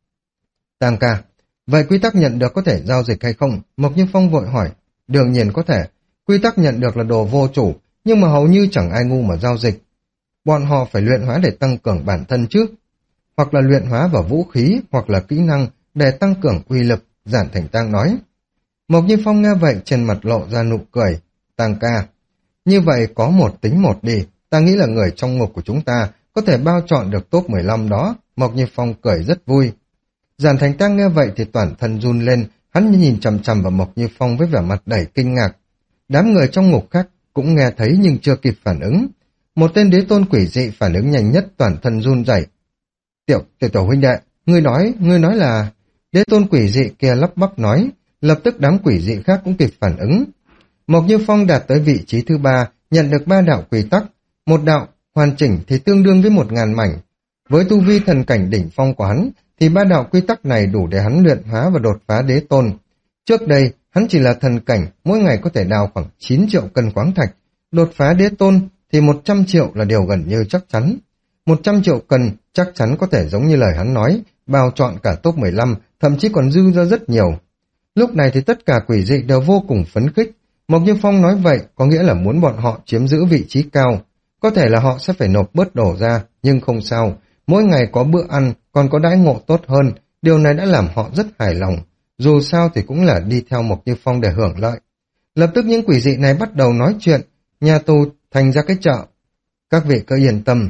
Tam ca, vậy quy tắc nhận được có thể giao dịch hay không? Mộc Như Phong vội hỏi. Đương nhiên có thể. Quy tắc nhận được là đồ vô chủ, nhưng mà hầu như chẳng ai ngu mà giao dịch. Bọn họ phải luyện hóa để tăng cường bản thân trước, hoặc là luyện hóa vào vũ khí, hoặc là kỹ năng để tăng cường uy lực, Giản Thành Tang nói. Mộc Như Phong nghe vậy trên mặt lộ ra nụ cười. Tang ca, như vậy có một tính một đi, ta nghĩ là người trong ngục của chúng ta có thể bao chọn được top mười lăm đó. Mộc Như Phong cười rất vui. Giản Thành Tang nghe vậy thì toàn thân run lên, hắn nhìn chằm chằm vào Mộc Như Phong với vẻ mặt đầy kinh ngạc. Đám người trong ngục khác cũng nghe thấy nhưng chưa kịp phản ứng. Một tên đế tôn quỷ dị phản ứng nhanh nhất, toàn thân run rẩy. Tiểu, tiểu tiểu huynh đệ, ngươi nói, ngươi nói là... Đế tôn quỷ dị kia lắp bắp nói, lập tức đám quỷ dị khác cũng kịp phản ứng. Mộc Như Phong đạt tới vị trí thứ ba, nhận được ba đạo quy tắc. Một đạo hoàn chỉnh thì tương đương với một ngàn mảnh. Với tu vi thần cảnh đỉnh phong của hắn, thì ba đạo quy tắc này đủ để hắn luyện hóa và đột phá đế tôn. Trước đây, hắn chỉ là thần cảnh, mỗi ngày có thể đào khoảng chín triệu cân khoáng thạch. Đột phá đế tôn thì một trăm triệu là điều gần như chắc chắn. một trăm triệu cân chắc chắn có thể giống như lời hắn nói, bao trọn cả top mười lăm, thậm chí còn dư ra rất nhiều. Lúc này thì tất cả quỷ dị đều vô cùng phấn khích. Mộc Như Phong nói vậy có nghĩa là muốn bọn họ chiếm giữ vị trí cao. Có thể là họ sẽ phải nộp bớt đồ ra, nhưng không sao. Mỗi ngày có bữa ăn, còn có đãi ngộ tốt hơn. Điều này đã làm họ rất hài lòng. Dù sao thì cũng là đi theo Mộc Như Phong để hưởng lợi. Lập tức những quỷ dị này bắt đầu nói chuyện. Nhà tù thành ra cái chợ. Các vị cứ yên tâm.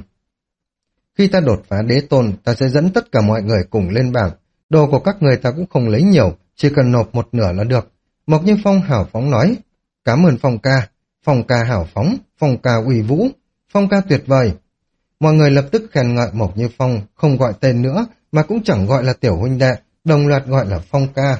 Khi ta đột phá đế tôn, ta sẽ dẫn tất cả mọi người cùng lên bảng. Đồ của các người ta cũng không lấy nhiều, chỉ cần nộp một nửa là được. Mộc Như Phong hào phóng nói. Cảm ơn Phong ca. Phong ca hào phóng, Phong ca uy vũ, Phong ca tuyệt vời. Mọi người lập tức khen ngợi Mộc Như Phong, không gọi tên nữa, mà cũng chẳng gọi là tiểu huynh đệ, đồng loạt gọi là Phong ca.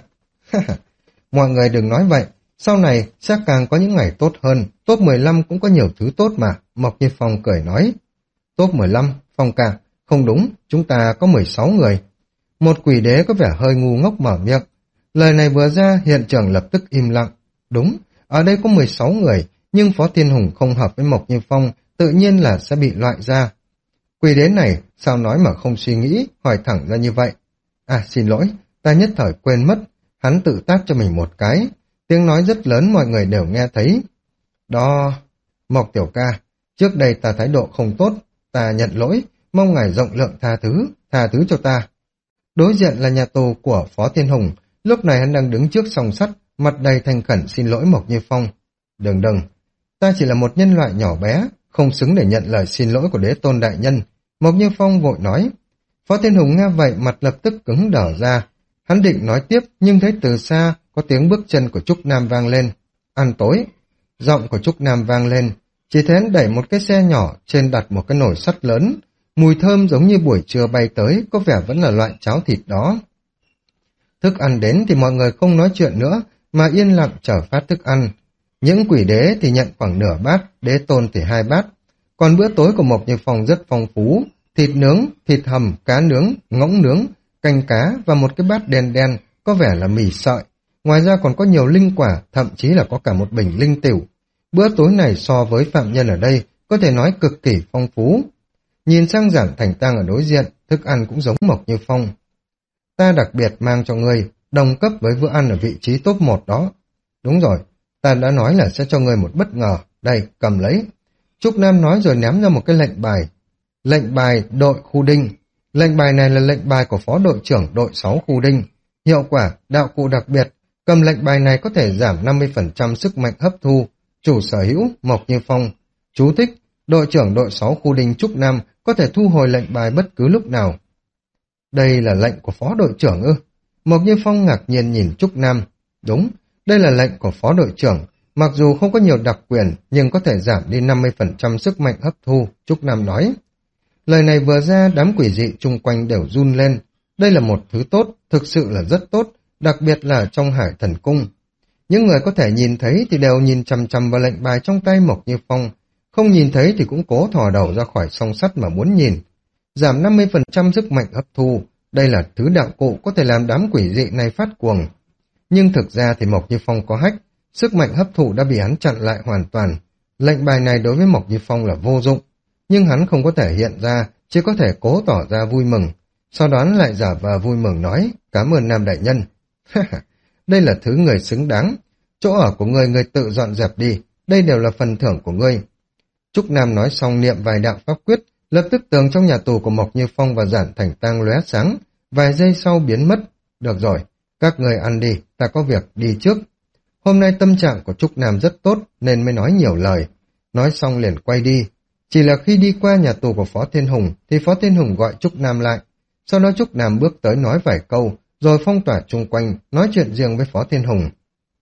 Mọi người đừng nói vậy, sau này sẽ càng có những ngày tốt hơn, top mười lăm cũng có nhiều thứ tốt mà, Mộc Như Phong cười nói. Top mười lăm, Phong ca, không đúng, chúng ta có mười sáu người. Một quỷ đế có vẻ hơi ngu ngốc mở miệng. Lời này vừa ra, hiện trường lập tức im lặng. Đúng, ở đây có mười sáu người, nhưng Phó Thiên Hùng không hợp với Mộc Như Phong, tự nhiên là sẽ bị loại ra. Quỷ đế này, sao nói mà không suy nghĩ, hỏi thẳng ra như vậy. À, xin lỗi, ta nhất thời quên mất, hắn tự tát cho mình một cái. Tiếng nói rất lớn mọi người đều nghe thấy. Đó, Mộc tiểu ca, trước đây ta thái độ không tốt, ta nhận lỗi, mong ngài rộng lượng tha thứ, tha thứ cho ta. Đối diện là nhà tù của Phó Thiên Hùng, lúc này hắn đang đứng trước song sắt, mặt đầy thành khẩn xin lỗi Mộc Như Phong. Đừng đừng, ta chỉ là một nhân loại nhỏ bé, không xứng để nhận lời xin lỗi của đế tôn đại nhân. Mộc Như Phong vội nói. Phó Thiên Hùng nghe vậy mặt lập tức cứng đờ ra. Hắn định nói tiếp nhưng thấy từ xa có tiếng bước chân của Trúc Nam vang lên. Ăn tối. Giọng của Trúc Nam vang lên. Chỉ thấy hắn đẩy một cái xe nhỏ trên đặt một cái nồi sắt lớn. Mùi thơm giống như buổi trưa bay tới, có vẻ vẫn là loại cháo thịt đó. Thức ăn đến thì mọi người không nói chuyện nữa, mà yên lặng chờ phát thức ăn. Những quỷ đế thì nhận khoảng nửa bát, đế tôn thì hai bát. Còn bữa tối của Mộc Như Phong rất phong phú, thịt nướng, thịt hầm, cá nướng, ngỗng nướng, canh cá và một cái bát đen đen, có vẻ là mì sợi. Ngoài ra còn có nhiều linh quả, thậm chí là có cả một bình linh tửu. Bữa tối này so với phạm nhân ở đây có thể nói cực kỳ phong phú. Nhìn sang Giản Thành Tang ở đối diện, thức ăn cũng giống Mộc Như Phong. Ta đặc biệt mang cho ngươi, đồng cấp với bữa ăn ở vị trí top một đó. Đúng rồi, ta đã nói là sẽ cho ngươi một bất ngờ. Đây, cầm lấy. Trúc Nam nói rồi ném ra một cái lệnh bài. Lệnh bài đội khu đinh. Lệnh bài này là lệnh bài của phó đội trưởng đội sáu khu đinh. Hiệu quả, đạo cụ đặc biệt. Cầm lệnh bài này có thể giảm năm mươi phần trăm sức mạnh hấp thu. Chủ sở hữu, Mộc Như Phong. Chú thích, đội trưởng đội sáu khu đinh Trúc Nam có thể thu hồi lệnh bài bất cứ lúc nào. Đây là lệnh của phó đội trưởng ư? Mộc Như Phong ngạc nhiên nhìn Trúc Nam. Đúng, đây là lệnh của phó đội trưởng. Mặc dù không có nhiều đặc quyền, nhưng có thể giảm đi năm mươi phần trăm sức mạnh hấp thu, Trúc Nam nói. Lời này vừa ra, đám quỷ dị chung quanh đều run lên. Đây là một thứ tốt, thực sự là rất tốt, đặc biệt là trong Hải Thần Cung. Những người có thể nhìn thấy thì đều nhìn chằm chằm vào lệnh bài trong tay Mộc Như Phong. Không nhìn thấy thì cũng cố thò đầu ra khỏi song sắt mà muốn nhìn. Giảm năm mươi phần trăm sức mạnh hấp thu, đây là thứ đạo cụ có thể làm đám quỷ dị này phát cuồng. Nhưng thực ra thì Mộc Như Phong có hách, sức mạnh hấp thụ đã bị hắn chặn lại hoàn toàn. Lệnh bài này đối với Mộc Như Phong là vô dụng, nhưng hắn không có thể hiện ra, chỉ có thể cố tỏ ra vui mừng. Sau đó lại giả vờ vui mừng nói, cảm ơn Nam đại nhân. Đây là thứ người xứng đáng. Chỗ ở của ngươi ngươi tự dọn dẹp đi, đây đều là phần thưởng của ngươi. Trúc Nam nói xong niệm vài đạo pháp quyết, lập tức tường trong nhà tù của Mộc Như Phong và Giản Thành Tang lóe sáng, vài giây sau biến mất. Được rồi, các người ăn đi, ta có việc đi trước. Hôm nay tâm trạng của Trúc Nam rất tốt nên mới nói nhiều lời. Nói xong liền quay đi. Chỉ là khi đi qua nhà tù của Phó Thiên Hùng thì Phó Thiên Hùng gọi Trúc Nam lại. Sau đó Trúc Nam bước tới nói vài câu, rồi phong tỏa chung quanh, nói chuyện riêng với Phó Thiên Hùng.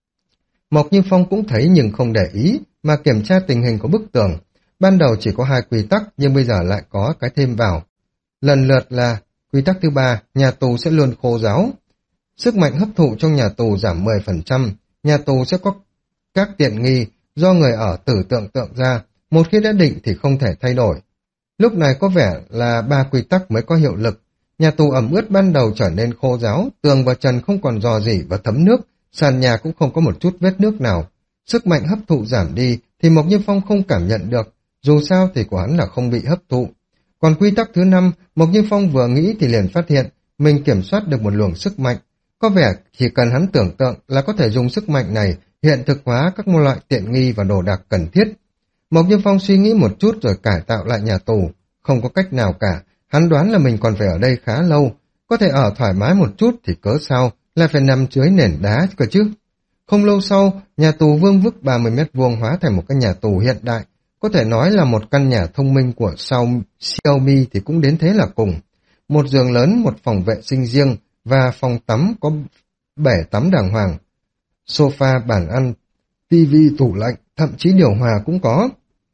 Mộc Như Phong cũng thấy nhưng không để ý, mà kiểm tra tình hình của bức tường. Ban đầu chỉ có hai quy tắc nhưng bây giờ lại có cái thêm vào. Lần lượt là quy tắc thứ ba, nhà tù sẽ luôn khô ráo. Sức mạnh hấp thụ trong nhà tù giảm mười phần trăm, nhà tù sẽ có các tiện nghi do người ở tử tượng tượng ra, một khi đã định thì không thể thay đổi. Lúc này có vẻ là ba quy tắc mới có hiệu lực. Nhà tù ẩm ướt ban đầu trở nên khô ráo, tường và trần không còn rò rỉ và thấm nước, sàn nhà cũng không có một chút vết nước nào. Sức mạnh hấp thụ giảm đi thì Mộc Như Phong không cảm nhận được, dù sao thì của hắn là không bị hấp thụ. Còn quy tắc thứ năm, Mộc Như Phong vừa nghĩ thì liền phát hiện mình kiểm soát được một luồng sức mạnh. Có vẻ chỉ cần hắn tưởng tượng là có thể dùng sức mạnh này hiện thực hóa các loại tiện nghi và đồ đạc cần thiết. Mộc Như Phong suy nghĩ một chút rồi cải tạo lại nhà tù. Không có cách nào cả, hắn đoán là mình còn phải ở đây khá lâu. Có thể ở thoải mái một chút thì cớ sao, lại phải nằm dưới nền đá cơ chứ. Không lâu sau, nhà tù vương vức ba mươi mét vuông hóa thành một cái nhà tù hiện đại. Có thể nói là một căn nhà thông minh của Xiaomi thì cũng đến thế là cùng. Một giường lớn, một phòng vệ sinh riêng và phòng tắm có bể tắm đàng hoàng. Sofa, bàn ăn, tivi, tủ lạnh, thậm chí điều hòa cũng có.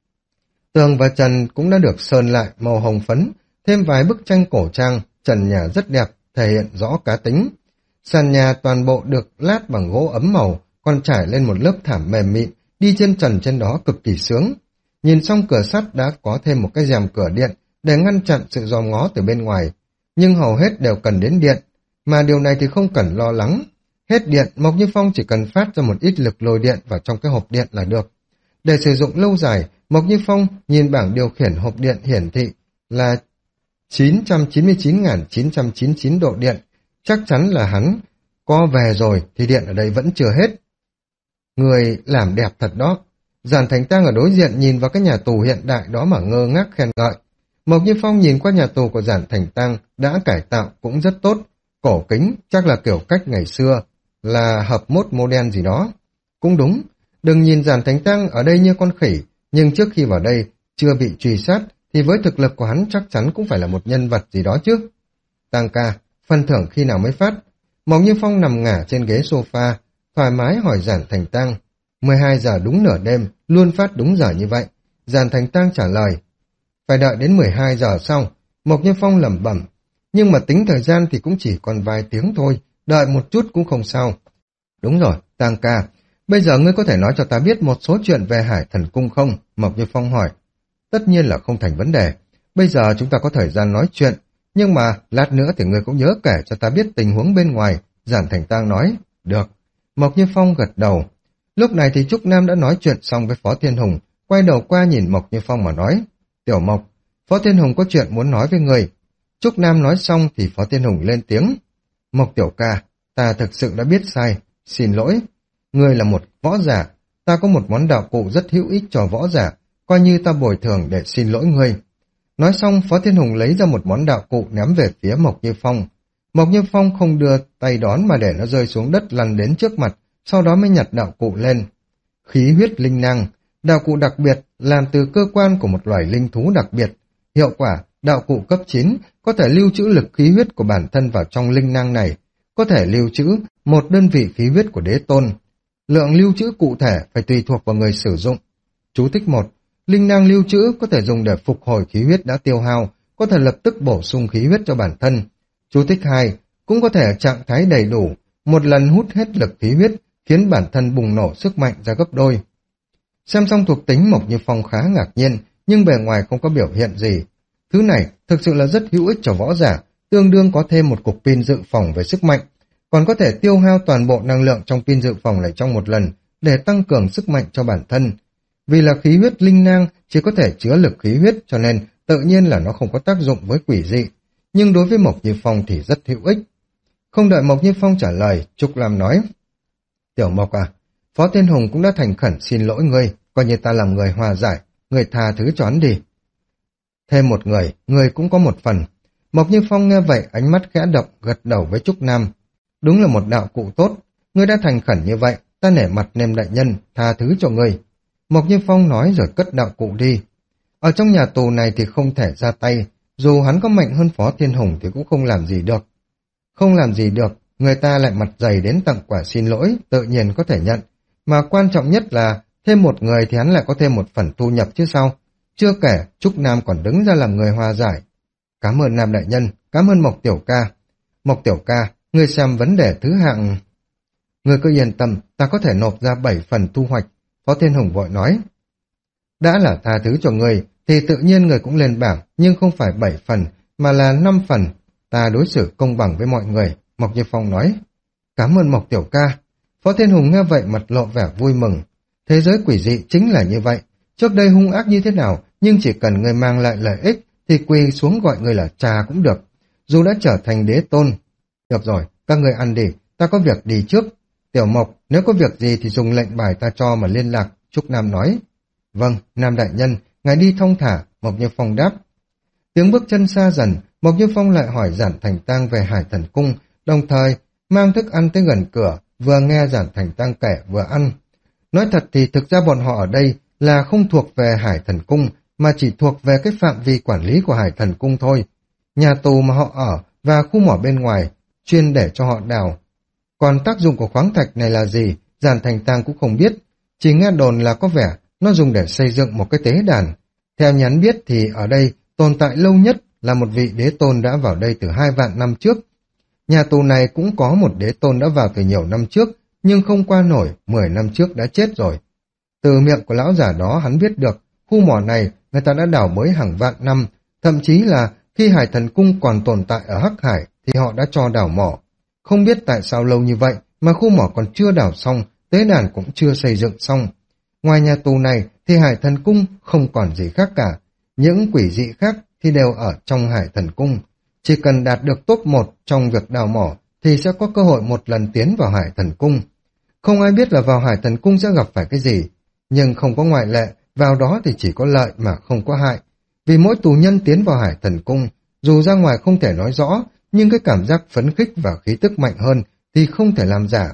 Tường và trần cũng đã được sơn lại màu hồng phấn, thêm vài bức tranh cổ trang, trần nhà rất đẹp, thể hiện rõ cá tính. Sàn nhà toàn bộ được lát bằng gỗ ấm màu, còn trải lên một lớp thảm mềm mịn, đi trên trần trên đó cực kỳ sướng. Nhìn xong cửa sắt đã có thêm một cái rèm cửa điện để ngăn chặn sự dòm ngó từ bên ngoài, nhưng hầu hết đều cần đến điện, mà điều này thì không cần lo lắng. Hết điện, Mộc Như Phong chỉ cần phát ra một ít lực lôi điện vào trong cái hộp điện là được. Để sử dụng lâu dài, Mộc Như Phong nhìn bảng điều khiển hộp điện hiển thị là chín trăm chín mươi chín nghìn chín trăm chín mươi chín độ điện. Chắc chắn là hắn có về rồi thì điện ở đây vẫn chưa hết. Người làm đẹp thật đó. Giản Thành Tang ở đối diện nhìn vào cái nhà tù hiện đại đó mà ngơ ngác khen ngợi. Mộc Như Phong nhìn qua nhà tù của Giản Thành Tang đã cải tạo cũng rất tốt. Cổ kính, chắc là kiểu cách ngày xưa, là hợp mốt modern gì đó. Cũng đúng, đừng nhìn Giản Thành Tang ở đây như con khỉ, nhưng trước khi vào đây chưa bị truy sát thì với thực lực của hắn chắc chắn cũng phải là một nhân vật gì đó chứ. Tang ca, phần thưởng khi nào mới phát? Mộc Như Phong nằm ngả trên ghế sofa, thoải mái hỏi Giản Thành Tang. mười hai giờ đúng nửa đêm, luôn phát đúng giờ như vậy. Giản Thành Tang trả lời. Phải đợi đến mười hai giờ sau. Mộc Như Phong lẩm bẩm. Nhưng mà tính thời gian thì cũng chỉ còn vài tiếng thôi, đợi một chút cũng không sao. Đúng rồi, Tang ca, bây giờ ngươi có thể nói cho ta biết một số chuyện về Hải Thần Cung không? Mộc Như Phong hỏi. Tất nhiên là không thành vấn đề. Bây giờ chúng ta có thời gian nói chuyện, nhưng mà lát nữa thì ngươi cũng nhớ kể cho ta biết tình huống bên ngoài. Giản Thành Tang nói. Được. Mộc Như Phong gật đầu. Lúc này thì Trúc Nam đã nói chuyện xong với Phó Thiên Hùng, quay đầu qua nhìn Mộc Như Phong mà nói, Tiểu Mộc, Phó Thiên Hùng có chuyện muốn nói với người. Trúc Nam nói xong thì Phó Thiên Hùng lên tiếng, Mộc tiểu ca, ta thực sự đã biết sai, xin lỗi. Ngươi là một võ giả, ta có một món đạo cụ rất hữu ích cho võ giả, coi như ta bồi thường để xin lỗi ngươi. Nói xong, Phó Thiên Hùng lấy ra một món đạo cụ ném về phía Mộc Như Phong. Mộc Như Phong không đưa tay đón mà để nó rơi xuống đất lăn đến trước mặt, sau đó mới nhặt đạo cụ lên. Khí huyết linh năng, đạo cụ đặc biệt làm từ cơ quan của một loài linh thú đặc biệt. Hiệu quả, đạo cụ cấp chín có thể lưu trữ lực khí huyết của bản thân vào trong linh năng này, có thể lưu trữ một đơn vị khí huyết của đế tôn. Lượng lưu trữ cụ thể phải tùy thuộc vào người sử dụng. Chú thích một. Linh năng lưu trữ có thể dùng để phục hồi khí huyết đã tiêu hao, có thể lập tức bổ sung khí huyết cho bản thân. Chú thích hai. Cũng có thể ở trạng thái đầy đủ, một lần hút hết lực khí huyết, khiến bản thân bùng nổ sức mạnh ra gấp đôi. Xem xong thuộc tính, Mộc Như Phong khá ngạc nhiên, nhưng bề ngoài không có biểu hiện gì. Thứ này thực sự là rất hữu ích cho võ giả, tương đương có thêm một cục pin dự phòng về sức mạnh, còn có thể tiêu hao toàn bộ năng lượng trong pin dự phòng này trong một lần để tăng cường sức mạnh cho bản thân. Vì là khí huyết linh năng chỉ có thể chứa lực khí huyết, cho nên tự nhiên là nó không có tác dụng với quỷ dị, nhưng đối với Mộc Như Phong thì rất hữu ích. Không đợi Mộc Như Phong trả lời, Trúc Lam nói, Tiểu Mộc à, Phó Thiên Hùng cũng đã thành khẩn xin lỗi ngươi, coi như ta làm người hòa giải, ngươi tha thứ cho hắn đi. Thêm một người, ngươi cũng có một phần. Mộc Như Phong nghe vậy, ánh mắt khẽ động, gật đầu với Trúc Nam. Đúng là một đạo cụ tốt, ngươi đã thành khẩn như vậy, ta nể mặt nêm đại nhân, tha thứ cho ngươi. Mộc Như Phong nói rồi cất đạo cụ đi. Ở trong nhà tù này thì không thể ra tay, dù hắn có mạnh hơn Phó Thiên Hùng thì cũng không làm gì được. Không làm gì được, người ta lại mặt dày đến tặng quả xin lỗi, tự nhiên có thể nhận. Mà quan trọng nhất là, thêm một người thì hắn lại có thêm một phần thu nhập chứ sao. Chưa kể, Trúc Nam còn đứng ra làm người hòa giải. Cảm ơn Nam đại nhân, cảm ơn Mộc tiểu ca. Mộc tiểu ca, ngươi xem vấn đề thứ hạng. Ngươi cứ yên tâm, ta có thể nộp ra bảy phần thu hoạch. Phó Thiên Hùng vội nói. Đã là tha thứ cho ngươi, thì tự nhiên người cũng lên bảng, nhưng không phải bảy phần, mà là năm phần. Ta đối xử công bằng với mọi người, Mộc Như Phong nói. Cảm ơn Mộc tiểu ca. Phó Thiên Hùng nghe vậy mặt lộ vẻ vui mừng. Thế giới quỷ dị chính là như vậy. Trước đây hung ác như thế nào, nhưng chỉ cần người mang lại lợi ích, thì quỳ xuống gọi người là cha cũng được. Dù đã trở thành đế tôn. Được rồi, các người ăn đi, ta có việc đi trước. Tiểu Mộc, nếu có việc gì thì dùng lệnh bài ta cho mà liên lạc, Trúc Nam nói. Vâng, Nam đại nhân, ngài đi thong thả, Mộc Như Phong đáp. Tiếng bước chân xa dần, Mộc Như Phong lại hỏi Giản Thành Tang về Hải Thần Cung, đồng thời mang thức ăn tới gần cửa, vừa nghe Giản Thành Tang kể vừa ăn. Nói thật thì thực ra bọn họ ở đây là không thuộc về Hải Thần Cung, mà chỉ thuộc về cái phạm vi quản lý của Hải Thần Cung thôi. Nhà tù mà họ ở và khu mỏ bên ngoài, chuyên để cho họ đào. Còn tác dụng của khoáng thạch này là gì, Giản Thành Tang cũng không biết, chỉ nghe đồn là có vẻ nó dùng để xây dựng một cái tế đàn. Theo nhắn biết thì ở đây tồn tại lâu nhất là một vị đế tôn đã vào đây từ hai vạn năm trước. Nhà tù này cũng có một đế tôn đã vào từ nhiều năm trước, nhưng không qua nổi, mười năm trước đã chết rồi. Từ miệng của lão giả đó hắn biết được, khu mỏ này người ta đã đào mới hàng vạn năm, thậm chí là khi Hải Thần Cung còn tồn tại ở Hắc Hải thì họ đã cho đào mỏ. Không biết tại sao lâu như vậy mà khu mỏ còn chưa đào xong, tế đàn cũng chưa xây dựng xong. Ngoài nhà tù này thì Hải Thần Cung không còn gì khác cả, những quỷ dị khác thì đều ở trong Hải Thần Cung. Chỉ cần đạt được top một trong việc đào mỏ thì sẽ có cơ hội một lần tiến vào Hải Thần Cung. Không ai biết là vào Hải Thần Cung sẽ gặp phải cái gì, nhưng không có ngoại lệ, vào đó thì chỉ có lợi mà không có hại. Vì mỗi tù nhân tiến vào Hải Thần Cung, dù ra ngoài không thể nói rõ, nhưng cái cảm giác phấn khích và khí tức mạnh hơn thì không thể làm giả.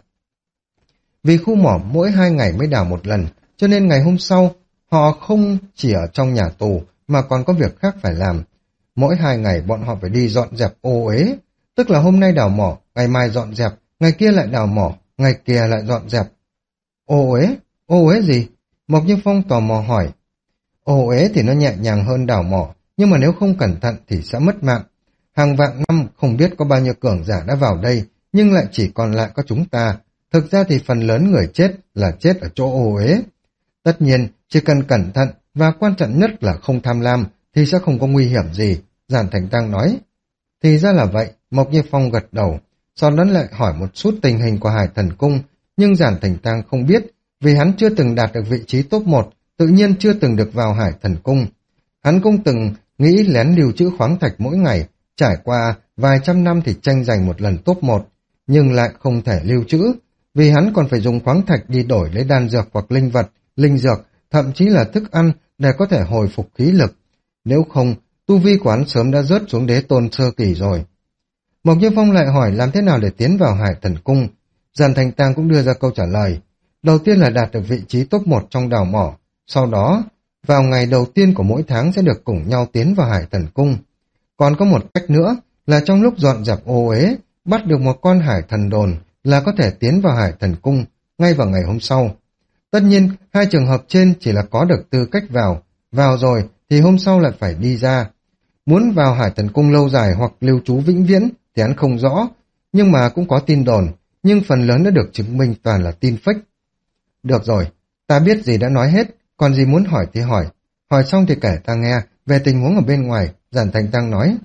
Vì khu mỏ mỗi hai ngày mới đào một lần, cho nên ngày hôm sau, họ không chỉ ở trong nhà tù mà còn có việc khác phải làm. Mỗi hai ngày bọn họ phải đi dọn dẹp ô uế, tức là hôm nay đào mỏ, ngày mai dọn dẹp, ngày kia lại đào mỏ, ngày kia lại dọn dẹp. Ô uế? Ô uế gì? Mộc Như Phong tò mò hỏi. Ô uế thì nó nhẹ nhàng hơn đào mỏ, nhưng mà nếu không cẩn thận thì sẽ mất mạng. Hàng vạn năm không biết có bao nhiêu cường giả đã vào đây, nhưng lại chỉ còn lại có chúng ta. Thực ra thì phần lớn người chết là chết ở chỗ ô uế. Tất nhiên, chỉ cần cẩn thận và quan trọng nhất là không tham lam thì sẽ không có nguy hiểm gì, Giản Thành Tang nói. Thì ra là vậy, Mộc Như Phong gật đầu, sau đó lại hỏi một chút tình hình của Hải Thần Cung, nhưng Giản Thành Tang không biết, vì hắn chưa từng đạt được vị trí top một, tự nhiên chưa từng được vào Hải Thần Cung. Hắn cũng từng nghĩ lén lưu trữ khoáng thạch mỗi ngày, trải qua vài trăm năm thì tranh giành một lần top một, nhưng lại không thể lưu trữ, vì hắn còn phải dùng khoáng thạch đi đổi lấy đan dược hoặc linh vật, linh dược, thậm chí là thức ăn để có thể hồi phục khí lực. Nếu không, tu vi của hắn sớm đã rớt xuống đế tôn sơ kỳ rồi. Mộc Như Phong lại hỏi làm thế nào để tiến vào Hải Thần Cung. Giản Thành Tang cũng đưa ra câu trả lời. Đầu tiên là đạt được vị trí top một trong đào mỏ, sau đó vào ngày đầu tiên của mỗi tháng sẽ được cùng nhau tiến vào Hải Thần Cung. Còn có một cách nữa là trong lúc dọn dẹp ô uế, bắt được một con hải thần đồn là có thể tiến vào Hải Thần Cung ngay vào ngày hôm sau. Tất nhiên, hai trường hợp trên chỉ là có được tư cách vào, vào rồi thì hôm sau lại phải đi ra. Muốn vào Hải Thần Cung lâu dài hoặc lưu trú vĩnh viễn thì hắn không rõ, nhưng mà cũng có tin đồn, nhưng phần lớn đã được chứng minh toàn là tin fake. Được rồi, ta biết gì đã nói hết, còn gì muốn hỏi thì hỏi. Hỏi xong thì kể ta nghe về tình huống ở bên ngoài, Giản Thành Tang nói.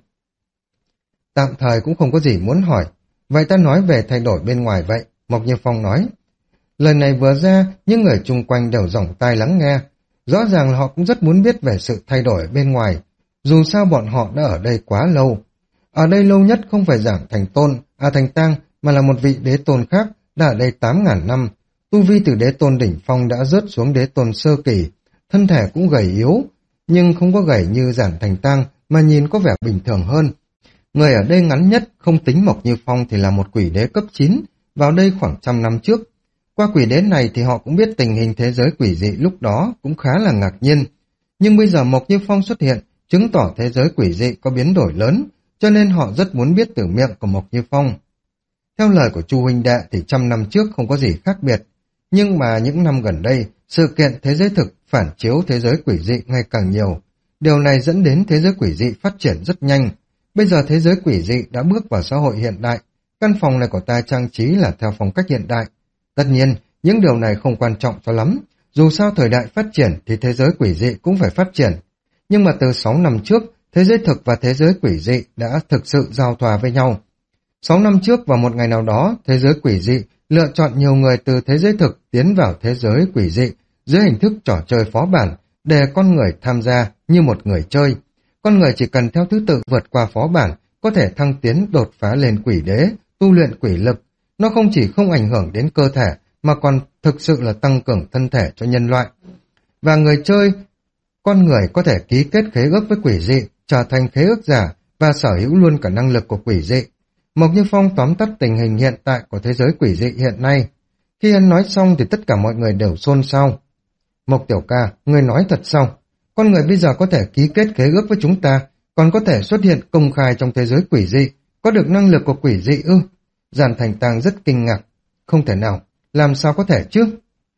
Tạm thời cũng không có gì muốn hỏi, vậy ta nói về thay đổi bên ngoài vậy, Mộc Như Phong nói. Lời này vừa ra, những người chung quanh đều dòng tai lắng nghe. Rõ ràng là họ cũng rất muốn biết về sự thay đổi bên ngoài, dù sao bọn họ đã ở đây quá lâu. Ở đây lâu nhất không phải Giản Thành Tôn, à Thành Tang, mà là một vị đế tôn khác, đã ở đây tám ngàn năm. Tu vi từ đế tôn đỉnh phong đã rớt xuống đế tôn sơ kỳ, thân thể cũng gầy yếu, nhưng không có gầy như Giản Thành Tang mà nhìn có vẻ bình thường hơn. Người ở đây ngắn nhất, không tính Mộc Như Phong thì là một quỷ đế cấp chín, vào đây khoảng trăm năm trước. Qua quỷ đế này thì họ cũng biết tình hình thế giới quỷ dị lúc đó cũng khá là ngạc nhiên. Nhưng bây giờ Mộc Như Phong xuất hiện, chứng tỏ thế giới quỷ dị có biến đổi lớn, cho nên họ rất muốn biết từ miệng của Mộc Như Phong. Theo lời của Chu huynh đệ thì trăm năm trước không có gì khác biệt, nhưng mà những năm gần đây, sự kiện thế giới thực phản chiếu thế giới quỷ dị ngày càng nhiều. Điều này dẫn đến thế giới quỷ dị phát triển rất nhanh. Bây giờ thế giới quỷ dị đã bước vào xã hội hiện đại, căn phòng này của ta trang trí là theo phong cách hiện đại. Tất nhiên, những điều này không quan trọng cho lắm, dù sao thời đại phát triển thì thế giới quỷ dị cũng phải phát triển. Nhưng mà từ sáu năm trước, thế giới thực và thế giới quỷ dị đã thực sự giao thoa với nhau. Sáu năm trước vào một ngày nào đó, thế giới quỷ dị lựa chọn nhiều người từ thế giới thực tiến vào thế giới quỷ dị dưới hình thức trò chơi phó bản để con người tham gia như một người chơi. Con người chỉ cần theo thứ tự vượt qua phó bản, có thể thăng tiến đột phá lên quỷ đế, tu luyện quỷ lực. Nó không chỉ không ảnh hưởng đến cơ thể, mà còn thực sự là tăng cường thân thể cho nhân loại. Và người chơi, con người có thể ký kết khế ước với quỷ dị, trở thành khế ước giả và sở hữu luôn cả năng lực của quỷ dị. Mộc Như Phong tóm tắt tình hình hiện tại của thế giới quỷ dị hiện nay. Khi hắn nói xong thì tất cả mọi người đều xôn xao. Mộc tiểu ca, người nói thật sao? Con người bây giờ có thể ký kết khế ước với chúng ta, còn có thể xuất hiện công khai trong thế giới quỷ dị, có được năng lực của quỷ dị ư? Giản Thành Tang rất kinh ngạc. Không thể nào, làm sao có thể chứ?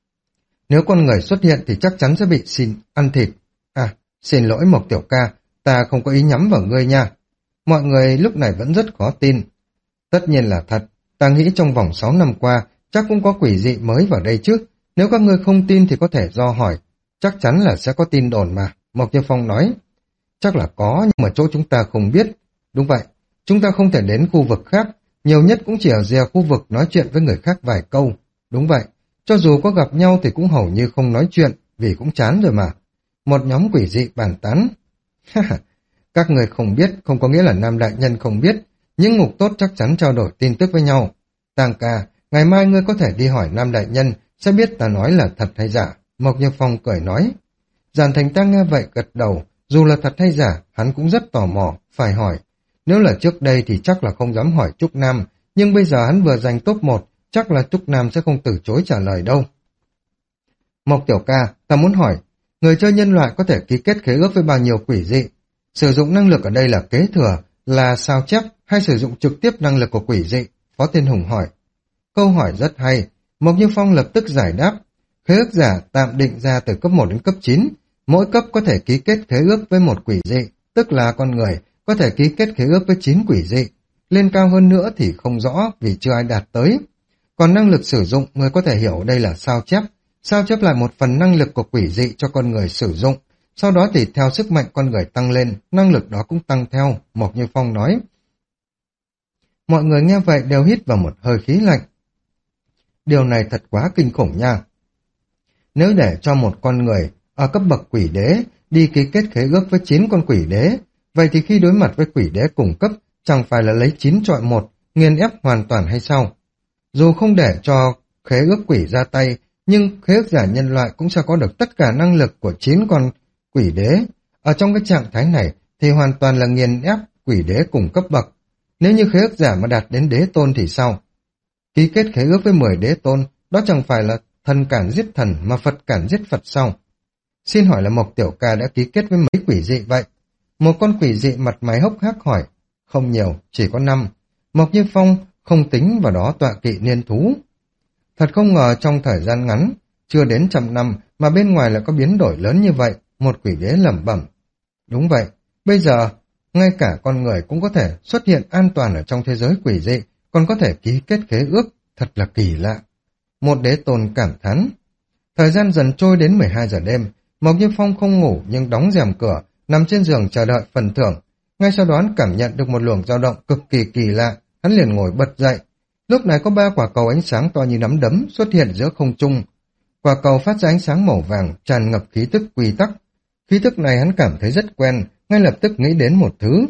Nếu con người xuất hiện thì chắc chắn sẽ bị xin ăn thịt. À, xin lỗi Mộc tiểu ca, ta không có ý nhắm vào ngươi nha. Mọi người lúc này vẫn rất khó tin. Tất nhiên là thật, ta nghĩ trong vòng sáu năm qua chắc cũng có quỷ dị mới vào đây chứ. Nếu các ngươi không tin thì có thể do hỏi. Chắc chắn là sẽ có tin đồn mà, Mộc Như Phong nói. Chắc là có, nhưng mà chỗ chúng ta không biết. Đúng vậy, chúng ta không thể đến khu vực khác, nhiều nhất cũng chỉ ở rìa khu vực nói chuyện với người khác vài câu. Đúng vậy, cho dù có gặp nhau thì cũng hầu như không nói chuyện, vì cũng chán rồi mà. Một nhóm quỷ dị bàn tán. Các người không biết, không có nghĩa là Nam Đại Nhân không biết. Những ngục tốt chắc chắn trao đổi tin tức với nhau. Tàng ca, ngày mai ngươi có thể đi hỏi Nam Đại Nhân, sẽ biết ta nói là thật hay giả. Mộc Như Phong cười nói. Giản Thành Tang nghe vậy gật đầu, dù là thật hay giả, hắn cũng rất tò mò, phải hỏi. Nếu là trước đây thì chắc là không dám hỏi Trúc Nam, nhưng bây giờ hắn vừa giành top một, chắc là Trúc Nam sẽ không từ chối trả lời đâu. Mộc tiểu ca, ta muốn hỏi, người chơi nhân loại có thể ký kết khế ước với bao nhiêu quỷ dị? Sử dụng năng lực ở đây là kế thừa, là sao chép, hay sử dụng trực tiếp năng lực của quỷ dị? Phó Thiên Hùng hỏi. Câu hỏi rất hay, Mộc Như Phong lập tức giải đáp. Khế ước giả tạm định ra từ cấp một đến cấp chín, mỗi cấp có thể ký kết khế ước với một quỷ dị, tức là con người có thể ký kết khế ước với chín quỷ dị. Lên cao hơn nữa thì không rõ vì chưa ai đạt tới. Còn năng lực sử dụng, người có thể hiểu đây là sao chép. Sao chép lại một phần năng lực của quỷ dị cho con người sử dụng. Sau đó thì theo sức mạnh con người tăng lên, năng lực đó cũng tăng theo, Mộc Như Phong nói. Mọi người nghe vậy đều hít vào một hơi khí lạnh. Điều này thật quá kinh khủng nha. Nếu để cho một con người ở cấp bậc quỷ đế đi ký kết khế ước với chín con quỷ đế, vậy thì khi đối mặt với quỷ đế cùng cấp, chẳng phải là lấy chín chọi một, nghiền ép hoàn toàn hay sao? Dù không để cho khế ước quỷ ra tay, nhưng khế ước giả nhân loại cũng sẽ có được tất cả năng lực của chín con quỷ đế. Ở trong cái trạng thái này thì hoàn toàn là nghiền ép quỷ đế cùng cấp bậc. Nếu như khế ước giả mà đạt đến đế tôn thì sao? Ký kết khế ước với mười đế tôn, đó chẳng phải là thần cản giết thần mà Phật cản giết Phật sao? Xin hỏi là Mộc Tiểu Ca đã ký kết với mấy quỷ dị vậy? Một con quỷ dị mặt mày hốc hác hỏi. Không nhiều, chỉ có năm. Mộc Như Phong không tính vào đó tọa kỵ niên thú. Thật không ngờ trong thời gian ngắn, chưa đến trăm năm mà bên ngoài lại có biến đổi lớn như vậy, một quỷ đế lẩm bẩm. Đúng vậy, bây giờ ngay cả con người cũng có thể xuất hiện an toàn ở trong thế giới quỷ dị, còn có thể ký kết khế ước, thật là kỳ lạ. Một đế tôn cảm thán. Thời gian dần trôi đến mười hai giờ đêm, Mộc Như Phong không ngủ nhưng đóng rèm cửa, nằm trên giường chờ đợi phần thưởng. Ngay sau đó hắn cảm nhận được một luồng dao động cực kỳ kỳ lạ, hắn liền ngồi bật dậy. Lúc này có ba quả cầu ánh sáng to như nắm đấm xuất hiện giữa không trung. Quả cầu phát ra ánh sáng màu vàng, tràn ngập khí tức quy tắc. Khí tức này hắn cảm thấy rất quen, ngay lập tức nghĩ đến một thứ.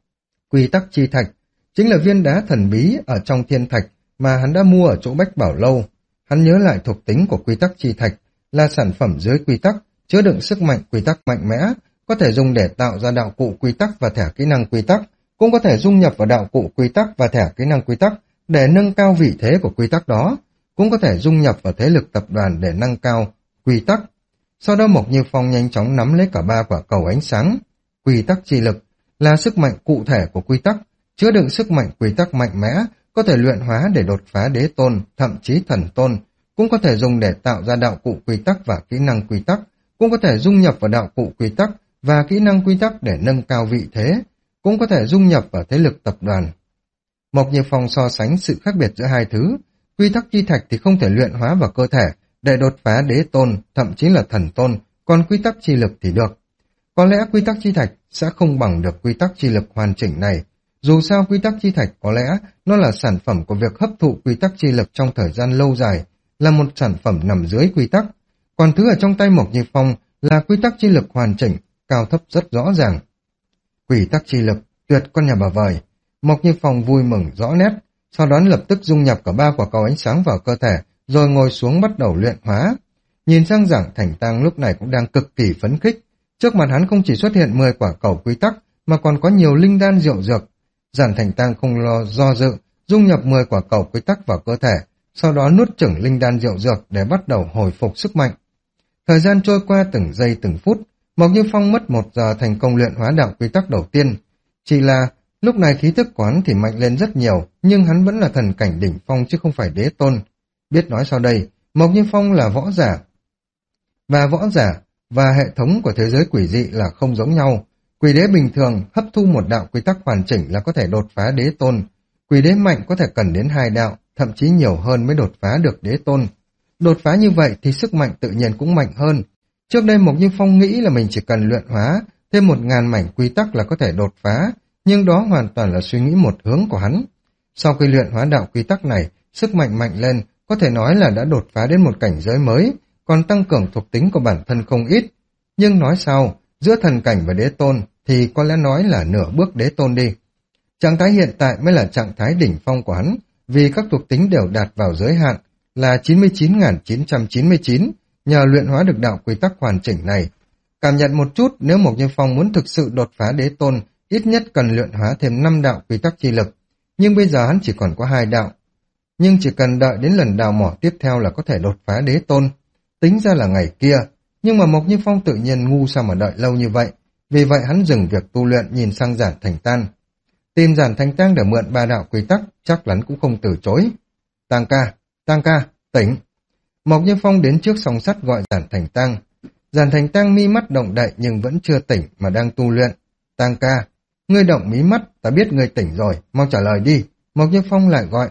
Quy tắc chi thạch, chính là viên đá thần bí ở trong thiên thạch mà hắn đã mua ở chỗ Bách Bảo Lâu. Hắn nhớ lại thuộc tính của quy tắc chi thạch, là sản phẩm dưới quy tắc, chứa đựng sức mạnh quy tắc mạnh mẽ, có thể dùng để tạo ra đạo cụ quy tắc và thẻ kỹ năng quy tắc, cũng có thể dung nhập vào đạo cụ quy tắc và thẻ kỹ năng quy tắc để nâng cao vị thế của quy tắc đó, cũng có thể dung nhập vào thế lực tập đoàn để nâng cao quy tắc. Sau đó Mộc Như Phong nhanh chóng nắm lấy cả ba quả cầu ánh sáng. Quy tắc chi lực là sức mạnh cụ thể của quy tắc, chứa đựng sức mạnh quy tắc mạnh mẽ, có thể luyện hóa để đột phá đế tôn, thậm chí thần tôn, cũng có thể dùng để tạo ra đạo cụ quy tắc và kỹ năng quy tắc, cũng có thể dung nhập vào đạo cụ quy tắc và kỹ năng quy tắc để nâng cao vị thế, cũng có thể dung nhập vào thế lực tập đoàn. Mộc Như Phong so sánh sự khác biệt giữa hai thứ. Quy tắc chi thạch thì không thể luyện hóa vào cơ thể để đột phá đế tôn, thậm chí là thần tôn, còn quy tắc chi lực thì được. Có lẽ quy tắc chi thạch sẽ không bằng được quy tắc chi lực hoàn chỉnh này. Dù sao quy tắc chi thạch có lẽ nó là sản phẩm của việc hấp thụ quy tắc chi lực trong thời gian lâu dài, là một sản phẩm nằm dưới quy tắc. Còn thứ ở trong tay Mộc Như Phong là quy tắc chi lực hoàn chỉnh, cao thấp rất rõ ràng. Quy tắc chi lực, tuyệt con nhà bà vời. Mộc Như Phong vui mừng rõ nét, sau đó lập tức dung nhập cả ba quả cầu ánh sáng vào cơ thể, rồi ngồi xuống bắt đầu luyện hóa. Nhìn sang Giản Thành Tăng lúc này cũng đang cực kỳ phấn khích. Trước mặt hắn không chỉ xuất hiện mười quả cầu quy tắc, mà còn có nhiều linh đan rượu dược. Giản Thành Tăng không lo do dự, dung nhập mười quả cầu quy tắc vào cơ thể, sau đó nuốt chửng linh đan rượu dược để bắt đầu hồi phục sức mạnh. Thời gian trôi qua từng giây từng phút, Mộc Như Phong mất một giờ thành công luyện hóa đạo quy tắc đầu tiên. Chỉ là lúc này khí tức quán thì mạnh lên rất nhiều, nhưng hắn vẫn là thần cảnh đỉnh phong chứ không phải đế tôn. Biết nói sau đây, Mộc Như Phong là võ giả, và võ giả và hệ thống của thế giới quỷ dị là không giống nhau. Quỷ đế bình thường hấp thu một đạo quy tắc hoàn chỉnh là có thể đột phá đế tôn. Quỷ đế mạnh có thể cần đến hai đạo, thậm chí nhiều hơn mới đột phá được đế tôn. Đột phá như vậy thì sức mạnh tự nhiên cũng mạnh hơn. Trước đây Mộc Như Phong nghĩ là mình chỉ cần luyện hóa thêm một ngàn mảnh quy tắc là có thể đột phá, nhưng đó hoàn toàn là suy nghĩ một hướng của hắn. Sau khi luyện hóa đạo quy tắc này, sức mạnh mạnh lên, có thể nói là đã đột phá đến một cảnh giới mới, còn tăng cường thuộc tính của bản thân không ít. Nhưng nói sao, giữa thần cảnh và đế tôn thì có lẽ nói là nửa bước đế tôn đi. Trạng thái hiện tại mới là trạng thái đỉnh phong của hắn, vì các thuộc tính đều đạt vào giới hạn là chín mươi chín nghìn chín trăm chín mươi chín, nhờ luyện hóa được đạo quy tắc hoàn chỉnh này. Cảm nhận một chút, nếu Mộc Như Phong muốn thực sự đột phá đế tôn, ít nhất cần luyện hóa thêm năm đạo quy tắc chi lực. Nhưng bây giờ hắn chỉ còn có hai đạo. Nhưng chỉ cần đợi đến lần đào mỏ tiếp theo là có thể đột phá đế tôn. Tính ra là ngày kia. Nhưng mà Mộc Như Phong tự nhiên ngu sao mà đợi lâu như vậy. Vì vậy hắn dừng việc tu luyện, nhìn sang Giản Thành Tan. Tìm Giản Thành Tăng để mượn ba đạo quy tắc, chắc hắn cũng không từ chối. Tăng ca, Tăng ca, tỉnh. Mộc Như Phong đến trước song sắt gọi Giản Thành Tăng. Giản Thành Tăng mi mắt động đậy nhưng vẫn chưa tỉnh mà đang tu luyện. Tăng ca, ngươi động mí mắt, ta biết ngươi tỉnh rồi, mau trả lời đi. Mộc Như Phong lại gọi.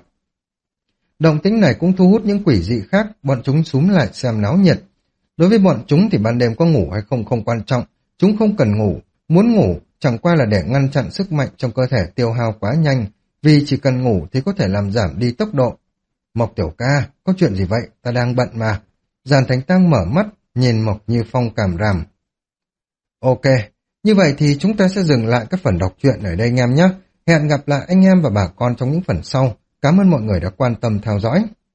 Động tĩnh này cũng thu hút những quỷ dị khác, bọn chúng xúm lại xem náo nhiệt. Đối với bọn chúng thì ban đêm có ngủ hay không không quan trọng, chúng không cần ngủ, muốn ngủ chẳng qua là để ngăn chặn sức mạnh trong cơ thể tiêu hao quá nhanh, vì chỉ cần ngủ thì có thể làm giảm đi tốc độ. Mộc tiểu ca, có chuyện gì vậy? Ta đang bận mà. Giàn Thánh Tăng mở mắt, nhìn Mộc Như Phong cảm ràm. Ok, như vậy thì chúng ta sẽ dừng lại các phần đọc truyện ở đây anh em nhé. Hẹn gặp lại anh em và bà con trong những phần sau. Cảm ơn mọi người đã quan tâm theo dõi.